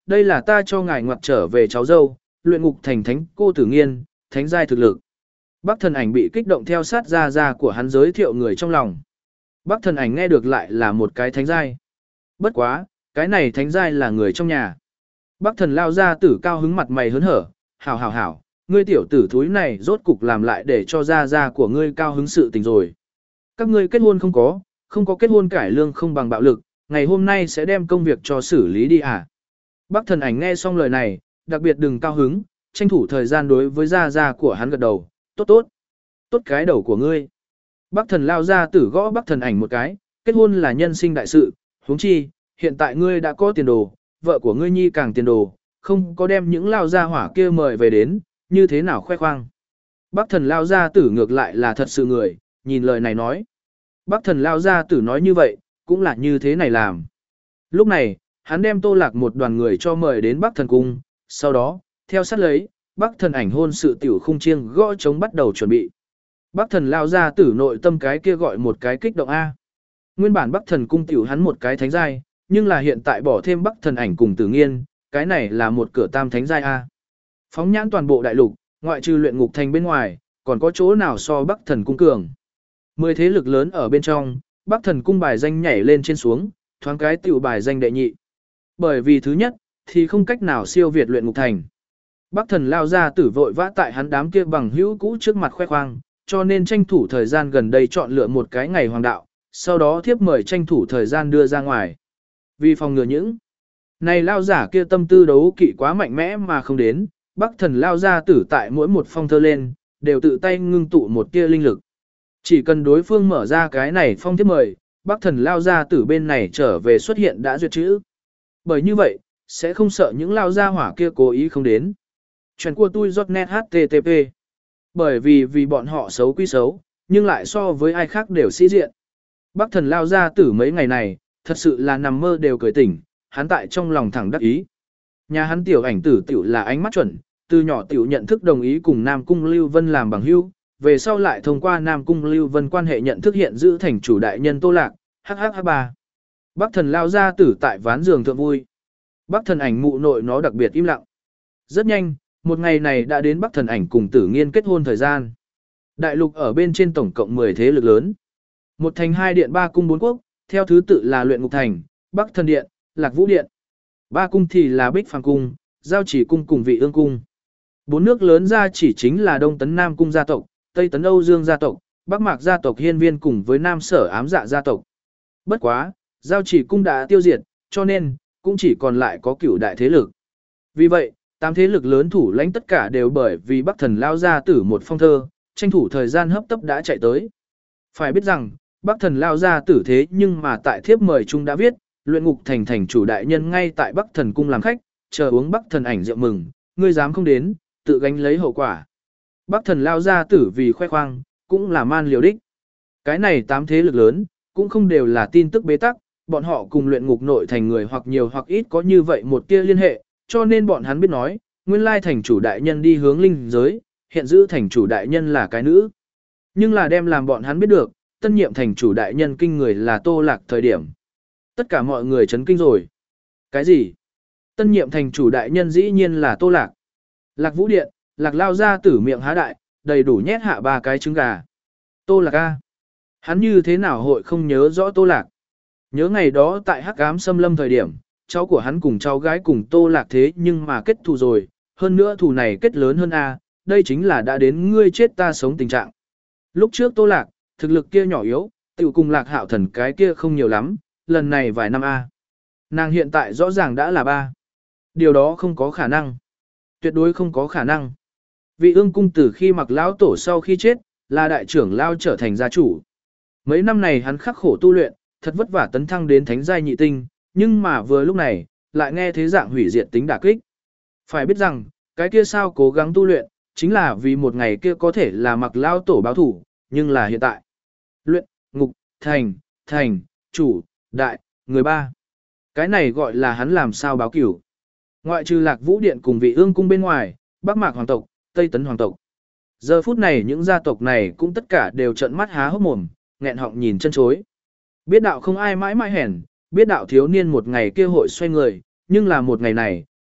đây là ta cho ngài ngoặt trở về cháu dâu, luyện ngục thành thánh cô tử nghiên, thánh giai thực lực. Bắc thần ảnh bị kích động theo sát ra ra của hắn giới thiệu người trong lòng. Bắc thần ảnh nghe được lại là một cái thánh giai. Bất quá, cái này thánh giai là người trong nhà. Bắc thần lao ra tử cao hứng mặt mày hớn hở, hảo hảo hảo, ngươi tiểu tử thúi này rốt cục làm lại để cho ra ra của ngươi cao hứng sự tình rồi. Các ngươi kết hôn không có, không có kết hôn cải lương không bằng bạo lực, ngày hôm nay sẽ đem công việc cho xử lý đi à. Bắc thần ảnh nghe xong lời này, đặc biệt đừng cao hứng, tranh thủ thời gian đối với gia gia của hắn gật đầu, tốt tốt, tốt cái đầu của ngươi. Bắc thần lao ra tử gõ bắc thần ảnh một cái, kết hôn là nhân sinh đại sự, huống chi, hiện tại ngươi đã có tiền đồ, vợ của ngươi nhi càng tiền đồ, không có đem những lao gia hỏa kia mời về đến, như thế nào khoe khoang. Bắc thần lao gia tử ngược lại là thật sự người, nhìn lời này nói. Bắc thần lao gia tử nói như vậy, cũng là như thế này làm. Lúc này, hắn đem Tô Lạc một đoàn người cho mời đến Bắc thần cung, sau đó, theo sát lấy, Bắc thần ảnh hôn sự tiểu khung chiêng gõ trống bắt đầu chuẩn bị. Bắc thần lao gia tử nội tâm cái kia gọi một cái kích động A. Nguyên bản Bắc thần cung tiểu hắn một cái thánh giai, nhưng là hiện tại bỏ thêm Bắc thần ảnh cùng tử nghiên, cái này là một cửa tam thánh giai A. Phóng nhãn toàn bộ đại lục, ngoại trừ luyện ngục thành bên ngoài, còn có chỗ nào so Bắc thần cung cường. Mười thế lực lớn ở bên trong, Bắc thần cung bài danh nhảy lên trên xuống, thoáng cái tiểu bài danh đệ nhị. Bởi vì thứ nhất, thì không cách nào siêu việt luyện ngục thành. Bắc thần lao ra tử vội vã tại hắn đám kia bằng hữu cũ trước mặt khoe khoang, cho nên tranh thủ thời gian gần đây chọn lựa một cái ngày hoàng đạo, sau đó thiếp mời tranh thủ thời gian đưa ra ngoài. Vì phòng ngừa những này lao giả kia tâm tư đấu kỵ quá mạnh mẽ mà không đến, Bắc thần lao ra tử tại mỗi một phong thơ lên, đều tự tay ngưng tụ một tia linh lực. Chỉ cần đối phương mở ra cái này phong thiếp mời, Bắc thần lao ra tử bên này trở về xuất hiện đã duyệt chữ. Bởi như vậy, sẽ không sợ những lao gia hỏa kia cố ý không đến. Chuyện của tôi giọt net http. Bởi vì vì bọn họ xấu quy xấu, nhưng lại so với ai khác đều sĩ diện. Bắc thần lao gia tử mấy ngày này, thật sự là nằm mơ đều cười tỉnh, hắn tại trong lòng thẳng đắc ý. Nhà hắn tiểu ảnh tử tiểu là ánh mắt chuẩn, từ nhỏ tiểu nhận thức đồng ý cùng Nam Cung Lưu Vân làm bằng hữu, về sau lại thông qua Nam Cung Lưu Vân quan hệ nhận thức hiện giữ thành chủ đại nhân Tô Lạc, hắc hắc ba. Bắc thần lao gia tử tại ván giường thượng vui. Bắc thần ảnh mụ nội nó đặc biệt im lặng. Rất nhanh, một ngày này đã đến Bắc thần ảnh cùng tử nghiên kết hôn thời gian. Đại lục ở bên trên tổng cộng mười thế lực lớn. Một thành hai điện ba cung bốn quốc, theo thứ tự là luyện ngục thành, Bắc thần điện, Lạc Vũ điện. Ba cung thì là Bích Phàm cung, Giao Chỉ cung cùng Vị Ương cung. Bốn nước lớn ra chỉ chính là Đông Tấn Nam cung gia tộc, Tây Tấn Âu Dương gia tộc, Bắc Mạc gia tộc Hiên Viên cùng với Nam Sở Ám Dạ gia tộc. Bất quá, Giao Chỉ cung đã tiêu diệt, cho nên cũng chỉ còn lại có cửu đại thế lực. Vì vậy, tám thế lực lớn thủ lãnh tất cả đều bởi vì Bắc thần lao ra tử một phong thơ, tranh thủ thời gian hấp tấp đã chạy tới. Phải biết rằng, Bắc thần lao ra tử thế nhưng mà tại thiếp mời chung đã viết, luyện ngục thành thành chủ đại nhân ngay tại Bắc thần cung làm khách, chờ uống Bắc thần ảnh rượu mừng, ngươi dám không đến, tự gánh lấy hậu quả. Bắc thần lao ra tử vì khoe khoang, cũng là man liều đích. Cái này tám thế lực lớn, cũng không đều là tin tức bế tắc, bọn họ cùng luyện ngục nội thành người hoặc nhiều hoặc ít có như vậy một tia liên hệ, cho nên bọn hắn biết nói, nguyên lai thành chủ đại nhân đi hướng linh giới, hiện giữ thành chủ đại nhân là cái nữ. Nhưng là đem làm bọn hắn biết được, tân nhiệm thành chủ đại nhân kinh người là Tô Lạc thời điểm. Tất cả mọi người chấn kinh rồi. Cái gì? Tân nhiệm thành chủ đại nhân dĩ nhiên là Tô Lạc. Lạc Vũ điện, Lạc lao ra tử miệng há đại, đầy đủ nhét hạ ba cái trứng gà. Tô Lạc a, hắn như thế nào hội không nhớ rõ Tô Lạc? Nhớ ngày đó tại Hắc Ám Xâm Lâm thời điểm, cháu của hắn cùng cháu gái cùng Tô Lạc thế nhưng mà kết thù rồi, hơn nữa thù này kết lớn hơn a, đây chính là đã đến ngươi chết ta sống tình trạng. Lúc trước Tô Lạc, thực lực kia nhỏ yếu, tiểu cùng Lạc Hạo Thần cái kia không nhiều lắm, lần này vài năm a. Nàng hiện tại rõ ràng đã là ba. Điều đó không có khả năng. Tuyệt đối không có khả năng. Vị Ương cung từ khi Mặc lão tổ sau khi chết, là đại trưởng lao trở thành gia chủ. Mấy năm này hắn khắc khổ tu luyện, thật vất vả tấn thăng đến thánh giai nhị tinh, nhưng mà vừa lúc này, lại nghe thế dạng hủy diệt tính đả kích. Phải biết rằng, cái kia sao cố gắng tu luyện, chính là vì một ngày kia có thể là Mặc lão tổ báo thủ, nhưng là hiện tại. Luyện, ngục, thành, thành, chủ, đại, người ba. Cái này gọi là hắn làm sao báo cửu. Ngoại trừ Lạc Vũ điện cùng Vị Ương cung bên ngoài, Bắc Mạc hoàng tộc, Tây Tấn hoàng tộc. Giờ phút này những gia tộc này cũng tất cả đều trợn mắt há hốc mồm, nghẹn họng nhìn chân chối. Biết đạo không ai mãi mãi hèn, biết đạo thiếu niên một ngày kia hội xoay người, nhưng là một ngày này,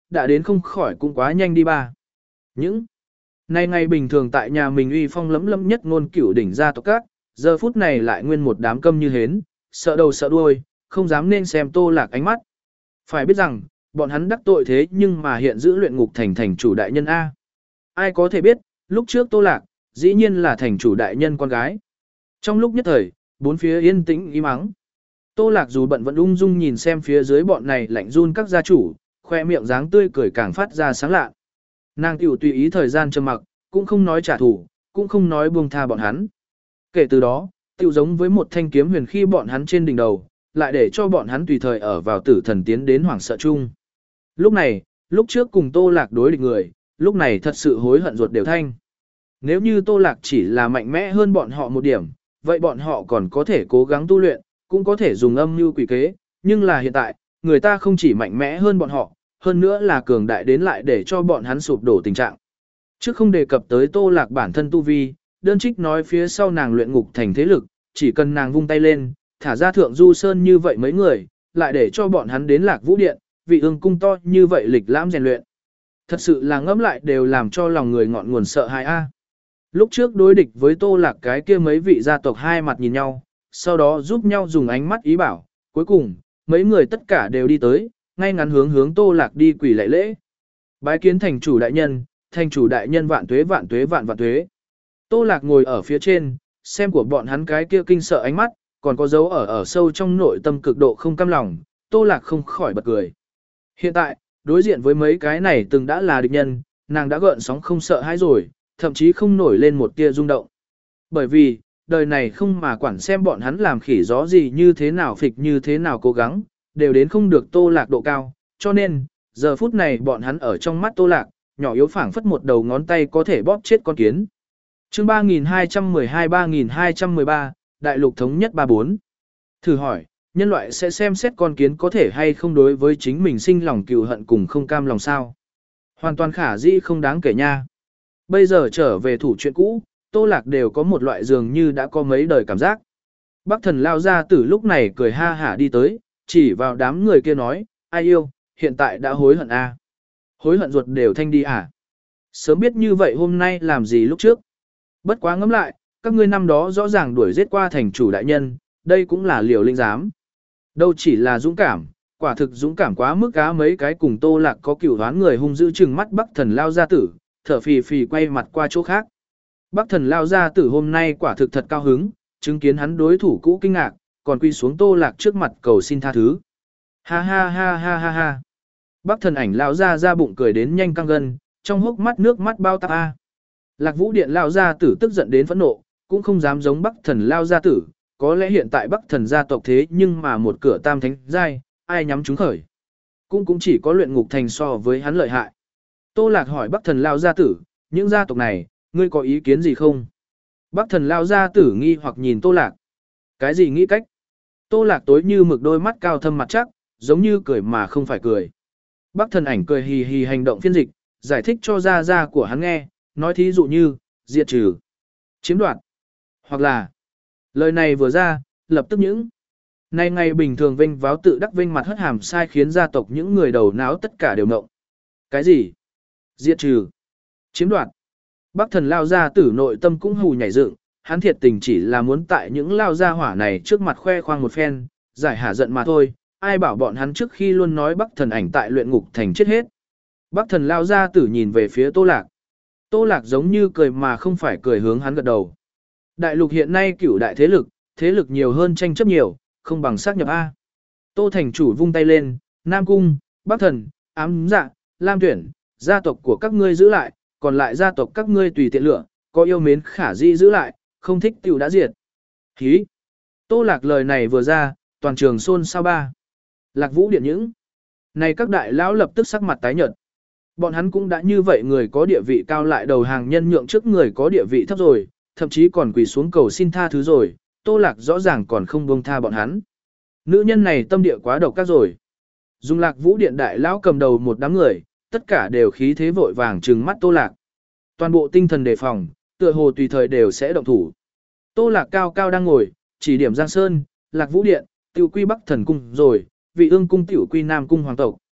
đã đến không khỏi cũng quá nhanh đi ba. Những nay ngày bình thường tại nhà mình uy phong lấm lấm nhất ngôn cửu đỉnh gia tộc các, giờ phút này lại nguyên một đám câm như hến, sợ đầu sợ đuôi, không dám nên xem Tô Lạc ánh mắt. Phải biết rằng, bọn hắn đắc tội thế nhưng mà hiện giữ luyện ngục thành thành chủ đại nhân A. Ai có thể biết, lúc trước Tô Lạc, dĩ nhiên là thành chủ đại nhân con gái. Trong lúc nhất thời, bốn phía yên tĩnh im ắng. Tô Lạc dù bận vẫn ung dung nhìn xem phía dưới bọn này lạnh run các gia chủ, khoe miệng dáng tươi cười càng phát ra sáng lạ. Nàng tiểu tùy ý thời gian trầm mặc, cũng không nói trả thù, cũng không nói buông tha bọn hắn. Kể từ đó, tiểu giống với một thanh kiếm huyền khi bọn hắn trên đỉnh đầu, lại để cho bọn hắn tùy thời ở vào tử thần tiến đến hoảng sợ chung. Lúc này, lúc trước cùng Tô Lạc đối địch người, lúc này thật sự hối hận ruột đều thanh. Nếu như Tô Lạc chỉ là mạnh mẽ hơn bọn họ một điểm, vậy bọn họ còn có thể cố gắng tu luyện, cũng có thể dùng âm mưu quỷ kế, nhưng là hiện tại, người ta không chỉ mạnh mẽ hơn bọn họ, hơn nữa là cường đại đến lại để cho bọn hắn sụp đổ tình trạng. Chứ không đề cập tới Tô Lạc bản thân tu vi, đơn trích nói phía sau nàng luyện ngục thành thế lực, chỉ cần nàng vung tay lên, thả ra thượng du sơn như vậy mấy người, lại để cho bọn hắn đến Lạc Vũ Điện, vị ương cung to như vậy lịch lãm rèn luyện. Thật sự là ngẫm lại đều làm cho lòng người ngọn nguồn sợ hãi a. Lúc trước đối địch với Tô Lạc cái kia mấy vị gia tộc hai mặt nhìn nhau, sau đó giúp nhau dùng ánh mắt ý bảo, cuối cùng, mấy người tất cả đều đi tới, ngay ngắn hướng hướng Tô Lạc đi quỳ lạy lễ. Bái kiến thành chủ đại nhân, thành chủ đại nhân vạn tuế vạn tuế vạn vạn tuế. Tô Lạc ngồi ở phía trên, xem của bọn hắn cái kia kinh sợ ánh mắt, còn có dấu ở ở sâu trong nội tâm cực độ không cam lòng, Tô Lạc không khỏi bật cười. Hiện tại, đối diện với mấy cái này từng đã là địch nhân, nàng đã gợn sóng không sợ hãi rồi, thậm chí không nổi lên một tia rung động. Bởi vì, đời này không mà quản xem bọn hắn làm khỉ gió gì như thế nào phịch như thế nào cố gắng, đều đến không được Tô Lạc độ cao, cho nên, giờ phút này bọn hắn ở trong mắt Tô Lạc, nhỏ yếu phảng phất một đầu ngón tay có thể bóp chết con kiến. Chương ba nghìn hai trăm mười hai ba nghìn hai trăm mười ba, Đại lục thống nhất ba bốn. Thử hỏi, nhân loại sẽ xem xét con kiến có thể hay không đối với chính mình sinh lòng cừu hận cùng không cam lòng sao? Hoàn toàn khả dĩ không đáng kể nha. Bây giờ trở về thủ chuyện cũ, Tô Lạc đều có một loại dường như đã có mấy đời cảm giác. Bắc thần lao ra từ lúc này cười ha hả đi tới, chỉ vào đám người kia nói, ai yêu, hiện tại đã hối hận à? Hối hận ruột đều thanh đi à? Sớm biết như vậy hôm nay làm gì lúc trước? Bất quá ngẫm lại, các ngươi năm đó rõ ràng đuổi giết qua thành chủ đại nhân, đây cũng là liều linh giám. Đâu chỉ là dũng cảm, quả thực dũng cảm quá mức cá mấy cái cùng Tô Lạc có cửu đoán người hung dữ chừng mắt Bắc thần lao gia tử, thở phì phì quay mặt qua chỗ khác. Bắc thần lao gia tử hôm nay quả thực thật cao hứng, chứng kiến hắn đối thủ cũ kinh ngạc, còn quy xuống Tô Lạc trước mặt cầu xin tha thứ. Ha ha ha ha ha ha. Bắc thần ảnh lao ra ra bụng cười đến nhanh căng gân, trong hốc mắt nước mắt bao táp a. Lạc Vũ Điện lao gia tử tức giận đến phẫn nộ, cũng không dám giống Bắc thần lao gia tử, có lẽ hiện tại Bắc thần gia tộc thế nhưng mà một cửa tam thánh giai, ai nhắm chúng khởi. Cũng cũng chỉ có luyện ngục thành so với hắn lợi hại. Tô Lạc hỏi Bắc thần lao gia tử, những gia tộc này, ngươi có ý kiến gì không? Bắc thần lao gia tử nghi hoặc nhìn Tô Lạc. Cái gì nghĩ cách? Tô Lạc tối như mực đôi mắt cao thâm mặt chắc, giống như cười mà không phải cười. Bắc thần ảnh cười hì hì hành động phiên dịch, giải thích cho gia gia của hắn nghe, nói thí dụ như, diệt trừ, chiếm đoạt, hoặc là, lời này vừa ra, lập tức những nay ngày bình thường vinh váo tự đắc vinh mặt hất hàm sai khiến gia tộc những người đầu não tất cả đều ngộng. Cái gì? Diệt trừ, chiếm đoạt. Bắc thần lao gia tử nội tâm cũng hù nhảy dựng, hắn thiệt tình chỉ là muốn tại những lao gia hỏa này trước mặt khoe khoang một phen, giải hả giận mà thôi, ai bảo bọn hắn trước khi luôn nói Bắc thần ảnh tại luyện ngục thành chết hết. Bắc thần lao gia tử nhìn về phía Tô Lạc. Tô Lạc giống như cười mà không phải cười hướng hắn gật đầu. Đại lục hiện nay cửu đại thế lực, thế lực nhiều hơn tranh chấp nhiều, không bằng xác nhập A. Tô thành chủ vung tay lên, Nam Cung, Bắc thần, Ám Dạ, Lam Tuyển, gia tộc của các ngươi giữ lại, còn lại gia tộc các ngươi tùy tiện lựa, có yêu mến khả di giữ lại, không thích tiểu đã diệt. Hí! Tô Lạc lời này vừa ra, toàn trường xôn xao ba. Lạc Vũ Điện những. Này các đại lão lập tức sắc mặt tái nhợt. Bọn hắn cũng đã như vậy người có địa vị cao lại đầu hàng nhân nhượng trước người có địa vị thấp rồi, thậm chí còn quỳ xuống cầu xin tha thứ rồi, Tô Lạc rõ ràng còn không buông tha bọn hắn. Nữ nhân này tâm địa quá độc các rồi. Dùng Lạc Vũ Điện đại lão cầm đầu một đám người, tất cả đều khí thế vội vàng trừng mắt Tô Lạc. Toàn bộ tinh thần đề phòng, tựa hồ tùy thời đều sẽ động thủ. Tô Lạc cao cao đang ngồi, chỉ điểm Giang Sơn, Lạc Vũ Điện, tiểu quy Bắc thần cung rồi, vị ương cung tiểu quy Nam cung hoàng tộc,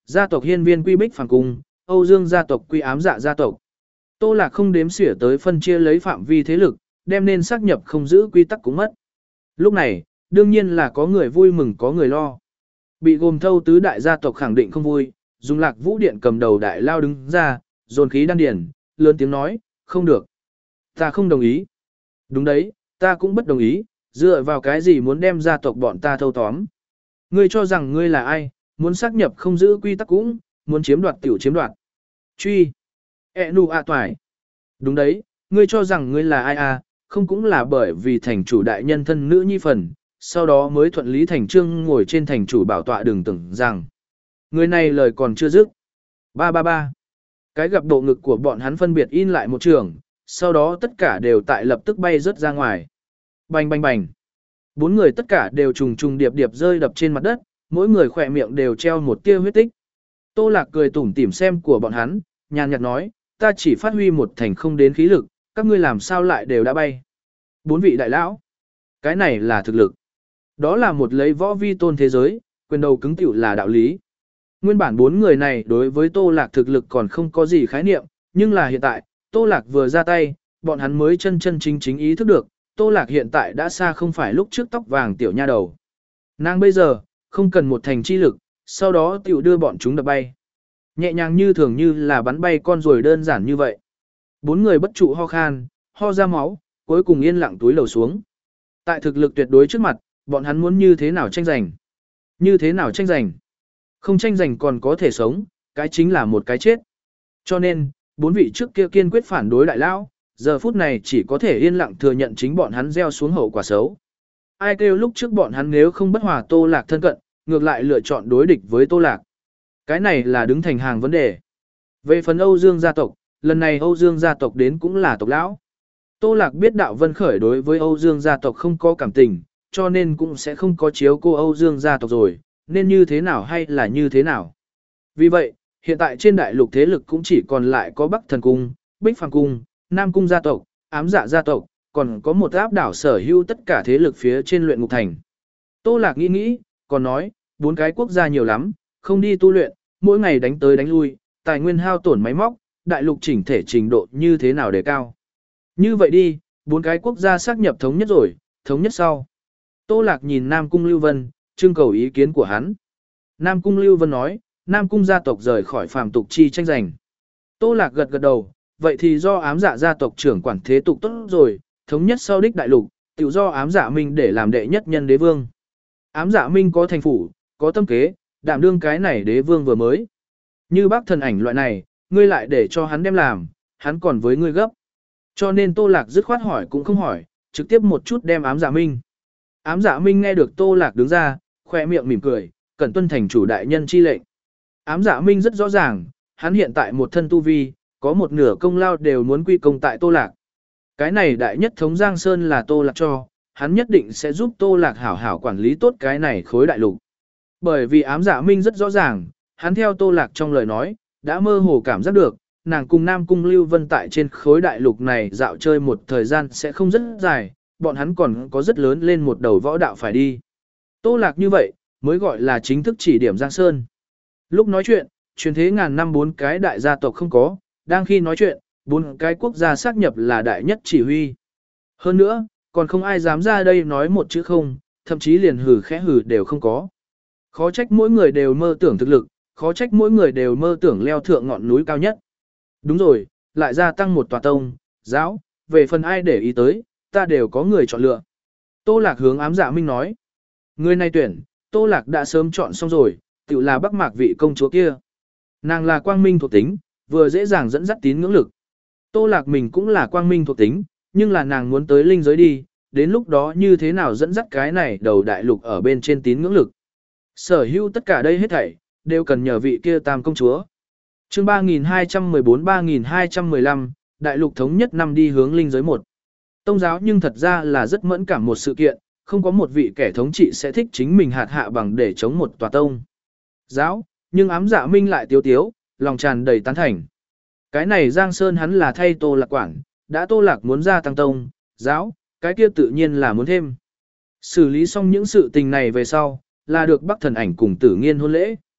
gia tộc hiên viên quy bích phản cung, Âu Dương gia tộc quy ám dạ gia tộc. Tô Lạc không đếm xỉa tới phân chia lấy phạm vi thế lực, đem nên xác nhập không giữ quy tắc cũng mất. Lúc này, đương nhiên là có người vui mừng có người lo. Bị gồm thâu tứ đại gia tộc khẳng định không vui, dùng Lạc Vũ Điện cầm đầu đại lao đứng ra, dồn khí đan điển, lớn tiếng nói, không được. Ta không đồng ý. Đúng đấy, ta cũng bất đồng ý, dựa vào cái gì muốn đem gia tộc bọn ta thâu tóm. Ngươi cho rằng ngươi là ai, muốn xác nhập không giữ quy tắc cũng, muốn chiếm đoạt tiểu chiếm đoạt. Truy. E nụ a toài. Đúng đấy, ngươi cho rằng ngươi là ai à, không cũng là bởi vì thành chủ đại nhân thân nữ nhi phần, sau đó mới thuận lý thành trương ngồi trên thành chủ bảo tọa đừng tưởng rằng. Người này lời còn chưa dứt. Ba ba ba. Cái gặp độ ngực của bọn hắn phân biệt in lại một trường, sau đó tất cả đều tại lập tức bay rớt ra ngoài. Bành bành bành. Bốn người tất cả đều trùng trùng điệp điệp rơi đập trên mặt đất, mỗi người khỏe miệng đều treo một tia huyết tích. Tô Lạc cười tủm tỉm xem của bọn hắn, nhàn nhạt nói, ta chỉ phát huy một thành không đến khí lực, các ngươi làm sao lại đều đã bay. Bốn vị đại lão. Cái này là thực lực. Đó là một lấy võ vi tôn thế giới, quyền đầu cứng tiểu là đạo lý. Nguyên bản bốn người này đối với Tô Lạc thực lực còn không có gì khái niệm, nhưng là hiện tại, Tô Lạc vừa ra tay, bọn hắn mới chân chân chính chính ý thức được, Tô Lạc hiện tại đã xa không phải lúc trước tóc vàng tiểu nha đầu. Nàng bây giờ, không cần một thành chi lực, sau đó tiểu đưa bọn chúng đập bay. Nhẹ nhàng như thường như là bắn bay con ruồi đơn giản như vậy. Bốn người bất trụ ho khan, ho ra máu, cuối cùng yên lặng túi lầu xuống. Tại thực lực tuyệt đối trước mặt, bọn hắn muốn như thế nào tranh giành? Như thế nào tranh giành? Không tranh giành còn có thể sống, cái chính là một cái chết. Cho nên, bốn vị trước kia kiên quyết phản đối đại lão, giờ phút này chỉ có thể yên lặng thừa nhận chính bọn hắn gieo xuống hậu quả xấu. Ai kêu lúc trước bọn hắn nếu không bất hòa Tô Lạc thân cận, ngược lại lựa chọn đối địch với Tô Lạc. Cái này là đứng thành hàng vấn đề. Về phần Âu Dương gia tộc, lần này Âu Dương gia tộc đến cũng là tộc lão. Tô Lạc biết Đạo Vân Khởi đối với Âu Dương gia tộc không có cảm tình, cho nên cũng sẽ không có chiếu cô Âu Dương gia tộc rồi, nên như thế nào hay là như thế nào. Vì vậy, hiện tại trên đại lục thế lực cũng chỉ còn lại có Bắc Thần Cung, Bích Phàm Cung, Nam Cung gia tộc, Ám Dạ gia tộc, còn có một áp đảo sở hữu tất cả thế lực phía trên luyện ngục thành. Tô Lạc nghĩ nghĩ, còn nói, bốn cái quốc gia nhiều lắm, không đi tu luyện, mỗi ngày đánh tới đánh lui, tài nguyên hao tổn máy móc, đại lục chỉnh thể trình độ như thế nào để cao. Như vậy đi, bốn cái quốc gia xác nhập thống nhất rồi, thống nhất sau. Tô Lạc nhìn Nam Cung Lưu Vân, trưng cầu ý kiến của hắn. Nam Cung Lưu Vân nói, Nam Cung gia tộc rời khỏi phàm tục chi tranh giành. Tô Lạc gật gật đầu, vậy thì do ám dạ gia tộc trưởng quản thế tục tốt rồi, thống nhất sau đích đại lục, tự do ám dạ minh để làm đệ nhất nhân đế vương. Ám dạ minh có thành phủ, có tâm kế, đảm đương cái này đế vương vừa mới. Như bác thần ảnh loại này, ngươi lại để cho hắn đem làm, hắn còn với ngươi gấp. Cho nên Tô Lạc dứt khoát hỏi cũng không hỏi, trực tiếp một chút đem ám dạ minh. Ám dạ minh nghe được Tô Lạc đứng ra, khoe miệng mỉm cười, cần tuân thành chủ đại nhân chi lệnh. Ám dạ minh rất rõ ràng, hắn hiện tại một thân tu vi, có một nửa công lao đều muốn quy công tại Tô Lạc. Cái này đại nhất thống Giang Sơn là Tô Lạc cho, hắn nhất định sẽ giúp Tô Lạc hảo hảo quản lý tốt cái này khối đại lục. Bởi vì ám dạ minh rất rõ ràng, hắn theo Tô Lạc trong lời nói, đã mơ hồ cảm giác được, nàng cùng Nam Cung Lưu Vân tại trên khối đại lục này dạo chơi một thời gian sẽ không rất dài, bọn hắn còn có rất lớn lên một đầu võ đạo phải đi. Tô Lạc như vậy, mới gọi là chính thức chỉ điểm Giang Sơn. Lúc nói chuyện, truyền thế ngàn năm bốn cái đại gia tộc không có, đang khi nói chuyện, bốn cái quốc gia xác nhập là đại nhất chỉ huy. Hơn nữa, còn không ai dám ra đây nói một chữ không, thậm chí liền hử khẽ hử đều không có. Khó trách mỗi người đều mơ tưởng thực lực, khó trách mỗi người đều mơ tưởng leo thượng ngọn núi cao nhất. Đúng rồi, lại gia tăng một tòa tông, giáo, về phần ai để ý tới, ta đều có người chọn lựa. Tô Lạc hướng ám dạ minh nói. Người này tuyển, Tô Lạc đã sớm chọn xong rồi, tự là Bắc Mạc vị công chúa kia. Nàng là quang minh thuộc tính, vừa dễ dàng dẫn dắt tín ngưỡng lực. Tô Lạc mình cũng là quang minh thuộc tính, nhưng là nàng muốn tới linh giới đi, đến lúc đó như thế nào dẫn dắt cái này đầu đại lục ở bên trên tín ngưỡng lực. Sở hữu tất cả đây hết thảy, đều cần nhờ vị kia tam công chúa. chương ba nghìn hai trăm mười bốn ba nghìn hai trăm mười lăm, đại lục thống nhất năm đi hướng linh giới một. Tông giáo nhưng thật ra là rất mẫn cảm một sự kiện, không có một vị kẻ thống trị sẽ thích chính mình hạt hạ bằng để chống một tòa tông giáo, nhưng ám dạ minh lại tiếu tiếu, lòng tràn đầy tán thành. Cái này Giang Sơn hắn là thay Tô Lạc quản, đã Tô Lạc muốn ra tăng tông giáo, cái kia tự nhiên là muốn thêm. Xử lý xong những sự tình này về sau, là được Bắc Thần Ảnh cùng Tử Nghiên hôn lễ.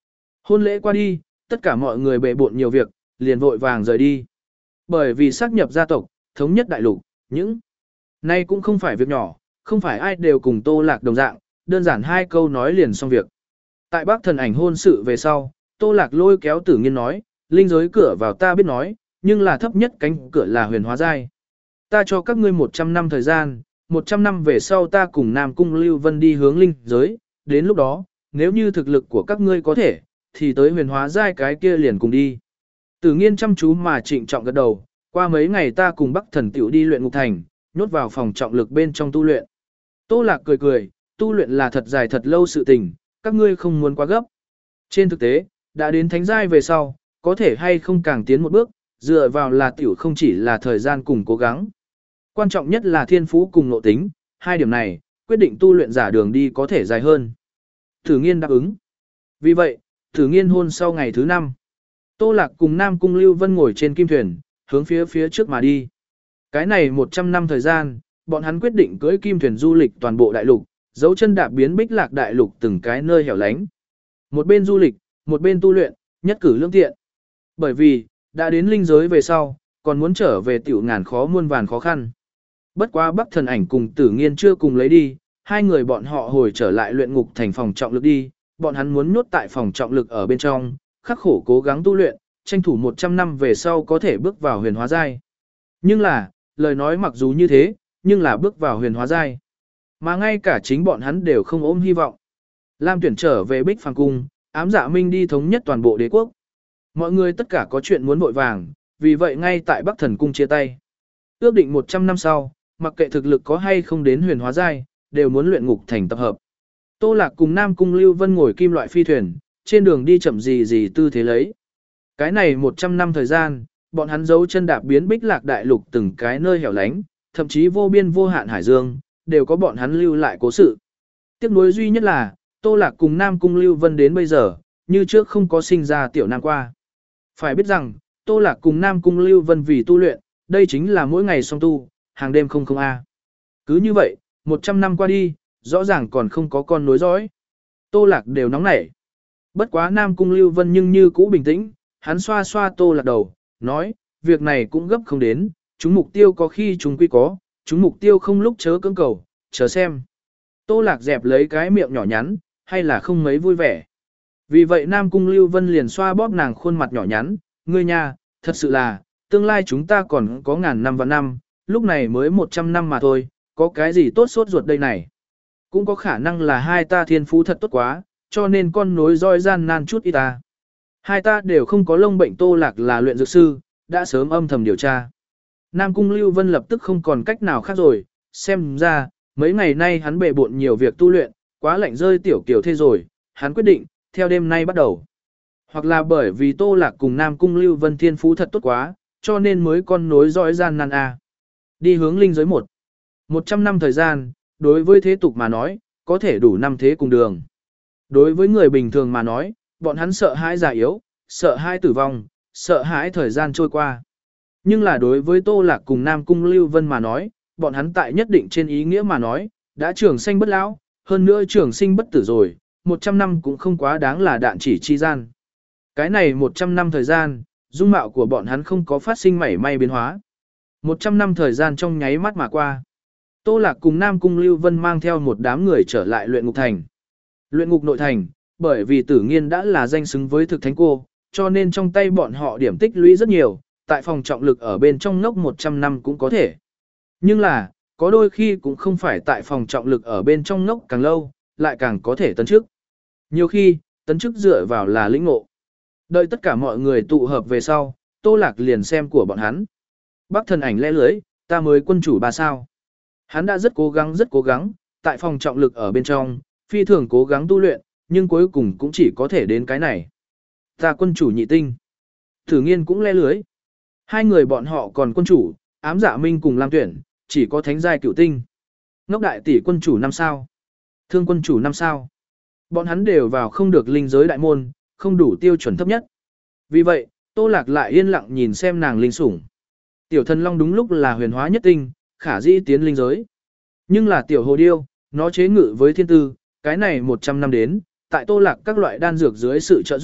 Hôn lễ qua đi, tất cả mọi người bề bộn nhiều việc, liền vội vàng rời đi. Bởi vì xác nhập gia tộc, thống nhất đại lục, những nay cũng không phải việc nhỏ, không phải ai đều cùng Tô Lạc đồng dạng, đơn giản hai câu nói liền xong việc. Tại Bắc Thần Ảnh hôn sự về sau, Tô Lạc lôi kéo Tử Nghiên nói, linh giới cửa vào ta biết nói, nhưng là thấp nhất cánh cửa là huyền hóa giai. Ta cho các ngươi một trăm năm thời gian, một trăm năm về sau ta cùng Nam Cung Lưu Vân đi hướng linh giới, đến lúc đó, nếu như thực lực của các ngươi có thể, thì tới huyền hóa giai cái kia liền cùng đi. Tử Nghiên chăm chú mà trịnh trọng gật đầu, qua mấy ngày ta cùng Bắc Thần tiểu đi luyện ngục thành, nhốt vào phòng trọng lực bên trong tu luyện. Tô Lạc cười cười, tu luyện là thật dài thật lâu sự tình, các ngươi không muốn quá gấp. Trên thực tế, đã đến thánh giai về sau, có thể hay không càng tiến một bước, dựa vào là tiểu không chỉ là thời gian cùng cố gắng. Quan trọng nhất là thiên phú cùng nội tính, hai điểm này, quyết định tu luyện giả đường đi có thể dài hơn. Tử Nghiên đáp ứng. Vì vậy, Tử Nghiên hôn sau ngày thứ năm. Tô Lạc cùng Nam Cung Lưu Vân ngồi trên kim thuyền, hướng phía phía trước mà đi. Cái này một trăm năm thời gian, bọn hắn quyết định cưỡi kim thuyền du lịch toàn bộ đại lục, dấu chân đạp biến Bích Lạc đại lục từng cái nơi hẻo lánh. Một bên du lịch, một bên tu luyện, nhất cử lương tiện. Bởi vì, đã đến linh giới về sau, còn muốn trở về tiểu ngàn khó muôn vàn khó khăn. Bất quá Bắc Thần Ảnh cùng Tử Nghiên chưa cùng lấy đi, hai người bọn họ hồi trở lại luyện ngục thành phòng trọng lực đi, bọn hắn muốn nhốt tại phòng trọng lực ở bên trong, khắc khổ cố gắng tu luyện, tranh thủ một trăm năm về sau có thể bước vào huyền hóa giai. Nhưng là, lời nói mặc dù như thế, nhưng là bước vào huyền hóa giai. Mà ngay cả chính bọn hắn đều không ôm hy vọng. Lam Tuyển trở về Bích Phàm cung, ám dạ minh đi thống nhất toàn bộ đế quốc. Mọi người tất cả có chuyện muốn vội vàng, vì vậy ngay tại Bắc Thần cung chia tay. Ước định một trăm năm sau, mặc kệ thực lực có hay không đến huyền hóa giai, đều muốn luyện ngục thành tập hợp. Tô Lạc cùng Nam Cung Lưu Vân ngồi kim loại phi thuyền, trên đường đi chậm gì gì tư thế lấy. Cái này một trăm năm thời gian, bọn hắn giấu chân đạp biến Bích Lạc đại lục từng cái nơi hẻo lánh, thậm chí vô biên vô hạn hải dương, đều có bọn hắn lưu lại cố sự. Tiếc nuối duy nhất là, Tô Lạc cùng Nam Cung Lưu Vân đến bây giờ, như trước không có sinh ra tiểu nam qua. Phải biết rằng, Tô Lạc cùng Nam Cung Lưu Vân vì tu luyện, đây chính là mỗi ngày song tu, hàng đêm không không a. Cứ như vậy, một trăm năm qua đi, rõ ràng còn không có con nối dõi. Tô Lạc đều nóng nảy. Bất quá Nam Cung Lưu Vân nhưng như cũ bình tĩnh, hắn xoa xoa Tô Lạc đầu, nói, việc này cũng gấp không đến, chúng mục tiêu có khi chúng quy có, chúng mục tiêu không lúc chớ cưỡng cầu, chờ xem. Tô Lạc dẹp lấy cái miệng nhỏ nhắn, hay là không mấy vui vẻ. Vì vậy Nam Cung Lưu Vân liền xoa bóp nàng khuôn mặt nhỏ nhắn, ngươi nha, thật sự là, tương lai chúng ta còn có ngàn năm và năm, lúc này mới một trăm năm mà thôi, có cái gì tốt sốt ruột đây này. Cũng có khả năng là hai ta thiên phú thật tốt quá, cho nên con nối roi gian nan chút ít ta. Hai ta đều không có lông bệnh. Tô Lạc là luyện dược sư, đã sớm âm thầm điều tra. Nam Cung Lưu Vân lập tức không còn cách nào khác rồi, xem ra, mấy ngày nay hắn bề bộn nhiều việc tu luyện, quá lạnh rơi tiểu kiểu thế rồi, hắn quyết định, theo đêm nay bắt đầu. Hoặc là bởi vì Tô Lạc cùng Nam Cung Lưu Vân thiên phú thật tốt quá, cho nên mới con nối dõi gian nan a. Đi hướng linh giới một. Một trăm năm thời gian, đối với thế tục mà nói, có thể đủ năm thế cùng đường. Đối với người bình thường mà nói, bọn hắn sợ hãi già yếu, sợ hãi tử vong, sợ hãi thời gian trôi qua. Nhưng là đối với Tô Lạc cùng Nam Cung Lưu Vân mà nói, bọn hắn tại nhất định trên ý nghĩa mà nói, đã trường sanh bất lão, hơn nữa trường sinh bất tử rồi, một trăm năm cũng không quá đáng là đạn chỉ chi gian. Cái này một trăm năm thời gian, dung mạo của bọn hắn không có phát sinh mảy may biến hóa. một trăm năm thời gian trong nháy mắt mà qua. Tô Lạc cùng Nam Cung Lưu Vân mang theo một đám người trở lại luyện ngục thành. Luyện ngục nội thành, bởi vì Tử Nghiên đã là danh xứng với thực thánh cô, cho nên trong tay bọn họ điểm tích lũy rất nhiều, tại phòng trọng lực ở bên trong ngốc một trăm năm cũng có thể. Nhưng là, có đôi khi cũng không phải tại phòng trọng lực ở bên trong ngốc càng lâu, lại càng có thể tấn chức. Nhiều khi, tấn chức dựa vào là lĩnh ngộ. Đợi tất cả mọi người tụ hợp về sau, Tô Lạc liền xem của bọn hắn. Bắc Thần Ảnh lẽ lưới, ta mới quân chủ ba sao. Hắn đã rất cố gắng rất cố gắng, tại phòng trọng lực ở bên trong, phi thường cố gắng tu luyện, nhưng cuối cùng cũng chỉ có thể đến cái này. Ta quân chủ nhị tinh. Tử Nghiên cũng lẽ lưới. Hai người bọn họ còn quân chủ, ám dạ minh cùng Lam Tuyển, chỉ có thánh giai cửu tinh. Ngốc đại tỷ quân chủ năm sao. Thương quân chủ năm sao. Bọn hắn đều vào không được linh giới đại môn, không đủ tiêu chuẩn thấp nhất. Vì vậy, Tô Lạc lại yên lặng nhìn xem nàng linh sủng. Tiểu thần long đúng lúc là huyền hóa nhất tinh, khả dĩ tiến linh giới. Nhưng là tiểu hồ điêu, nó chế ngự với thiên tư, cái này một trăm năm đến, tại Tô Lạc các loại đan dược dưới sự trợ giúp,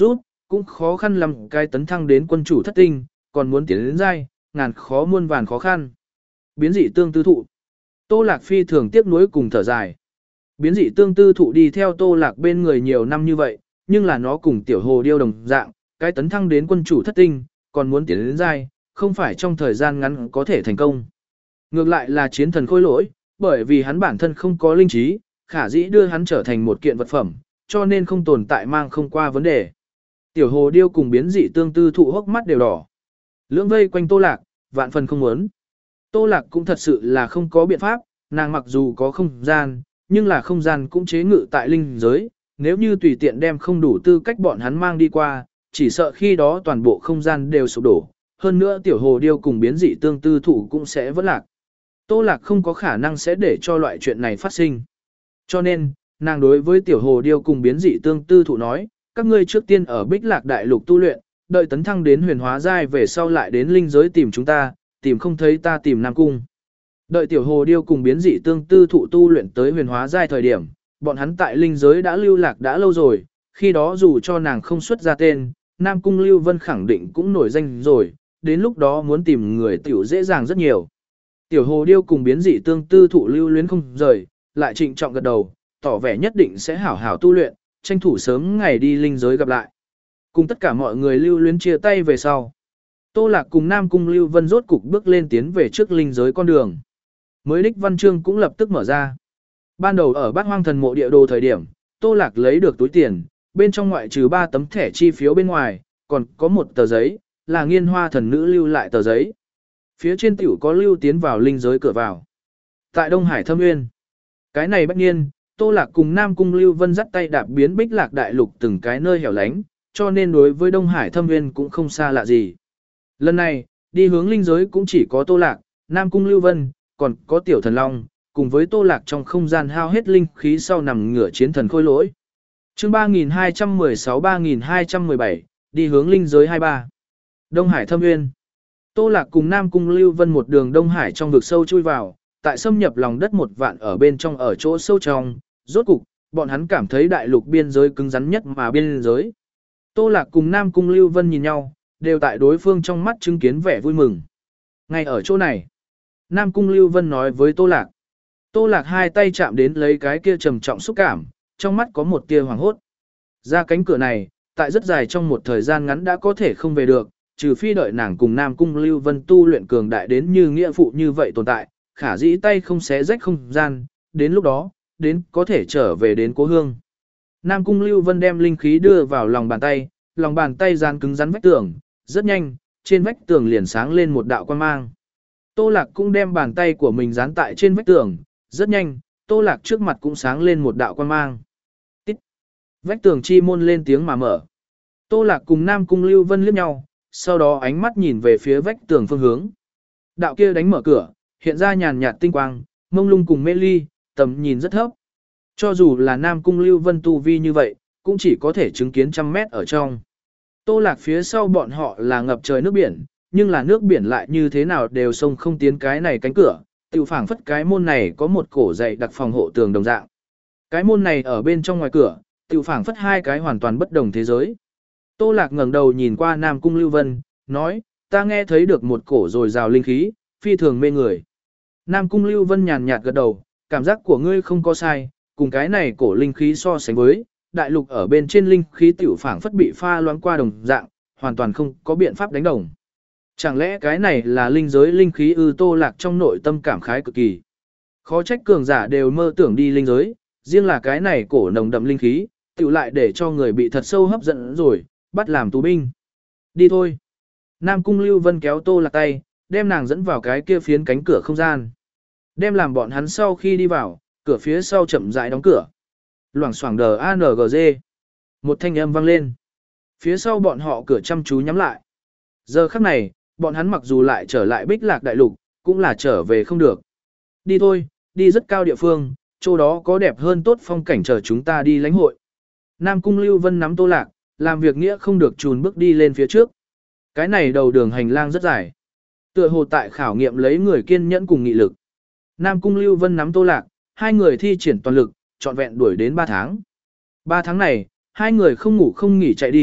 cũng khó khăn lắm cái tấn thăng đến quân chủ thất tinh, còn muốn tiến đến giai, ngàn khó muôn vàn khó khăn. Biến dị tương tư thụ. Tô Lạc phi thường tiếc nuối cùng thở dài. Biến dị tương tư thụ đi theo Tô Lạc bên người nhiều năm như vậy, nhưng là nó cùng tiểu hồ điêu đồng dạng, cái tấn thăng đến quân chủ thất tinh, còn muốn tiến đến giai, không phải trong thời gian ngắn có thể thành công. Ngược lại là chiến thần khôi lỗi, bởi vì hắn bản thân không có linh trí, khả dĩ đưa hắn trở thành một kiện vật phẩm, cho nên không tồn tại mang không qua vấn đề. Tiểu hồ điêu cùng biến dị tương tư thụ hốc mắt đều đỏ. Lưỡng vây quanh Tô Lạc, vạn phần không muốn. Tô Lạc cũng thật sự là không có biện pháp, nàng mặc dù có không gian, nhưng là không gian cũng chế ngự tại linh giới, nếu như tùy tiện đem không đủ tư cách bọn hắn mang đi qua, chỉ sợ khi đó toàn bộ không gian đều sụp đổ, hơn nữa tiểu hồ điêu cùng biến dị tương tư thụ cũng sẽ vỡ lạc. Tô Lạc không có khả năng sẽ để cho loại chuyện này phát sinh. Cho nên, nàng đối với tiểu hồ điêu cùng biến dị tương tư thụ nói, các ngươi trước tiên ở Bích Lạc Đại Lục tu luyện, đợi tấn thăng đến huyền hóa giai về sau lại đến linh giới tìm chúng ta, tìm không thấy ta tìm Nam Cung. Đợi tiểu hồ điêu cùng biến dị tương tư thụ tu luyện tới huyền hóa giai thời điểm, bọn hắn tại linh giới đã lưu lạc đã lâu rồi, khi đó dù cho nàng không xuất ra tên, Nam Cung Lưu Vân khẳng định cũng nổi danh rồi, đến lúc đó muốn tìm người tiểu dễ dàng rất nhiều. Tiểu hồ điêu cùng biến dị tương tư thụ lưu luyến không rời, lại trịnh trọng gật đầu, tỏ vẻ nhất định sẽ hảo hảo tu luyện, tranh thủ sớm ngày đi linh giới gặp lại. Cùng tất cả mọi người lưu luyến chia tay về sau. Tô Lạc cùng Nam Cung Lưu Vân rốt cục bước lên tiến về trước linh giới con đường. Mới đích văn chương cũng lập tức mở ra. Ban đầu ở Bát Hoang Thần Mộ địa đồ thời điểm, Tô Lạc lấy được túi tiền, bên trong ngoại trừ ba tấm thẻ chi phiếu bên ngoài, còn có một tờ giấy, là Nghiên Hoa thần nữ lưu lại tờ giấy. Phía trên tiểu có lưu tiến vào linh giới cửa vào. Tại Đông Hải Thâm Nguyên. Cái này bất nhiên, Tô Lạc cùng Nam Cung Lưu Vân dắt tay đạp biến Bích Lạc Đại Lục từng cái nơi hẻo lánh, cho nên đối với Đông Hải Thâm Nguyên cũng không xa lạ gì. Lần này, đi hướng linh giới cũng chỉ có Tô Lạc, Nam Cung Lưu Vân, còn có Tiểu Thần Long, cùng với Tô Lạc trong không gian hao hết linh khí sau nằm ngửa chiến thần khôi lỗi. Chương ba nghìn hai trăm mười sáu ba nghìn hai trăm mười bảy, đi hướng linh giới hai mươi ba. Đông Hải Thâm Nguyên. Tô Lạc cùng Nam Cung Lưu Vân một đường Đông Hải trong vực sâu chui vào, tại xâm nhập lòng đất một vạn ở bên trong ở chỗ sâu trong, rốt cục, bọn hắn cảm thấy đại lục biên giới cứng rắn nhất mà biên giới. Tô Lạc cùng Nam Cung Lưu Vân nhìn nhau, đều tại đối phương trong mắt chứng kiến vẻ vui mừng. Ngay ở chỗ này, Nam Cung Lưu Vân nói với Tô Lạc. Tô Lạc hai tay chạm đến lấy cái kia trầm trọng xúc cảm, trong mắt có một tia hoàng hốt. Ra cánh cửa này, tại rất dài trong một thời gian ngắn đã có thể không về được, trừ phi đợi nàng cùng Nam Cung Lưu Vân tu luyện cường đại đến như nghĩa phụ như vậy tồn tại, khả dĩ tay không xé rách không gian, đến lúc đó, đến có thể trở về đến cố hương. Nam Cung Lưu Vân đem linh khí đưa vào lòng bàn tay, lòng bàn tay gian cứng rắn vách tường, rất nhanh, trên vách tường liền sáng lên một đạo quang mang. Tô Lạc cũng đem bàn tay của mình dán tại trên vách tường, rất nhanh, Tô Lạc trước mặt cũng sáng lên một đạo quang mang. Tít. Vách tường chi môn lên tiếng mà mở. Tô Lạc cùng Nam Cung Lưu Vân liếc nhau, sau đó ánh mắt nhìn về phía vách tường phương hướng. Đạo kia đánh mở cửa, hiện ra nhàn nhạt tinh quang, mông lung cùng mê ly, tầm nhìn rất thấp. Cho dù là Nam Cung Lưu Vân tu vi như vậy, cũng chỉ có thể chứng kiến trăm mét ở trong. Tô Lạc phía sau bọn họ là ngập trời nước biển, nhưng là nước biển lại như thế nào đều sông không tiến cái này cánh cửa, tiểu phảng phất cái môn này có một cổ dày đặc phòng hộ tường đồng dạng. Cái môn này ở bên trong ngoài cửa, tiểu phảng phất hai cái hoàn toàn bất đồng thế giới. Tô Lạc ngẩng đầu nhìn qua Nam Cung Lưu Vân, nói, ta nghe thấy được một cổ dồi dào linh khí, phi thường mê người. Nam Cung Lưu Vân nhàn nhạt gật đầu, cảm giác của ngươi không có sai, cùng cái này cổ linh khí so sánh với, đại lục ở bên trên linh khí tiểu phảng phất bị pha loãng qua đồng dạng, hoàn toàn không có biện pháp đánh đồng. Chẳng lẽ cái này là linh giới linh khí ư? Tô Lạc trong nội tâm cảm khái cực kỳ. Khó trách cường giả đều mơ tưởng đi linh giới, riêng là cái này cổ nồng đậm linh khí, tiểu lại để cho người bị thật sâu hấp dẫn rồi, bắt làm tù binh. Đi thôi. Nam Cung Lưu Vân kéo Tô Lạc tay, đem nàng dẫn vào cái kia phiến cánh cửa không gian. Đem làm bọn hắn sau khi đi vào, cửa phía sau chậm rãi đóng cửa. Loảng xoảng đờ a en giê. Một thanh âm vang lên. Phía sau bọn họ cửa chăm chú nhắm lại. Giờ khắc này, bọn hắn mặc dù lại trở lại Bích Lạc Đại Lục, cũng là trở về không được. Đi thôi, đi rất cao địa phương, chỗ đó có đẹp hơn tốt phong cảnh chờ chúng ta đi lãnh hội. Nam Cung Lưu Vân nắm Tô Lạc, làm việc nghĩa không được chùn bước đi lên phía trước. Cái này đầu đường hành lang rất dài. Tựa hồ tại khảo nghiệm lấy người kiên nhẫn cùng nghị lực. Nam Cung Lưu Vân nắm Tô Lạc, hai người thi triển toàn lực, trọn vẹn đuổi đến ba tháng. ba tháng này, hai người không ngủ không nghỉ chạy đi,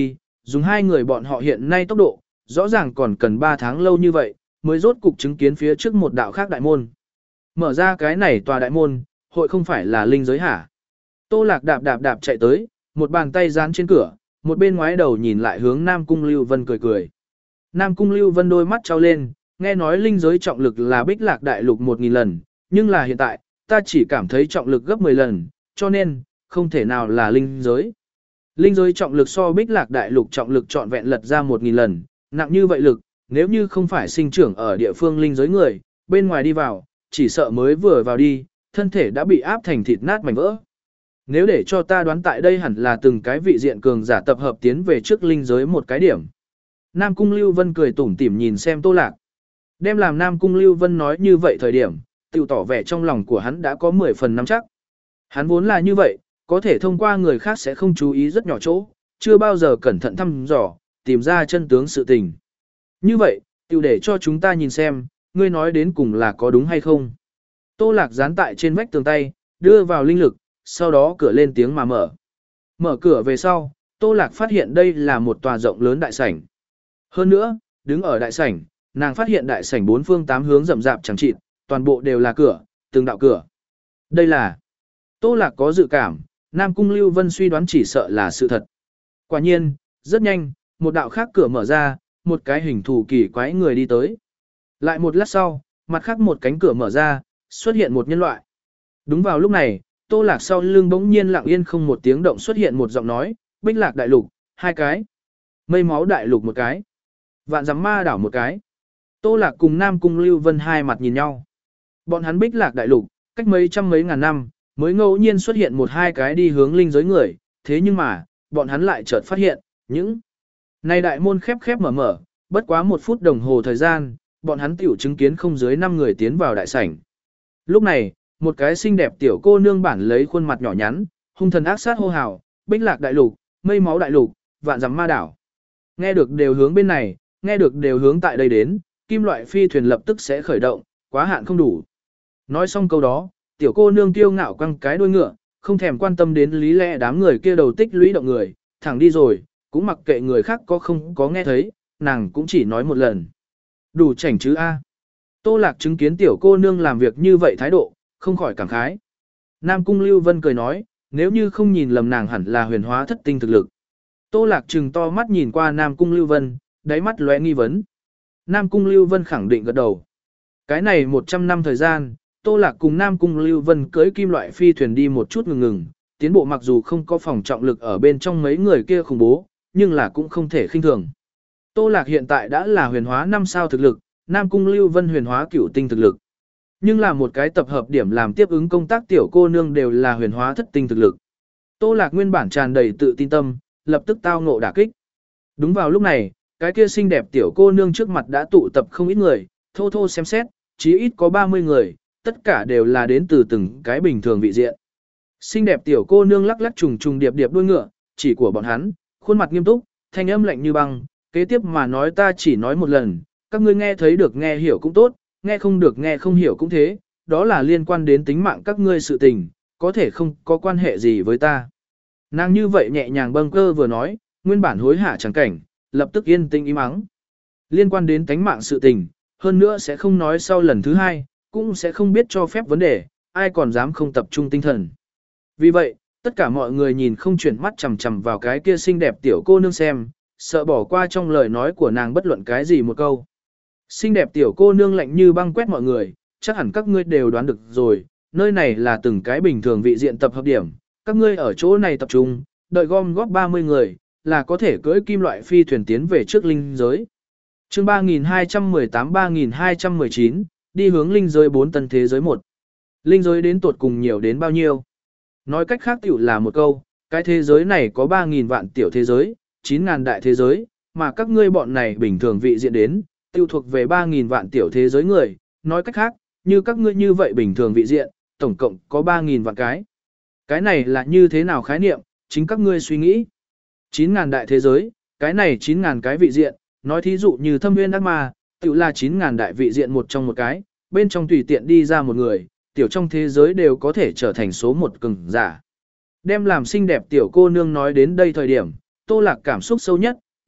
dùng hai người bọn họ hiện nay tốc độ, rõ ràng còn cần ba tháng lâu như vậy, mới rốt cục chứng kiến phía trước một đạo khác đại môn. Mở ra cái này tòa đại môn, hội không phải là linh giới hả? Tô Lạc đạp đạp đạp chạy tới, một bàn tay dán trên cửa, một bên ngoái đầu nhìn lại hướng Nam Cung Lưu Vân cười cười. Nam Cung Lưu Vân đôi mắt trao lên, nghe nói linh giới trọng lực là Bích Lạc Đại Lục một nghìn lần, nhưng là hiện tại, ta chỉ cảm thấy trọng lực gấp mười lần, cho nên, không thể nào là linh giới. Linh giới trọng lực so Bích Lạc Đại Lục trọng lực trọn vẹn lật ra một nghìn lần, nặng như vậy lực, nếu như không phải sinh trưởng ở địa phương linh giới người, bên ngoài đi vào, chỉ sợ mới vừa vào đi, thân thể đã bị áp thành thịt nát mảnh vỡ. Nếu để cho ta đoán tại đây hẳn là từng cái vị diện cường giả tập hợp tiến về trước linh giới một cái điểm. Nam Cung Lưu Vân cười tủm tỉm nhìn xem Tô Lạc. Đem làm Nam Cung Lưu Vân nói như vậy thời điểm, tự tỏ vẻ trong lòng của hắn đã có mười phần nắm chắc. Hắn vốn là như vậy, có thể thông qua người khác sẽ không chú ý rất nhỏ chỗ, chưa bao giờ cẩn thận thăm dò, tìm ra chân tướng sự tình. Như vậy, tự để cho chúng ta nhìn xem, ngươi nói đến cùng là có đúng hay không. Tô Lạc dán tại trên vách tường tay, đưa vào linh lực, sau đó cửa lên tiếng mà mở. Mở cửa về sau, Tô Lạc phát hiện đây là một tòa rộng lớn đại sảnh. Hơn nữa, đứng ở đại sảnh, nàng phát hiện đại sảnh bốn phương tám hướng rậm rạp chẳng chịt, toàn bộ đều là cửa, từng đạo cửa. Đây là... Tô Lạc có dự cảm, Nam Cung Lưu Vân suy đoán chỉ sợ là sự thật. Quả nhiên, rất nhanh, một đạo khác cửa mở ra, một cái hình thù kỳ quái người đi tới. Lại một lát sau, mặt khác một cánh cửa mở ra, xuất hiện một nhân loại. Đúng vào lúc này, Tô Lạc sau lưng bỗng nhiên lặng yên không một tiếng động xuất hiện một giọng nói, Bích Lạc Đại Lục, hai cái. Mây Máu Đại Lục một cái. Vạn Giám Ma Đảo một cái. Tô Lạc cùng Nam Cung Lưu Vân hai mặt nhìn nhau. Bọn hắn Bích Lạc Đại Lục, cách mấy trăm mấy ngàn năm, mới ngẫu nhiên xuất hiện một hai cái đi hướng linh giới người, thế nhưng mà, bọn hắn lại chợt phát hiện, những này đại môn khép khép mở mở, bất quá một phút đồng hồ thời gian, bọn hắn tiểu chứng kiến không dưới năm người tiến vào đại sảnh. Lúc này, một cái xinh đẹp tiểu cô nương bản lấy khuôn mặt nhỏ nhắn, hung thần ác sát hô hào, Bích Lạc Đại Lục, Mây Máu Đại Lục, Vạn Giám Ma Đảo. Nghe được đều hướng bên này, nghe được đều hướng tại đây đến, kim loại phi thuyền lập tức sẽ khởi động, quá hạn không đủ. Nói xong câu đó, tiểu cô nương kiêu ngạo quăng cái đuôi ngựa, không thèm quan tâm đến lý lẽ đám người kia đầu tích lũy động người, thẳng đi rồi, cũng mặc kệ người khác có không có nghe thấy, nàng cũng chỉ nói một lần. Đủ chảnh chứ a. Tô Lạc chứng kiến tiểu cô nương làm việc như vậy thái độ, không khỏi cảm khái. Nam Cung Lưu Vân cười nói, nếu như không nhìn lầm nàng hẳn là huyền hóa thất tinh thực lực. Tô Lạc trừng to mắt nhìn qua Nam Cung Lưu Vân, đáy mắt lóe nghi vấn. Nam Cung Lưu Vân khẳng định gật đầu. Cái này một trăm năm thời gian, Tô Lạc cùng Nam Cung Lưu Vân cưỡi kim loại phi thuyền đi một chút ngừng ngừng, tiến bộ mặc dù không có phòng trọng lực ở bên trong mấy người kia khủng bố, nhưng là cũng không thể khinh thường. Tô Lạc hiện tại đã là huyền hóa năm sao thực lực, Nam Cung Lưu Vân huyền hóa cửu tinh thực lực. Nhưng là một cái tập hợp điểm làm tiếp ứng công tác tiểu cô nương đều là huyền hóa thất tinh thực lực. Tô Lạc nguyên bản tràn đầy tự tin tâm, lập tức tao ngộ đả kích. Đúng vào lúc này, cái kia xinh đẹp tiểu cô nương trước mặt đã tụ tập không ít người, thô thô xem xét, chí ít có ba mươi người, tất cả đều là đến từ từng cái bình thường vị diện. Xinh đẹp tiểu cô nương lắc lắc trùng trùng điệp điệp đuôi ngựa, chỉ của bọn hắn, khuôn mặt nghiêm túc, thanh âm lạnh như băng, kế tiếp mà nói ta chỉ nói một lần, các ngươi nghe thấy được nghe hiểu cũng tốt, nghe không được nghe không hiểu cũng thế, đó là liên quan đến tính mạng các ngươi sự tình, có thể không có quan hệ gì với ta. Nàng như vậy nhẹ nhàng bâng cơ vừa nói, nguyên bản hối hả chẳng cảnh, lập tức yên tĩnh im ắng. Liên quan đến tánh mạng sự tình, hơn nữa sẽ không nói sau lần thứ hai, cũng sẽ không biết cho phép vấn đề, ai còn dám không tập trung tinh thần. Vì vậy, tất cả mọi người nhìn không chuyển mắt chằm chằm vào cái kia xinh đẹp tiểu cô nương xem, sợ bỏ qua trong lời nói của nàng bất luận cái gì một câu. Xinh đẹp tiểu cô nương lạnh như băng quét mọi người, chắc hẳn các ngươi đều đoán được rồi, nơi này là từng cái bình thường vị diện tập hợp điểm, các ngươi ở chỗ này tập trung, đợi gom góp ba mươi người, là có thể cưỡi kim loại phi thuyền tiến về trước linh giới. Chương ba nghìn hai trăm mười tám ba nghìn hai trăm mười chín, đi hướng linh giới bốn tân thế giới một. Linh giới đến tuột cùng nhiều đến bao nhiêu? Nói cách khác tiểu là một câu, cái thế giới này có ba nghìn vạn tiểu thế giới, chín ngàn đại thế giới, mà các ngươi bọn này bình thường vị diện đến, tiêu thuộc về ba nghìn vạn tiểu thế giới người, nói cách khác, như các ngươi như vậy bình thường vị diện, tổng cộng có ba nghìn vạn cái. Cái này là như thế nào khái niệm, chính các ngươi suy nghĩ. chín ngàn đại thế giới, cái này chín ngàn cái vị diện, nói thí dụ như Thâm Nguyên Ác Ma, tiểu là chín ngàn đại vị diện một trong một cái, bên trong tùy tiện đi ra một người, tiểu trong thế giới đều có thể trở thành số một cường giả. Đem làm xinh đẹp tiểu cô nương nói đến đây thời điểm, Tô Lạc cảm xúc sâu nhất,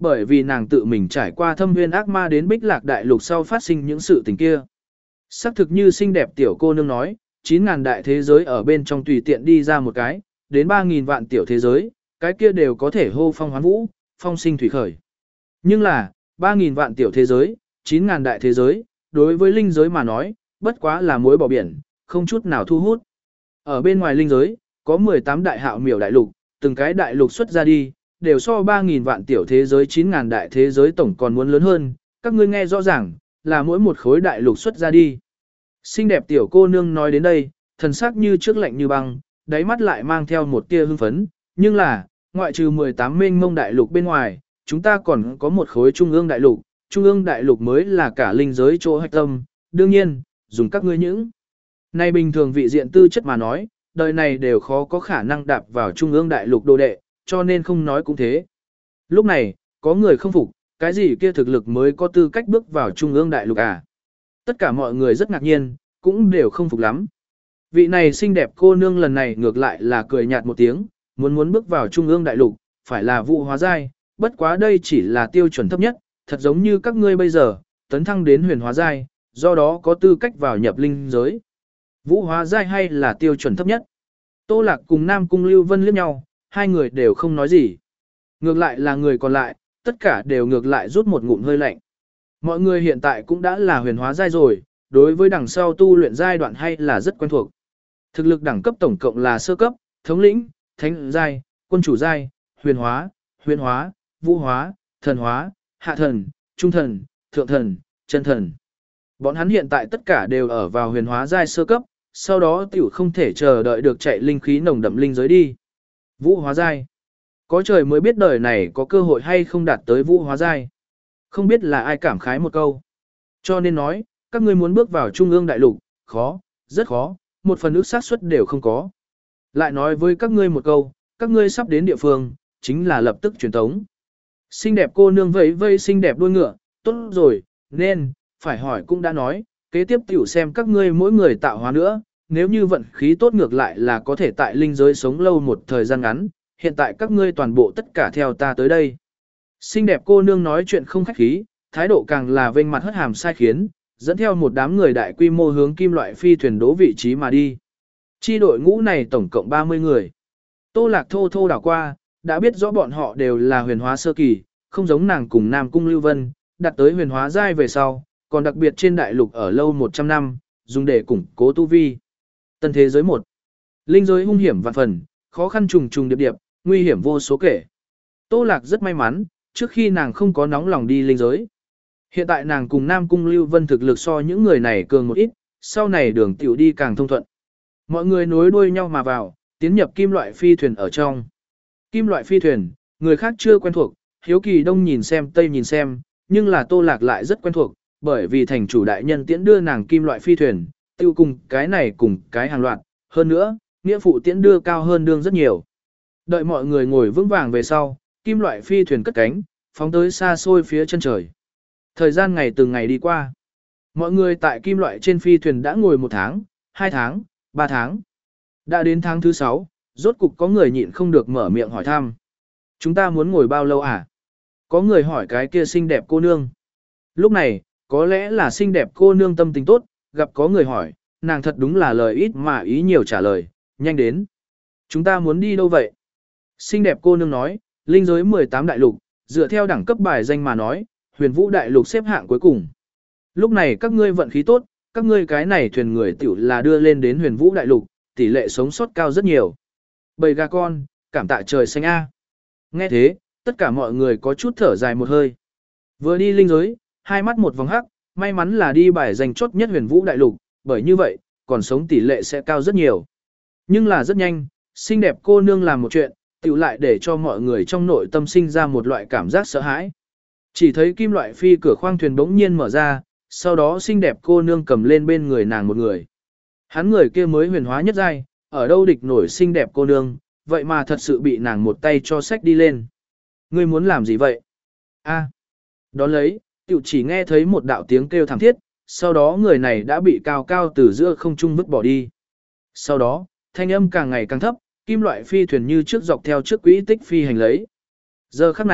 bởi vì nàng tự mình trải qua thâm nguyên ác ma đến Bích Lạc Đại Lục sau phát sinh những sự tình kia. Sắc thực như xinh đẹp tiểu cô nương nói, chín ngàn đại thế giới ở bên trong tùy tiện đi ra một cái, đến ba nghìn vạn tiểu thế giới, cái kia đều có thể hô phong hoán vũ, phong sinh thủy khởi. Nhưng là, ba nghìn vạn tiểu thế giới, chín ngàn đại thế giới, đối với linh giới mà nói, bất quá là muối bỏ biển, không chút nào thu hút. Ở bên ngoài linh giới, có mười tám đại hạo miểu đại lục, từng cái đại lục xuất ra đi, đều so ba nghìn vạn tiểu thế giới chín ngàn đại thế giới tổng còn muốn lớn hơn, các ngươi nghe rõ ràng, là mỗi một khối đại lục xuất ra đi. Xinh đẹp tiểu cô nương nói đến đây, thần sắc như trước lạnh như băng, đáy mắt lại mang theo một tia hưng phấn, nhưng là, ngoại trừ mười tám mênh mông đại lục bên ngoài, chúng ta còn có một khối trung ương đại lục, trung ương đại lục mới là cả linh giới chỗ hạch tâm, đương nhiên, dùng các ngươi những. Này bình thường vị diện tư chất mà nói, đời này đều khó có khả năng đạp vào trung ương đại lục đồ đệ, cho nên không nói cũng thế. Lúc này, có người không phục, cái gì kia thực lực mới có tư cách bước vào trung ương đại lục à? Tất cả mọi người rất ngạc nhiên, cũng đều không phục lắm. Vị này xinh đẹp cô nương lần này ngược lại là cười nhạt một tiếng, muốn muốn bước vào trung ương đại lục, phải là vụ hóa giai, bất quá đây chỉ là tiêu chuẩn thấp nhất, thật giống như các ngươi bây giờ, tấn thăng đến huyền hóa giai, do đó có tư cách vào nhập linh giới. Vũ hóa giai hay là tiêu chuẩn thấp nhất? Tô Lạc cùng Nam Cung Lưu Vân liếc nhau, hai người đều không nói gì. Ngược lại là người còn lại, tất cả đều ngược lại rút một ngụm hơi lạnh. Mọi người hiện tại cũng đã là huyền hóa giai rồi, đối với đằng sau tu luyện giai đoạn hay là rất quen thuộc. Thực lực đẳng cấp tổng cộng là sơ cấp, thống lĩnh, thánh giai, quân chủ giai, huyền hóa, huyền hóa, vũ hóa, thần hóa, hạ thần, trung thần, thượng thần, chân thần. Bọn hắn hiện tại tất cả đều ở vào huyền hóa giai sơ cấp, sau đó tiểu không thể chờ đợi được chạy linh khí nồng đậm linh giới đi. Vũ hóa giai. Có trời mới biết đời này có cơ hội hay không đạt tới vũ hóa giai. Không biết là ai cảm khái một câu. Cho nên nói, các ngươi muốn bước vào trung ương đại lục, khó, rất khó, một phần ước xác suất đều không có. Lại nói với các ngươi một câu, các ngươi sắp đến địa phương, chính là lập tức truyền tống. Xinh đẹp cô nương vẫy vây xinh đẹp đuôi ngựa, tốt rồi, nên, phải hỏi cũng đã nói, kế tiếp tiểu xem các ngươi mỗi người tạo hóa nữa, nếu như vận khí tốt ngược lại là có thể tại linh giới sống lâu một thời gian ngắn, hiện tại các ngươi toàn bộ tất cả theo ta tới đây. Xinh đẹp cô nương nói chuyện không khách khí, thái độ càng là vênh mặt hất hàm sai khiến, dẫn theo một đám người đại quy mô hướng kim loại phi thuyền đố vị trí mà đi. Chi đội ngũ này tổng cộng ba mươi người. Tô Lạc thô thô đảo qua, đã biết rõ bọn họ đều là huyền hóa sơ kỳ, không giống nàng cùng Nam Cung Lưu Vân, đặt tới huyền hóa giai về sau, còn đặc biệt trên đại lục ở lâu một trăm năm, dùng để củng cố tu vi. Tân thế giới một. Linh giới hung hiểm vạn phần, khó khăn trùng trùng điệp điệp, nguy hiểm vô số kể. Tô Lạc rất may mắn, trước khi nàng không có nóng lòng đi linh giới. Hiện tại nàng cùng Nam Cung Lưu Vân thực lực so những người này cường một ít, sau này đường tiểu đi càng thông thuận. Mọi người nối đuôi nhau mà vào, tiến nhập kim loại phi thuyền ở trong. Kim loại phi thuyền, người khác chưa quen thuộc, hiếu kỳ đông nhìn xem tây nhìn xem, nhưng là Tô Lạc lại rất quen thuộc, bởi vì thành chủ đại nhân tiễn đưa nàng kim loại phi thuyền, tiêu cùng cái này cùng cái hàng loạt, hơn nữa, nghĩa phụ tiễn đưa cao hơn đương rất nhiều. Đợi mọi người ngồi vững vàng về sau, kim loại phi thuyền cất cánh, phóng tới xa xôi phía chân trời. Thời gian ngày từng ngày đi qua. Mọi người tại kim loại trên phi thuyền đã ngồi một tháng, hai tháng, ba tháng. Đã đến tháng thứ sáu, rốt cục có người nhịn không được mở miệng hỏi thăm. Chúng ta muốn ngồi bao lâu à? Có người hỏi cái kia xinh đẹp cô nương. Lúc này, có lẽ là xinh đẹp cô nương tâm tình tốt, gặp có người hỏi, nàng thật đúng là lời ít mà ý nhiều trả lời, nhanh đến. Chúng ta muốn đi đâu vậy? Xinh đẹp cô nương nói, linh giới mười tám đại lục, dựa theo đẳng cấp bài danh mà nói, huyền vũ đại lục xếp hạng cuối cùng. Lúc này các ngươi vận khí tốt, các ngươi cái này thuyền người tiểu là đưa lên đến huyền vũ đại lục, tỷ lệ sống sót cao rất nhiều. Bầy gà con, cảm tạ trời xanh A. Nghe thế, tất cả mọi người có chút thở dài một hơi. Vừa đi linh giới, hai mắt một vòng hắc, may mắn là đi bài danh chốt nhất huyền vũ đại lục, bởi như vậy, còn sống tỷ lệ sẽ cao rất nhiều. Nhưng là rất nhanh, xinh đẹp cô nương làm một chuyện, tiểu lại để cho mọi người trong nội tâm sinh ra một loại cảm giác sợ hãi. Chỉ thấy kim loại phi cửa khoang thuyền bỗng nhiên mở ra, sau đó xinh đẹp cô nương cầm lên bên người nàng một người. Hắn người kia mới huyền hóa nhất giai, ở đâu địch nổi xinh đẹp cô nương, vậy mà thật sự bị nàng một tay cho xách đi lên. Ngươi muốn làm gì vậy? A. Đón lấy, tiểu chỉ nghe thấy một đạo tiếng kêu thảm thiết, sau đó người này đã bị cao cao từ giữa không trung vứt bỏ đi. Sau đó, thanh âm càng ngày càng thấp, kim loại phi thuyền như trước dọc theo trước quỹ tích phi hành lấy. Giờ khắc này,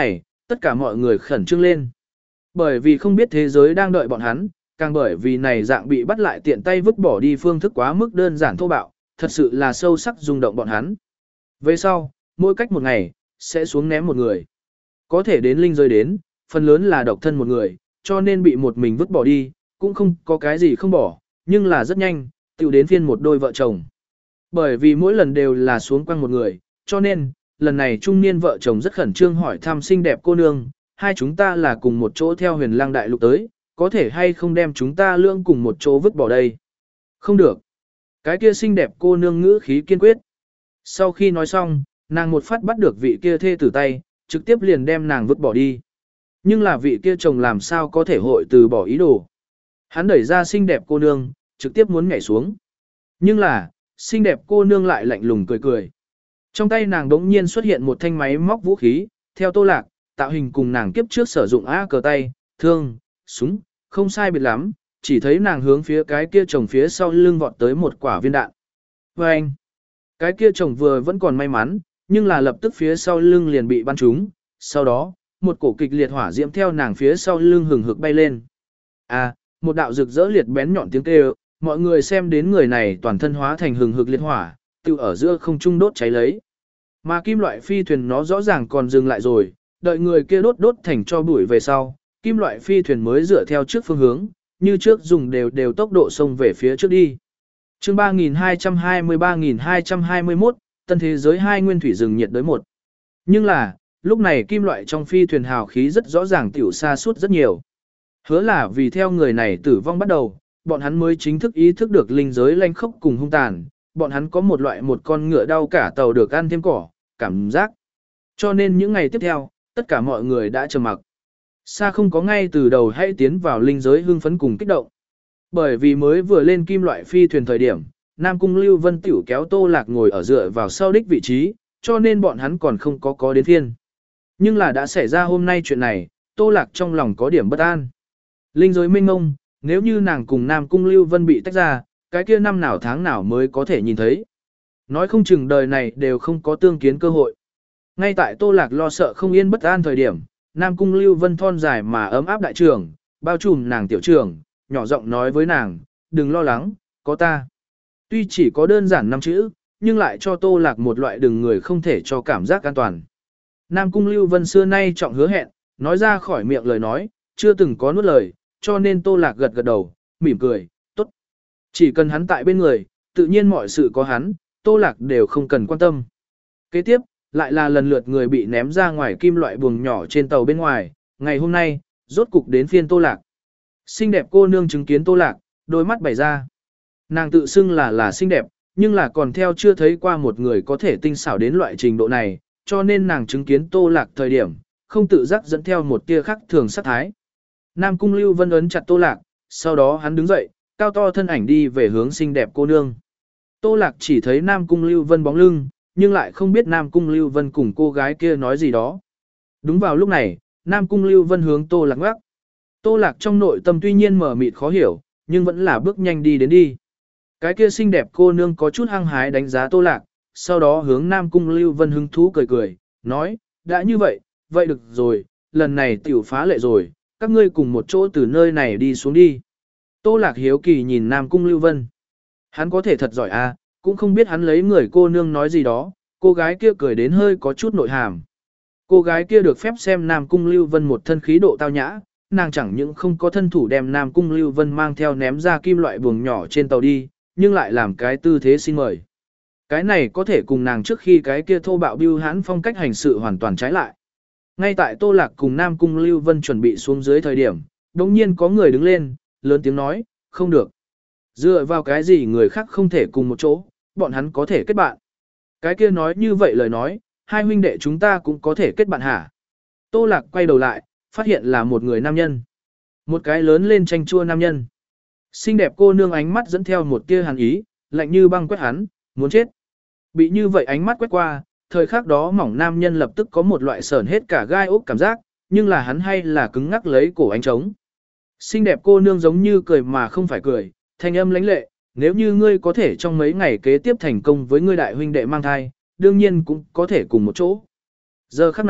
tất cả mọi người khẩn trương lên. Bởi vì không biết thế giới đang đợi bọn hắn, càng bởi vì này dạng bị bắt lại tiện tay vứt bỏ đi phương thức quá mức đơn giản thô bạo, thật sự là sâu sắc rung động bọn hắn. Về sau, mỗi cách một ngày, sẽ xuống ném một người. Có thể đến linh giới đến, phần lớn là độc thân một người, cho nên bị một mình vứt bỏ đi, cũng không có cái gì không bỏ, nhưng là rất nhanh, tiểu đến phiên một đôi vợ chồng. Bởi vì mỗi lần đều là xuống quăng một người, cho nên, lần này trung niên vợ chồng rất khẩn trương hỏi thăm xinh đẹp cô nương, hai chúng ta là cùng một chỗ theo huyền lang đại lục tới, có thể hay không đem chúng ta lương cùng một chỗ vứt bỏ đây? Không được. Cái kia xinh đẹp cô nương ngữ khí kiên quyết. Sau khi nói xong, nàng một phát bắt được vị kia thê tử tay, trực tiếp liền đem nàng vứt bỏ đi. Nhưng là vị kia chồng làm sao có thể hội từ bỏ ý đồ. Hắn đẩy ra xinh đẹp cô nương, trực tiếp muốn nhảy xuống. Nhưng là, xinh đẹp cô nương lại lạnh lùng cười cười. Trong tay nàng đống nhiên xuất hiện một thanh máy móc vũ khí, theo Tô Lạc, tạo hình cùng nàng kiếp trước sử dụng A cờ tay, thương, súng, không sai biệt lắm, chỉ thấy nàng hướng phía cái kia chồng phía sau lưng vọt tới một quả viên đạn. Và anh, cái kia chồng vừa vẫn còn may mắn, nhưng là lập tức phía sau lưng liền bị bắn trúng, sau đó, một cổ kịch liệt hỏa diễm theo nàng phía sau lưng hừng hực bay lên. À, một đạo rực rỡ liệt bén nhọn tiếng kêu, mọi người xem đến người này toàn thân hóa thành hừng hực liệt hỏa, tự ở giữa không trung đốt cháy lấy. Mà kim loại phi thuyền nó rõ ràng còn dừng lại rồi, đợi người kia đốt đốt thành cho bụi về sau, kim loại phi thuyền mới dựa theo trước phương hướng, như trước dùng đều đều tốc độ xông về phía trước đi. Chương ba nghìn hai trăm hai mươi ba nghìn hai trăm hai mươi mốt, tân thế giới hai nguyên thủy rừng nhiệt đới một. Nhưng là, lúc này kim loại trong phi thuyền hào khí rất rõ ràng tiểu xa suốt rất nhiều. Hứa là vì theo người này tử vong bắt đầu, bọn hắn mới chính thức ý thức được linh giới lanh khốc cùng hung tàn, bọn hắn có một loại một con ngựa đau cả tàu được ăn thêm cỏ, cảm giác. Cho nên những ngày tiếp theo, tất cả mọi người đã trầm mặc. Xa không có ngay từ đầu hay tiến vào linh giới hưng phấn cùng kích động. Bởi vì mới vừa lên kim loại phi thuyền thời điểm, Nam Cung Lưu Vân tiểu kéo Tô Lạc ngồi ở dựa vào sau đích vị trí, cho nên bọn hắn còn không có có đến phiên. Nhưng là đã xảy ra hôm nay chuyện này, Tô Lạc trong lòng có điểm bất an. Linh giới minh ngông, nếu như nàng cùng Nam Cung Lưu Vân bị tách ra, cái kia năm nào tháng nào mới có thể nhìn thấy. Nói không chừng đời này đều không có tương kiến cơ hội. Ngay tại Tô Lạc lo sợ không yên bất an thời điểm, Nam Cung Lưu Vân thon dài mà ấm áp đại trưởng, bao trùm nàng tiểu trưởng, nhỏ giọng nói với nàng, đừng lo lắng, có ta. Tuy chỉ có đơn giản năm chữ, nhưng lại cho Tô Lạc một loại đừng người không thể cho cảm giác an toàn. Nam Cung Lưu Vân xưa nay trọng hứa hẹn, nói ra khỏi miệng lời nói, chưa từng có nuốt lời, cho nên Tô Lạc gật gật đầu, mỉm cười, tốt. Chỉ cần hắn tại bên người, tự nhiên mọi sự có hắn, Tô Lạc đều không cần quan tâm. Kế tiếp, lại là lần lượt người bị ném ra ngoài kim loại buồng nhỏ trên tàu bên ngoài, ngày hôm nay, rốt cục đến phiên Tô Lạc. Xinh đẹp cô nương chứng kiến Tô Lạc, đôi mắt bày ra. Nàng tự xưng là là xinh đẹp, nhưng là còn theo chưa thấy qua một người có thể tinh xảo đến loại trình độ này, cho nên nàng chứng kiến Tô Lạc thời điểm, không tự giác dẫn theo một tia khắc thường sắc thái. Nam Cung Lưu Vân ấn chặt Tô Lạc, sau đó hắn đứng dậy, cao to thân ảnh đi về hướng xinh đẹp cô nương. Tô Lạc chỉ thấy Nam Cung Lưu Vân bóng lưng, nhưng lại không biết Nam Cung Lưu Vân cùng cô gái kia nói gì đó. Đúng vào lúc này, Nam Cung Lưu Vân hướng Tô Lạc ngoắc. Tô Lạc trong nội tâm tuy nhiên mở mịt khó hiểu, nhưng vẫn là bước nhanh đi đến đi. Cái kia xinh đẹp cô nương có chút hăng hái đánh giá Tô Lạc, sau đó hướng Nam Cung Lưu Vân hứng thú cười cười, nói, đã như vậy, vậy được rồi, lần này tiểu phá lệ rồi, các ngươi cùng một chỗ từ nơi này đi xuống đi. Tô Lạc hiếu kỳ nhìn Nam Cung Lưu Vân. Hắn có thể thật giỏi à, cũng không biết hắn lấy người cô nương nói gì đó, cô gái kia cười đến hơi có chút nội hàm. Cô gái kia được phép xem Nam Cung Lưu Vân một thân khí độ tao nhã, nàng chẳng những không có thân thủ đem Nam Cung Lưu Vân mang theo ném ra kim loại buồng nhỏ trên tàu đi, nhưng lại làm cái tư thế xin mời. Cái này có thể cùng nàng trước khi cái kia thô bạo bưu hãn phong cách hành sự hoàn toàn trái lại. Ngay tại Tô Lạc cùng Nam Cung Lưu Vân chuẩn bị xuống dưới thời điểm, đột nhiên có người đứng lên, lớn tiếng nói, không được. Dựa vào cái gì người khác không thể cùng một chỗ, bọn hắn có thể kết bạn. Cái kia nói như vậy lời nói, hai huynh đệ chúng ta cũng có thể kết bạn hả? Tô Lạc quay đầu lại, phát hiện là một người nam nhân. Một cái lớn lên chanh chua nam nhân. Xinh đẹp cô nương ánh mắt dẫn theo một tia hàn ý, lạnh như băng quét hắn, muốn chết. Bị như vậy ánh mắt quét qua, thời khắc đó mỏng nam nhân lập tức có một loại sởn hết cả gai ốc cảm giác, nhưng là hắn hay là cứng ngắc lấy cổ anh trống. Xinh đẹp cô nương giống như cười mà không phải cười, thanh âm lãnh lệ, nếu như ngươi có thể trong mấy ngày kế tiếp thành công với ngươi đại huynh đệ mang thai, đương nhiên cũng có thể cùng một chỗ. Giờ khắc này,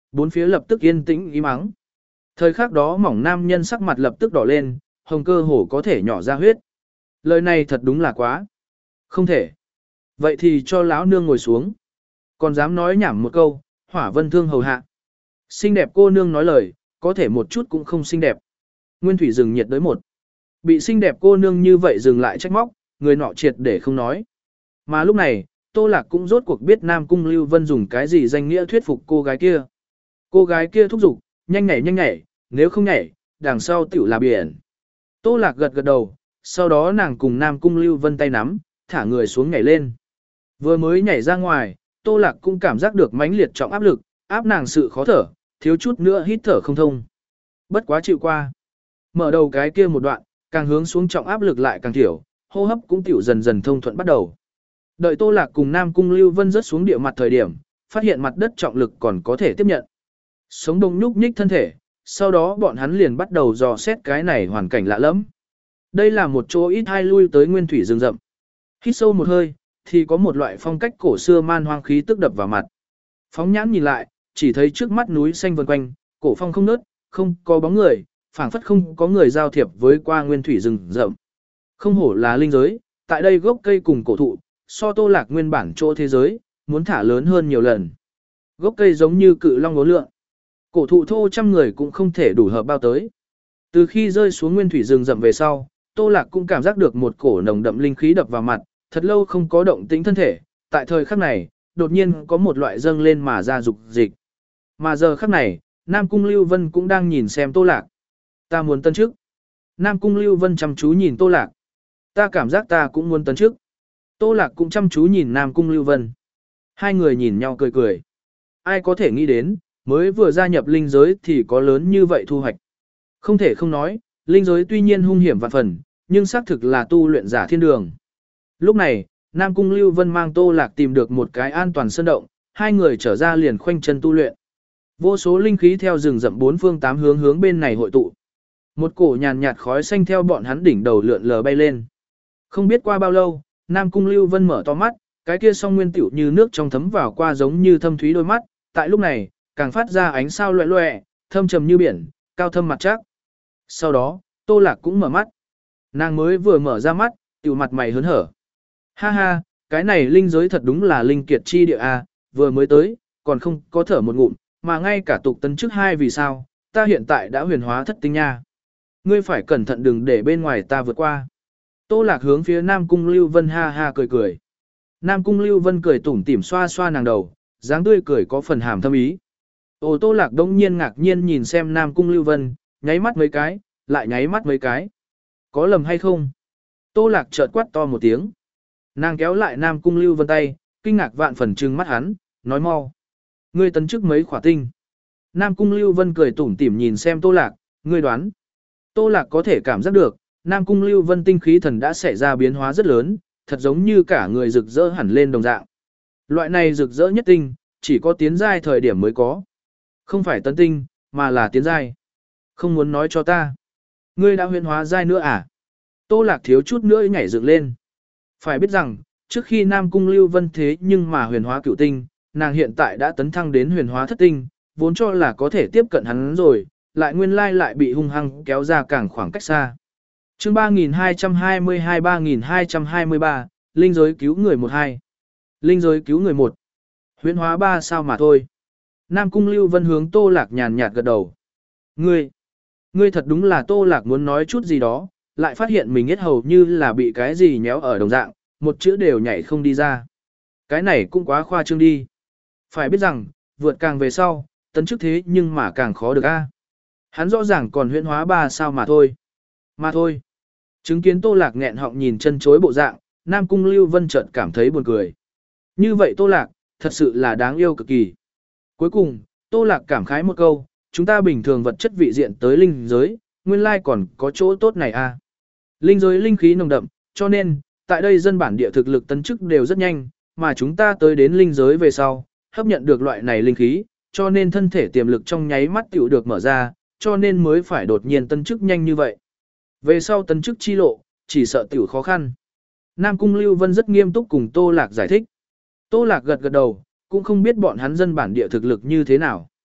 bốn phía lập tức yên tĩnh im ắng. Thời khắc đó mỏng nam nhân sắc mặt lập tức đỏ lên, hồng cơ hồ có thể nhỏ ra huyết. Lời này thật đúng là quá. Không thể. Vậy thì cho lão nương ngồi xuống. Còn dám nói nhảm một câu, Hỏa Vân Thương hầu hạ. Xinh đẹp cô nương nói lời, có thể một chút cũng không xinh đẹp. Nguyên Thủy dừng nhiệt đới một. Bị xinh đẹp cô nương như vậy dừng lại trách móc, người nọ triệt để không nói. Mà lúc này, Tô Lạc cũng rốt cuộc biết Nam Cung Lưu Vân dùng cái gì danh nghĩa thuyết phục cô gái kia. Cô gái kia thúc giục, nhanh nhảy nhanh nhảy, nếu không nhảy, đằng sau tiểu là biển. Tô Lạc gật gật đầu, sau đó nàng cùng Nam Cung Lưu Vân tay nắm, thả người xuống nhảy lên. Vừa mới nhảy ra ngoài, Tô Lạc cũng cảm giác được mãnh liệt trọng áp lực, áp nàng sự khó thở, thiếu chút nữa hít thở không thông. Bất quá chịu qua. Mở đầu cái kia một đoạn, càng hướng xuống trọng áp lực lại càng thiểu, hô hấp cũng tiểu dần dần thông thuận bắt đầu. Đợi Tô Lạc cùng Nam Cung Lưu Vân rớt xuống địa mặt thời điểm, phát hiện mặt đất trọng lực còn có thể tiếp nhận. Sống đông nhúc nhích thân thể, sau đó bọn hắn liền bắt đầu dò xét cái này hoàn cảnh lạ lẫm. Đây là một chỗ ít hai lui tới nguyên thủy rừng rậm. Hít sâu một hơi, thì có một loại phong cách cổ xưa man hoang khí tức đập vào mặt. Phóng nhãn nhìn lại, chỉ thấy trước mắt núi xanh vần quanh, cổ phong không nớt, không có bóng người, phảng phất không có người giao thiệp với qua nguyên thủy rừng rậm. Không hổ là linh giới, tại đây gốc cây cùng cổ thụ, so Tô Lạc nguyên bản chỗ thế giới, muốn thả lớn hơn nhiều lần. Gốc cây giống như cự long ngố lượng. Cổ thụ thô trăm người cũng không thể đủ hợp bao tới. Từ khi rơi xuống nguyên thủy rừng rậm về sau, Tô Lạc cũng cảm giác được một cổ nồng đậm linh khí đập vào mặt, thật lâu không có động tĩnh thân thể, tại thời khắc này, đột nhiên có một loại dâng lên mà ra dục dịch. Mà giờ khắc này, Nam Cung Lưu Vân cũng đang nhìn xem Tô Lạc. Ta muốn tân chức. Nam Cung Lưu Vân chăm chú nhìn Tô Lạc. Ta cảm giác ta cũng muốn tân chức. Tô Lạc cũng chăm chú nhìn Nam Cung Lưu Vân. Hai người nhìn nhau cười cười. Ai có thể nghĩ đến, mới vừa gia nhập linh giới thì có lớn như vậy thu hoạch. Không thể không nói, linh giới tuy nhiên hung hiểm vạn phần, nhưng xác thực là tu luyện giả thiên đường. Lúc này, Nam Cung Lưu Vân mang Tô Lạc tìm được một cái an toàn sơn động, hai người trở ra liền khoanh chân tu luyện. Vô số linh khí theo rừng rậm bốn phương tám hướng hướng bên này hội tụ. Một cổ nhàn nhạt khói xanh theo bọn hắn đỉnh đầu lượn lờ bay lên. Không biết qua bao lâu, Nam Cung Lưu Vân mở to mắt, cái kia song nguyên tiểu như nước trong thấm vào qua giống như thâm thúy đôi mắt, tại lúc này, càng phát ra ánh sao loẹ loẹ, thâm trầm như biển, cao thâm mặt chắc. Sau đó, Tô Lạc cũng mở mắt. Nàng mới vừa mở ra mắt, tiểu mặt mày hớn hở. Ha ha, cái này linh giới thật đúng là linh kiệt chi địa a, vừa mới tới, còn không có thở một ngụm, mà ngay cả tục tấn chức hai vì sao, ta hiện tại đã huyền hóa thất tinh nha. Ngươi phải cẩn thận đừng để bên ngoài ta vượt qua. Tô Lạc hướng phía Nam Cung Lưu Vân ha ha cười cười. Nam Cung Lưu Vân cười tủm tỉm xoa xoa nàng đầu, dáng tươi cười có phần hàm thâm ý. Ồ, Tô Lạc đông nhiên ngạc nhiên nhìn xem Nam Cung Lưu Vân, nháy mắt mấy cái, lại nháy mắt mấy cái. Có lầm hay không? Tô Lạc chợt quát to một tiếng. Nàng kéo lại Nam Cung Lưu Vân tay, kinh ngạc vạn phần trừng mắt hắn, nói mau. Ngươi tấn chức mấy khỏa tinh. Nam Cung Lưu Vân cười tủm tỉm nhìn xem Tô Lạc, ngươi đoán. Tô Lạc có thể cảm giác được, Nam Cung Lưu Vân tinh khí thần đã xảy ra biến hóa rất lớn, thật giống như cả người rực rỡ hẳn lên đồng dạng. Loại này rực rỡ nhất tinh, chỉ có tiến giai thời điểm mới có. Không phải tấn tinh, mà là tiến giai. Không muốn nói cho ta. Ngươi đã huyền hóa giai nữa à? Tô Lạc thiếu chút nữa nhảy dựng lên. Phải biết rằng, trước khi Nam Cung Lưu Vân thế nhưng mà huyền hóa cửu tinh, nàng hiện tại đã tấn thăng đến huyền hóa thất tinh, vốn cho là có thể tiếp cận hắn rồi, lại nguyên lai lại bị hung hăng kéo ra càng khoảng cách xa. Chương ba nghìn hai trăm hai mươi hai ba nghìn hai trăm hai mươi ba, linh giới cứu người một hai. Linh giới cứu người một. Huyền hóa ba sao mà thôi. Nam Cung Lưu Vân hướng Tô Lạc nhàn nhạt gật đầu. Ngươi, ngươi thật đúng là Tô Lạc muốn nói chút gì đó, lại phát hiện mình hết hầu như là bị cái gì nhéo ở đồng dạng, một chữ đều nhảy không đi ra. Cái này cũng quá khoa trương đi. Phải biết rằng, vượt càng về sau, tấn chức thế nhưng mà càng khó được a. Hắn rõ ràng còn huyễn hóa ba sao mà thôi. Mà thôi. Chứng kiến Tô Lạc nghẹn họng nhìn chân chối bộ dạng, Nam Cung Lưu Vân chợt cảm thấy buồn cười. Như vậy Tô Lạc, thật sự là đáng yêu cực kỳ. Cuối cùng, Tô Lạc cảm khái một câu, chúng ta bình thường vật chất vị diện tới linh giới, nguyên lai còn có chỗ tốt này a. Linh giới linh khí nồng đậm, cho nên, tại đây dân bản địa thực lực tấn chức đều rất nhanh, mà chúng ta tới đến linh giới về sau, hấp nhận được loại này linh khí, cho nên thân thể tiềm lực trong nháy mắt tiểu được mở ra, cho nên mới phải đột nhiên tấn chức nhanh như vậy. Về sau tấn chức chi lộ, chỉ sợ tiểu khó khăn. Nam Cung Lưu Vân rất nghiêm túc cùng Tô Lạc giải thích. Tô Lạc gật gật đầu, cũng không biết bọn hắn dân bản địa thực lực như thế nào.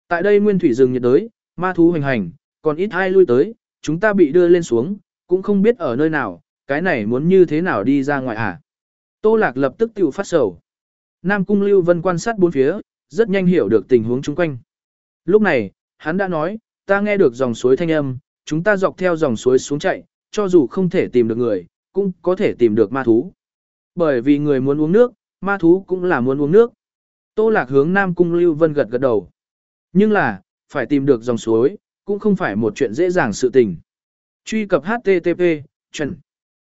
Tại đây nguyên thủy rừng nhiệt đới, ma thú hoành hành, còn ít ai lui tới, chúng ta bị đưa lên xuống, cũng không biết ở nơi nào, cái này muốn như thế nào đi ra ngoài hả? Tô Lạc lập tức tự phát sầu. Nam Cung Lưu Vân quan sát bốn phía, rất nhanh hiểu được tình huống chung quanh. Lúc này, hắn đã nói, ta nghe được dòng suối thanh âm, chúng ta dọc theo dòng suối xuống chạy, cho dù không thể tìm được người, cũng có thể tìm được ma thú. Bởi vì người muốn uống nước, ma thú cũng là muốn uống nước. Tô Lạc hướng Nam Cung Lưu Vân gật gật đầu. Nhưng là, phải tìm được dòng suối, cũng không phải một chuyện dễ dàng sự tình. Truy cập H T T P, chuẩn.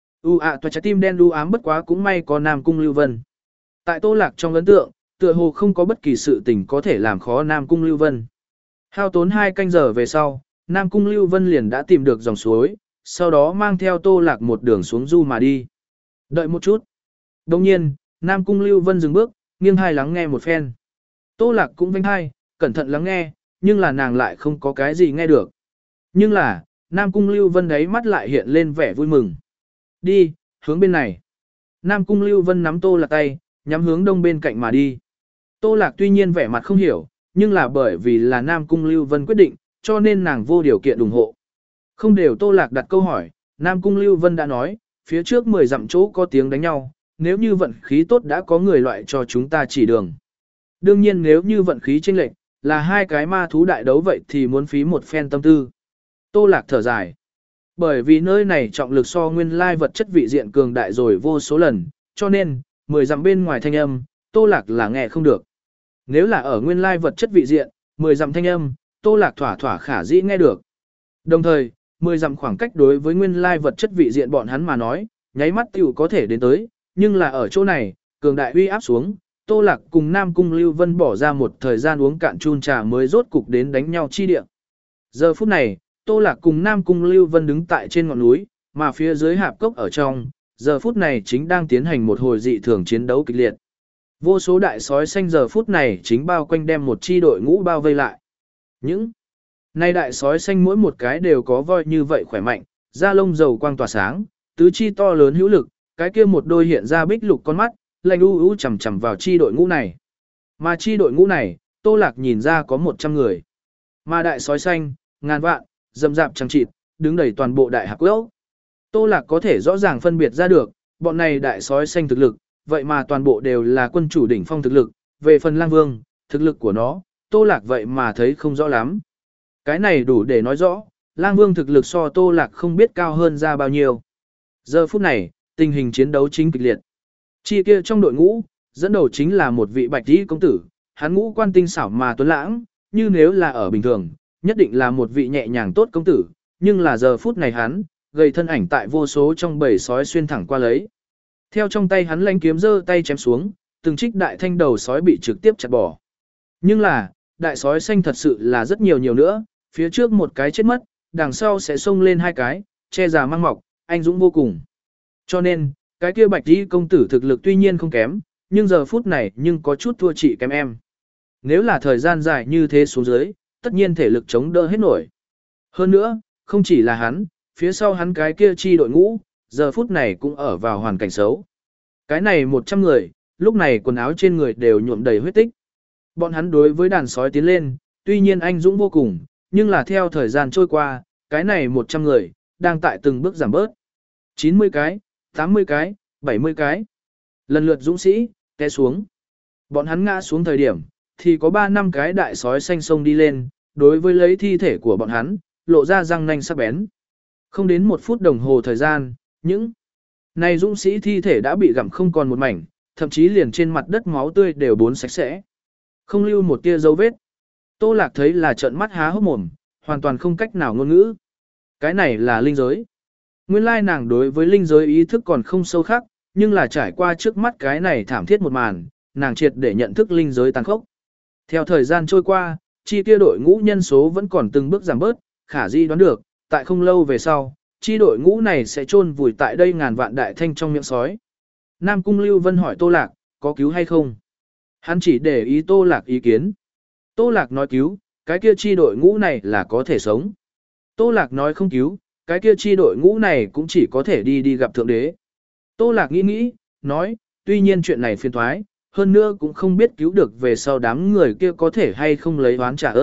U ạ toa trái tim đen đu ám bất quá cũng may có Nam Cung Lưu Vân. Tại Tô Lạc trong ấn tượng, tựa hồ không có bất kỳ sự tình có thể làm khó Nam Cung Lưu Vân. Hao tốn hai canh giờ về sau, Nam Cung Lưu Vân liền đã tìm được dòng suối, sau đó mang theo Tô Lạc một đường xuống du mà đi. Đợi một chút. Đồng nhiên, Nam Cung Lưu Vân dừng bước, nghiêng hai lắng nghe một phen. Tô Lạc cũng vênh hai, cẩn thận lắng nghe, nhưng là nàng lại không có cái gì nghe được. Nhưng là, Nam Cung Lưu Vân đấy mắt lại hiện lên vẻ vui mừng. Đi, hướng bên này. Nam Cung Lưu Vân nắm Tô Lạc tay, nhắm hướng đông bên cạnh mà đi. Tô Lạc tuy nhiên vẻ mặt không hiểu, nhưng là bởi vì là Nam Cung Lưu Vân quyết định, cho nên nàng vô điều kiện ủng hộ. Không đều Tô Lạc đặt câu hỏi, Nam Cung Lưu Vân đã nói, phía trước mười dặm chỗ có tiếng đánh nhau, nếu như vận khí tốt đã có người loại cho chúng ta chỉ đường. Đương nhiên nếu như vận khí chênh lệch, là hai cái ma thú đại đấu vậy thì muốn phí một phen tâm tư. Tô Lạc thở dài. Bởi vì nơi này trọng lực so nguyên lai vật chất vị diện cường đại rồi vô số lần, cho nên, mười dặm bên ngoài thanh âm, Tô Lạc là nghe không được. Nếu là ở nguyên lai vật chất vị diện, mười dặm thanh âm, Tô Lạc thỏa thỏa khả dĩ nghe được. Đồng thời, mười dặm khoảng cách đối với nguyên lai vật chất vị diện bọn hắn mà nói, nháy mắt tiểu có thể đến tới, nhưng là ở chỗ này, cường đại uy áp xuống, Tô Lạc cùng Nam Cung Lưu Vân bỏ ra một thời gian uống cạn chun trà mới rốt cục đến đánh nhau chi địa. Giờ phút này, Tô Lạc cùng Nam Cung Lưu Vân đứng tại trên ngọn núi, mà phía dưới hạp cốc ở trong, giờ phút này chính đang tiến hành một hồi dị thường chiến đấu kịch liệt. Vô số đại sói xanh giờ phút này chính bao quanh đem một chi đội ngũ bao vây lại. Những nay đại sói xanh mỗi một cái đều có voi như vậy khỏe mạnh, da lông dầu quang tỏa sáng, tứ chi to lớn hữu lực, cái kia một đôi hiện ra bích lục con mắt, lạnh u u chằm chằm vào chi đội ngũ này. Mà chi đội ngũ này, Tô Lạc nhìn ra có một trăm người. Mà đại sói xanh, ngàn vạn, rậm rạp chẳng chịt, đứng đầy toàn bộ đại hạp cốc. Tô Lạc có thể rõ ràng phân biệt ra được, bọn này đại sói xanh thực lực, vậy mà toàn bộ đều là quân chủ đỉnh phong thực lực, về phần Lang Vương, thực lực của nó, Tô Lạc vậy mà thấy không rõ lắm. Cái này đủ để nói rõ, Lang Vương thực lực so Tô Lạc không biết cao hơn ra bao nhiêu. Giờ phút này, tình hình chiến đấu chính kịch liệt. Chi kia trong đội ngũ, dẫn đầu chính là một vị bạch y công tử, hắn ngũ quan tinh xảo mà tuấn lãng, như nếu là ở bình thường, nhất định là một vị nhẹ nhàng tốt công tử, nhưng là giờ phút này hắn, gầy thân ảnh tại vô số trong bầy sói xuyên thẳng qua lấy. Theo trong tay hắn lãnh kiếm giơ tay chém xuống, từng trích đại thanh đầu sói bị trực tiếp chặt bỏ. Nhưng là, đại sói xanh thật sự là rất nhiều nhiều nữa, phía trước một cái chết mất, đằng sau sẽ xông lên hai cái, che già mang mọc, anh dũng vô cùng. Cho nên, cái kia bạch y công tử thực lực tuy nhiên không kém, nhưng giờ phút này nhưng có chút thua chị kém em. Nếu là thời gian dài như thế xuống dưới, tất nhiên thể lực chống đỡ hết nổi. Hơn nữa, không chỉ là hắn, phía sau hắn cái kia chi đội ngũ, giờ phút này cũng ở vào hoàn cảnh xấu. Cái này một trăm người, lúc này quần áo trên người đều nhuộm đầy huyết tích. Bọn hắn đối với đàn sói tiến lên, tuy nhiên anh dũng vô cùng, nhưng là theo thời gian trôi qua, cái này một trăm người, đang tại từng bước giảm bớt. chín mươi cái, tám mươi cái, bảy mươi cái. Lần lượt dũng sĩ, té xuống. Bọn hắn ngã xuống thời điểm, thì có ba năm cái đại sói xanh sông đi lên, đối với lấy thi thể của bọn hắn, lộ ra răng nanh sắc bén. Không đến một phút đồng hồ thời gian, những này dũng sĩ thi thể đã bị gặm không còn một mảnh, thậm chí liền trên mặt đất máu tươi đều bốn sạch sẽ. Không lưu một tia dấu vết. Tô Lạc thấy là trợn mắt há hốc mồm, hoàn toàn không cách nào ngôn ngữ. Cái này là linh giới. Nguyên lai nàng đối với linh giới ý thức còn không sâu khắc, nhưng là trải qua trước mắt cái này thảm thiết một màn, nàng triệt để nhận thức linh giới tàn khốc. Theo thời gian trôi qua, chi kia đội ngũ nhân số vẫn còn từng bước giảm bớt, khả di đoán được, tại không lâu về sau, chi đội ngũ này sẽ chôn vùi tại đây ngàn vạn đại thanh trong miệng sói. Nam Cung Lưu Vân hỏi Tô Lạc, có cứu hay không? Hắn chỉ để ý Tô Lạc ý kiến. Tô Lạc nói cứu, cái kia chi đội ngũ này là có thể sống. Tô Lạc nói không cứu, cái kia chi đội ngũ này cũng chỉ có thể đi đi gặp Thượng Đế. Tô Lạc nghĩ nghĩ, nói, tuy nhiên chuyện này phiền thoái, hơn nữa cũng không biết cứu được về sau đám người kia có thể hay không lấy oán trả ơn,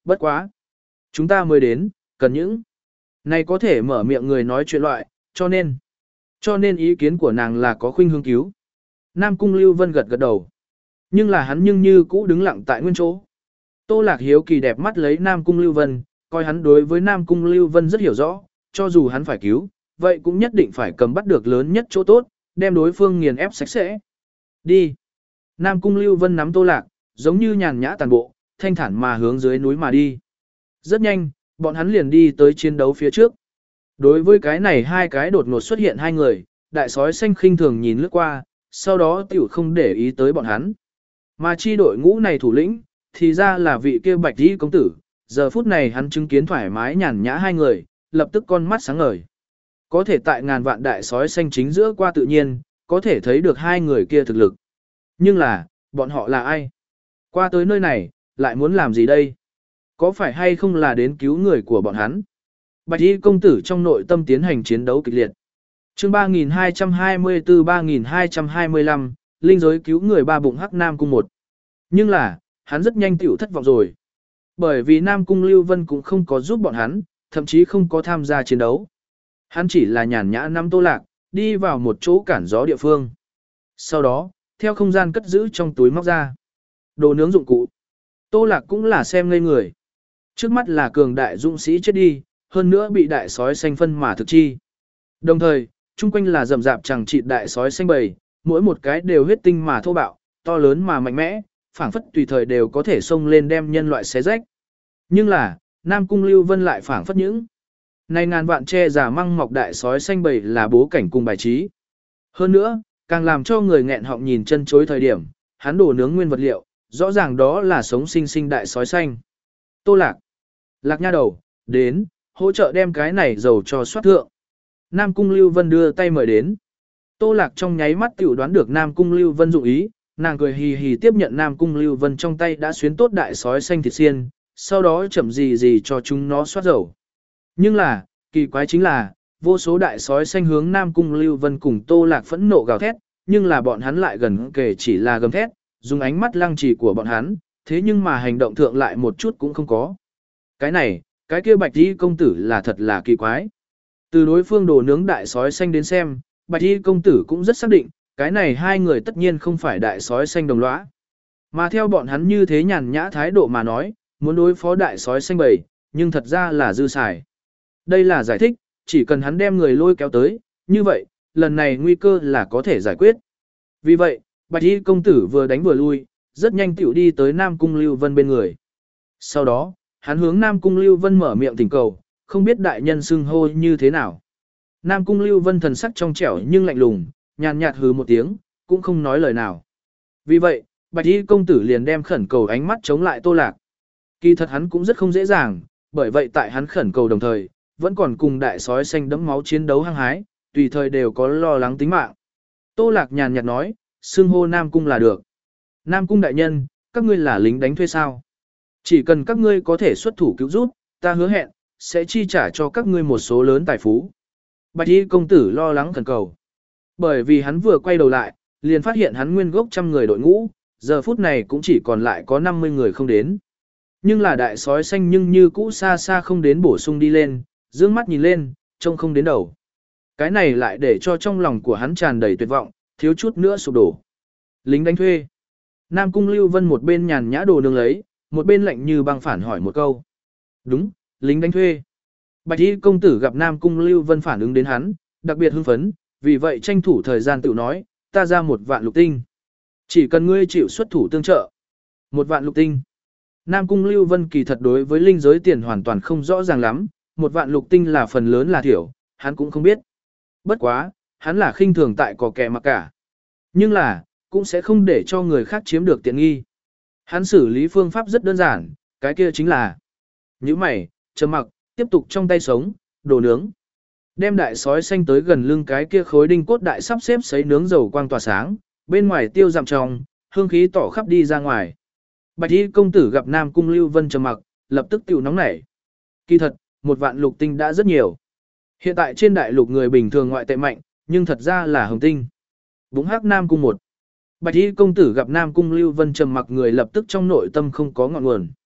bất quá. Chúng ta mới đến, cần những. Này có thể mở miệng người nói chuyện loại, cho nên. Cho nên ý kiến của nàng là có khuynh hướng cứu. Nam Cung Lưu Vân gật gật đầu. Nhưng là hắn nhưng như cũ đứng lặng tại nguyên chỗ. Tô Lạc hiếu kỳ đẹp mắt lấy Nam Cung Lưu Vân, coi hắn đối với Nam Cung Lưu Vân rất hiểu rõ, cho dù hắn phải cứu, vậy cũng nhất định phải cầm bắt được lớn nhất chỗ tốt, đem đối phương nghiền ép sạch sẽ. Đi. Nam Cung Lưu Vân nắm Tô Lạc, giống như nhàn nhã tàn bộ, thanh thản mà hướng dưới núi mà đi. Rất nhanh, bọn hắn liền đi tới chiến đấu phía trước. Đối với cái này hai cái đột ngột xuất hiện hai người, đại sói xanh khinh thường nhìn lướt qua, sau đó tiểu không để ý tới bọn hắn. Mà chi đội ngũ này thủ lĩnh, thì ra là vị kia bạch y công tử, giờ phút này hắn chứng kiến thoải mái nhàn nhã hai người, lập tức con mắt sáng ngời. Có thể tại ngàn vạn đại sói xanh chính giữa qua tự nhiên, có thể thấy được hai người kia thực lực. Nhưng là, bọn họ là ai? Qua tới nơi này, lại muốn làm gì đây? Có phải hay không là đến cứu người của bọn hắn? Bạch y công tử trong nội tâm tiến hành chiến đấu kịch liệt. Chương ba nghìn hai trăm hai mươi tư ba nghìn hai trăm hai mươi lăm, linh giới cứu người ba bụng hắc Nam Cung một. Nhưng là, hắn rất nhanh tiểu thất vọng rồi. Bởi vì Nam Cung Lưu Vân cũng không có giúp bọn hắn, thậm chí không có tham gia chiến đấu. Hắn chỉ là nhàn nhã nắm Tô Lạc, đi vào một chỗ cản gió địa phương. Sau đó, theo không gian cất giữ trong túi móc ra. Đồ nướng dụng cụ. Tô Lạc cũng là xem ngây người. Trước mắt là cường đại dũng sĩ chết đi, hơn nữa bị đại sói xanh phân mà thực chi. Đồng thời, chung quanh là rậm rạp chẳng chịt đại sói xanh bầy, mỗi một cái đều huyết tinh mà thô bạo, to lớn mà mạnh mẽ, phảng phất tùy thời đều có thể xông lên đem nhân loại xé rách. Nhưng là, Nam Cung Lưu Vân lại phảng phất những. Này ngàn vạn che giả măng mọc đại sói xanh bầy là bố cảnh cùng bài trí. Hơn nữa, càng làm cho người nghẹn họng nhìn chân chối thời điểm, hắn đổ nướng nguyên vật liệu, rõ ràng đó là sống sinh sinh đại sói xanh. Tô Lạc. Lạc nha đầu, đến, hỗ trợ đem cái này dầu cho soát thượng. Nam Cung Lưu Vân đưa tay mời đến. Tô Lạc trong nháy mắt tiểu đoán được Nam Cung Lưu Vân dụng ý, nàng cười hì hì tiếp nhận Nam Cung Lưu Vân trong tay đã xuyến tốt đại sói xanh thịt xiên, sau đó chậm gì gì cho chúng nó soát dầu. Nhưng là, kỳ quái chính là, vô số đại sói xanh hướng Nam Cung Lưu Vân cùng Tô Lạc phẫn nộ gào thét, nhưng là bọn hắn lại gần kề chỉ là gầm thét, dùng ánh mắt lăng trì của bọn hắn, thế nhưng mà hành động thượng lại một chút cũng không có. Cái này, cái kia bạch y công tử là thật là kỳ quái. Từ đối phương đồ nướng đại sói xanh đến xem, bạch y công tử cũng rất xác định, cái này hai người tất nhiên không phải đại sói xanh đồng lõa. Mà theo bọn hắn như thế nhàn nhã thái độ mà nói, muốn đối phó đại sói xanh bầy, nhưng thật ra là dư xài. Đây là giải thích, chỉ cần hắn đem người lôi kéo tới, như vậy, lần này nguy cơ là có thể giải quyết. Vì vậy, bạch y công tử vừa đánh vừa lui, rất nhanh tiểu đi tới Nam Cung Lưu Vân bên người. Sau đó, hắn hướng Nam Cung Lưu Vân mở miệng thỉnh cầu, không biết đại nhân xưng hô như thế nào. Nam Cung Lưu Vân thần sắc trong trẻo nhưng lạnh lùng, nhàn nhạt hừ một tiếng, cũng không nói lời nào. Vì vậy, bạch y công tử liền đem khẩn cầu ánh mắt chống lại Tô Lạc. Kỳ thật hắn cũng rất không dễ dàng, bởi vậy tại hắn khẩn cầu đồng thời, vẫn còn cùng đại sói xanh đẫm máu chiến đấu hăng hái, tùy thời đều có lo lắng tính mạng. Tô Lạc nhàn nhạt nói, xưng hô Nam Cung là được. Nam Cung đại nhân, các ngươi là lính đánh thuê sao? Chỉ cần các ngươi có thể xuất thủ cứu giúp, ta hứa hẹn, sẽ chi trả cho các ngươi một số lớn tài phú. Bạch y công tử lo lắng khẩn cầu. Bởi vì hắn vừa quay đầu lại, liền phát hiện hắn nguyên gốc trăm người đội ngũ, giờ phút này cũng chỉ còn lại có năm mươi người không đến. Nhưng là đại sói xanh nhưng như cũ xa xa không đến bổ sung đi lên, dương mắt nhìn lên, trông không đến đầu. Cái này lại để cho trong lòng của hắn tràn đầy tuyệt vọng, thiếu chút nữa sụp đổ. Lính đánh thuê. Nam Cung Lưu Vân một bên nhàn nhã đồ nương lấy, một bên lạnh như băng phản hỏi một câu. Đúng, lính đánh thuê. Bạch y công tử gặp Nam Cung Lưu Vân phản ứng đến hắn, đặc biệt hưng phấn, vì vậy tranh thủ thời gian tự nói, ta ra một vạn lục tinh. Chỉ cần ngươi chịu xuất thủ tương trợ. Một vạn lục tinh. Nam Cung Lưu Vân kỳ thật đối với linh giới tiền hoàn toàn không rõ ràng lắm, một vạn lục tinh là phần lớn là thiểu, hắn cũng không biết. Bất quá, hắn là khinh thường tại cò kẻ mặc cả. Nhưng là, cũng sẽ không để cho người khác chiếm được tiện nghi. Hắn xử lý phương pháp rất đơn giản, cái kia chính là nhíu mày, trầm mặc, tiếp tục trong tay sống, đồ nướng. Đem đại sói xanh tới gần lưng cái kia khối đinh cốt đại sắp xếp sấy nướng dầu quang tỏa sáng, bên ngoài tiêu dặm trong, hương khí tỏ khắp đi ra ngoài. Bạch y công tử gặp Nam Cung Lưu Vân trầm mặc, lập tức tiểu nóng nảy. Kỳ thật, một vạn lục tinh đã rất nhiều. Hiện tại trên đại lục người bình thường ngoại tệ mạnh, nhưng thật ra là hồng tinh. Búng hắc Nam Cung một. Bạch y công tử gặp Nam Cung Lưu Vân trầm mặc người lập tức trong nội tâm không có ngọn nguồn.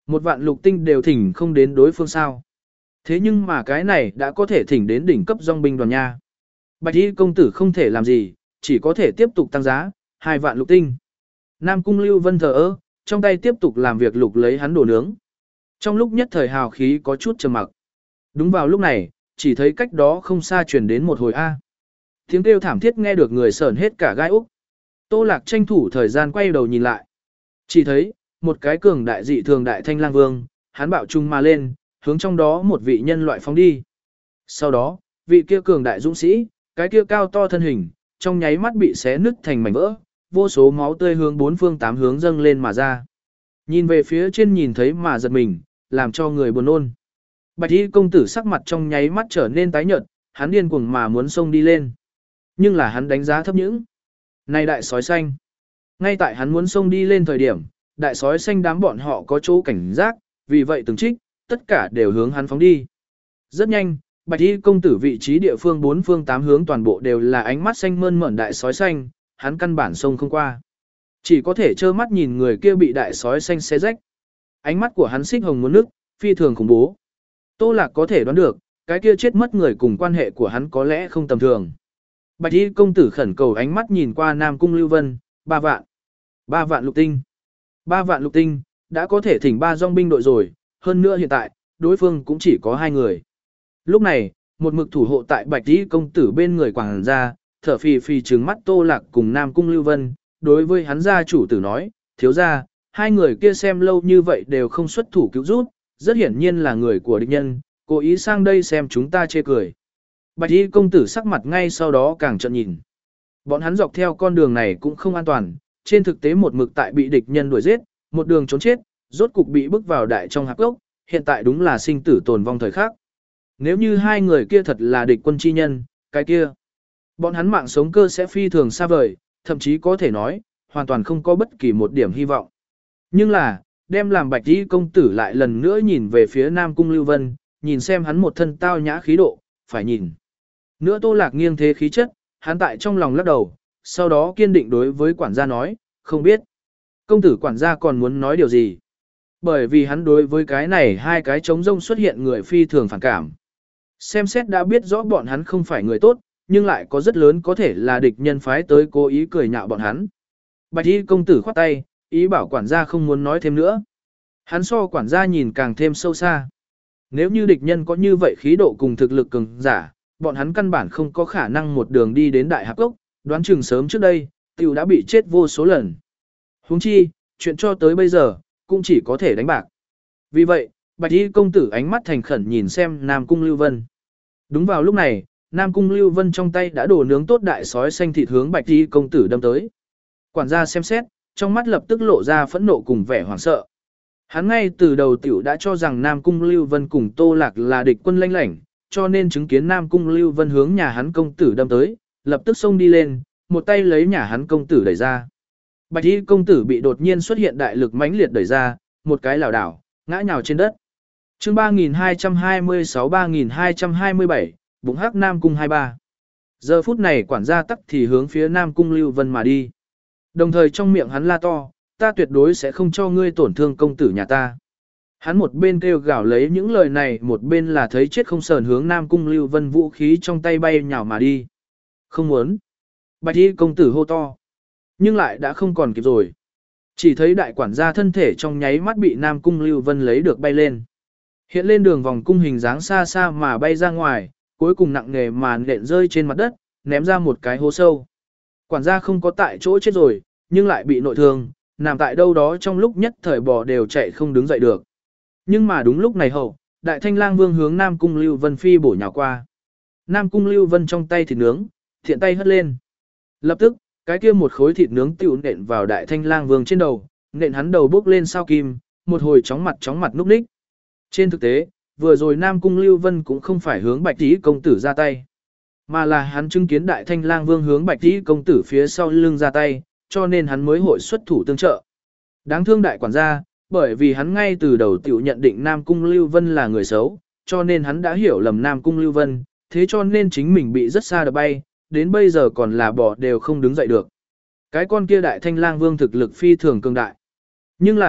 Một vạn lục tinh đều thỉnh không đến đối phương sao. Thế nhưng mà cái này đã có thể thỉnh đến đỉnh cấp dòng binh đoàn nha. Bạch y công tử không thể làm gì, chỉ có thể tiếp tục tăng giá, hai vạn lục tinh. Nam Cung Lưu Vân thờ ơ, trong tay tiếp tục làm việc lục lấy hắn đồ nướng. Trong lúc nhất thời hào khí có chút trầm mặc. Đúng vào lúc này, chỉ thấy cách đó không xa truyền đến một hồi A. Tiếng kêu thảm thiết nghe được người sởn hết cả gai úc. Tô Lạc tranh thủ thời gian quay đầu nhìn lại. Chỉ thấy, một cái cường đại dị thường đại thanh lang vương, hắn bạo trung mà lên, hướng trong đó một vị nhân loại phóng đi. Sau đó, vị kia cường đại dũng sĩ, cái kia cao to thân hình, trong nháy mắt bị xé nứt thành mảnh vỡ, vô số máu tươi hướng bốn phương tám hướng dâng lên mà ra. Nhìn về phía trên nhìn thấy mà giật mình, làm cho người buồn nôn. Bạch y công tử sắc mặt trong nháy mắt trở nên tái nhợt, hắn điên cuồng mà muốn xông đi lên. Nhưng là hắn đánh giá thấp những. Này đại sói xanh. Ngay tại hắn muốn xông đi lên thời điểm, đại sói xanh đám bọn họ có chỗ cảnh giác, vì vậy từng trích, tất cả đều hướng hắn phóng đi. Rất nhanh, bạch y công tử vị trí địa phương bốn phương tám hướng toàn bộ đều là ánh mắt xanh mơn mởn đại sói xanh, hắn căn bản xông không qua. Chỉ có thể trơ mắt nhìn người kia bị đại sói xanh xé rách. Ánh mắt của hắn xích hồng muốn nước, phi thường khủng bố. Tô Lạc có thể đoán được, cái kia chết mất người cùng quan hệ của hắn có lẽ không tầm thường. Bạch y công tử khẩn cầu ánh mắt nhìn qua Nam Cung Lưu Vân, ba vạn. Ba vạn lục tinh. Ba vạn lục tinh, đã có thể thỉnh ba dòng binh đội rồi, hơn nữa hiện tại, đối phương cũng chỉ có hai người. Lúc này, một mực thủ hộ tại Bạch y công tử bên người quảng ra, thở phì phì trừng mắt Tô Lạc cùng Nam Cung Lưu Vân, đối với hắn gia chủ tử nói, thiếu gia, hai người kia xem lâu như vậy đều không xuất thủ cứu giúp, rất hiển nhiên là người của địch nhân, cố ý sang đây xem chúng ta chê cười. Bạch y công tử sắc mặt ngay sau đó càng trợn nhìn. Bọn hắn dọc theo con đường này cũng không an toàn, trên thực tế một mực tại bị địch nhân đuổi giết, một đường trốn chết, rốt cục bị bước vào đại trong hạp gốc, hiện tại đúng là sinh tử tồn vong thời khắc. Nếu như hai người kia thật là địch quân chi nhân, cái kia, bọn hắn mạng sống cơ sẽ phi thường xa vời, thậm chí có thể nói, hoàn toàn không có bất kỳ một điểm hy vọng. Nhưng là, đem làm bạch y công tử lại lần nữa nhìn về phía Nam Cung Lưu Vân, nhìn xem hắn một thân tao nhã khí độ, phải nhìn. Nữa Tô Lạc nghiêng thế khí chất, hắn tại trong lòng lắc đầu, sau đó kiên định đối với quản gia nói, không biết. Công tử quản gia còn muốn nói điều gì? Bởi vì hắn đối với cái này hai cái trống rông xuất hiện người phi thường phản cảm. Xem xét đã biết rõ bọn hắn không phải người tốt, nhưng lại có rất lớn có thể là địch nhân phái tới cố ý cười nhạo bọn hắn. Bạch y công tử khoát tay, ý bảo quản gia không muốn nói thêm nữa. Hắn so quản gia nhìn càng thêm sâu xa. Nếu như địch nhân có như vậy khí độ cùng thực lực cường giả, bọn hắn căn bản không có khả năng một đường đi đến đại hạp cốc, đoán chừng sớm trước đây, tiểu đã bị chết vô số lần. Huống chi, chuyện cho tới bây giờ, cũng chỉ có thể đánh bạc. Vì vậy, Bạch y công tử ánh mắt thành khẩn nhìn xem Nam Cung Lưu Vân. Đúng vào lúc này, Nam Cung Lưu Vân trong tay đã đổ nướng tốt đại sói xanh thịt hướng Bạch y công tử đâm tới. Quản gia xem xét, trong mắt lập tức lộ ra phẫn nộ cùng vẻ hoảng sợ. Hắn ngay từ đầu tiểu đã cho rằng Nam Cung Lưu Vân cùng Tô Lạc là địch quân lanh lảnh, cho nên chứng kiến Nam Cung Lưu Vân hướng nhà hắn công tử đâm tới, lập tức xông đi lên, một tay lấy nhà hắn công tử đẩy ra. Bạch y công tử bị đột nhiên xuất hiện đại lực mãnh liệt đẩy ra, một cái lảo đảo, ngã nhào trên đất. Chương ba nghìn hai trăm hai mươi sáu ba nghìn hai trăm hai mươi bảy, bụng hắc Nam Cung hai mươi ba. Giờ phút này quản gia tắc thì hướng phía Nam Cung Lưu Vân mà đi. Đồng thời trong miệng hắn la to, ta tuyệt đối sẽ không cho ngươi tổn thương công tử nhà ta. Hắn một bên kêu gào lấy những lời này, một bên là thấy chết không sờn hướng Nam Cung Lưu Vân vũ khí trong tay bay nhào mà đi. Không muốn. Bạch y công tử hô to. Nhưng lại đã không còn kịp rồi. Chỉ thấy đại quản gia thân thể trong nháy mắt bị Nam Cung Lưu Vân lấy được bay lên. Hiện lên đường vòng cung hình dáng xa xa mà bay ra ngoài, cuối cùng nặng nề mà nện rơi trên mặt đất, ném ra một cái hố sâu. Quản gia không có tại chỗ chết rồi, nhưng lại bị nội thương, nằm tại đâu đó trong lúc nhất thời bò đều chạy không đứng dậy được. Nhưng mà đúng lúc này hậu, đại thanh lang vương hướng Nam Cung Lưu Vân phi bổ nhào qua. Nam Cung Lưu Vân trong tay thịt nướng, thiện tay hất lên. Lập tức, cái kia một khối thịt nướng tiểu nện vào đại thanh lang vương trên đầu, nện hắn đầu bốc lên sao kim, một hồi chóng mặt chóng mặt núp ních. Trên thực tế, vừa rồi Nam Cung Lưu Vân cũng không phải hướng Bạch Tỷ công tử ra tay, mà là hắn chứng kiến đại thanh lang vương hướng Bạch Tỷ công tử phía sau lưng ra tay, cho nên hắn mới hội xuất thủ tương trợ. Đáng thương đại quản gia, bởi vì hắn ngay từ đầu tiểu nhận định Nam Cung Lưu Vân là người xấu, cho nên hắn đã hiểu lầm Nam Cung Lưu Vân, thế cho nên chính mình bị rất xa đập bay, đến bây giờ còn là bỏ đều không đứng dậy được. Cái con kia đại thanh lang vương thực lực phi thường cường đại. Nhưng là,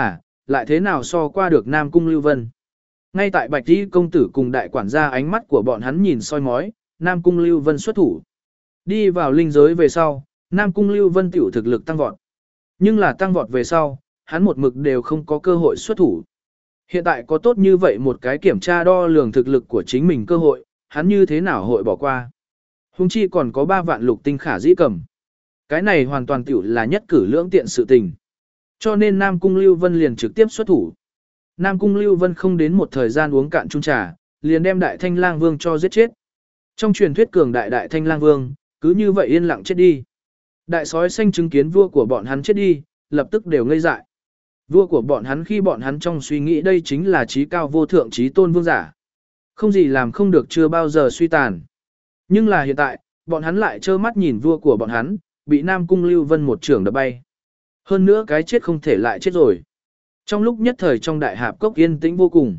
lại thế nào so qua được Nam Cung Lưu Vân. Ngay tại Bạch Y công tử cùng đại quản gia ánh mắt của bọn hắn nhìn soi mói, Nam Cung Lưu Vân xuất thủ. Đi vào linh giới về sau, Nam Cung Lưu Vân tiểu thực lực tăng vọt. Nhưng là tăng vọt về sau, hắn một mực đều không có cơ hội xuất thủ. Hiện tại có tốt như vậy một cái kiểm tra đo lường thực lực của chính mình cơ hội, hắn như thế nào hội bỏ qua. Hùng chi còn có ba vạn lục tinh khả dĩ cầm. Cái này hoàn toàn tiểu là nhất cử lưỡng tiện sự tình. Cho nên Nam Cung Lưu Vân liền trực tiếp xuất thủ. Nam Cung Lưu Vân không đến một thời gian uống cạn chung trà, liền đem Đại Thanh Lang Vương cho giết chết. Trong truyền thuyết cường đại Đại Thanh Lang Vương, cứ như vậy yên lặng chết đi. Đại sói xanh chứng kiến vua của bọn hắn chết đi, lập tức đều ngây dại. Vua của bọn hắn khi bọn hắn trong suy nghĩ đây chính là trí cao vô thượng trí tôn vương giả. Không gì làm không được chưa bao giờ suy tàn. Nhưng là hiện tại, bọn hắn lại trơ mắt nhìn vua của bọn hắn, bị Nam Cung Lưu Vân một trưởng đập bay. Hơn nữa cái chết không thể lại chết rồi. Trong lúc nhất thời trong đại hạp cốc yên tĩnh vô cùng.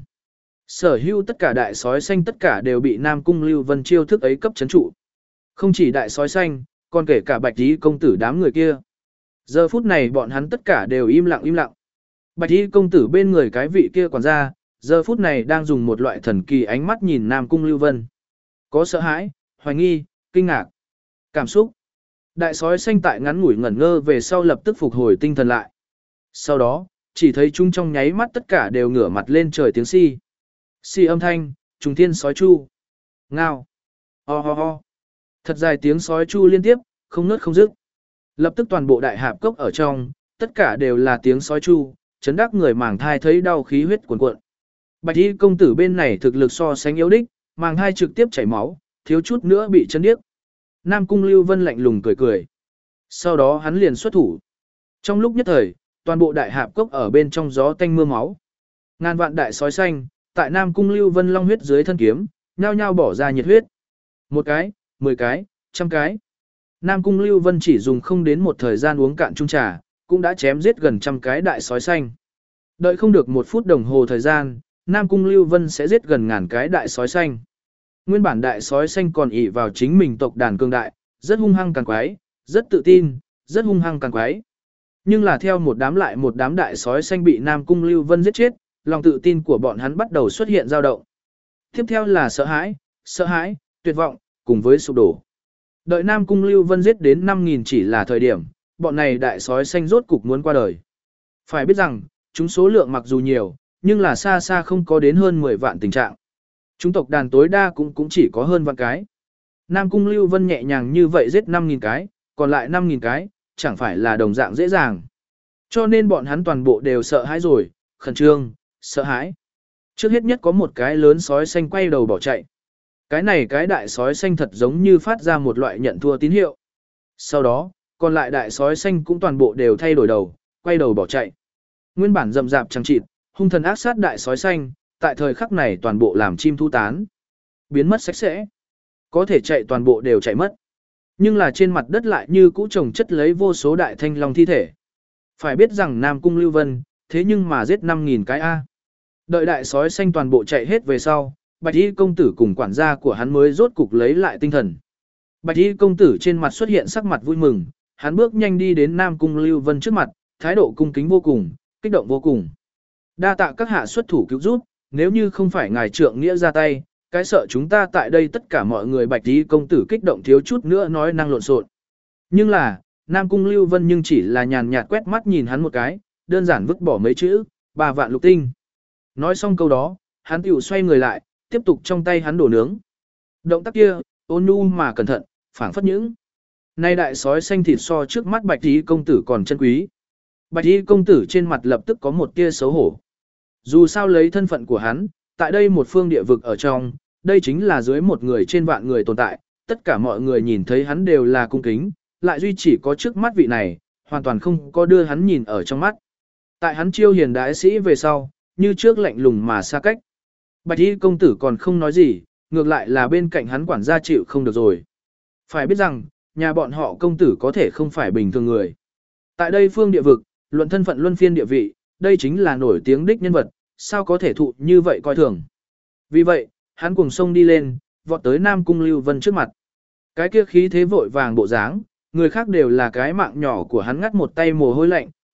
Sở hữu tất cả đại sói xanh tất cả đều bị Nam Cung Lưu Vân chiêu thức ấy cấp chấn trụ. Không chỉ đại sói xanh, còn kể cả Bạch Y công tử đám người kia. Giờ phút này bọn hắn tất cả đều im lặng im lặng. Bạch Y công tử bên người cái vị kia quản gia, giờ phút này đang dùng một loại thần kỳ ánh mắt nhìn Nam Cung Lưu Vân. Có sợ hãi, hoài nghi, kinh ngạc, cảm xúc. Đại sói xanh tại ngắn ngủi ngẩn ngơ về sau lập tức phục hồi tinh thần lại. Sau đó, chỉ thấy chúng trong nháy mắt tất cả đều ngửa mặt lên trời tiếng si. Si âm thanh, trùng thiên sói chu. Ngao. Ho ho ho. Thật dài tiếng sói chu liên tiếp, không ngớt không dứt. Lập tức toàn bộ đại hạp cốc ở trong, tất cả đều là tiếng sói chu, chấn đắc người màng thai thấy đau khí huyết cuồn cuộn. Bạch Y công tử bên này thực lực so sánh yếu đích, màng thai trực tiếp chảy máu, thiếu chút nữa bị chấn điếc. Nam Cung Lưu Vân lạnh lùng cười cười. Sau đó hắn liền xuất thủ. Trong lúc nhất thời, toàn bộ đại hạp cốc ở bên trong gió tanh mưa máu. Ngàn vạn đại sói xanh, tại Nam Cung Lưu Vân long huyết dưới thân kiếm, nhao nhao bỏ ra nhiệt huyết. Một cái, mười cái, trăm cái. Nam Cung Lưu Vân chỉ dùng không đến một thời gian uống cạn chung trà, cũng đã chém giết gần trăm cái đại sói xanh. Đợi không được một phút đồng hồ thời gian, Nam Cung Lưu Vân sẽ giết gần ngàn cái đại sói xanh. Nguyên bản đại sói xanh còn ỷ vào chính mình tộc đàn cương đại, rất hung hăng càng quái, rất tự tin, rất hung hăng càng quái. Nhưng là theo một đám lại một đám đại sói xanh bị Nam Cung Lưu Vân giết chết, lòng tự tin của bọn hắn bắt đầu xuất hiện dao động. Tiếp theo là sợ hãi, sợ hãi, tuyệt vọng, cùng với sụp đổ. Đợi Nam Cung Lưu Vân giết đến năm nghìn chỉ là thời điểm, bọn này đại sói xanh rốt cục muốn qua đời. Phải biết rằng, chúng số lượng mặc dù nhiều, nhưng là xa xa không có đến hơn mười vạn tình trạng. Chúng tộc đàn tối đa cũng cũng chỉ có hơn vạn cái. Nam Cung Lưu Vân nhẹ nhàng như vậy giết năm nghìn cái, còn lại năm nghìn cái, chẳng phải là đồng dạng dễ dàng. Cho nên bọn hắn toàn bộ đều sợ hãi rồi, khẩn trương, sợ hãi. Trước hết nhất có một cái lớn sói xanh quay đầu bỏ chạy. Cái này cái đại sói xanh thật giống như phát ra một loại nhận thua tín hiệu. Sau đó, còn lại đại sói xanh cũng toàn bộ đều thay đổi đầu, quay đầu bỏ chạy. Nguyên bản rậm rạp chẳng chịt, hung thần ác sát đại sói xanh, tại thời khắc này toàn bộ làm chim thu tán. Biến mất sạch sẽ. Có thể chạy toàn bộ đều chạy mất. Nhưng là trên mặt đất lại như cũ trồng chất lấy vô số đại thanh long thi thể. Phải biết rằng Nam Cung Lưu Vân, thế nhưng mà giết năm nghìn cái A. Đợi đại sói xanh toàn bộ chạy hết về sau, Bạch Y công tử cùng quản gia của hắn mới rốt cục lấy lại tinh thần. Bạch Y công tử trên mặt xuất hiện sắc mặt vui mừng, hắn bước nhanh đi đến Nam Cung Lưu Vân trước mặt, thái độ cung kính vô cùng, kích động vô cùng. Đa tạ các hạ xuất thủ cứu giúp, nếu như không phải ngài trượng nghĩa ra tay, cái sợ chúng ta tại đây tất cả mọi người. Bạch Y công tử kích động thiếu chút nữa nói năng lộn xộn. Nhưng là, Nam Cung Lưu Vân nhưng chỉ là nhàn nhạt quét mắt nhìn hắn một cái, đơn giản vứt bỏ mấy chữ, ba vạn lục tinh. Nói xong câu đó, hắn tiểu xoay người lại, tiếp tục trong tay hắn đổ nướng. Động tác kia, ôn nhu mà cẩn thận, phảng phất những. Nay đại sói xanh thịt so trước mắt Bạch Y công tử còn chân quý. Bạch Y công tử trên mặt lập tức có một tia xấu hổ. Dù sao lấy thân phận của hắn, tại đây một phương địa vực ở trong, đây chính là dưới một người trên vạn người tồn tại, tất cả mọi người nhìn thấy hắn đều là cung kính, lại duy chỉ có trước mắt vị này, hoàn toàn không có đưa hắn nhìn ở trong mắt. Tại hắn chiêu hiền đại sĩ về sau, như trước lạnh lùng mà xa cách. Bạch Y công tử còn không nói gì, ngược lại là bên cạnh hắn quản gia chịu không được rồi. Phải biết rằng, nhà bọn họ công tử có thể không phải bình thường người. Tại đây phương địa vực, luận thân phận luân phiên địa vị, đây chính là nổi tiếng đích nhân vật, sao có thể thụ như vậy coi thường. Vì vậy, hắn cùng sông đi lên, vọt tới Nam Cung Lưu Vân trước mặt. Cái kia khí thế vội vàng bộ dáng, người khác đều là cái mạng nhỏ của hắn ngắt một tay mồ hôi lạnh,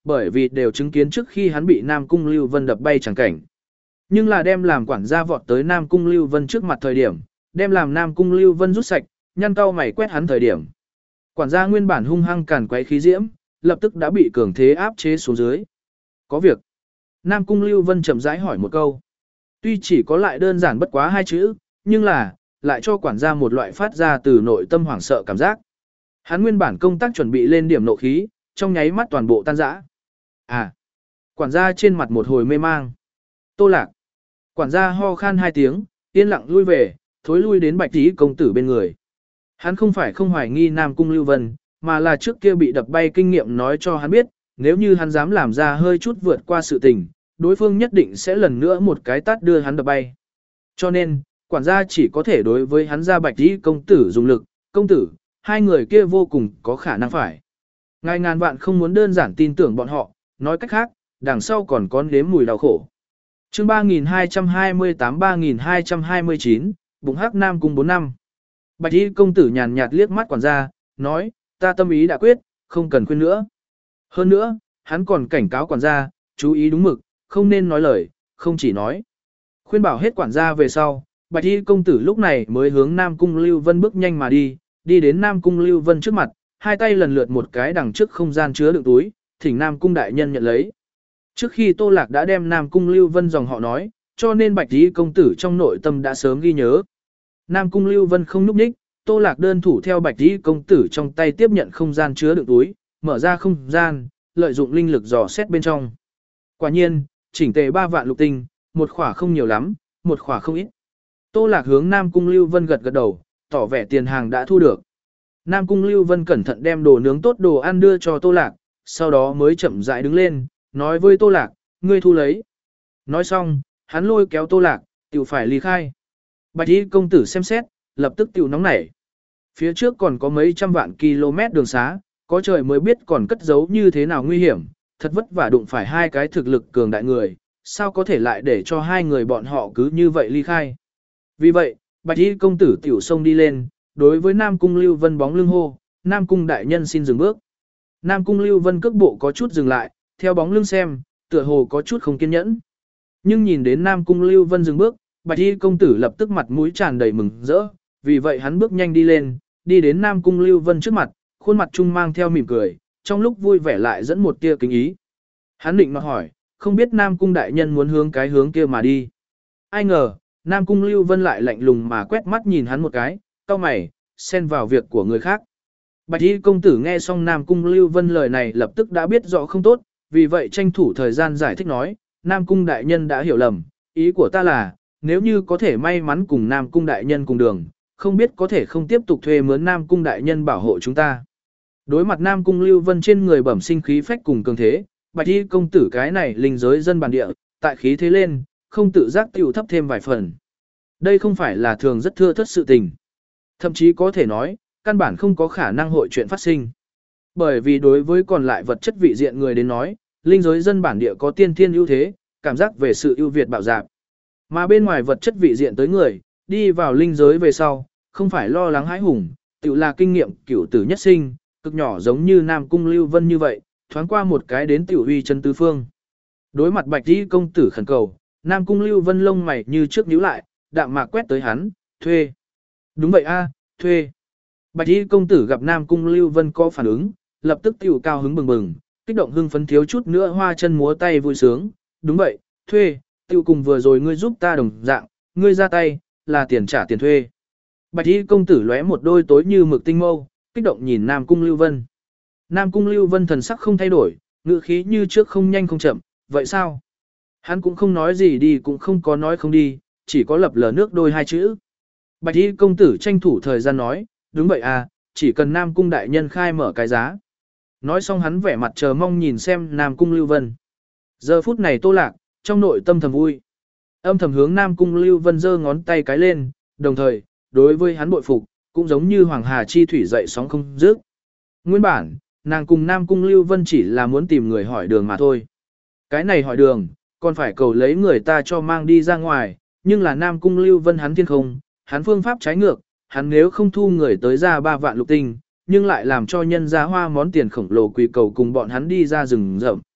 bởi vì đều chứng kiến trước khi hắn bị Nam Cung Lưu Vân đập bay chẳng cảnh. Nhưng là đem làm quản gia vọt tới Nam Cung Lưu Vân trước mặt thời điểm, đem làm Nam Cung Lưu Vân rút sạch, nhăn cau mày quét hắn thời điểm. Quản gia nguyên bản hung hăng càn quấy khí diễm, lập tức đã bị cường thế áp chế xuống dưới. Có việc. Nam Cung Lưu Vân chậm rãi hỏi một câu. Tuy chỉ có lại đơn giản bất quá hai chữ, nhưng là, lại cho quản gia một loại phát ra từ nội tâm hoảng sợ cảm giác. Hắn nguyên bản công tác chuẩn bị lên điểm nộ khí, trong nháy mắt toàn bộ tan rã. À, quản gia trên mặt một hồi mê mang. Tô Lạc. Quản gia ho khan hai tiếng, yên lặng lui về, thối lui đến Bạch Tí công tử bên người. Hắn không phải không hoài nghi Nam Cung Lưu Vân, mà là trước kia bị đập bay kinh nghiệm nói cho hắn biết, nếu như hắn dám làm ra hơi chút vượt qua sự tình, đối phương nhất định sẽ lần nữa một cái tát đưa hắn đập bay. Cho nên, quản gia chỉ có thể đối với hắn ra Bạch Tí công tử dùng lực, công tử, hai người kia vô cùng có khả năng phải. Ngài ngàn vạn không muốn đơn giản tin tưởng bọn họ, nói cách khác, đằng sau còn có nếm mùi đau khổ. Chương ba nghìn hai trăm hai mươi tám ba nghìn hai trăm hai mươi chín, bụng hắc Nam Cung bốn năm. Bạch Y công tử nhàn nhạt liếc mắt quản gia, nói, ta tâm ý đã quyết, không cần khuyên nữa. Hơn nữa, hắn còn cảnh cáo quản gia, chú ý đúng mực, không nên nói lời, không chỉ nói. Khuyên bảo hết quản gia về sau, Bạch Y công tử lúc này mới hướng Nam Cung Lưu Vân bước nhanh mà đi, đi đến Nam Cung Lưu Vân trước mặt, hai tay lần lượt một cái đằng trước không gian chứa đựng túi, thỉnh Nam Cung đại nhân nhận lấy. Trước khi Tô Lạc đã đem Nam Cung Lưu Vân dòng họ nói, cho nên Bạch Y công tử trong nội tâm đã sớm ghi nhớ. Nam Cung Lưu Vân không núp ních, Tô Lạc đơn thủ theo Bạch Y công tử trong tay tiếp nhận không gian chứa đựng túi, mở ra không gian, lợi dụng linh lực dò xét bên trong. Quả nhiên, chỉnh tề ba vạn lục tinh, một khỏa không nhiều lắm, một khỏa không ít. Tô Lạc hướng Nam Cung Lưu Vân gật gật đầu, tỏ vẻ tiền hàng đã thu được. Nam Cung Lưu Vân cẩn thận đem đồ nướng tốt đồ ăn đưa cho Tô Lạc, sau đó mới chậm rãi đứng lên, nói với Tô Lạc, ngươi thu lấy. Nói xong, hắn lôi kéo Tô Lạc, tiểu phải ly khai. Bạch Y công tử xem xét, lập tức tiểu nóng nảy. Phía trước còn có mấy trăm vạn km đường xá, có trời mới biết còn cất giấu như thế nào nguy hiểm, thật vất vả đụng phải hai cái thực lực cường đại người, sao có thể lại để cho hai người bọn họ cứ như vậy ly khai. Vì vậy, Bạch Y công tử tiểu xông đi lên, đối với Nam Cung Lưu Vân bóng lưng hô, Nam Cung đại nhân xin dừng bước. Nam Cung Lưu Vân cước bộ có chút dừng lại, theo bóng lưng xem, tựa hồ có chút không kiên nhẫn. Nhưng nhìn đến Nam Cung Lưu Vân dừng bước, Bạch Y công tử lập tức mặt mũi tràn đầy mừng rỡ, vì vậy hắn bước nhanh đi lên, đi đến Nam Cung Lưu Vân trước mặt, khuôn mặt trung mang theo mỉm cười, trong lúc vui vẻ lại dẫn một tia kính ý. Hắn định mà hỏi, không biết Nam Cung đại nhân muốn hướng cái hướng kia mà đi. Ai ngờ, Nam Cung Lưu Vân lại lạnh lùng mà quét mắt nhìn hắn một cái, cau mày, xen vào việc của người khác. Bạch Y công tử nghe xong Nam Cung Lưu Vân lời này lập tức đã biết rõ không tốt, vì vậy tranh thủ thời gian giải thích nói, Nam Cung đại nhân đã hiểu lầm, ý của ta là, nếu như có thể may mắn cùng Nam Cung đại nhân cùng đường, không biết có thể không tiếp tục thuê mướn Nam Cung đại nhân bảo hộ chúng ta. Đối mặt Nam Cung Lưu Vân trên người bẩm sinh khí phách cùng cường thế, Bạch Y công tử cái này linh giới dân bản địa, tại khí thế lên, không tự giác tiểu thấp thêm vài phần. Đây không phải là thường rất thưa thất sự tình. Thậm chí có thể nói, căn bản không có khả năng hội chuyện phát sinh. Bởi vì đối với còn lại vật chất vị diện người đến nói, linh giới dân bản địa có tiên thiên ưu thế, cảm giác về sự ưu việt bạo dạn. Mà bên ngoài vật chất vị diện tới người, đi vào linh giới về sau, không phải lo lắng hãi hùng, tự là kinh nghiệm cửu tử nhất sinh, cực nhỏ giống như Nam Cung Lưu Vân như vậy, thoáng qua một cái đến tiểu uy chân tứ phương. Đối mặt Bạch Y công tử khẩn cầu, Nam Cung Lưu Vân lông mày như trước nhíu lại, đạm mạc quét tới hắn, thuê. Đúng vậy a, thuê. Bạch Y công tử gặp Nam Cung Lưu Vân có phản ứng, lập tức tiểu cao hứng bừng bừng, kích động hưng phấn thiếu chút nữa hoa chân múa tay vui sướng. Đúng vậy, thuê, tiểu cùng vừa rồi ngươi giúp ta đồng dạng, ngươi ra tay, là tiền trả tiền thuê. Bạch Y công tử lóe một đôi tối như mực tinh mâu, kích động nhìn Nam Cung Lưu Vân. Nam Cung Lưu Vân thần sắc không thay đổi, ngữ khí như trước không nhanh không chậm, vậy sao? Hắn cũng không nói gì đi cũng không có nói không đi, chỉ có lập lờ nước đôi hai chữ. Bạch Y công tử tranh thủ thời gian nói, đúng vậy à, chỉ cần Nam Cung đại nhân khai mở cái giá. Nói xong hắn vẻ mặt chờ mong nhìn xem Nam Cung Lưu Vân. Giờ phút này Tô Lạc, trong nội tâm thầm vui. Âm thầm hướng Nam Cung Lưu Vân giơ ngón tay cái lên, đồng thời, đối với hắn bội phục, cũng giống như Hoàng Hà chi thủy dậy sóng không dứt. Nguyên bản, nàng cùng Nam Cung Lưu Vân chỉ là muốn tìm người hỏi đường mà thôi. Cái này hỏi đường, còn phải cầu lấy người ta cho mang đi ra ngoài, nhưng là Nam Cung Lưu Vân hắn thiên không, hắn phương pháp trái ngược, hắn nếu không thu người tới ra ba vạn lục tinh, nhưng lại làm cho nhân gia hoa món tiền khổng lồ quỳ cầu cùng bọn hắn đi ra rừng rậm.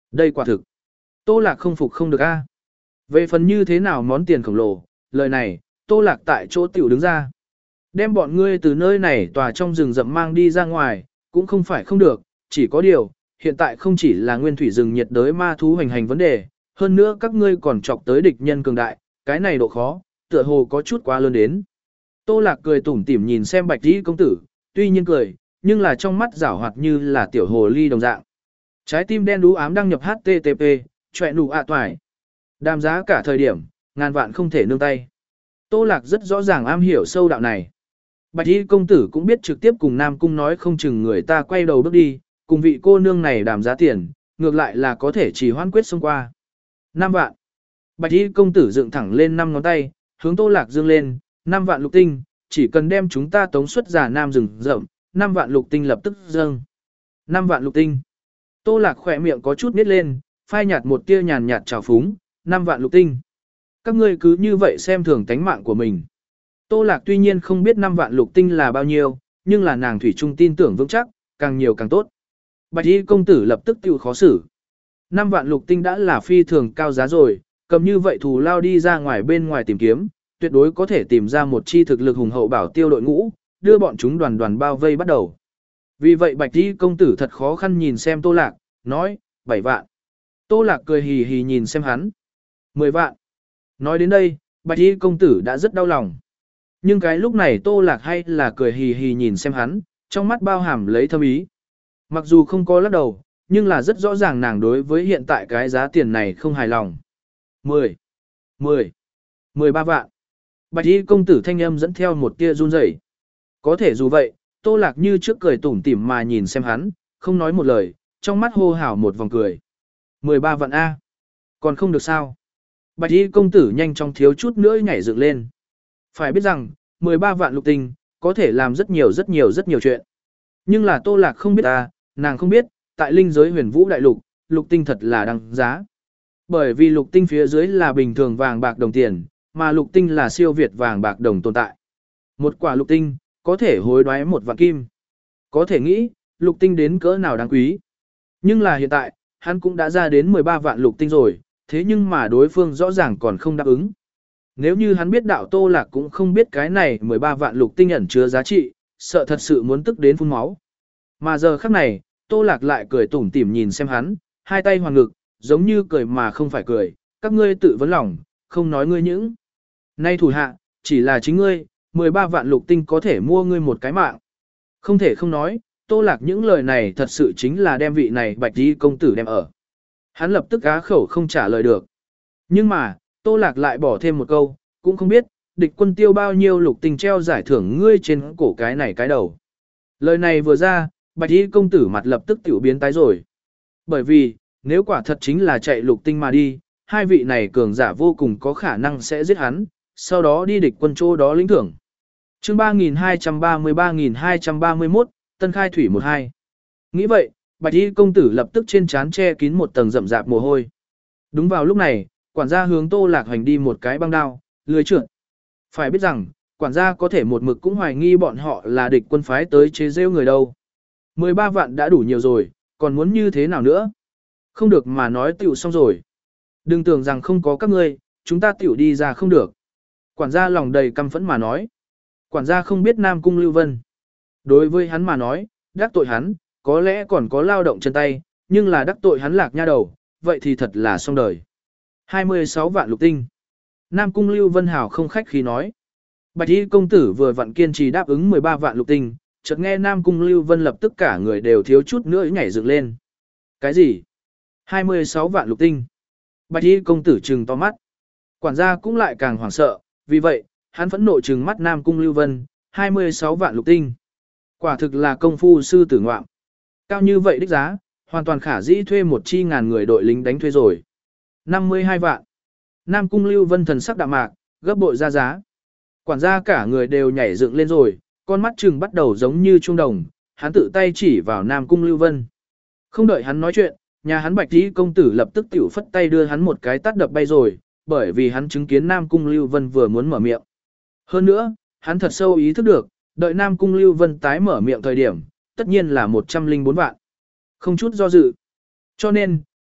Đây quả thực. Tô Lạc không phục không được a. Về phần như thế nào món tiền khổng lồ, lời này, Tô Lạc tại chỗ tiểu đứng ra. Đem bọn ngươi từ nơi này tòa trong rừng rậm mang đi ra ngoài, cũng không phải không được, chỉ có điều, hiện tại không chỉ là nguyên thủy rừng nhiệt đới ma thú hành hành vấn đề, hơn nữa các ngươi còn chọc tới địch nhân cường đại, cái này độ khó, tựa hồ có chút quá lớn đến. Tô Lạc cười tủm tỉm nhìn xem Bạch Y công tử, tuy nhiên cười, nhưng là trong mắt giảo hoạt như là tiểu hồ ly đồng dạng. Trái tim đen đú ám đăng nhập hát tê tê pê, chọe nụ ạ toài. Đàm giá cả thời điểm, ngàn vạn không thể nương tay. Tô Lạc rất rõ ràng am hiểu sâu đạo này. Bạch Y công tử cũng biết trực tiếp cùng Nam Cung nói không chừng người ta quay đầu bước đi, cùng vị cô nương này đàm giá tiền, ngược lại là có thể chỉ hoan quyết xông qua. Năm vạn. Bạch Y công tử dựng thẳng lên năm ngón tay, hướng Tô Lạc dương lên, năm vạn lục tinh, chỉ cần đem chúng ta tống xuất giả nam rừng rậm, năm vạn lục tinh lập tức dâng. Năm vạn lục tinh. Tô Lạc khỏe miệng có chút nít lên, phai nhạt một tia nhàn nhạt trào phúng, năm vạn lục tinh. Các ngươi cứ như vậy xem thường tánh mạng của mình. Tô Lạc tuy nhiên không biết năm vạn lục tinh là bao nhiêu, nhưng là nàng thủy chung tin tưởng vững chắc, càng nhiều càng tốt. Bạch Y công tử lập tức tiêu khó xử. Năm vạn lục tinh đã là phi thường cao giá rồi, cầm như vậy thù lao đi ra ngoài bên ngoài tìm kiếm, tuyệt đối có thể tìm ra một chi thực lực hùng hậu bảo tiêu đội ngũ, đưa bọn chúng đoàn đoàn bao vây bắt đầu. Vì vậy Bạch Y công tử thật khó khăn nhìn xem Tô Lạc, nói, bảy vạn. Tô Lạc cười hì hì nhìn xem hắn. Mười vạn. Nói đến đây, Bạch Y công tử đã rất đau lòng. Nhưng cái lúc này Tô Lạc hay là cười hì hì nhìn xem hắn, trong mắt bao hàm lấy thâm ý. Mặc dù không có lắc đầu, nhưng là rất rõ ràng nàng đối với hiện tại cái giá tiền này không hài lòng. Mười. Mười. Mười ba vạn. Bạch Y công tử thanh âm dẫn theo một tia run rẩy. Có thể dù vậy, Tô Lạc như trước cười tủm tỉm mà nhìn xem hắn, không nói một lời, trong mắt hô hào một vòng cười. Mười ba vạn A. Còn không được sao. Bạch Y công tử nhanh chóng thiếu chút nữa nhảy dựng lên. Phải biết rằng, mười ba vạn lục tinh, có thể làm rất nhiều rất nhiều rất nhiều chuyện. Nhưng là Tô Lạc không biết ta, nàng không biết, tại linh giới huyền vũ đại lục, lục tinh thật là đăng giá. Bởi vì lục tinh phía dưới là bình thường vàng bạc đồng tiền, mà lục tinh là siêu việt vàng bạc đồng tồn tại. Một quả lục tinh, có thể hối đoái một vạn kim. Có thể nghĩ, lục tinh đến cỡ nào đáng quý. Nhưng là hiện tại, hắn cũng đã ra đến mười ba vạn lục tinh rồi, thế nhưng mà đối phương rõ ràng còn không đáp ứng. Nếu như hắn biết đạo Tô Lạc cũng không biết cái này mười ba vạn lục tinh ẩn chứa giá trị, sợ thật sự muốn tức đến phun máu. Mà giờ khắc này, Tô Lạc lại cười tủm tỉm nhìn xem hắn, hai tay hoàn ngực, giống như cười mà không phải cười, các ngươi tự vấn lòng, không nói ngươi những. Nay thủ hạ, chỉ là chính ngươi, mười ba vạn lục tinh có thể mua ngươi một cái mạng. Không thể không nói, Tô Lạc những lời này thật sự chính là đem vị này Bạch Y công tử đem ở. Hắn lập tức á khẩu không trả lời được. Nhưng mà, Tô Lạc lại bỏ thêm một câu, cũng không biết, địch quân tiêu bao nhiêu lục tinh treo giải thưởng ngươi trên cổ cái này cái đầu. Lời này vừa ra, Bạch Y công tử mặt lập tức tiểu biến tái rồi. Bởi vì, nếu quả thật chính là chạy lục tinh mà đi, hai vị này cường giả vô cùng có khả năng sẽ giết hắn, sau đó đi địch quân chỗ đó lĩnh thưởng. Chương ba nghìn hai trăm ba mươi ba nghìn hai trăm ba mươi mốt, Tân Khai Thủy một hai. Nghĩ vậy, Bạch Y công tử lập tức trên trán che kín một tầng rậm rạp mồ hôi. Đúng vào lúc này, quản gia hướng Tô Lạc hành đi một cái băng đao, lưới trượt. Phải biết rằng, quản gia có thể một mực cũng hoài nghi bọn họ là địch quân phái tới chế rêu người đâu. mười ba vạn đã đủ nhiều rồi, còn muốn như thế nào nữa? Không được mà nói tiểu xong rồi. Đừng tưởng rằng không có các ngươi, chúng ta tiểu đi ra không được. Quản gia lòng đầy căm phẫn mà nói. Quản gia không biết Nam Cung Lưu Vân. Đối với hắn mà nói, đắc tội hắn, có lẽ còn có lao động chân tay, nhưng là đắc tội hắn lạc nha đầu, vậy thì thật là xong đời. hai mươi sáu vạn lục tinh. Nam Cung Lưu Vân hảo không khách khí nói. Bạch Y công tử vừa vặn kiên trì đáp ứng mười ba vạn lục tinh, chợt nghe Nam Cung Lưu Vân lập tức cả người đều thiếu chút nữa nhảy dựng lên. Cái gì? hai mươi sáu vạn lục tinh. Bạch Y công tử trừng to mắt. Quản gia cũng lại càng hoảng sợ, vì vậy, hắn phẫn nộ trừng mắt Nam Cung Lưu Vân, hai mươi sáu vạn lục tinh. Quả thực là công phu sư tử ngoạm. Cao như vậy đích giá, hoàn toàn khả dĩ thuê một chi ngàn người đội lính đánh thuê rồi. năm mươi hai vạn. Nam Cung Lưu Vân thần sắc đạm mạc, gấp bội ra giá. Quản gia cả người đều nhảy dựng lên rồi, con mắt trừng bắt đầu giống như trung đồng, hắn tự tay chỉ vào Nam Cung Lưu Vân. Không đợi hắn nói chuyện, nhà hắn Bạch Y công tử lập tức tiểu phất tay đưa hắn một cái tát đập bay rồi, bởi vì hắn chứng kiến Nam Cung Lưu Vân vừa muốn mở miệng. Hơn nữa, hắn thật sâu ý thức được, đợi Nam Cung Lưu Vân tái mở miệng thời điểm, tất nhiên là một trăm linh bốn vạn. Không chút do dự. Cho nên,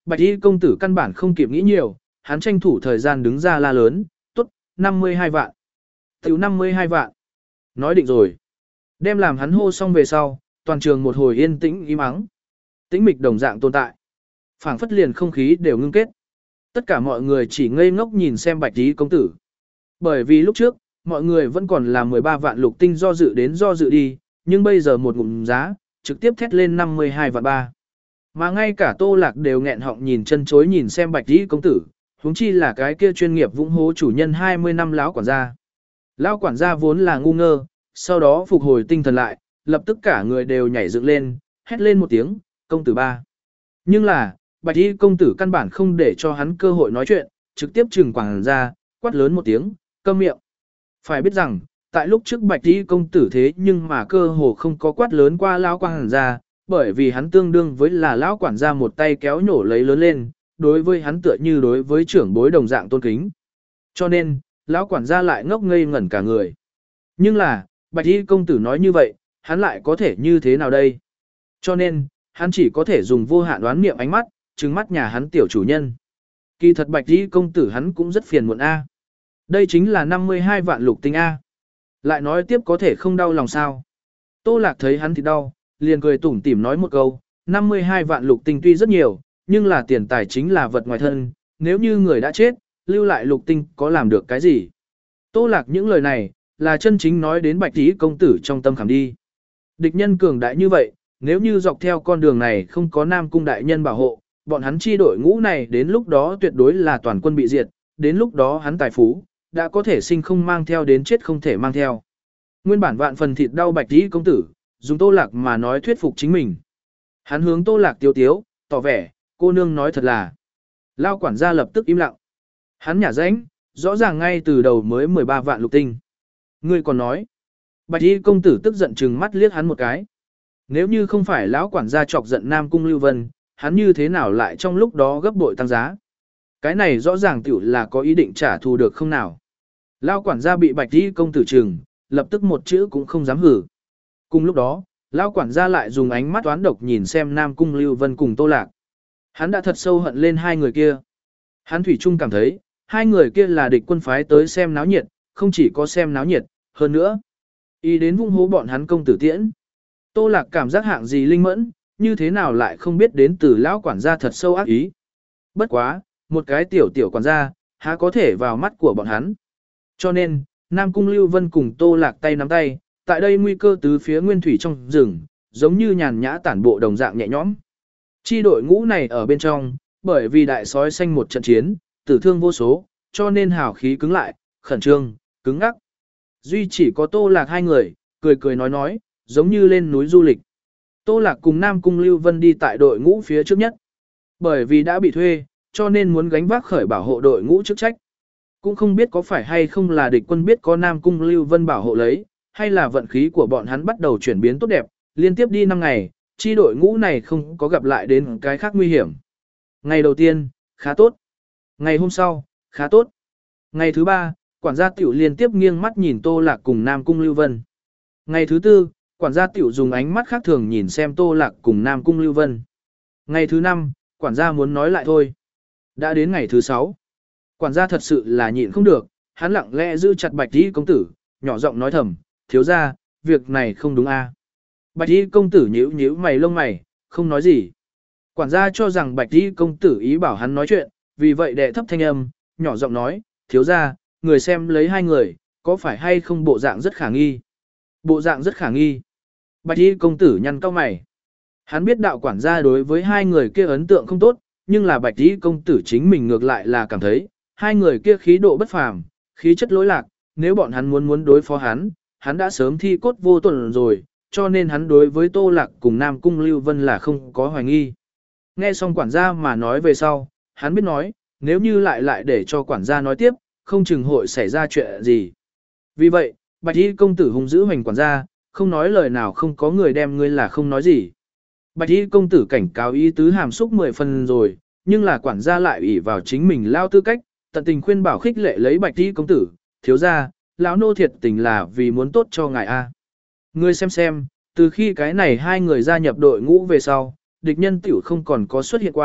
Bạch y công tử căn bản không kịp nghĩ nhiều, hắn tranh thủ thời gian đứng ra la lớn, tốt, năm mươi hai vạn. Tiểu năm mươi hai vạn. Nói định rồi. Đem làm hắn hô xong về sau, toàn trường một hồi yên tĩnh im ắng. Tĩnh mịch đồng dạng tồn tại. Phảng phất liền không khí đều ngưng kết. Tất cả mọi người chỉ ngây ngốc nhìn xem bạch y công tử. Bởi vì lúc trước, mọi người vẫn còn là mười ba vạn lục tinh do dự đến do dự đi, nhưng bây giờ một ngụm giá, trực tiếp thét lên năm mươi hai vạn ba. Mà ngay cả Tô Lạc đều nghẹn họng nhìn chân chối nhìn xem bạch y công tử, huống chi là cái kia chuyên nghiệp vũng hố chủ nhân hai mươi năm lão quản gia. Lão quản gia vốn là ngu ngơ, sau đó phục hồi tinh thần lại, lập tức cả người đều nhảy dựng lên, hét lên một tiếng, công tử ba. Nhưng là, bạch y công tử căn bản không để cho hắn cơ hội nói chuyện, trực tiếp trừng quản gia, quát lớn một tiếng, câm miệng. Phải biết rằng, tại lúc trước bạch y công tử thế nhưng mà cơ hồ không có quát lớn qua lão quản gia, bởi vì hắn tương đương với là lão quản gia một tay kéo nhổ lấy lớn lên, đối với hắn tựa như đối với trưởng bối đồng dạng tôn kính. Cho nên, lão quản gia lại ngốc ngây ngẩn cả người. Nhưng là, bạch y công tử nói như vậy, hắn lại có thể như thế nào đây? Cho nên, hắn chỉ có thể dùng vô hạn đoán niệm ánh mắt, trừng mắt nhà hắn tiểu chủ nhân. Kỳ thật bạch y công tử hắn cũng rất phiền muộn a. Đây chính là năm mươi hai vạn lục tinh a. Lại nói tiếp có thể không đau lòng sao? Tô Lạc thấy hắn thì đau, liền cười tủm tỉm nói một câu, năm mươi hai vạn lục tinh tuy rất nhiều, nhưng là tiền tài chính là vật ngoài thân, nếu như người đã chết, lưu lại lục tinh có làm được cái gì? Tô Lạc những lời này, là chân chính nói đến bạch y công tử trong tâm khảm đi. Địch nhân cường đại như vậy, nếu như dọc theo con đường này không có Nam Cung đại nhân bảo hộ, bọn hắn chi đội ngũ này đến lúc đó tuyệt đối là toàn quân bị diệt, đến lúc đó hắn tài phú, đã có thể sinh không mang theo đến chết không thể mang theo. Nguyên bản vạn phần thịt đau bạch y công tử, dùng Tô Lạc mà nói thuyết phục chính mình. Hắn hướng Tô Lạc tiêu tiếu, tỏ vẻ, cô nương nói thật là. Lao quản gia lập tức im lặng. Hắn nhả rãnh, rõ ràng ngay từ đầu mới mười ba vạn lục tinh. Ngươi còn nói. Bạch y công tử tức giận trừng mắt liếc hắn một cái. Nếu như không phải lão quản gia chọc giận Nam Cung Lưu Vân, hắn như thế nào lại trong lúc đó gấp bội tăng giá. Cái này rõ ràng tiểu là có ý định trả thù được không nào. Lão quản gia bị bạch y công tử trừng, lập tức một chữ cũng không dám hử. Cùng lúc đó, lão quản gia lại dùng ánh mắt toán độc nhìn xem Nam Cung Lưu Vân cùng Tô Lạc. Hắn đã thật sâu hận lên hai người kia. Hắn thủy chung cảm thấy, hai người kia là địch quân phái tới xem náo nhiệt, không chỉ có xem náo nhiệt, hơn nữa. Ý đến vung hố bọn hắn công tử tiễn. Tô Lạc cảm giác hạng gì linh mẫn, như thế nào lại không biết đến từ lão quản gia thật sâu ác ý. Bất quá, một cái tiểu tiểu quản gia, há có thể vào mắt của bọn hắn. Cho nên, Nam Cung Lưu Vân cùng Tô Lạc tay nắm tay, tại đây nguy cơ tứ phía nguyên thủy trong rừng, giống như nhàn nhã tản bộ đồng dạng nhẹ nhõm. Chi đội ngũ này ở bên trong, bởi vì đại sói xanh một trận chiến, tử thương vô số, cho nên hào khí cứng lại, khẩn trương, cứng ngắc. Duy chỉ có Tô Lạc hai người, cười cười nói nói, giống như lên núi du lịch. Tô Lạc cùng Nam Cung Lưu Vân đi tại đội ngũ phía trước nhất. Bởi vì đã bị thuê, cho nên muốn gánh vác khởi bảo hộ đội ngũ chức trách. Cũng không biết có phải hay không là địch quân biết có Nam Cung Lưu Vân bảo hộ lấy, hay là vận khí của bọn hắn bắt đầu chuyển biến tốt đẹp, liên tiếp đi năm ngày, chi đội ngũ này không có gặp lại đến cái khác nguy hiểm. Ngày đầu tiên, khá tốt. Ngày hôm sau, khá tốt. Ngày thứ ba, quản gia tiểu liên tiếp nghiêng mắt nhìn Tô Lạc cùng Nam Cung Lưu Vân. Ngày thứ tư, quản gia tiểu dùng ánh mắt khác thường nhìn xem Tô Lạc cùng Nam Cung Lưu Vân. Ngày thứ năm, quản gia muốn nói lại thôi. Đã đến ngày thứ sáu. Quản gia thật sự là nhịn không được, hắn lặng lẽ giữ chặt bạch y công tử, nhỏ giọng nói thầm, thiếu ra, việc này không đúng a. Bạch y công tử nhíu nhíu mày lông mày, không nói gì. Quản gia cho rằng bạch y công tử ý bảo hắn nói chuyện, vì vậy đệ thấp thanh âm, nhỏ giọng nói, thiếu ra, người xem lấy hai người, có phải hay không bộ dạng rất khả nghi. Bộ dạng rất khả nghi. Bạch y công tử nhăn cau mày. Hắn biết đạo quản gia đối với hai người kia ấn tượng không tốt, nhưng là bạch y công tử chính mình ngược lại là cảm thấy, hai người kia khí độ bất phàm, khí chất lỗi lạc, nếu bọn hắn muốn muốn đối phó hắn, hắn đã sớm thi cốt vô tuần rồi, cho nên hắn đối với Tô Lạc cùng Nam Cung Lưu Vân là không có hoài nghi. Nghe xong quản gia mà nói về sau, hắn biết nói, nếu như lại lại để cho quản gia nói tiếp, không chừng hội xảy ra chuyện gì. Vì vậy, bạch y công tử hung dữ hoành quản gia, không nói lời nào không có người đem ngươi là không nói gì. Bạch y công tử cảnh cáo ý tứ hàm xúc mười phần rồi, nhưng là quản gia lại ủy vào chính mình lao tư cách, tận tình khuyên bảo khích lệ lấy bạch y công tử, thiếu ra, lão nô thiệt tình là vì muốn tốt cho ngài a. Ngươi xem xem, từ khi cái này hai người gia nhập đội ngũ về sau, địch nhân tiểu không còn có xuất hiện qua,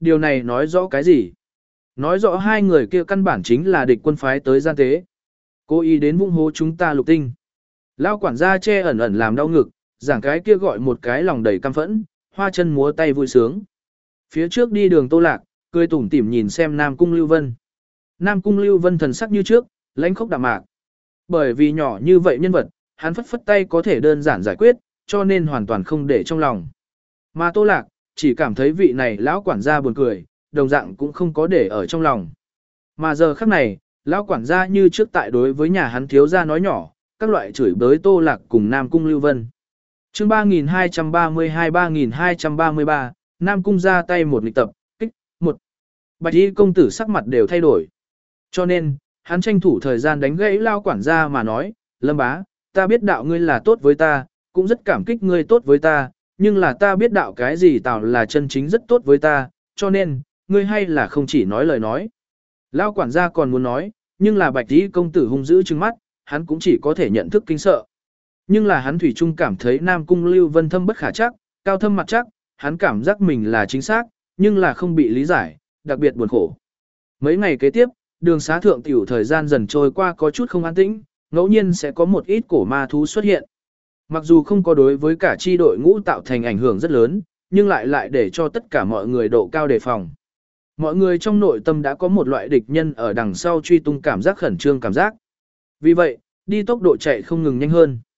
điều này nói rõ cái gì? Nói rõ hai người kia căn bản chính là địch quân phái tới gian tế. Cố ý đến vung hố chúng ta Lục Tinh. Lao quản gia che ẩn ẩn làm đau ngực, giảng cái kia gọi một cái lòng đầy căm phẫn, hoa chân múa tay vui sướng. Phía trước đi đường Tô Lạc, cười tủm tỉm nhìn xem Nam Cung Lưu Vân. Nam Cung Lưu Vân thần sắc như trước, lãnh khốc đạm mạc. Bởi vì nhỏ như vậy nhân vật, hắn phất phất tay có thể đơn giản giải quyết, cho nên hoàn toàn không để trong lòng. Mà Tô Lạc, chỉ cảm thấy vị này lão quản gia buồn cười, đồng dạng cũng không có để ở trong lòng. Mà giờ khắc này, lão quản gia như trước tại đối với nhà hắn thiếu gia nói nhỏ, các loại chửi bới Tô Lạc cùng Nam Cung Lưu Vân. Chương ba nghìn hai trăm ba mươi hai ba nghìn hai trăm ba mươi ba, Nam Cung ra tay một nghịch tập, kích, một. Bạch y công tử sắc mặt đều thay đổi. Cho nên, hắn tranh thủ thời gian đánh gãy lao quản gia mà nói, Lâm bá, ta biết đạo ngươi là tốt với ta, cũng rất cảm kích ngươi tốt với ta, nhưng là ta biết đạo cái gì tạo là chân chính rất tốt với ta, cho nên, ngươi hay là không chỉ nói lời nói. Lao quản gia còn muốn nói, nhưng là bạch y công tử hung dữ trừng mắt, hắn cũng chỉ có thể nhận thức kinh sợ. Nhưng là hắn thủy chung cảm thấy Nam Cung Lưu Vân thâm bất khả chắc, cao thâm mặt chắc, hắn cảm giác mình là chính xác, nhưng là không bị lý giải, đặc biệt buồn khổ. Mấy ngày kế tiếp, đường xá thượng tiểu thời gian dần trôi qua có chút không an tĩnh, ngẫu nhiên sẽ có một ít cổ ma thú xuất hiện. Mặc dù không có đối với cả chi đội ngũ tạo thành ảnh hưởng rất lớn, nhưng lại lại để cho tất cả mọi người độ cao đề phòng. Mọi người trong nội tâm đã có một loại địch nhân ở đằng sau truy tung cảm giác khẩn trương cảm giác. Vì vậy, đi tốc độ chạy không ngừng nhanh hơn.